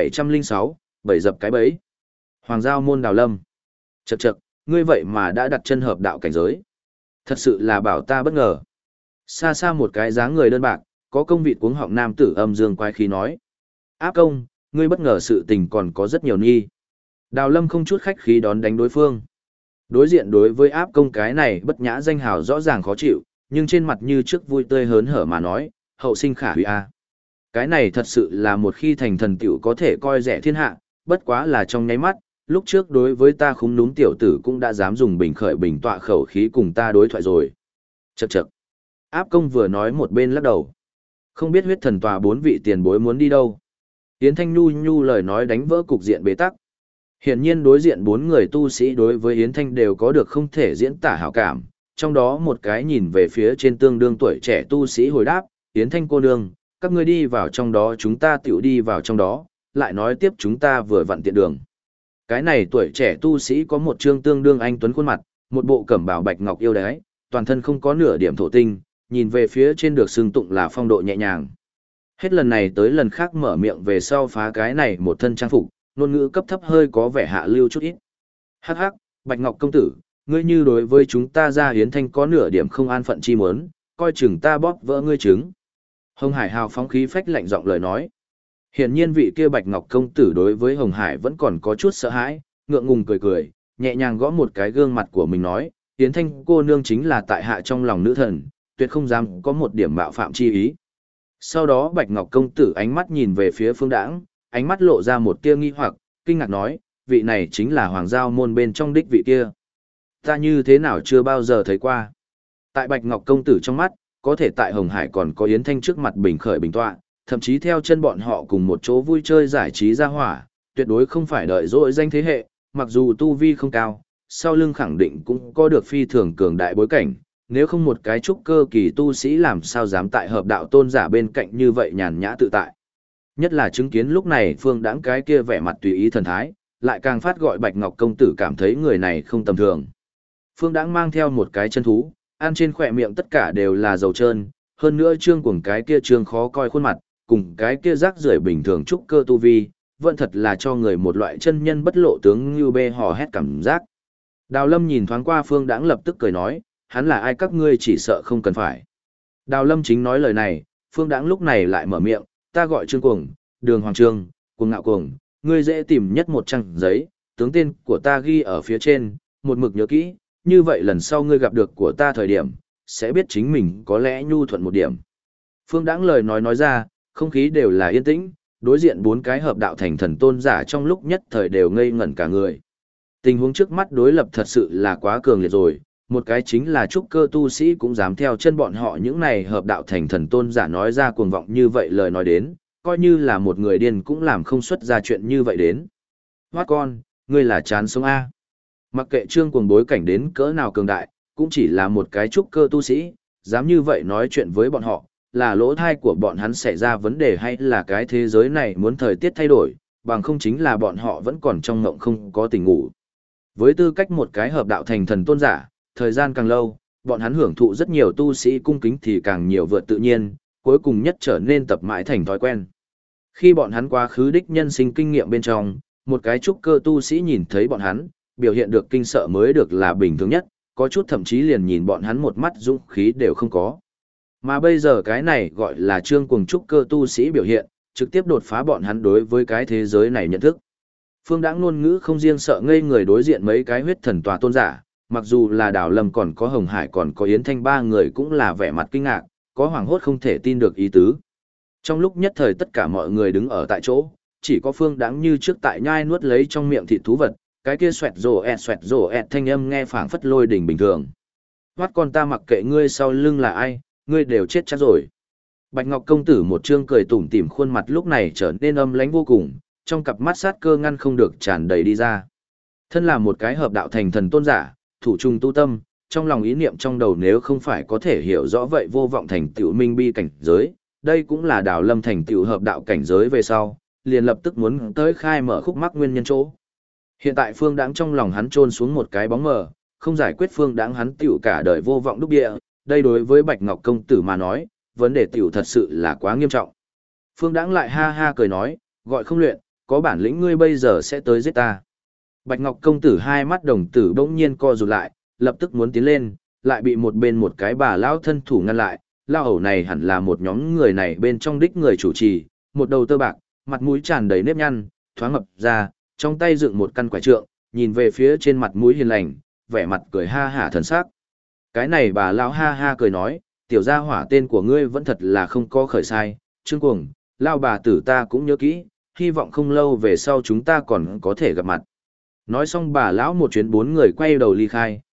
1706, bảy dập cái bẫy. Hoàng Giao môn Đào Lâm. Chậc chậc, ngươi vậy mà đã đặt chân hợp đạo cảnh giới. Thật sự là bảo ta bất ngờ. Xa xa một cái dáng người đơn bạc, có công vị cuống họng nam tử âm dương quái khí nói. Áp công, ngươi bất ngờ sự tình còn có rất nhiều nghi. Đào Lâm không chút khách khí đón đánh đối phương. Đối diện đối với áp công cái này bất nhã danh hào rõ ràng khó chịu, nhưng trên mặt như trước vui tươi hớn hở mà nói, hậu sinh khả hủy a. Cái này thật sự là một khi thành thần tiểu có thể coi rẻ thiên hạ, bất quá là trong nháy mắt, lúc trước đối với ta khúm núm tiểu tử cũng đã dám dùng bình khởi bình tọa khẩu khí cùng ta đối thoại rồi. Chậc chậc. Áp công vừa nói một bên lắc đầu. Không biết huyết thần tòa 4 vị tiền bối muốn đi đâu. Yến Thanh Nhu nhu lời nói đánh vỡ cục diện bế tắc. Hiển nhiên đối diện 4 người tu sĩ đối với Yến Thanh đều có được không thể diễn tả hảo cảm. Trong đó một cái nhìn về phía trên tương đương tuổi trẻ tu sĩ hồi đáp, Yến Thanh cô nương, các ngươi đi vào trong đó chúng ta tiểu đi vào trong đó, lại nói tiếp chúng ta vừa vặn tiện đường. Cái này tuổi trẻ tu sĩ có một trương tương đương anh tuấn khuôn mặt, một bộ cẩm bào bạch ngọc yêu đái, toàn thân không có nửa điểm thổ tinh, nhìn về phía trên được xưng tụng là phong độ nhẹ nhàng. Hết lần này tới lần khác mở miệng về sau phá cái này một thân trang phục, ngôn ngữ cấp thấp hơi có vẻ hạ lưu chút ít. Hắc hắc, Bạch Ngọc công tử, ngươi như đối với chúng ta ra Yến Thanh có nửa điểm không an phận chi muốn, coi chừng ta bóp vỡ ngươi trứng. Hồng Hải hào phóng khí phách lạnh giọng lời nói. Hiển nhiên vị kia Bạch Ngọc công tử đối với Hồng Hải vẫn còn có chút sợ hãi, ngượng ngùng cười cười, nhẹ nhàng gõ một cái gương mặt của mình nói, Yến Thanh cô nương chính là tại hạ trong lòng nữ thần, tuyệt không dám có một điểm mạo phạm chi ý. Sau đó Bạch Ngọc công tử ánh mắt nhìn về phía Phương Đãng, ánh mắt lộ ra một tia nghi hoặc, kinh ngạc nói, vị này chính là Hoàng Giao môn bên trong đích vị kia. Ta như thế nào chưa bao giờ thấy qua. Tại Bạch Ngọc công tử trong mắt, có thể tại Hồng Hải còn có Yến Thanh trước mặt bình khởi bình tọa, thậm chí theo chân bọn họ cùng một chỗ vui chơi giải trí ra hỏa, tuyệt đối không phải đợi dỗi danh thế hệ, mặc dù tu vi không cao, sau lưng khẳng định cũng có được phi thường cường đại bối cảnh, nếu không một cái trúc cơ kỳ tu sĩ làm sao dám tại hợp đạo tôn giả bên cạnh như vậy nhàn nhã tự tại. Nhất là chứng kiến lúc này Phương Đãng cái kia vẻ mặt tùy ý thần thái, lại càng phát gọi Bạch Ngọc công tử cảm thấy người này không tầm thường. Phương Đãng mang theo một cái chân thú, ăn trên khỏe miệng tất cả đều là dầu trơn, hơn nữa trương cuồng cái kia trương khó coi khuôn mặt, cùng cái kia rác rưởi bình thường trúc cơ tu vi, vẫn thật là cho người một loại chân nhân bất lộ tướng như bê hò hét cảm giác. Đào Lâm nhìn thoáng qua Phương Đãng lập tức cười nói, hắn là ai các ngươi chỉ sợ không cần phải. Đào Lâm chính nói lời này, Phương Đãng lúc này lại mở miệng, ta gọi Trương Cuồng, Đường Hoàng Trương, Cuồng Ngạo Cuồng, ngươi dễ tìm nhất một trang giấy, tướng tên của ta ghi ở phía trên, một mực nhớ kỹ, như vậy lần sau ngươi gặp được của ta thời điểm, sẽ biết chính mình có lẽ nhu thuận một điểm. Phương Đãng lời nói ra, không khí đều là yên tĩnh, đối diện 4 cái hợp đạo thành thần tôn giả trong lúc nhất thời đều ngây ngẩn cả người. Tình huống trước mắt đối lập thật sự là quá cường liệt rồi, một cái chính là trúc cơ tu sĩ cũng dám theo chân bọn họ những này hợp đạo thành thần tôn giả nói ra cuồng vọng như vậy lời nói đến, coi như là một người điên cũng làm không xuất ra chuyện như vậy đến. Hoát con, ngươi là chán sống A. Mặc kệ Trương Cuồng bối cảnh đến cỡ nào cường đại, cũng chỉ là một cái trúc cơ tu sĩ, dám như vậy nói chuyện với bọn họ, là lỗ thai của bọn hắn xảy ra vấn đề hay là cái thế giới này muốn thời tiết thay đổi, bằng không chính là bọn họ vẫn còn trong ngộng không có tỉnh ngủ. Với tư cách một cái hợp đạo thành thần tôn giả, thời gian càng lâu, bọn hắn hưởng thụ rất nhiều tu sĩ cung kính thì càng nhiều vượt tự nhiên, cuối cùng nhất trở nên tập mãi thành thói quen. Khi bọn hắn quá khứ đích nhân sinh kinh nghiệm bên trong, một cái trúc cơ tu sĩ nhìn thấy bọn hắn, biểu hiện được kinh sợ mới được là bình thường nhất, có chút thậm chí liền nhìn bọn hắn một mắt dũng khí đều không có. Mà bây giờ cái này gọi là Trương Cuồng trúc cơ tu sĩ biểu hiện, trực tiếp đột phá bọn hắn đối với cái thế giới này nhận thức. Phương Đãng ngôn ngữ không riêng sợ ngây người đối diện mấy cái huyết thần tòa tôn giả, mặc dù là Đào Lâm còn có Hồng Hải còn có Yến Thanh 3 người cũng là vẻ mặt kinh ngạc, có hoảng hốt không thể tin được ý tứ. Trong lúc nhất thời tất cả mọi người đứng ở tại chỗ, chỉ có Phương Đãng như trước tại nhai nuốt lấy trong miệng thịt thú vật, cái kia xoẹt rồ ẹt thanh âm nghe phảng phất lôi đỉnh bình thường. Hoát con ta mặc kệ ngươi sau lưng là ai, ngươi đều chết chắc rồi. Bạch Ngọc công tử một trương cười tủm tỉm khuôn mặt lúc này trở nên âm lãnh vô cùng, trong cặp mắt sát cơ ngăn không được tràn đầy đi ra. Thân là một cái hợp đạo thành thần tôn giả, thủ trung tu tâm, trong lòng ý niệm trong đầu nếu không phải có thể hiểu rõ vậy vô vọng thành tựu minh bi cảnh giới, đây cũng là Đào Lâm thành tựu hợp đạo cảnh giới về sau, liền lập tức muốn tới khai mở khúc mắc nguyên nhân chỗ. Hiện tại Phương Đãng trong lòng hắn chôn xuống một cái bóng mờ, không giải quyết Phương Đãng hắn tựu cả đời vô vọng đúc địa, đây đối với Bạch Ngọc công tử mà nói, vấn đề tiểu thật sự là quá nghiêm trọng. Phương Đãng lại ha ha cười nói, gọi không luyện, có bản lĩnh ngươi bây giờ sẽ tới giết ta. Bạch Ngọc công tử hai mắt đồng tử bỗng nhiên co rụt lại, lập tức muốn tiến lên, lại bị một bên một cái bà lão thân thủ ngăn lại. Lao hầu này hẳn là một nhóm người này bên trong đích người chủ trì, một đầu tơ bạc, mặt mũi tràn đầy nếp nhăn, thoáng ngập ra, trong tay dựng một căn quải trượng, nhìn về phía trên mặt mũi hiền lành, vẻ mặt cười ha hả thần sắc. Cái này bà lão ha ha cười nói, tiểu gia hỏa tên của ngươi vẫn thật là không có khởi sai, Trương Cuồng, lao bà tử ta cũng nhớ kỹ, hy vọng không lâu về sau chúng ta còn có thể gặp mặt. Nói xong bà lão một chuyến 4 người quay đầu ly khai,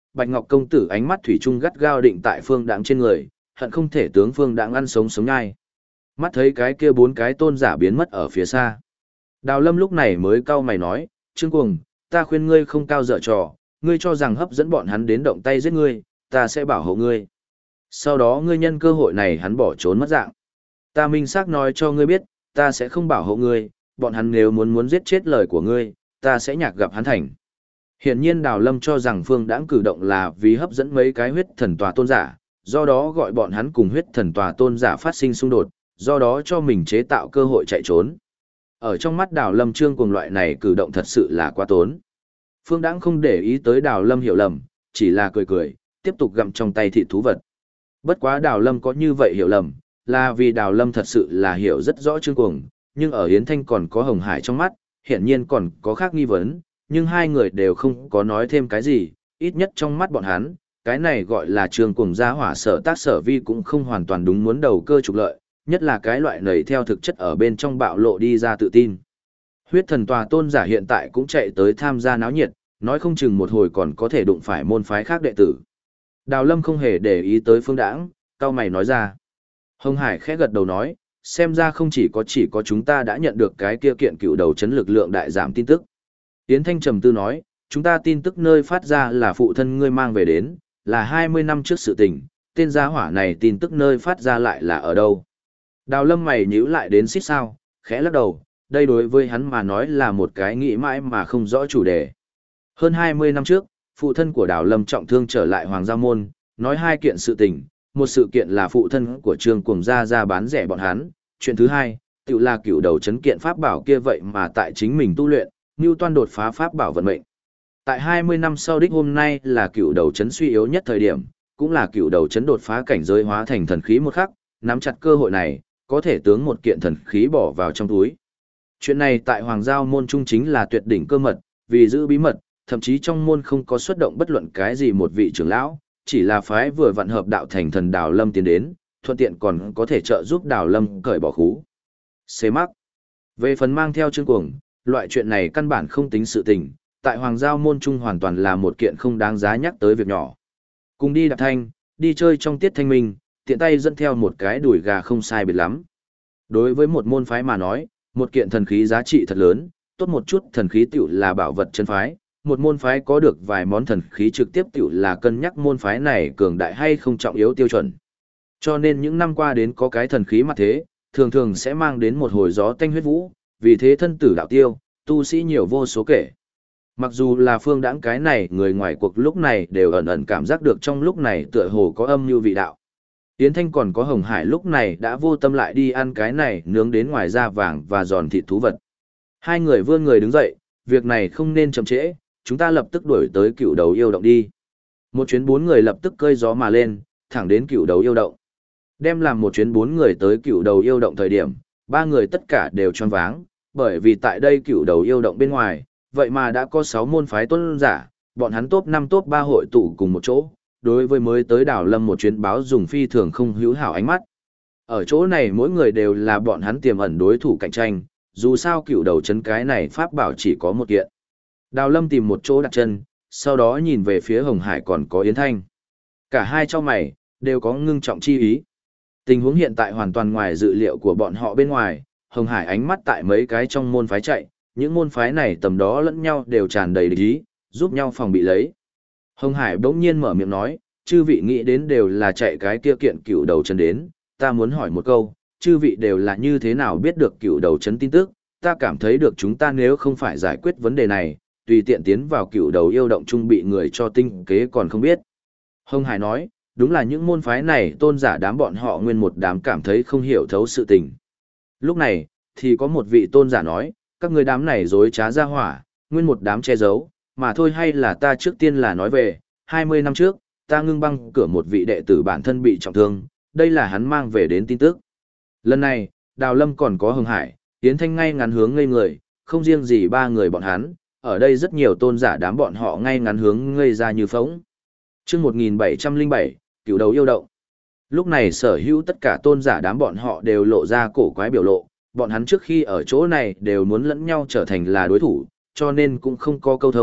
Bạch Ngọc công tử ánh mắt thủy chung gắt gao định tại Phương Đãng trên người, hận không thể tướng Phương Đãng ăn sống sống nhai. Mắt thấy cái kia 4 cái tôn giả biến mất ở phía xa. Đào Lâm lúc này mới cau mày nói, Trương Cuồng, ta khuyên ngươi không cao dở trò, ngươi cho rằng hấp dẫn bọn hắn đến động tay giết ngươi, ta sẽ bảo hộ ngươi. Sau đó ngươi nhân cơ hội này hắn bỏ trốn mất dạng. Ta minh xác nói cho ngươi biết, ta sẽ không bảo hộ ngươi, bọn hắn nếu muốn giết chết lời của ngươi, ta sẽ nhạc gặp hắn thành. Hiển nhiên Đào Lâm cho rằng Phương Đãng cử động là vì hấp dẫn mấy cái huyết thần tòa tôn giả, do đó gọi bọn hắn cùng huyết thần tòa tôn giả phát sinh xung đột, do đó cho mình chế tạo cơ hội chạy trốn. Ở trong mắt Đào Lâm Trương Cuồng loại này cử động thật sự là quá tốn. Phương Đãng không để ý tới Đào Lâm hiểu lầm, chỉ là cười cười, tiếp tục gặm trong tay thịt thú vật. Bất quá Đào Lâm có như vậy hiểu lầm, là vì Đào Lâm thật sự là hiểu rất rõ Trương Cuồng, nhưng ở Yến Thanh còn có Hồng Hải trong mắt, hiển nhiên còn có khác nghi vấn, nhưng hai người đều không có nói thêm cái gì, ít nhất trong mắt bọn hắn, cái này gọi là Trương Cuồng gia hỏa sở tác sở vi cũng không hoàn toàn đúng muốn đầu cơ trục lợi, nhất là cái loại nầy theo thực chất ở bên trong bạo lộ đi ra tự tin. Huyết thần tòa tôn giả hiện tại cũng chạy tới tham gia náo nhiệt, nói không chừng một hồi còn có thể đụng phải môn phái khác đệ tử. Đào Lâm không hề để ý tới Phương Đãng, cao mày nói ra. Hồng Hải khẽ gật đầu nói, xem ra không chỉ có chúng ta đã nhận được cái kia kiện cựu đầu chấn lực lượng đại giảm tin tức. Yến Thanh trầm tư nói, chúng ta tin tức nơi phát ra là phụ thân ngươi mang về đến, là 20 năm trước sự tình, tên gia hỏa này tin tức nơi phát ra lại là ở đâu. Đào Lâm mày nhíu lại đến xít sao, khẽ lắc đầu, đây đối với hắn mà nói là một cái nghĩ mãi mà không rõ chủ đề. Hơn 20 năm trước, phụ thân của Đào Lâm trọng thương trở lại Hoàng Gia Môn, nói 2 kiện sự tình, một sự kiện là phụ thân của Trương Cuồng ra bán rẻ bọn hắn, chuyện thứ hai, tự là cựu đầu chấn kiện pháp bảo kia vậy mà tại chính mình tu luyện, Newton đột phá pháp bảo vận mệnh. Tại 20 năm sau đích hôm nay là cựu đầu chấn suy yếu nhất thời điểm, cũng là cựu đầu chấn đột phá cảnh giới hóa thành thần khí một khắc, nắm chặt cơ hội này, có thể tướng một kiện thần khí bỏ vào trong túi. Chuyện này tại Hoàng Giao môn trung chính là tuyệt đỉnh cơ mật, vì giữ bí mật, thậm chí trong môn không có xuất động bất luận cái gì một vị trưởng lão, chỉ là phái vừa vặn hợp đạo thành thần Đào Lâm tiến đến, thuận tiện còn có thể trợ giúp Đào Lâm cởi bỏ khú. Xế mắc. Về phần mang theo Trương Cuồng, loại chuyện này căn bản không tính sự tình, tại Hoàng Giao môn trung hoàn toàn là một kiện không đáng giá nhắc tới việc nhỏ. Cùng đi đạp thanh, đi chơi trong tiết thanh minh, tiện tay dẫn theo một cái đùi gà không sai biệt lắm. Đối với một môn phái mà nói, một kiện thần khí giá trị thật lớn, tốt một chút thần khí tiểu là bảo vật chân phái, một môn phái có được vài món thần khí trực tiếp tiểu là cân nhắc môn phái này cường đại hay không trọng yếu tiêu chuẩn. Cho nên những năm qua đến có cái thần khí mặt thế, thường thường sẽ mang đến một hồi gió tanh huyết vũ, vì thế thân tử đạo tiêu, tu sĩ nhiều vô số kể. Mặc dù là Phương Đãng cái này người ngoài cuộc lúc này đều ẩn ẩn cảm giác được trong lúc này tựa hồ có âm mưu vị đạo. Yến Thanh còn có Hồng Hải lúc này đã vô tâm lại đi ăn cái này nướng đến ngoài da vàng và giòn thịt thú vật. Hai người vươn người đứng dậy, việc này không nên chậm trễ, chúng ta lập tức đuổi tới cựu đầu yêu động đi. Một chuyến 4 người lập tức cơi gió mà lên, thẳng đến cựu đầu yêu động. Đem làm một chuyến 4 người tới cựu đầu yêu động thời điểm, 3 người tất cả đều choáng váng, bởi vì tại đây cựu đầu yêu động bên ngoài, vậy mà đã có 6 môn phái tôn giả, bọn hắn top 5 top 3 hội tụ cùng một chỗ, đối với mới tới Đào Lâm một chuyến báo dùng phi thường không hữu hảo ánh mắt. Ở chỗ này mỗi người đều là bọn hắn tiềm ẩn đối thủ cạnh tranh, dù sao cựu đầu chấn cái này pháp bảo chỉ có một kiện. Đào Lâm tìm một chỗ đặt chân, sau đó nhìn về phía Hồng Hải còn có Yến Thanh. Cả hai trong mày, đều có ngưng trọng chi ý. Tình huống hiện tại hoàn toàn ngoài dự liệu của bọn họ bên ngoài, Hồng Hải ánh mắt tại mấy cái trong môn phái chạy, những môn phái này tầm đó lẫn nhau đều tràn đầy địch ý, giúp nhau phòng bị lấy. Hồng Hải bỗng nhiên mở miệng nói, chư vị nghĩ đến đều là chạy cái kia kiện cựu đầu chấn đến, ta muốn hỏi một câu, chư vị đều là như thế nào biết được cựu đầu chấn tin tức, ta cảm thấy được chúng ta nếu không phải giải quyết vấn đề này, tùy tiện tiến vào cựu đầu yêu động chung bị người cho tinh kế còn không biết. Hồng Hải nói, đúng là những môn phái này tôn giả đám bọn họ nguyên một đám cảm thấy không hiểu thấu sự tình. Lúc này, thì có một vị tôn giả nói, các người đám này dối trá ra hỏa, nguyên một đám che giấu, mà thôi hay là ta trước tiên là nói về, 20 năm trước, ta ngưng băng cửa một vị đệ tử bản thân bị trọng thương, đây là hắn mang về đến tin tức. Lần này, Đào Lâm còn có Hồng Hải, Yến Thanh ngay ngắn hướng ngây người, không riêng gì 3 người bọn hắn, ở đây rất nhiều tôn giả đám bọn họ ngay ngắn hướng ngây ra như phóng. Chương 1707, cựu đầu yêu động. Lúc này sở hữu tất cả tôn giả đám bọn họ đều lộ ra cổ quái biểu lộ, bọn hắn trước khi ở chỗ này đều muốn lẫn nhau trở thành là đối thủ, cho nên cũng không có câu thông,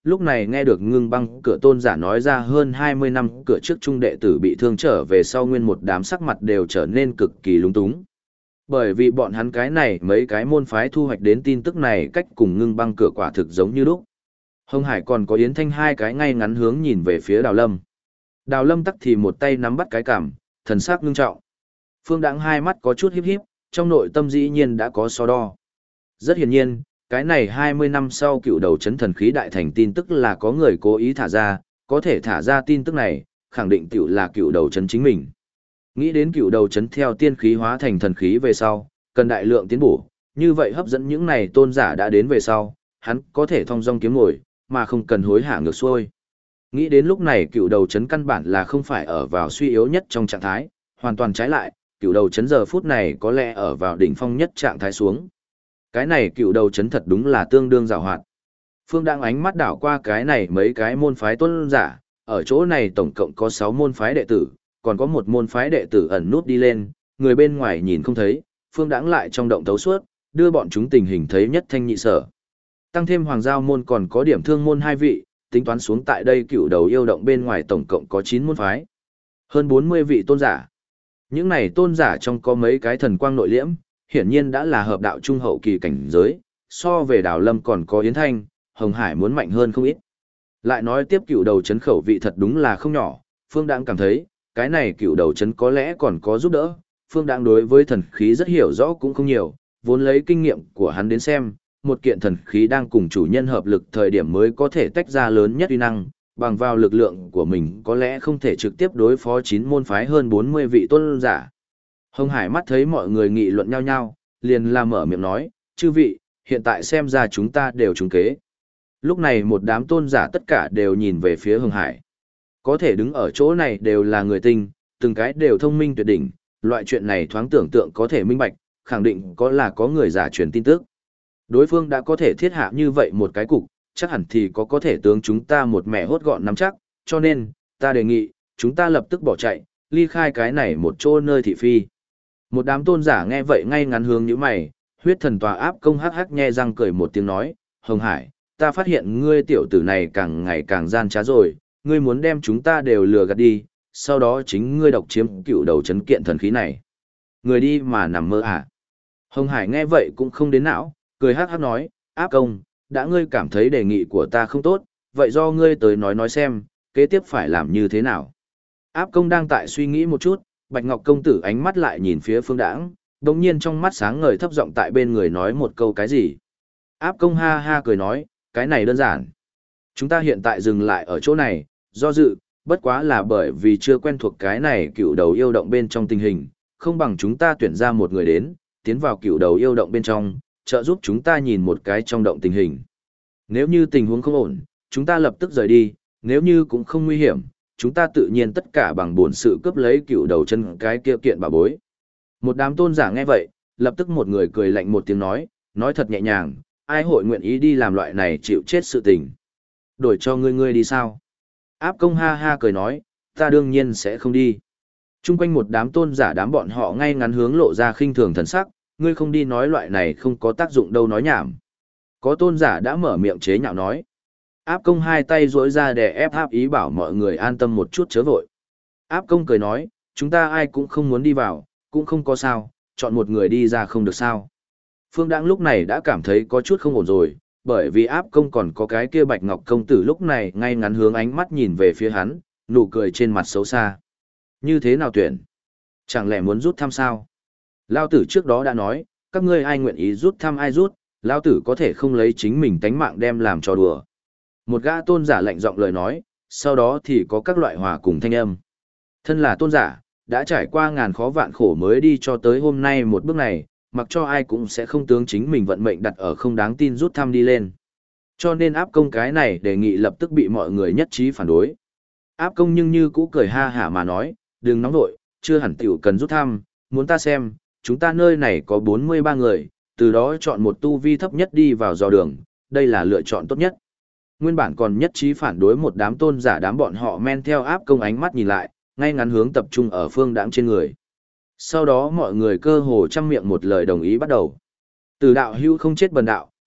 lúc này nghe được Ngưng Băng cửa tôn giả nói ra hơn 20 năm cửa trước trung đệ tử bị thương trở về sau, nguyên một đám sắc mặt đều trở nên cực kỳ lúng túng. Bởi vì bọn hắn cái này mấy cái môn phái thu hoạch đến tin tức này cách cùng Ngưng Băng cửa quả thực giống như lúc. Hồng Hải còn có Yến Thanh hai cái ngay ngắn hướng nhìn về phía Đào Lâm. Đào Lâm tắc thì một tay nắm bắt cái cằm, thần sắc ngưng trọng. Phương Đãng hai mắt có chút híp híp, trong nội tâm dĩ nhiên đã có so đo. Rất hiển nhiên, cái này 20 năm sau cựu đầu chấn thần khí đại thành tin tức là có người cố ý thả ra, có thể thả ra tin tức này, khẳng định tiểu là cựu đầu chấn chính mình. Nghĩ đến cựu đầu chấn theo tiên khí hóa thành thần khí về sau, cần đại lượng tiến bổ, như vậy hấp dẫn những này tôn giả đã đến về sau, hắn có thể thong dong kiếm ngồi, mà không cần hối hả ngược xuôi. Nghĩ đến lúc này cựu đầu chấn căn bản là không phải ở vào suy yếu nhất trong trạng thái, hoàn toàn trái lại, cựu đầu chấn giờ phút này có lẽ ở vào đỉnh phong nhất trạng thái xuống. Cái này cựu đầu chấn thật đúng là tương đương giàu hoạt. Phương đang ánh mắt đảo qua cái này mấy cái môn phái tôn giả, ở chỗ này tổng cộng có 6 môn phái đệ tử, còn có một môn phái đệ tử ẩn nút đi lên, người bên ngoài nhìn không thấy, Phương Đãng lại trong động thấu suốt, đưa bọn chúng tình hình thấy nhất thanh nhị sở. Tăng thêm hoàng giao môn còn có điểm thương môn 2 vị, tính toán xuống tại đây cựu đầu yêu động bên ngoài tổng cộng có 9 môn phái. Hơn 40 vị tôn giả. Những này tôn giả trong có mấy cái thần quang nội liễm, hiển nhiên đã là hợp đạo trung hậu kỳ cảnh giới, so về Đào Lâm còn có Yến Thanh, Hồng Hải muốn mạnh hơn không ít. Lại nói tiếp cựu đầu chấn khẩu vị thật đúng là không nhỏ, Phương Đãng cảm thấy, cái này cựu đầu chấn có lẽ còn có giúp đỡ, Phương Đãng đối với thần khí rất hiểu rõ cũng không nhiều, vốn lấy kinh nghiệm của hắn đến xem, một kiện thần khí đang cùng chủ nhân hợp lực thời điểm mới có thể tách ra lớn nhất uy năng, bằng vào lực lượng của mình có lẽ không thể trực tiếp đối phó 9 môn phái hơn 40 vị tôn giả. Hồng Hải mắt thấy mọi người nghị luận nhau nhau, liền làm mở miệng nói, chư vị, hiện tại xem ra chúng ta đều trúng kế. Lúc này một đám tôn giả tất cả đều nhìn về phía Hồng Hải. Có thể đứng ở chỗ này đều là người tinh, từng cái đều thông minh tuyệt đỉnh, loại chuyện này thoáng tưởng tượng có thể minh bạch, khẳng định có người giả truyền tin tức. Đối phương đã có thể thiết hạ như vậy một cái cục, chắc hẳn thì có thể tướng chúng ta một mẹ hốt gọn nắm chắc, cho nên, ta đề nghị, chúng ta lập tức bỏ chạy, ly khai cái này một chỗ nơi thị phi. Một đám tôn giả nghe vậy ngay ngắn hướng như mày, huyết thần tòa áp công hắc hắc nhe răng cười một tiếng nói, Hồng Hải, ta phát hiện ngươi tiểu tử này càng ngày càng gian trá rồi, ngươi muốn đem chúng ta đều lừa gạt đi, sau đó chính ngươi độc chiếm cựu đầu chấn kiện thần khí này. Người đi mà nằm mơ à? Hồng Hải nghe vậy cũng không đến não, cười hắc hắc nói, áp công, đã ngươi cảm thấy đề nghị của ta không tốt, vậy do ngươi tới nói xem, kế tiếp phải làm như thế nào. Áp công đang tại suy nghĩ một chút, Bạch Ngọc công tử ánh mắt lại nhìn phía Phương Đãng, đồng nhiên trong mắt sáng ngời thấp giọng tại bên người nói một câu cái gì. Áp công ha ha cười nói, cái này đơn giản. Chúng ta hiện tại dừng lại ở chỗ này, do dự, bất quá là bởi vì chưa quen thuộc cái này cựu đầu yêu động bên trong tình hình, không bằng chúng ta tuyển ra một người đến, tiến vào cựu đầu yêu động bên trong, trợ giúp chúng ta nhìn một cái trong động tình hình. Nếu như tình huống không ổn, chúng ta lập tức rời đi, nếu như cũng không nguy hiểm, chúng ta tự nhiên tất cả bằng bổn sự cướp lấy cựu đầu chân cái kia kiện bà bối. Một đám tôn giả nghe vậy, lập tức một người cười lạnh một tiếng nói thật nhẹ nhàng, ai hội nguyện ý đi làm loại này chịu chết sự tình. Đổi cho ngươi đi sao? Áp công ha ha cười nói, ta đương nhiên sẽ không đi. Trung quanh một đám tôn giả đám bọn họ ngay ngắn hướng lộ ra khinh thường thần sắc, ngươi không đi nói loại này không có tác dụng đâu nói nhảm. Có tôn giả đã mở miệng chế nhạo nói. Áp công hai tay duỗi ra để ép áp ý bảo mọi người an tâm một chút chớ vội. Áp công cười nói, chúng ta ai cũng không muốn đi vào, cũng không có sao, chọn một người đi ra không được sao. Phương Đãng lúc này đã cảm thấy có chút không ổn rồi, bởi vì áp công còn có cái kia Bạch Ngọc công tử lúc này ngay ngắn hướng ánh mắt nhìn về phía hắn, nụ cười trên mặt xấu xa. Như thế nào tuyển? Chẳng lẽ muốn rút thăm sao? Lao tử trước đó đã nói, các ngươi ai nguyện ý rút thăm ai rút, Lao tử có thể không lấy chính mình tánh mạng đem làm trò đùa. Một gã tôn giả lạnh giọng lời nói, sau đó thì có các loại hòa cùng thanh âm. Thân là tôn giả, đã trải qua ngàn khó vạn khổ mới đi cho tới hôm nay một bước này, mặc cho ai cũng sẽ không tướng chính mình vận mệnh đặt ở không đáng tin rút thăm đi lên. Cho nên áp công cái này đề nghị lập tức bị mọi người nhất trí phản đối. Áp công nhưng như cũ cười ha hả mà nói, đừng nóng nội, chưa hẳn tiểu cần rút thăm, muốn ta xem, chúng ta nơi này có 43 người, từ đó chọn một tu vi thấp nhất đi vào dò đường, đây là lựa chọn tốt nhất. Nguyên bản còn nhất trí phản đối một đám tôn giả đám bọn họ men theo áp công ánh mắt nhìn lại, ngay ngắn hướng tập trung ở Phương Đãng trên người. Sau đó mọi người cơ hồ trăm miệng một lời đồng ý bắt đầu. Từ đạo hưu không chết bần đạo,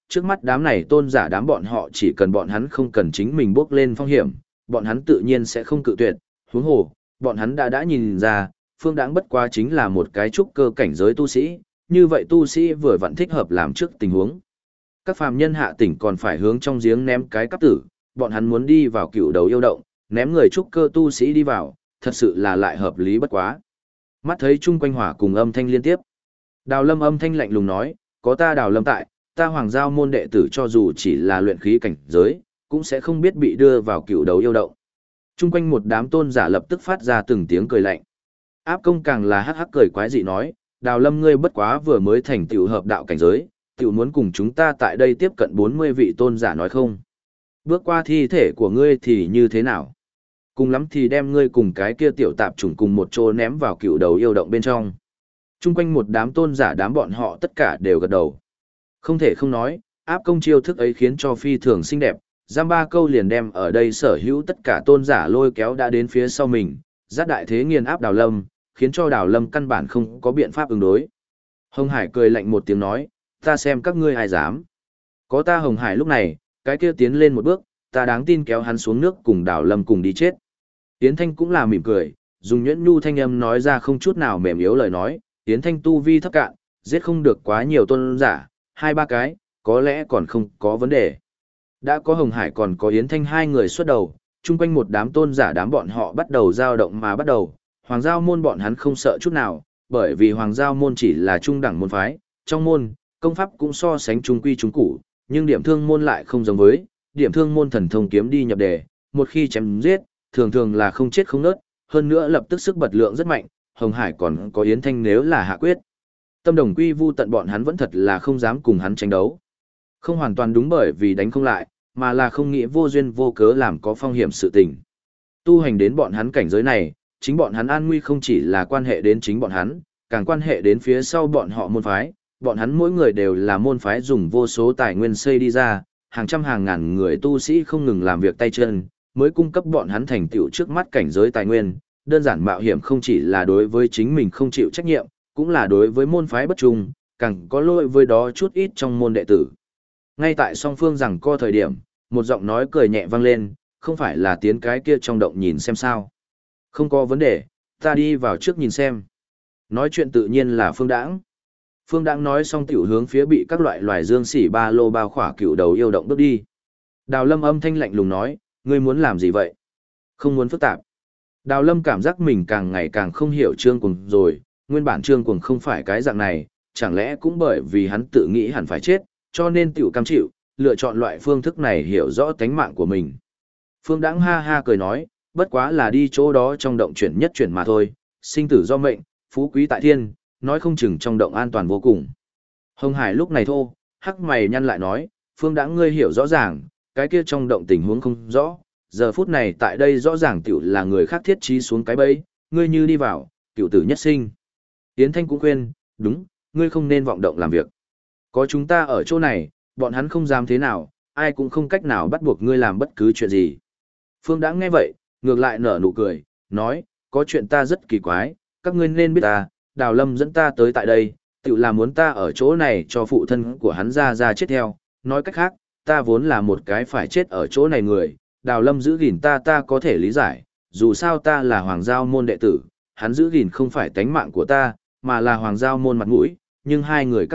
trước mắt đám này tôn giả đám bọn họ chỉ cần bọn hắn không cần chính mình bước lên phong hiểm, bọn hắn tự nhiên sẽ không cự tuyệt, huống hồ, bọn hắn đã nhìn ra, Phương Đãng bất quá chính là một cái trúc cơ cảnh giới tu sĩ, như vậy tu sĩ vừa vặn thích hợp làm trước tình huống. Các phàm nhân hạ tỉnh còn phải hướng trong giếng ném cái cắp tử, bọn hắn muốn đi vào cựu đầu yêu động, ném người trúc cơ tu sĩ đi vào, thật sự là lại hợp lý bất quá. Mắt thấy chung quanh hỏa cùng âm thanh liên tiếp. Đào Lâm âm thanh lạnh lùng nói, có ta Đào Lâm tại, ta Hoàng Giao môn đệ tử cho dù chỉ là luyện khí cảnh giới, cũng sẽ không biết bị đưa vào cựu đấu yêu động. Chung quanh một đám tôn giả lập tức phát ra từng tiếng cười lạnh. Áp Công càng là hắc hắc cười quái dị nói, Đào Lâm ngươi bất quá vừa mới thành tiểu hợp đạo cảnh giới, tiểu muốn cùng chúng ta tại đây tiếp cận 40 vị tôn giả nói không. Bước qua thi thể của ngươi thì như thế nào? Cùng lắm thì đem ngươi cùng cái kia tiểu tạp chủng cùng một chỗ ném vào cựu đầu yêu động bên trong. Chung quanh một đám tôn giả đám bọn họ tất cả đều gật đầu. Không thể không nói, Áp Công chiêu thức ấy khiến cho phi thường xinh đẹp, giam ba câu liền đem ở đây sở hữu tất cả tôn giả lôi kéo đã đến phía sau mình, giác đại thế nghiền áp Đào Lâm, khiến cho Đào Lâm căn bản không có biện pháp ứng đối. Hồng Hải cười lạnh một tiếng nói, ta xem các ngươi ai dám. Có ta Hồng Hải lúc này, cái kia tiến lên một bước, ta đáng tin kéo hắn xuống nước cùng Đào Lâm cùng đi chết. Yến Thanh cũng là mỉm cười, dùng nhuyễn nhu thanh âm nói ra không chút nào mềm yếu lời nói, Yến Thanh tu vi thấp cạn, giết không được quá nhiều tôn giả, 2-3 cái, có lẽ còn không có vấn đề. Đã có Hồng Hải còn có Yến Thanh hai người xuất đầu, chung quanh một đám tôn giả đám bọn họ bắt đầu dao động mà bắt đầu, Hoàng Giao môn bọn hắn không sợ chút nào, bởi vì Hoàng Giao môn chỉ là trung đẳng môn phái, trong môn, công pháp cũng so sánh trung quy trung củ, nhưng điểm thương môn lại không giống với, điểm thương môn thần thông kiếm đi nhập đề, một khi chém giết, thường thường là không chết không nớt, hơn nữa lập tức sức bật lượng rất mạnh, Hồng Hải còn có Yến Thanh nếu là hạ quyết. Tâm đồng quy vu tận bọn hắn vẫn thật là không dám cùng hắn tranh đấu. Không hoàn toàn đúng bởi vì đánh không lại, mà là không nghĩ vô duyên vô cớ làm có phong hiểm sự tình. Tu hành đến bọn hắn cảnh giới này, chính bọn hắn an nguy không chỉ là quan hệ đến chính bọn hắn, càng quan hệ đến phía sau bọn họ môn phái, bọn hắn mỗi người đều là môn phái dùng vô số tài nguyên xây đi ra, hàng trăm hàng ngàn người tu sĩ không ngừng làm việc tay chân, mới cung cấp bọn hắn thành tựu trước mắt cảnh giới tài nguyên, đơn giản mạo hiểm không chỉ là đối với chính mình không chịu trách nhiệm, cũng là đối với môn phái bất trung, càng có lỗi với đó chút ít trong môn đệ tử. Ngay tại song phương rằng co thời điểm, một giọng nói cười nhẹ vang lên, không phải là tiến cái kia trong động nhìn xem sao. Không có vấn đề, ta đi vào trước nhìn xem. Nói chuyện tự nhiên là Phương Đãng. Phương Đãng nói xong tiểu hướng phía bị các loại loài dương sỉ ba lô bao khỏa cựu đầu yêu động bước đi. Đào Lâm âm thanh lạnh lùng nói, ngươi muốn làm gì vậy? Không muốn phức tạp. Đào Lâm cảm giác mình càng ngày càng không hiểu Trương Cuồng rồi, nguyên bản Trương Cuồng không phải cái dạng này, chẳng lẽ cũng bởi vì hắn tự nghĩ hẳn phải chết, cho nên tiểu cam chịu, lựa chọn loại phương thức này hiểu rõ tánh mạng của mình. Phương Đãng ha ha cười nói, bất quá là đi chỗ đó trong động chuyển nhất chuyển mà thôi, sinh tử do mệnh, phú quý tại thiên, nói không chừng trong động an toàn vô cùng. Hồng Hải lúc này thô, hắc mày nhăn lại nói, Phương Đãng ngươi hiểu rõ ràng, cái kia trong động tình huống không rõ, giờ phút này tại đây rõ ràng tiểu là người khác thiết trí xuống cái bẫy, ngươi như đi vào, cựu tử nhất sinh. Yến Thanh cũng khuyên, đúng, ngươi không nên vọng động làm việc. Có chúng ta ở chỗ này, bọn hắn không dám thế nào, ai cũng không cách nào bắt buộc ngươi làm bất cứ chuyện gì. Phương Đãng nghe vậy, ngược lại nở nụ cười, nói, có chuyện ta rất kỳ quái, các ngươi nên biết ta, Đào Lâm dẫn ta tới tại đây, tự là muốn ta ở chỗ này cho phụ thân của hắn ra chết theo, nói cách khác, ta vốn là một cái phải chết ở chỗ này người, Đào Lâm giữ gìn ta có thể lý giải, dù sao ta là Hoàng Giao môn đệ tử, hắn giữ gìn không phải tánh mạng của ta, mà là Hoàng Giao môn mặt mũi, nhưng hai người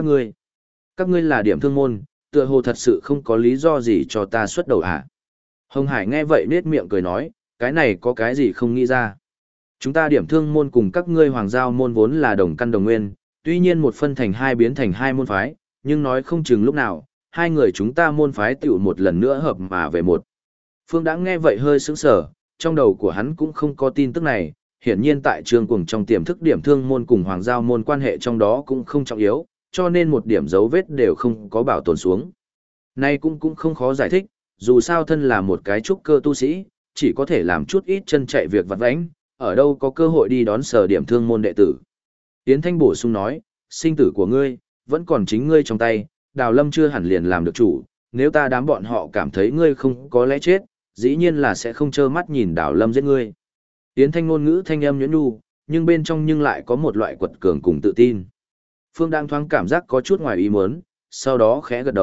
các ngươi là điểm thương môn, tựa hồ thật sự không có lý do gì cho ta xuất đầu à. Hồng Hải nghe vậy nết miệng cười nói, cái này có cái gì không nghĩ ra. Chúng ta điểm thương môn cùng các ngươi Hoàng Giao môn vốn là đồng căn đồng nguyên, tuy nhiên một phân thành hai biến thành hai môn phái, nhưng nói không chừng lúc nào, hai người chúng ta môn phái tiểu một lần nữa hợp mà về một. Phương đã nghe vậy hơi sững sờ, trong đầu của hắn cũng không có tin tức này, hiển nhiên tại Trương Cuồng trong tiềm thức điểm thương môn cùng Hoàng Giao môn quan hệ trong đó cũng không trọng yếu, cho nên một điểm dấu vết đều không có bảo tồn xuống. Nay cũng không khó giải thích, dù sao thân là một cái trúc cơ tu sĩ, chỉ có thể làm chút ít chân chạy việc vặt vãnh, ở đâu có cơ hội đi đón sở điểm thương môn đệ tử. Yến Thanh bổ sung nói, sinh tử của ngươi, vẫn còn chính ngươi trong tay, Đào Lâm chưa hẳn liền làm được chủ, nếu ta đám bọn họ cảm thấy ngươi không có lẽ chết, dĩ nhiên là sẽ không trơ mắt nhìn Đào Lâm giết ngươi. Yến Thanh ngôn ngữ thanh âm nhuyễn nhu, nhưng bên trong nhưng lại có một loại quật cường cùng tự tin. Phương đang thoáng cảm giác có chút ngoài ý muốn, sau đó khẽ gật đầu,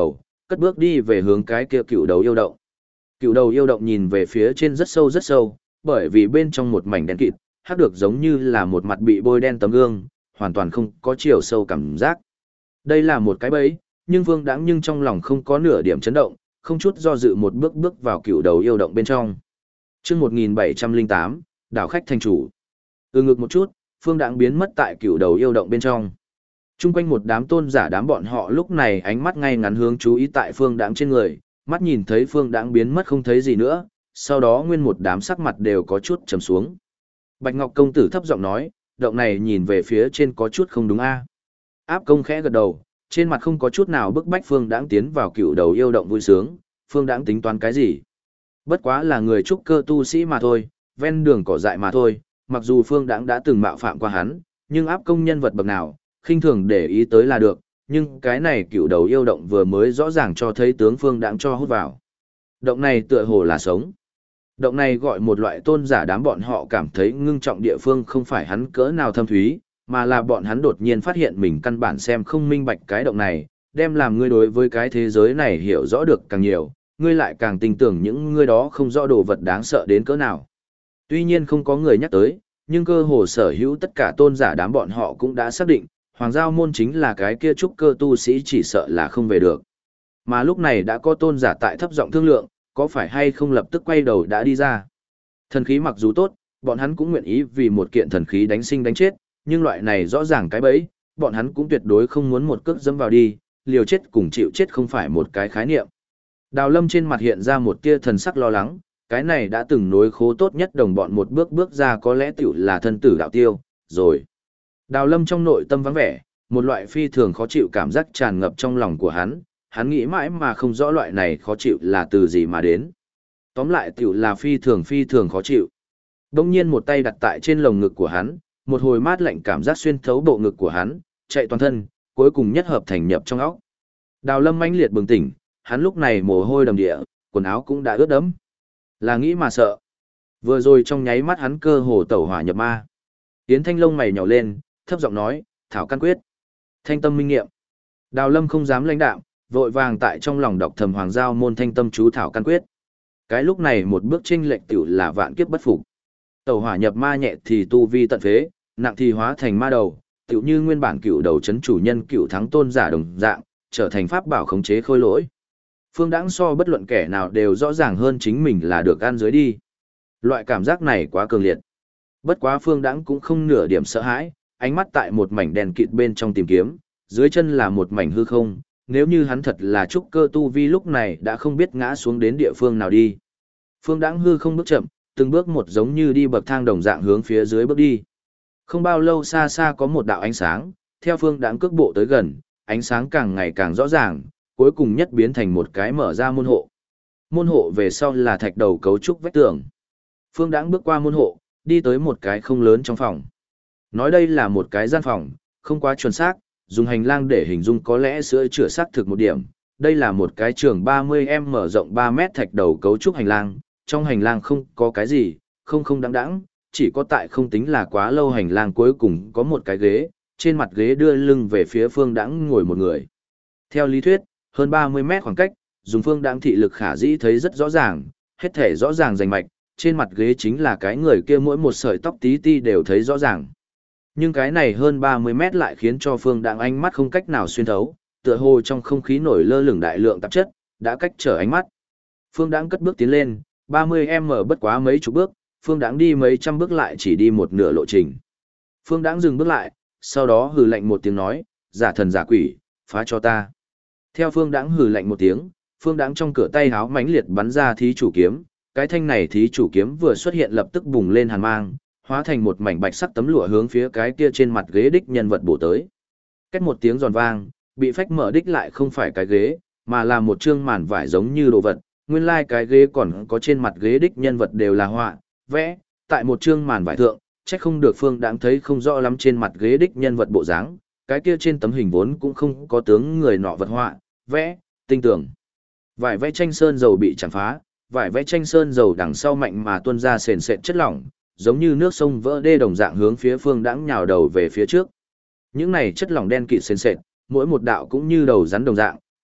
cất bước đi về hướng cái kia cựu đầu yêu động. Cựu đầu yêu động nhìn về phía trên rất sâu, bởi vì bên trong một mảnh đen kịt, hắc được giống như là một mặt bị bôi đen tấm gương, hoàn toàn không có chiều sâu cảm giác. Đây là một cái bẫy, nhưng Vương Đãng nhưng trong lòng không có nửa điểm chấn động, không chút do dự một bước bước vào cựu đầu yêu động bên trong. Chương 1708, đảo khách thành chủ. Ngực một chút, Phương Đãng biến mất tại cựu đầu yêu động bên trong. Trung quanh một đám tôn giả đám bọn họ lúc này ánh mắt ngay ngắn hướng chú ý tại Phương Đãng trên người, mắt nhìn thấy Phương Đãng biến mất không thấy gì nữa, sau đó nguyên một đám sắc mặt đều có chút trầm xuống. Bạch Ngọc công tử thấp giọng nói, động này nhìn về phía trên có chút không đúng a. Áp công khẽ gật đầu, trên mặt không có chút nào bức bách Phương Đãng tiến vào cựu đầu yêu động vui sướng, Phương Đãng tính toán cái gì? Bất quá là người trúc cơ tu sĩ mà thôi, ven đường cỏ dại mà thôi, mặc dù Phương Đãng đã từng mạo phạm qua hắn, nhưng áp công nhân vật bậc nào, khinh thường để ý tới là được, nhưng cái này cựu đầu yêu động vừa mới rõ ràng cho thấy tướng Phương Đãng cho hút vào. Động này tựa hồ là sống. Động này gọi một loại tôn giả đám bọn họ cảm thấy ngưng trọng địa phương không phải hắn cỡ nào thâm thúy, mà là bọn hắn đột nhiên phát hiện mình căn bản xem không minh bạch cái động này, đem làm ngươi đối với cái thế giới này hiểu rõ được càng nhiều, ngươi lại càng tin tưởng những ngươi đó không rõ đồ vật đáng sợ đến cỡ nào. Tuy nhiên không có người nhắc tới, nhưng cơ hồ sở hữu tất cả tôn giả đám bọn họ cũng đã xác định, Hoàng Giao Môn chính là cái kia trúc cơ tu sĩ chỉ sợ là không về được. Mà lúc này đã có tôn giả tại thấp giọng thương lượng, có phải hay không lập tức quay đầu đã đi ra. Thần khí mặc dù tốt, bọn hắn cũng nguyện ý vì một kiện thần khí đánh sinh đánh chết, nhưng loại này rõ ràng cái bẫy, bọn hắn cũng tuyệt đối không muốn một cước dẫm vào đi, liều chết cùng chịu chết không phải một cái khái niệm. Đào Lâm trên mặt hiện ra một tia thần sắc lo lắng, cái này đã từng nối khố tốt nhất đồng bọn một bước bước ra có lẽ tiểu là thân tử đạo tiêu, rồi. Đào Lâm trong nội tâm vắng vẻ, một loại phi thường khó chịu cảm giác tràn ngập trong lòng của hắn nghĩ mãi mà không rõ loại này khó chịu là từ gì mà đến. Tóm lại tiểu là phi thường khó chịu. Đông nhiên một tay đặt tại trên lồng ngực của hắn, một hồi mát lạnh cảm giác xuyên thấu bộ ngực của hắn, chạy toàn thân, cuối cùng nhất hợp thành nhập trong óc. Đào Lâm mãnh liệt bừng tỉnh, hắn lúc này mồ hôi đầm địa, quần áo cũng đã ướt đẫm. Là nghĩ mà sợ. Vừa rồi trong nháy mắt hắn cơ hồ tẩu hỏa nhập ma. Yến Thanh lông mày nhảy lên, thấp giọng nói, thảo căn quyết. Thanh tâm minh nghiệm. Đào Lâm không dám lãnh đạm, vội vàng tại trong lòng đọc thầm Hoàng Giao Môn thanh tâm chú thảo căn quyết. Cái lúc này một bước chênh lệch tiểu là vạn kiếp bất phục. Tẩu hỏa nhập ma nhẹ thì tu vi tận phế, nặng thì hóa thành ma đầu, tiểu như nguyên bản cựu đầu chấn chủ nhân cựu thắng tôn giả đồng dạng, trở thành pháp bảo khống chế khôi lỗi. Phương Đãng so bất luận kẻ nào đều rõ ràng hơn chính mình là được ăn dưới đi. Loại cảm giác này quá cường liệt. Bất quá Phương Đãng cũng không nửa điểm sợ hãi, ánh mắt tại một mảnh đèn kịt bên trong tìm kiếm, dưới chân là một mảnh hư không, nếu như hắn thật là trúc cơ tu vi lúc này đã không biết ngã xuống đến địa phương nào đi. Phương Đãng hư không bước chậm, từng bước một giống như đi bậc thang đồng dạng hướng phía dưới bước đi. Không bao lâu xa xa có một đạo ánh sáng, theo Phương Đãng cước bộ tới gần, ánh sáng càng ngày càng rõ ràng, cuối cùng nhất biến thành một cái mở ra môn hộ. Môn hộ về sau là thạch đầu cấu trúc vách tường. Phương Đãng bước qua môn hộ, đi tới một cái không lớn trong phòng. Nói đây là một cái gian phòng, không quá chuẩn xác, dùng hành lang để hình dung có lẽ sửa chữa xác thực một điểm. Đây là một cái trường 30m mở rộng 3 mét thạch đầu cấu trúc hành lang, trong hành lang không có cái gì, không đắng đắng, chỉ có tại không tính là quá lâu hành lang cuối cùng có một cái ghế, trên mặt ghế đưa lưng về phía Phương Đãng ngồi một người. Theo lý thuyết, hơn 30 mét khoảng cách, dùng Phương Đãng thị lực khả dĩ thấy rất rõ ràng, hết thể rõ ràng rành mạch, trên mặt ghế chính là cái người kia mỗi một sợi tóc tí ti đều thấy rõ ràng. Nhưng cái này hơn 30 mét lại khiến cho Phương Đãng ánh mắt không cách nào xuyên thấu, tựa hồ trong không khí nổi lơ lửng đại lượng tạp chất, đã cách trở ánh mắt. Phương Đãng cất bước tiến lên, 30m bất quá mấy chục bước, Phương Đãng đi mấy trăm bước lại chỉ đi một nửa lộ trình. Phương Đãng dừng bước lại, sau đó hừ lạnh một tiếng nói, giả thần giả quỷ, phá cho ta. Theo Phương Đãng hừ lạnh một tiếng, Phương Đãng trong cửa tay háo mãnh liệt bắn ra thí chủ kiếm, cái thanh này thí chủ kiếm vừa xuất hiện lập tức bùng lên hàn mang, hóa thành một mảnh bạch sắc tấm lụa hướng phía cái kia trên mặt ghế đích nhân vật bổ tới. Két một tiếng giòn vang, bị phách mở đích lại không phải cái ghế, mà là một trương màn vải giống như đồ vật, nguyên lai cái ghế còn có trên mặt ghế đích nhân vật đều là họa, vẽ, tại một trương màn vải thượng, chắc không được Phương Đãng thấy không rõ lắm trên mặt ghế đích nhân vật bộ dáng, cái kia trên tấm hình vốn cũng không có tướng người nọ vật họa, vẽ, tinh tường. Vải vẽ tranh sơn dầu bị chạm phá, vải vẽ tranh sơn dầu đằng sau mạnh mà tuôn ra sền sệt chất lỏng, giống như nước sông vỡ đê đồng dạng hướng phía Phương Đãng nhào đầu về phía trước. Những này chất lỏng đen kịt sền sệt, mỗi một đạo cũng như đầu rắn đồng dạng,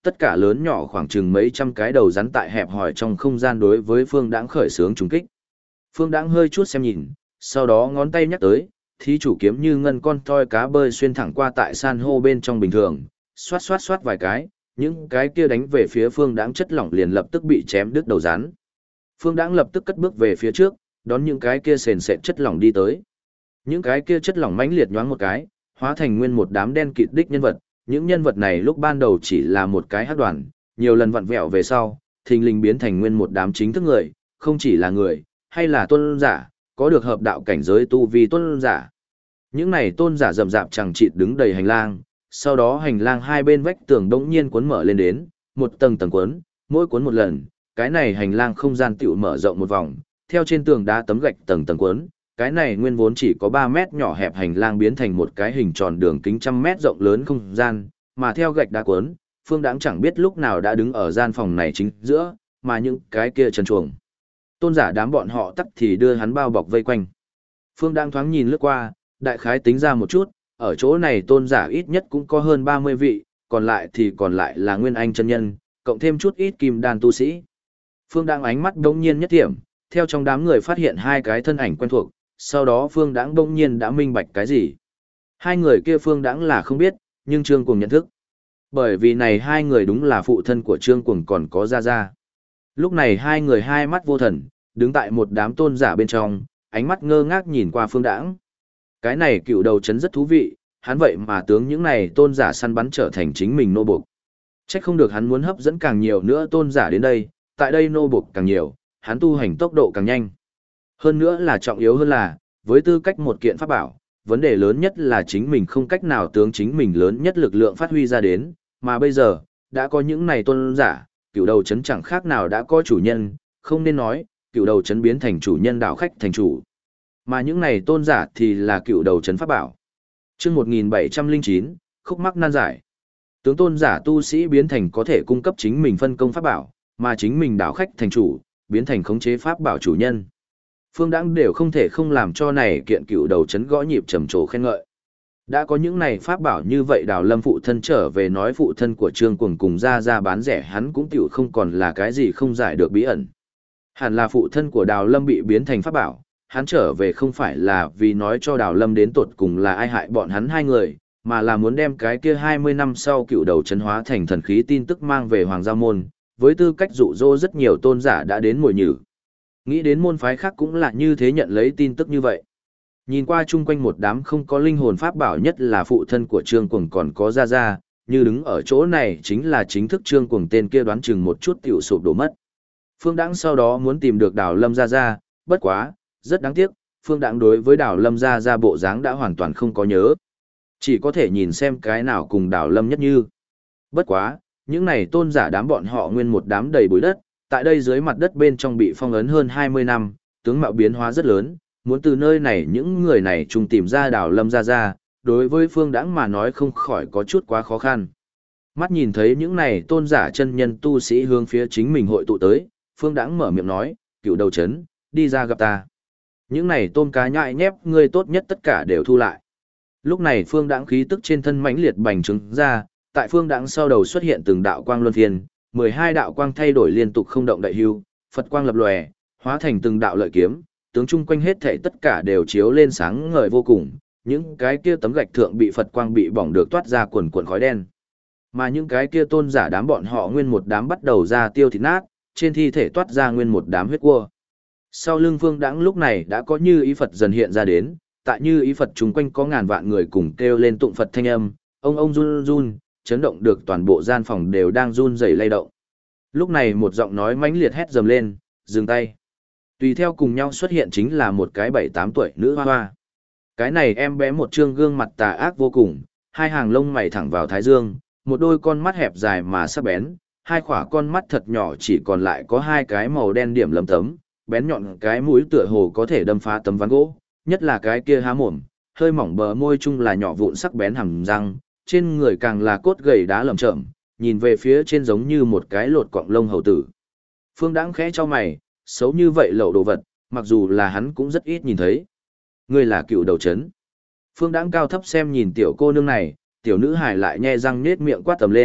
tất cả lớn nhỏ khoảng chừng mấy trăm cái đầu rắn tại hẹp hòi trong không gian đối với Phương Đãng khởi xướng trùng kích. Phương Đãng hơi chút xem nhìn, sau đó ngón tay nhắc tới, thí chủ kiếm như ngân con toi cá bơi xuyên thẳng qua tại san hô bên trong bình thường, xoát xoát xoát vài cái, những cái kia đánh về phía Phương Đãng chất lỏng liền lập tức bị chém đứt đầu rắn. Phương Đãng lập tức cất bước về phía trước, đón những cái kia sền sệt chất lỏng đi tới. Những cái kia chất lỏng mãnh liệt nhoáng một cái, hóa thành nguyên một đám đen kịt đích nhân vật, những nhân vật này lúc ban đầu chỉ là một cái hắc đoàn, nhiều lần vặn vẹo về sau, thình lình biến thành nguyên một đám chính thức người, không chỉ là người, hay là tôn giả, có được hợp đạo cảnh giới tu vi tôn giả. Những này tôn giả rậm rạp chẳng chịt đứng đầy hành lang, sau đó hành lang hai bên vách tường đống nhiên cuốn mở lên đến, một tầng tầng cuốn, mỗi cuốn một lần, cái này hành lang không gian tiểu mở rộng một vòng, theo trên tường đá tấm gạch tầng tầng cuốn, cái này nguyên vốn chỉ có 3 mét nhỏ hẹp hành lang biến thành một cái hình tròn đường kính trăm mét rộng lớn không gian, mà theo gạch đá cuốn, Phương Đãng chẳng biết lúc nào đã đứng ở gian phòng này chính giữa, mà những cái kia trần chuồng. Tôn giả đám bọn họ tắc thì đưa hắn bao bọc vây quanh. Phương Đãng thoáng nhìn lướt qua, đại khái tính ra một chút, ở chỗ này tôn giả ít nhất cũng có hơn 30 vị, còn lại là nguyên anh chân nhân, cộng thêm chút ít kim đan tu sĩ. Phương Đãng ánh mắt đống nhiên nhất điểm, theo trong đám người phát hiện hai cái thân ảnh quen thuộc, sau đó Phương Đãng đống nhiên đã minh bạch cái gì. Hai người kia Phương Đãng là không biết, nhưng Trương Cuồng nhận thức. Bởi vì này hai người đúng là phụ thân của Trương Cuồng còn có Gia Gia. Lúc này hai người hai mắt vô thần, đứng tại một đám tôn giả bên trong, ánh mắt ngơ ngác nhìn qua Phương Đãng. Cái này cựu đầu chấn rất thú vị, hắn vậy mà tướng những này tôn giả săn bắn trở thành chính mình nô buộc. Chắc không được hắn muốn hấp dẫn càng nhiều nữa tôn giả đến đây, tại đây nô buộc càng nhiều, hắn tu hành tốc độ càng nhanh. Hơn nữa là trọng yếu hơn là, với tư cách một kiện pháp bảo, vấn đề lớn nhất là chính mình không cách nào tướng chính mình lớn nhất lực lượng phát huy ra đến, mà bây giờ, đã có những này tôn giả, cựu đầu chấn chẳng khác nào đã có chủ nhân, không nên nói, cựu đầu chấn biến thành chủ nhân đạo khách thành chủ. Mà những này tôn giả thì là cựu đầu chấn pháp bảo. Chương 1709, khúc mắc nan giải. Tướng tôn giả tu sĩ biến thành có thể cung cấp chính mình phân công pháp bảo, mà chính mình đạo khách thành chủ, biến thành khống chế pháp bảo chủ nhân. Phương Đãng đều không thể không làm cho này kiện cựu đầu chấn gõ nhịp trầm trồ khen ngợi. Đã có những này pháp bảo như vậy Đào Lâm phụ thân trở về nói phụ thân của Trương Cuồng cùng ra bán rẻ hắn cũng tiểu không còn là cái gì không giải được bí ẩn. Hẳn là phụ thân của Đào Lâm bị biến thành pháp bảo, hắn trở về không phải là vì nói cho Đào Lâm đến tột cùng là ai hại bọn hắn hai người, mà là muốn đem cái kia 20 năm sau cựu đầu chấn hóa thành thần khí tin tức mang về Hoàng Gia Môn, với tư cách dụ dỗ rất nhiều tôn giả đã đến mồi nhử. Nghĩ đến môn phái khác cũng là như thế nhận lấy tin tức như vậy. Nhìn qua chung quanh một đám không có linh hồn pháp bảo nhất là phụ thân của Trương Cuồng còn có Gia, như đứng ở chỗ này chính là chính thức Trương Cuồng tên kia đoán chừng một chút tiểu sụp đổ mất. Phương Đãng sau đó muốn tìm được Đào Lâm Gia, bất quá, rất đáng tiếc, Phương Đãng đối với Đào Lâm Gia bộ dáng đã hoàn toàn không có nhớ. Chỉ có thể nhìn xem cái nào cùng Đào Lâm nhất như. Bất quá, những này tôn giả đám bọn họ nguyên một đám đầy bụi đất, tại đây dưới mặt đất bên trong bị phong ấn hơn 20 năm, tướng mạo biến hóa rất lớn, muốn từ nơi này những người này chung tìm ra Đào Lâm Gia, đối với Phương Đãng mà nói không khỏi có chút quá khó khăn. Mắt nhìn thấy những này tôn giả chân nhân tu sĩ hướng phía chính mình hội tụ tới, Phương Đãng mở miệng nói, cựu đầu chấn, đi ra gặp ta. Những này tôm cá nhại nhép ngươi tốt nhất tất cả đều thu lại. Lúc này Phương Đãng khí tức trên thân mãnh liệt bành trướng ra, tại Phương Đãng sau đầu xuất hiện từng đạo quang luân phiên, 12 đạo quang thay đổi liên tục không động đậy hưu, Phật quang lập lòe, hóa thành từng đạo lợi kiếm, tướng chung quanh hết thảy tất cả đều chiếu lên sáng ngời vô cùng, những cái kia tấm gạch thượng bị Phật quang bị bỏng được toát ra quần quần khói đen. Mà những cái kia tôn giả đám bọn họ nguyên một đám bắt đầu ra tiêu thịt nát, trên thi thể toát ra nguyên một đám huyết cua. Sau lưng Phương Đãng lúc này đã có Như Ý Phật dần hiện ra đến, tại Như Ý Phật chung quanh có ngàn vạn người cùng kêu lên tụng Phật thanh âm, ông run run, chấn động được toàn bộ gian phòng đều đang run rẩy lay động. Lúc này một giọng nói mãnh liệt hét dầm lên, dừng tay. Tùy theo cùng nhau xuất hiện chính là một cái 7-8 tuổi nữ hoa hoa. Cái này em bé một trương gương mặt tà ác vô cùng, hai hàng lông mày thẳng vào thái dương, một đôi con mắt hẹp dài mà sắc bén, hai khỏa con mắt thật nhỏ chỉ còn lại có hai cái màu đen điểm lấm tấm, bén nhọn cái mũi tựa hồ có thể đâm phá tấm ván gỗ, nhất là cái kia há mồm, hơi mỏng bờ môi chung là nhỏ vụn sắc bén hàm răng, trên người càng là cốt gầy đá lởm chởm, nhìn về phía trên giống như một cái lột cọng lông hầu tử. Phương Đãng khẽ cho mày, xấu như vậy lậu đồ vật, mặc dù là hắn cũng rất ít nhìn thấy. Ngươi là cựu đầu chấn. Phương Đãng cao thấp xem nhìn tiểu cô nương này, tiểu nữ hài lại nhe răng nết miệng quát tầm lên,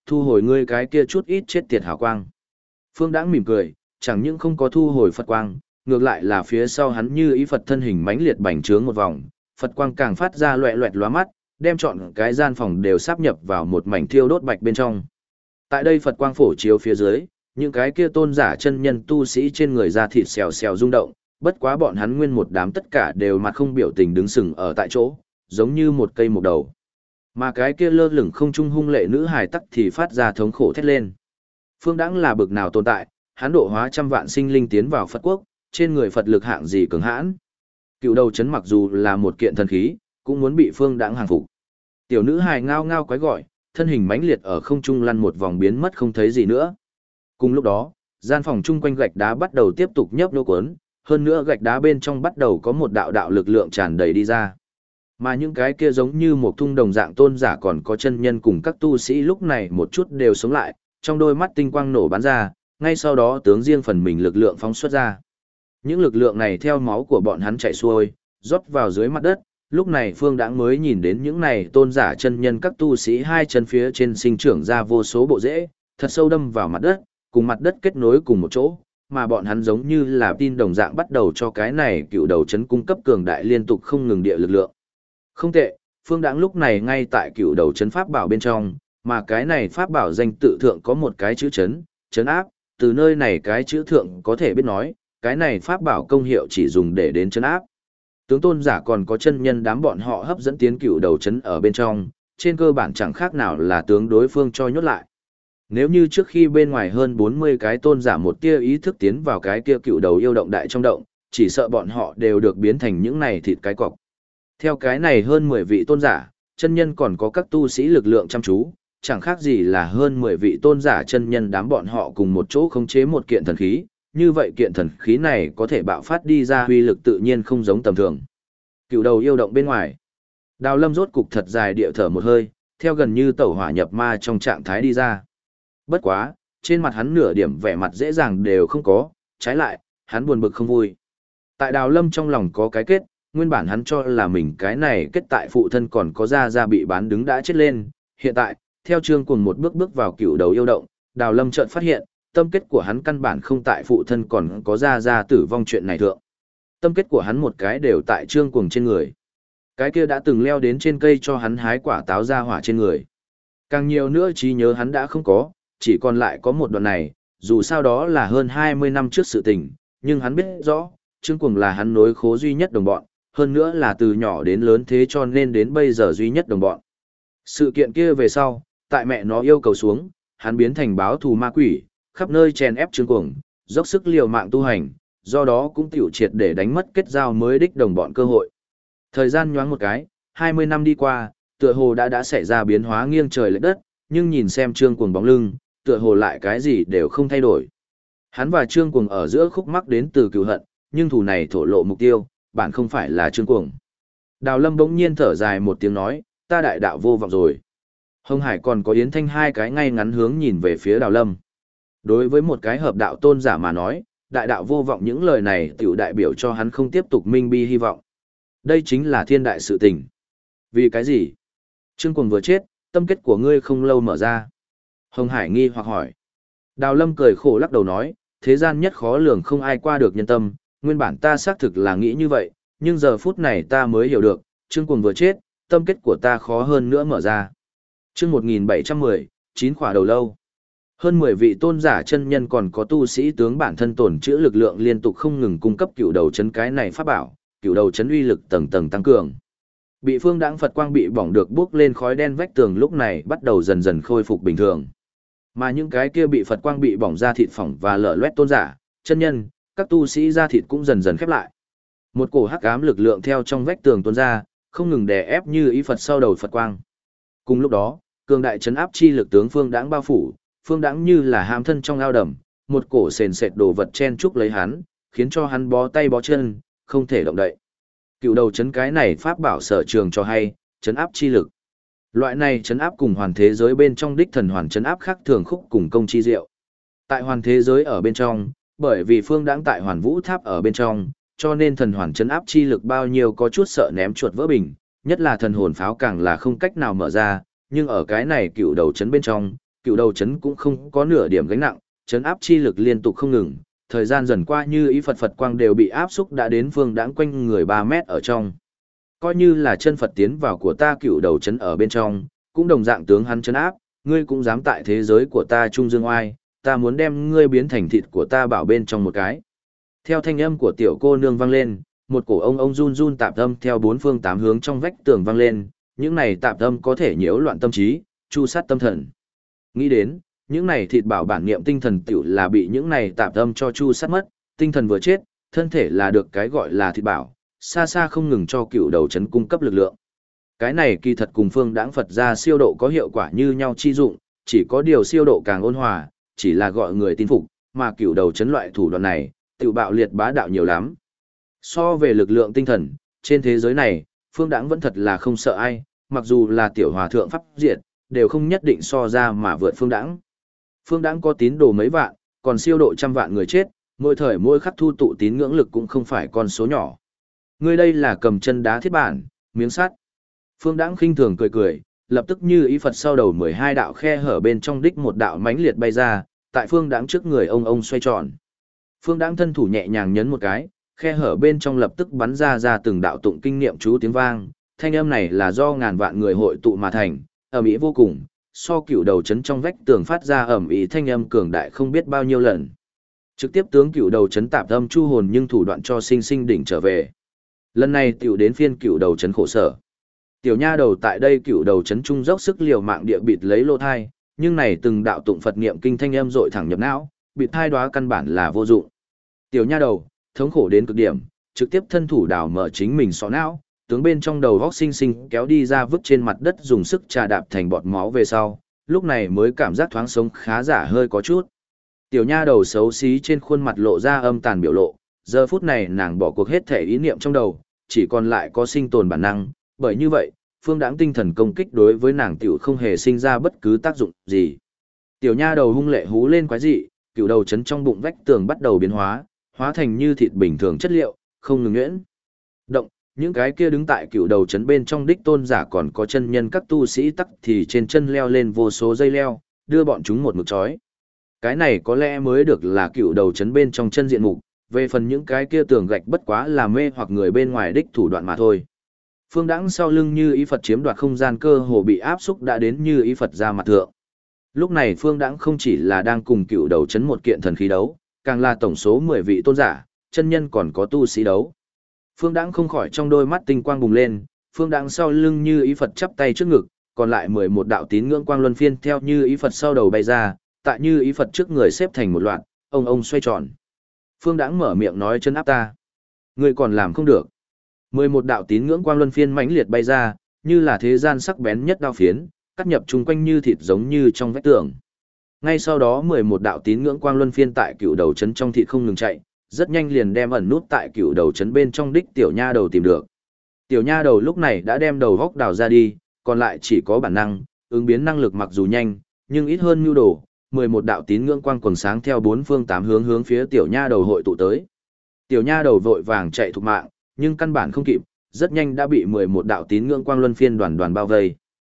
thu hồi ngươi cái kia chút ít chết tiệt hào quang. Phương Đãng mỉm cười, chẳng những không có thu hồi Phật quang, ngược lại là phía sau hắn như ý Phật thân hình mãnh liệt bành trướng một vòng, Phật quang càng phát ra loẹt loẹt lóa mắt, đem trọn cái gian phòng đều sáp nhập vào một mảnh thiêu đốt bạch bên trong. Tại đây Phật quang phổ chiếu phía dưới, những cái kia tôn giả chân nhân tu sĩ trên người da thịt xèo xèo rung động, bất quá bọn hắn nguyên một đám tất cả đều mặt không biểu tình đứng sừng ở tại chỗ, giống như một cây một đầu. Mà cái kia lơ lửng không trung hung lệ nữ hài tắc thì phát ra thống khổ thét lên. Phương Đãng là bực nào tồn tại, hắn độ hóa trăm vạn sinh linh tiến vào Phật quốc, trên người Phật lực hạng gì cường hãn. Cựu đầu chấn mặc dù là một kiện thần khí, cũng muốn bị Phương Đãng hàng phục. Tiểu nữ hài ngao ngao quái gọi, thân hình mãnh liệt ở không trung lăn một vòng biến mất không thấy gì nữa. Cùng lúc đó, gian phòng chung quanh gạch đá bắt đầu tiếp tục nhấp nhô cuốn, hơn nữa gạch đá bên trong bắt đầu có một đạo đạo lực lượng tràn đầy đi ra. Mà những cái kia giống như một thung đồng dạng tôn giả còn có chân nhân cùng các tu sĩ lúc này một chút đều sống lại, trong đôi mắt tinh quang nổ bắn ra, ngay sau đó tướng riêng phần mình lực lượng phóng xuất ra. Những lực lượng này theo máu của bọn hắn chạy xuôi, rót vào dưới mặt đất, lúc này Phương Đãng mới nhìn đến những này tôn giả chân nhân các tu sĩ hai chân phía trên sinh trưởng ra vô số bộ rễ, thật sâu đâm vào mặt đất, cùng mặt đất kết nối cùng một chỗ, mà bọn hắn giống như là tin đồng dạng bắt đầu cho cái này cựu đầu chấn cung cấp cường đại liên tục không ngừng địa lực lượng. Không tệ, Phương Đãng lúc này ngay tại cựu đầu chấn pháp bảo bên trong, mà cái này pháp bảo danh tự thượng có một cái chữ chấn, chấn áp, từ nơi này cái chữ thượng có thể biết nói, cái này pháp bảo công hiệu chỉ dùng để đến chấn áp. Tướng tôn giả còn có chân nhân đám bọn họ hấp dẫn tiến cựu đầu chấn ở bên trong, trên cơ bản chẳng khác nào là tướng đối phương cho nhốt lại. Nếu như trước khi bên ngoài hơn 40 cái tôn giả một tia ý thức tiến vào cái kia cựu đầu yêu động đại trong động, chỉ sợ bọn họ đều được biến thành những này thịt cái cọc. Theo cái này hơn 10 vị tôn giả, chân nhân còn có các tu sĩ lực lượng chăm chú, chẳng khác gì là hơn 10 vị tôn giả chân nhân đám bọn họ cùng một chỗ khống chế một kiện thần khí, như vậy kiện thần khí này có thể bạo phát đi ra huy lực tự nhiên không giống tầm thường. Cựu đầu yêu động bên ngoài, Đào Lâm rốt cục thật dài địa thở một hơi, theo gần như tẩu hỏa nhập ma trong trạng thái đi ra. Bất quá, trên mặt hắn nửa điểm vẻ mặt dễ dàng đều không có, trái lại, hắn buồn bực không vui. Tại Đào Lâm trong lòng có cái kết, nguyên bản hắn cho là mình cái này kết tại phụ thân còn có ra bị bán đứng đã chết lên, hiện tại, theo Trương Cuồng một bước bước vào cựu đầu yêu động, Đào Lâm chợt phát hiện, tâm kết của hắn căn bản không tại phụ thân còn có ra tử vong chuyện này thượng. Tâm kết của hắn một cái đều tại Trương Cuồng trên người. Cái kia đã từng leo đến trên cây cho hắn hái quả táo ra hỏa trên người. Càng nhiều nữa trí nhớ hắn đã không có, chỉ còn lại có một đoạn này, dù sao đó là hơn 20 năm trước sự tình, nhưng hắn biết rõ, Trương Cuồng là hắn nối khố duy nhất đồng bọn, hơn nữa là từ nhỏ đến lớn thế cho nên đến bây giờ duy nhất đồng bọn. Sự kiện kia về sau, tại mẹ nó yêu cầu xuống, hắn biến thành báo thù ma quỷ, khắp nơi chèn ép Trương Cuồng, dốc sức liều mạng tu hành, do đó cũng tiểu triệt để đánh mất kết giao mới đích đồng bọn cơ hội. Thời gian nhoáng một cái, 20 năm đi qua, tựa hồ đã xảy ra biến hóa nghiêng trời lệch đất, nhưng nhìn xem Trương Cuồng bóng lưng, tựa hồ lại cái gì đều không thay đổi. Hắn và Trương Cuồng ở giữa khúc mắc đến từ cừu hận, nhưng thù này thổ lộ mục tiêu, bạn không phải là Trương Cuồng. Đào Lâm bỗng nhiên thở dài một tiếng nói, ta đại đạo vô vọng rồi. Hồng Hải còn có Yến Thanh hai cái ngay ngắn hướng nhìn về phía Đào Lâm. Đối với một cái hợp đạo tôn giả mà nói, đại đạo vô vọng những lời này tiểu đại biểu cho hắn không tiếp tục minh bi hy vọng. Đây chính là thiên đại sự tình. Vì cái gì? Trương Cuồng vừa chết, tâm kết của ngươi không lâu mở ra. Hồng Hải nghi hoặc hỏi. Đào Lâm cười khổ lắc đầu nói, thế gian nhất khó lường không ai qua được nhân tâm, nguyên bản ta xác thực là nghĩ như vậy, nhưng giờ phút này ta mới hiểu được, Trương Cuồng vừa chết, tâm kết của ta khó hơn nữa mở ra. Chương 1710, 9 khỏa đầu lâu. Hơn 10 vị tôn giả chân nhân còn có tu sĩ tướng bản thân tổn trữ lực lượng liên tục không ngừng cung cấp cựu đầu chấn cái này pháp bảo, cựu đầu chấn uy lực tầng tầng tăng cường. Bị Phương Đãng Phật quang bị bỏng được bước lên khói đen vách tường lúc này bắt đầu dần dần khôi phục bình thường. Mà những cái kia bị Phật quang bị bỏng ra thịt phỏng và lở loét tôn giả, chân nhân, các tu sĩ da thịt cũng dần dần khép lại. Một cổ hắc ám lực lượng theo trong vách tường tuôn ra, không ngừng đè ép như ý Phật sau đầu Phật quang. Cùng lúc đó, cường đại chấn áp chi lực tướng Phương Đãng bao phủ, Phương Đãng như là hàm thân trong ao đầm, một cổ sền sệt đồ vật chen chúc lấy hắn, khiến cho hắn bó tay bó chân, không thể động đậy. Cựu đầu chấn cái này pháp bảo sở trường cho hay, chấn áp chi lực. Loại này chấn áp cùng hoàn thế giới bên trong đích thần hoàn chấn áp khác thường khúc cùng công chi diệu. Tại hoàn thế giới ở bên trong, bởi vì Phương Đãng tại hoàn vũ tháp ở bên trong, cho nên thần hoàn chấn áp chi lực bao nhiêu có chút sợ ném chuột vỡ bình, nhất là thần hồn pháo càng là không cách nào mở ra, nhưng ở cái này cựu đầu chấn bên trong, cựu đầu chấn cũng không có nửa điểm gánh nặng, chấn áp chi lực liên tục không ngừng, thời gian dần qua như ý Phật Phật quang đều bị áp xúc đã đến phương đãng quanh người 3 mét ở trong. Coi như là chân Phật tiến vào của ta cựu đầu chấn ở bên trong, cũng đồng dạng tướng hắn chấn áp, ngươi cũng dám tại thế giới của ta trung dương oai, ta muốn đem ngươi biến thành thịt của ta bảo bên trong một cái. Theo thanh âm của tiểu cô nương vang lên, một cổ ông run run tạp âm theo 4 phương 8 hướng trong vách tường vang lên, những này tạp âm có thể nhiễu loạn tâm trí, chu sát tâm thần. Nghĩ đến, những này thịt bảo bản niệm tinh thần tiểu là bị những này tạp âm cho chu sát mất, tinh thần vừa chết, thân thể là được cái gọi là thịt bảo, xa xa không ngừng cho cựu đầu chấn cung cấp lực lượng. Cái này kỳ thật cùng phương đãng Phật ra siêu độ có hiệu quả như nhau chi dụng, chỉ có điều siêu độ càng ôn hòa, chỉ là gọi người tin phục, mà cựu đầu chấn loại thủ đoạn này, tiểu bạo liệt bá đạo nhiều lắm. So về lực lượng tinh thần, trên thế giới này, phương đãng vẫn thật là không sợ ai, mặc dù là tiểu hòa thượng pháp diệt, đều không nhất định so ra mà vượt phương đãng. Phương đãng có tín đồ mấy vạn, còn siêu độ trăm vạn người chết, mỗi thời mỗi khắc thu tụ tín ngưỡng lực cũng không phải con số nhỏ. Ngươi đây là cầm chân đá thiết bản, miếng sắt. Phương đãng khinh thường cười cười, lập tức như ý Phật sau đầu 12 đạo khe hở bên trong đích một đạo mãnh liệt bay ra, tại phương đãng trước người ông xoay tròn. Phương đãng thân thủ nhẹ nhàng nhấn một cái, khe hở bên trong lập tức bắn ra từng đạo tụng kinh niệm chú tiếng vang, thanh âm này là do ngàn vạn người hội tụ mà thành, ầm ĩ vô cùng, so cựu đầu chấn trong vách tường phát ra ầm ĩ thanh âm cường đại không biết bao nhiêu lần. Trực tiếp tướng cựu đầu chấn tạp âm chu hồn nhưng thủ đoạn cho sinh sinh đỉnh trở về. Lần này tiểu đến phiên cựu đầu chấn khổ sở. Tiểu nha đầu tại đây cựu đầu chấn trung dốc sức liều mạng địa bịt lấy lô thai, nhưng này từng đạo tụng Phật niệm kinh thanh âm dội thẳng nhập não, bịt thai đoá căn bản là vô dụng. Tiểu nha đầu, thống khổ đến cực điểm, trực tiếp thân thủ đào mở chính mình sọ não, tướng bên trong đầu góc sinh sinh kéo đi ra vứt trên mặt đất dùng sức trà đạp thành bọt máu về sau, lúc này mới cảm giác thoáng sống khá giả hơi có chút. Tiểu nha đầu xấu xí trên khuôn mặt lộ ra âm tàn biểu lộ, giờ phút này nàng bỏ cuộc hết thể ý niệm trong đầu, chỉ còn lại có sinh tồn bản năng, bởi như vậy, phương đãng tinh thần công kích đối với nàng tiểu không hề sinh ra bất cứ tác dụng gì. Tiểu nha đầu hung lệ hú lên quái dị, cựu đầu chấn trong bụng vách tường bắt đầu biến hóa, hóa thành như thịt bình thường chất liệu, không ngừng nhuyễn động, những cái kia đứng tại cựu đầu chấn bên trong đích tôn giả còn có chân nhân các tu sĩ tắc thì trên chân leo lên vô số dây leo, đưa bọn chúng một mực trói. Cái này có lẽ mới được là cựu đầu chấn bên trong chân diện mục, về phần những cái kia tường gạch bất quá là mê hoặc người bên ngoài đích thủ đoạn mà thôi. Phương đãng sau lưng như ý Phật chiếm đoạt không gian cơ hồ bị áp xúc đã đến như ý Phật ra mặt thượng. Lúc này phương đãng không chỉ là đang cùng cựu đầu chấn một kiện thần khí đấu, càng là tổng số 10 vị tôn giả, chân nhân còn có tu sĩ đấu. Phương đãng không khỏi trong đôi mắt tinh quang bùng lên, phương đãng sau lưng như ý Phật chắp tay trước ngực, còn lại 11 đạo tín ngưỡng quang luân phiên theo như ý Phật sau đầu bay ra, tại như ý Phật trước người xếp thành một loạt, ông xoay tròn. Phương đãng mở miệng nói chân áp ta. Ngươi còn làm không được. 11 đạo tín ngưỡng quang luân phiên mãnh liệt bay ra, như là thế gian sắc bén nhất đao phiến, cắt nhập chung quanh như thịt giống như trong vách tường. Ngay sau đó 11 đạo tín ngưỡng quang luân phiên tại cựu đầu chấn trong thịt không ngừng chạy, rất nhanh liền đem ẩn nút tại cựu đầu chấn bên trong đích tiểu nha đầu tìm được. Tiểu nha đầu lúc này đã đem đầu góc đào ra đi, còn lại chỉ có bản năng, ứng biến năng lực mặc dù nhanh, nhưng ít hơn nhu đồ. 11 đạo tín ngưỡng quang quần sáng theo 4 phương 8 hướng hướng phía tiểu nha đầu hội tụ tới. Tiểu nha đầu vội vàng chạy thục mạng, nhưng căn bản không kịp, rất nhanh đã bị 11 đạo tín ngưỡng quang luân phiên đoàn bao vây.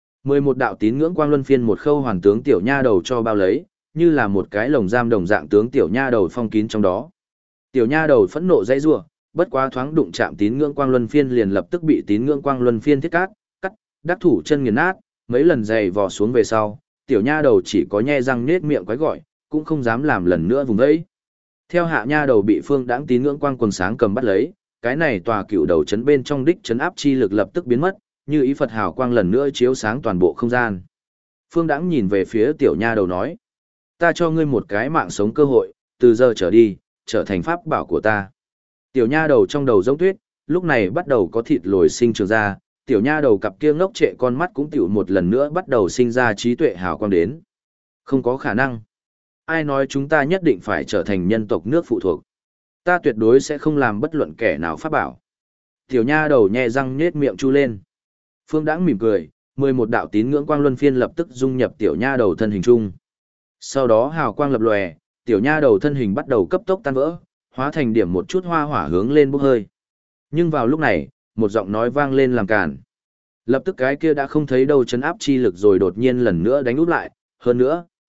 11 đạo tín ngưỡng quang luân phiên một khâu hoàn tướng tiểu nha đầu cho bao lấy, như là một cái lồng giam đồng dạng tướng tiểu nha đầu phong kín trong đó. Tiểu nha đầu phẫn nộ dãy rủa, bất quá thoáng đụng chạm tín ngưỡng quang luân phiên liền lập tức bị tín ngưỡng quang luân phiên thiết cắt, đắc thủ chân nghiền nát, mấy lần giày vò xuống về sau, tiểu nha đầu chỉ có nhe răng nết miệng quái gọi, cũng không dám làm lần nữa vùng đấy. Theo hạ nha đầu bị phương đãng tín ngưỡng quang quần sáng cầm bắt lấy, cái này tòa cựu đầu chấn bên trong đích chấn áp chi lực lập tức biến mất, như ý Phật hào quang lần nữa chiếu sáng toàn bộ không gian. Phương đãng nhìn về phía tiểu nha đầu nói, ta cho ngươi một cái mạng sống cơ hội, từ giờ trở đi, trở thành pháp bảo của ta. Tiểu nha đầu trong đầu giống tuyết, lúc này bắt đầu có thịt lồi sinh trường ra, tiểu nha đầu cặp kia ngốc trệ con mắt cũng tiểu một lần nữa bắt đầu sinh ra trí tuệ hào quang đến. Không có khả năng. Ai nói chúng ta nhất định phải trở thành nhân tộc nước phụ thuộc. Ta tuyệt đối sẽ không làm bất luận kẻ nào pháp bảo. Tiểu nha đầu nhe răng nhết miệng chu lên. Phương đãng mỉm cười, 11 đạo tín ngưỡng quang luân phiên lập tức dung nhập tiểu nha đầu thân hình chung. Sau đó hào quang lập lòe, tiểu nha đầu thân hình bắt đầu cấp tốc tan vỡ, hóa thành điểm một chút hoa hỏa hướng lên bốc hơi. Nhưng vào lúc này, một giọng nói vang lên làm cản. Lập tức cái kia đã không thấy đâu chấn áp chi lực rồi đột nhiên lần nữa đánh úp lại, hơn nữa,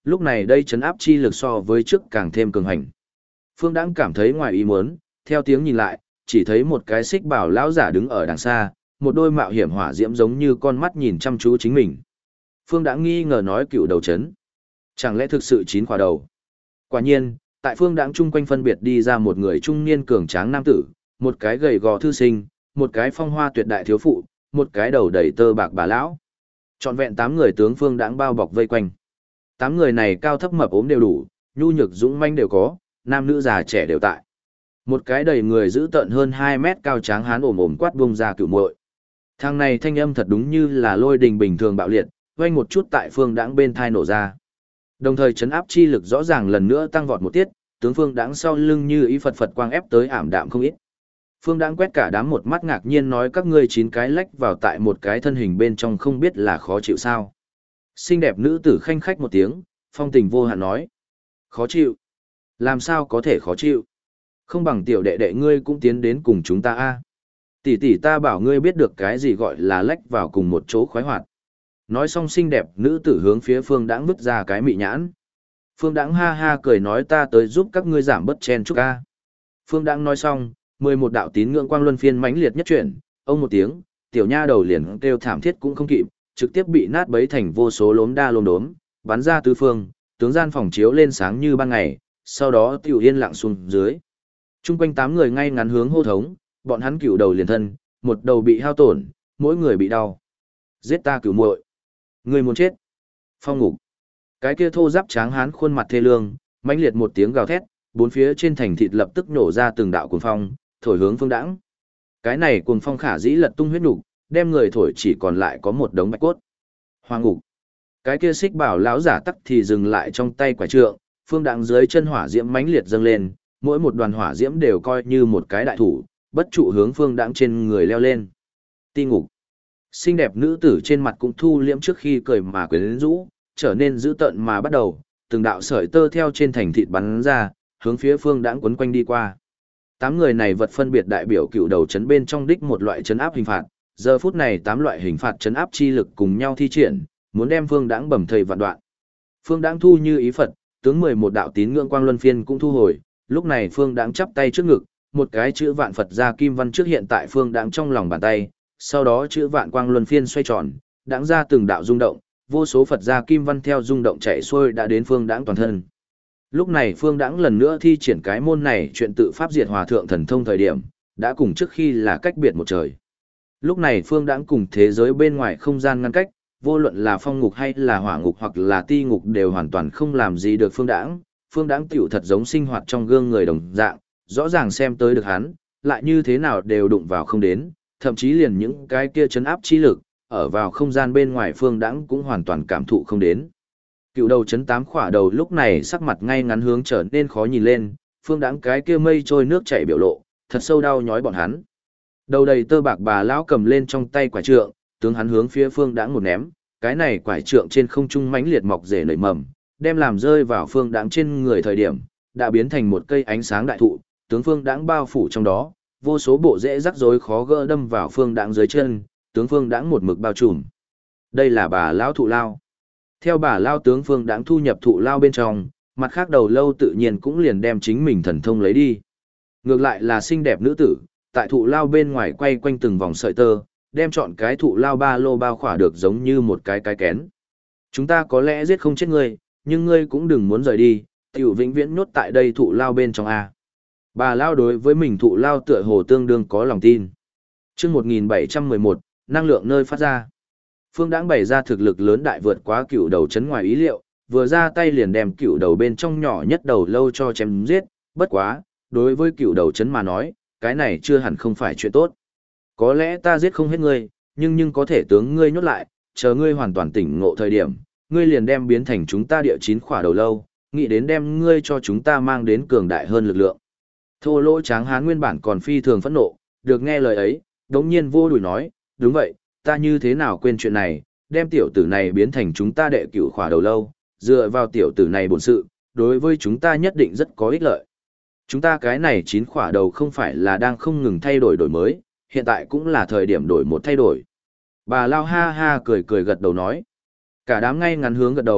lúc này đây trấn áp chi lực so với trước càng thêm cường hành. Phương Đãng cảm thấy ngoài ý muốn, theo tiếng nhìn lại, chỉ thấy một cái xích bảo lão giả đứng ở đằng xa, một đôi mạo hiểm hỏa diễm giống như con mắt nhìn chăm chú chính mình. Phương Đãng nghi ngờ nói cựu đầu chấn. Chẳng lẽ thực sự chín quả đầu? Quả nhiên, tại Phương Đãng chung quanh phân biệt đi ra một người trung niên cường tráng nam tử, một cái gầy gò thư sinh, một cái phong hoa tuyệt đại thiếu phụ, một cái đầu đầy tơ bạc bà lão. Trọn vẹn 8 người tướng Phương Đãng bao bọc vây quanh. 8 người này cao thấp mập ốm đều đủ, nhu nhược dũng manh đều có, nam nữ già trẻ đều tại. Một cái đầy người giữ tợn hơn 2 mét cao tráng hán ồm ồm quát bung ra cửu muội. Thằng này thanh âm thật đúng như là lôi đình bình thường bạo liệt, vang một chút tại Phương Đãng bên thai nổ ra. Đồng thời chấn áp chi lực rõ ràng lần nữa tăng vọt một tiết, tướng Phương Đãng sau lưng như ý phật phật quang ép tới ảm đạm không ít. Phương Đãng quét cả đám một mắt ngạc nhiên nói các ngươi 9 cái lách vào tại một cái thân hình bên trong không biết là khó chịu sao. Xinh đẹp nữ tử khanh khách một tiếng, phong tình vô hạn nói. Khó chịu? Làm sao có thể khó chịu? Không bằng tiểu đệ đệ ngươi cũng tiến đến cùng chúng ta a. Tỷ tỷ ta bảo ngươi biết được cái gì gọi là lách vào cùng một chỗ khoái hoạt. Nói xong xinh đẹp nữ tử hướng phía Phương Đãng vứt ra cái mị nhãn. Phương Đãng ha ha cười nói ta tới giúp các ngươi giảm bớt chen chúc a. Phương Đãng nói xong, 11 đạo tín ngưỡng quang luân phiên mãnh liệt nhất chuyển, ông một tiếng, tiểu nha đầu liền kêu thảm thiết cũng không kịp, trực tiếp bị nát bấy thành vô số lốm đa lốm đốm, bắn ra tứ phương, tướng gian phòng chiếu lên sáng như ban ngày, sau đó tiểu yên lặng xuống dưới. Trung quanh 8 người ngay ngắn hướng hô thống, bọn hắn cửu đầu liền thân, một đầu bị hao tổn, mỗi người bị đau. Giết ta cửu muội, ngươi muốn chết. Phong ngục. Cái kia thô giáp tráng hán khuôn mặt thê lương, mãnh liệt một tiếng gào thét, bốn phía trên thành thịt lập tức nổ ra từng đạo cuồng phong, thổi hướng Phương Đãng. Cái này cuồng phong khả dĩ lật tung huyết nục, đem người thổi chỉ còn lại có một đống bạch cốt. Hoang ngục. Cái kia xích bảo lão giả tắc thì dừng lại trong tay quả trượng, Phương Đãng dưới chân hỏa diễm mãnh liệt dâng lên, mỗi một đoàn hỏa diễm đều coi như một cái đại thủ, bất trụ hướng Phương Đãng trên người leo lên. Ti ngục. Xinh đẹp nữ tử trên mặt cũng thu liễm trước khi cười mà quyến rũ, trở nên dữ tợn mà bắt đầu, từng đạo sợi tơ theo trên thành thịt bắn ra, hướng phía Phương Đãng quấn quanh đi qua. 8 người này vật phân biệt đại biểu cựu đầu chấn bên trong đích một loại chấn áp hình phạt, giờ phút này 8 loại hình phạt chấn áp chi lực cùng nhau thi triển, muốn đem Phương Đãng bầm thây vạn đoạn. Phương Đãng thu như ý Phật, tướng 11 đạo tín ngưỡng quang luân phiên cũng thu hồi, lúc này Phương Đãng chắp tay trước ngực, một cái chữ vạn Phật ra kim văn trước hiện tại Phương Đãng trong lòng bàn tay, sau đó chữ vạn quang luân phiên xoay tròn, đãng ra từng đạo rung động, vô số Phật ra kim văn theo rung động chạy xuôi đã đến Phương Đãng toàn thân. Lúc này Phương Đãng lần nữa thi triển cái môn này chuyện tự pháp diệt hòa thượng thần thông thời điểm, đã cùng trước khi là cách biệt một trời. Lúc này Phương Đãng cùng thế giới bên ngoài không gian ngăn cách, vô luận là phong ngục hay là hỏa ngục hoặc là ti ngục đều hoàn toàn không làm gì được Phương Đãng. Phương Đãng tiểu thật giống sinh hoạt trong gương người đồng dạng, rõ ràng xem tới được hắn, lại như thế nào đều đụng vào không đến, thậm chí liền những cái kia chấn áp chi lực, ở vào không gian bên ngoài Phương Đãng cũng hoàn toàn cảm thụ không đến. Cựu đầu chấn 8 khỏa đầu lúc này sắc mặt ngay ngắn hướng trở nên khó nhìn lên, Phương Đãng cái kia mây trôi nước chảy biểu lộ, thật sâu đau nhói bọn hắn. Đầu đầy tơ bạc bà lão cầm lên trong tay quả trượng, tướng hắn hướng phía Phương Đãng một ném, cái này quả trượng trên không trung mãnh liệt mọc rễ nảy mầm, đem làm rơi vào Phương Đãng trên người thời điểm, đã biến thành một cây ánh sáng đại thụ, tướng Phương Đãng bao phủ trong đó, vô số bộ rễ rắc rối khó gỡ đâm vào Phương Đãng dưới chân, tướng Phương Đãng một mực bao trùm. Đây là bà lão thụ lao. Theo bà lao tướng Phương Đãng thu nhập thụ lao bên trong, mặt khác đầu lâu tự nhiên cũng liền đem chính mình thần thông lấy đi. Ngược lại là xinh đẹp nữ tử, tại thụ lao bên ngoài quay quanh từng vòng sợi tơ, đem chọn cái thụ lao ba lô bao khỏa được giống như một cái kén. Chúng ta có lẽ giết không chết ngươi, nhưng ngươi cũng đừng muốn rời đi, tiểu vĩnh viễn nhốt tại đây thụ lao bên trong A. Bà lao đối với mình thụ lao tựa hồ tương đương có lòng tin. Chương 1711, năng lượng nơi phát ra. Phương Đãng bày ra thực lực lớn đại vượt quá cựu đầu chấn ngoài ý liệu, vừa ra tay liền đem cựu đầu bên trong nhỏ nhất đầu lâu cho chém giết, bất quá, đối với cựu đầu chấn mà nói, cái này chưa hẳn không phải chuyện tốt. Có lẽ ta giết không hết ngươi, nhưng có thể tướng ngươi nhốt lại, chờ ngươi hoàn toàn tỉnh ngộ thời điểm, ngươi liền đem biến thành chúng ta địa 9 khỏa đầu lâu, nghĩ đến đem ngươi cho chúng ta mang đến cường đại hơn lực lượng. Thô lỗ tráng hán nguyên bản còn phi thường phẫn nộ, được nghe lời ấy, đống nhiên vô đùi nói, đúng vậy, ta như thế nào quên chuyện này, đem tiểu tử này biến thành chúng ta đệ cửu khỏa đầu lâu, dựa vào tiểu tử này bổn sự, đối với chúng ta nhất định rất có ích lợi. Chúng ta cái này 9 khỏa đầu không phải là đang không ngừng thay đổi đổi mới, hiện tại cũng là thời điểm đổi một thay đổi. Bà lao ha ha cười cười gật đầu nói. Cả đám ngay ngắn hướng gật đầu,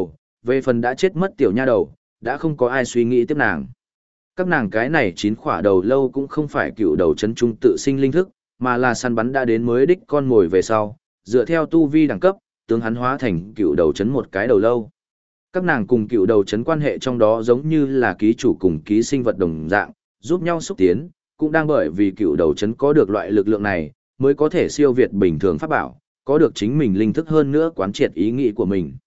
Về phần đã chết mất tiểu nha đầu, đã không có ai suy nghĩ tiếp nàng. Các nàng cái này 9 khỏa đầu lâu cũng không phải cựu đầu chấn trung tự sinh linh thức, mà là săn bắn đã đến mới đích con mồi về sau, dựa theo tu vi đẳng cấp, tướng hắn hóa thành cựu đầu chấn một cái đầu lâu. Các nàng cùng cựu đầu chấn quan hệ trong đó giống như là ký chủ cùng ký sinh vật đồng dạng, giúp nhau xúc tiến, cũng đang bởi vì cựu đầu chấn có được loại lực lượng này, mới có thể siêu việt bình thường pháp bảo, có được chính mình linh thức hơn nữa quán triệt ý nghĩ của mình.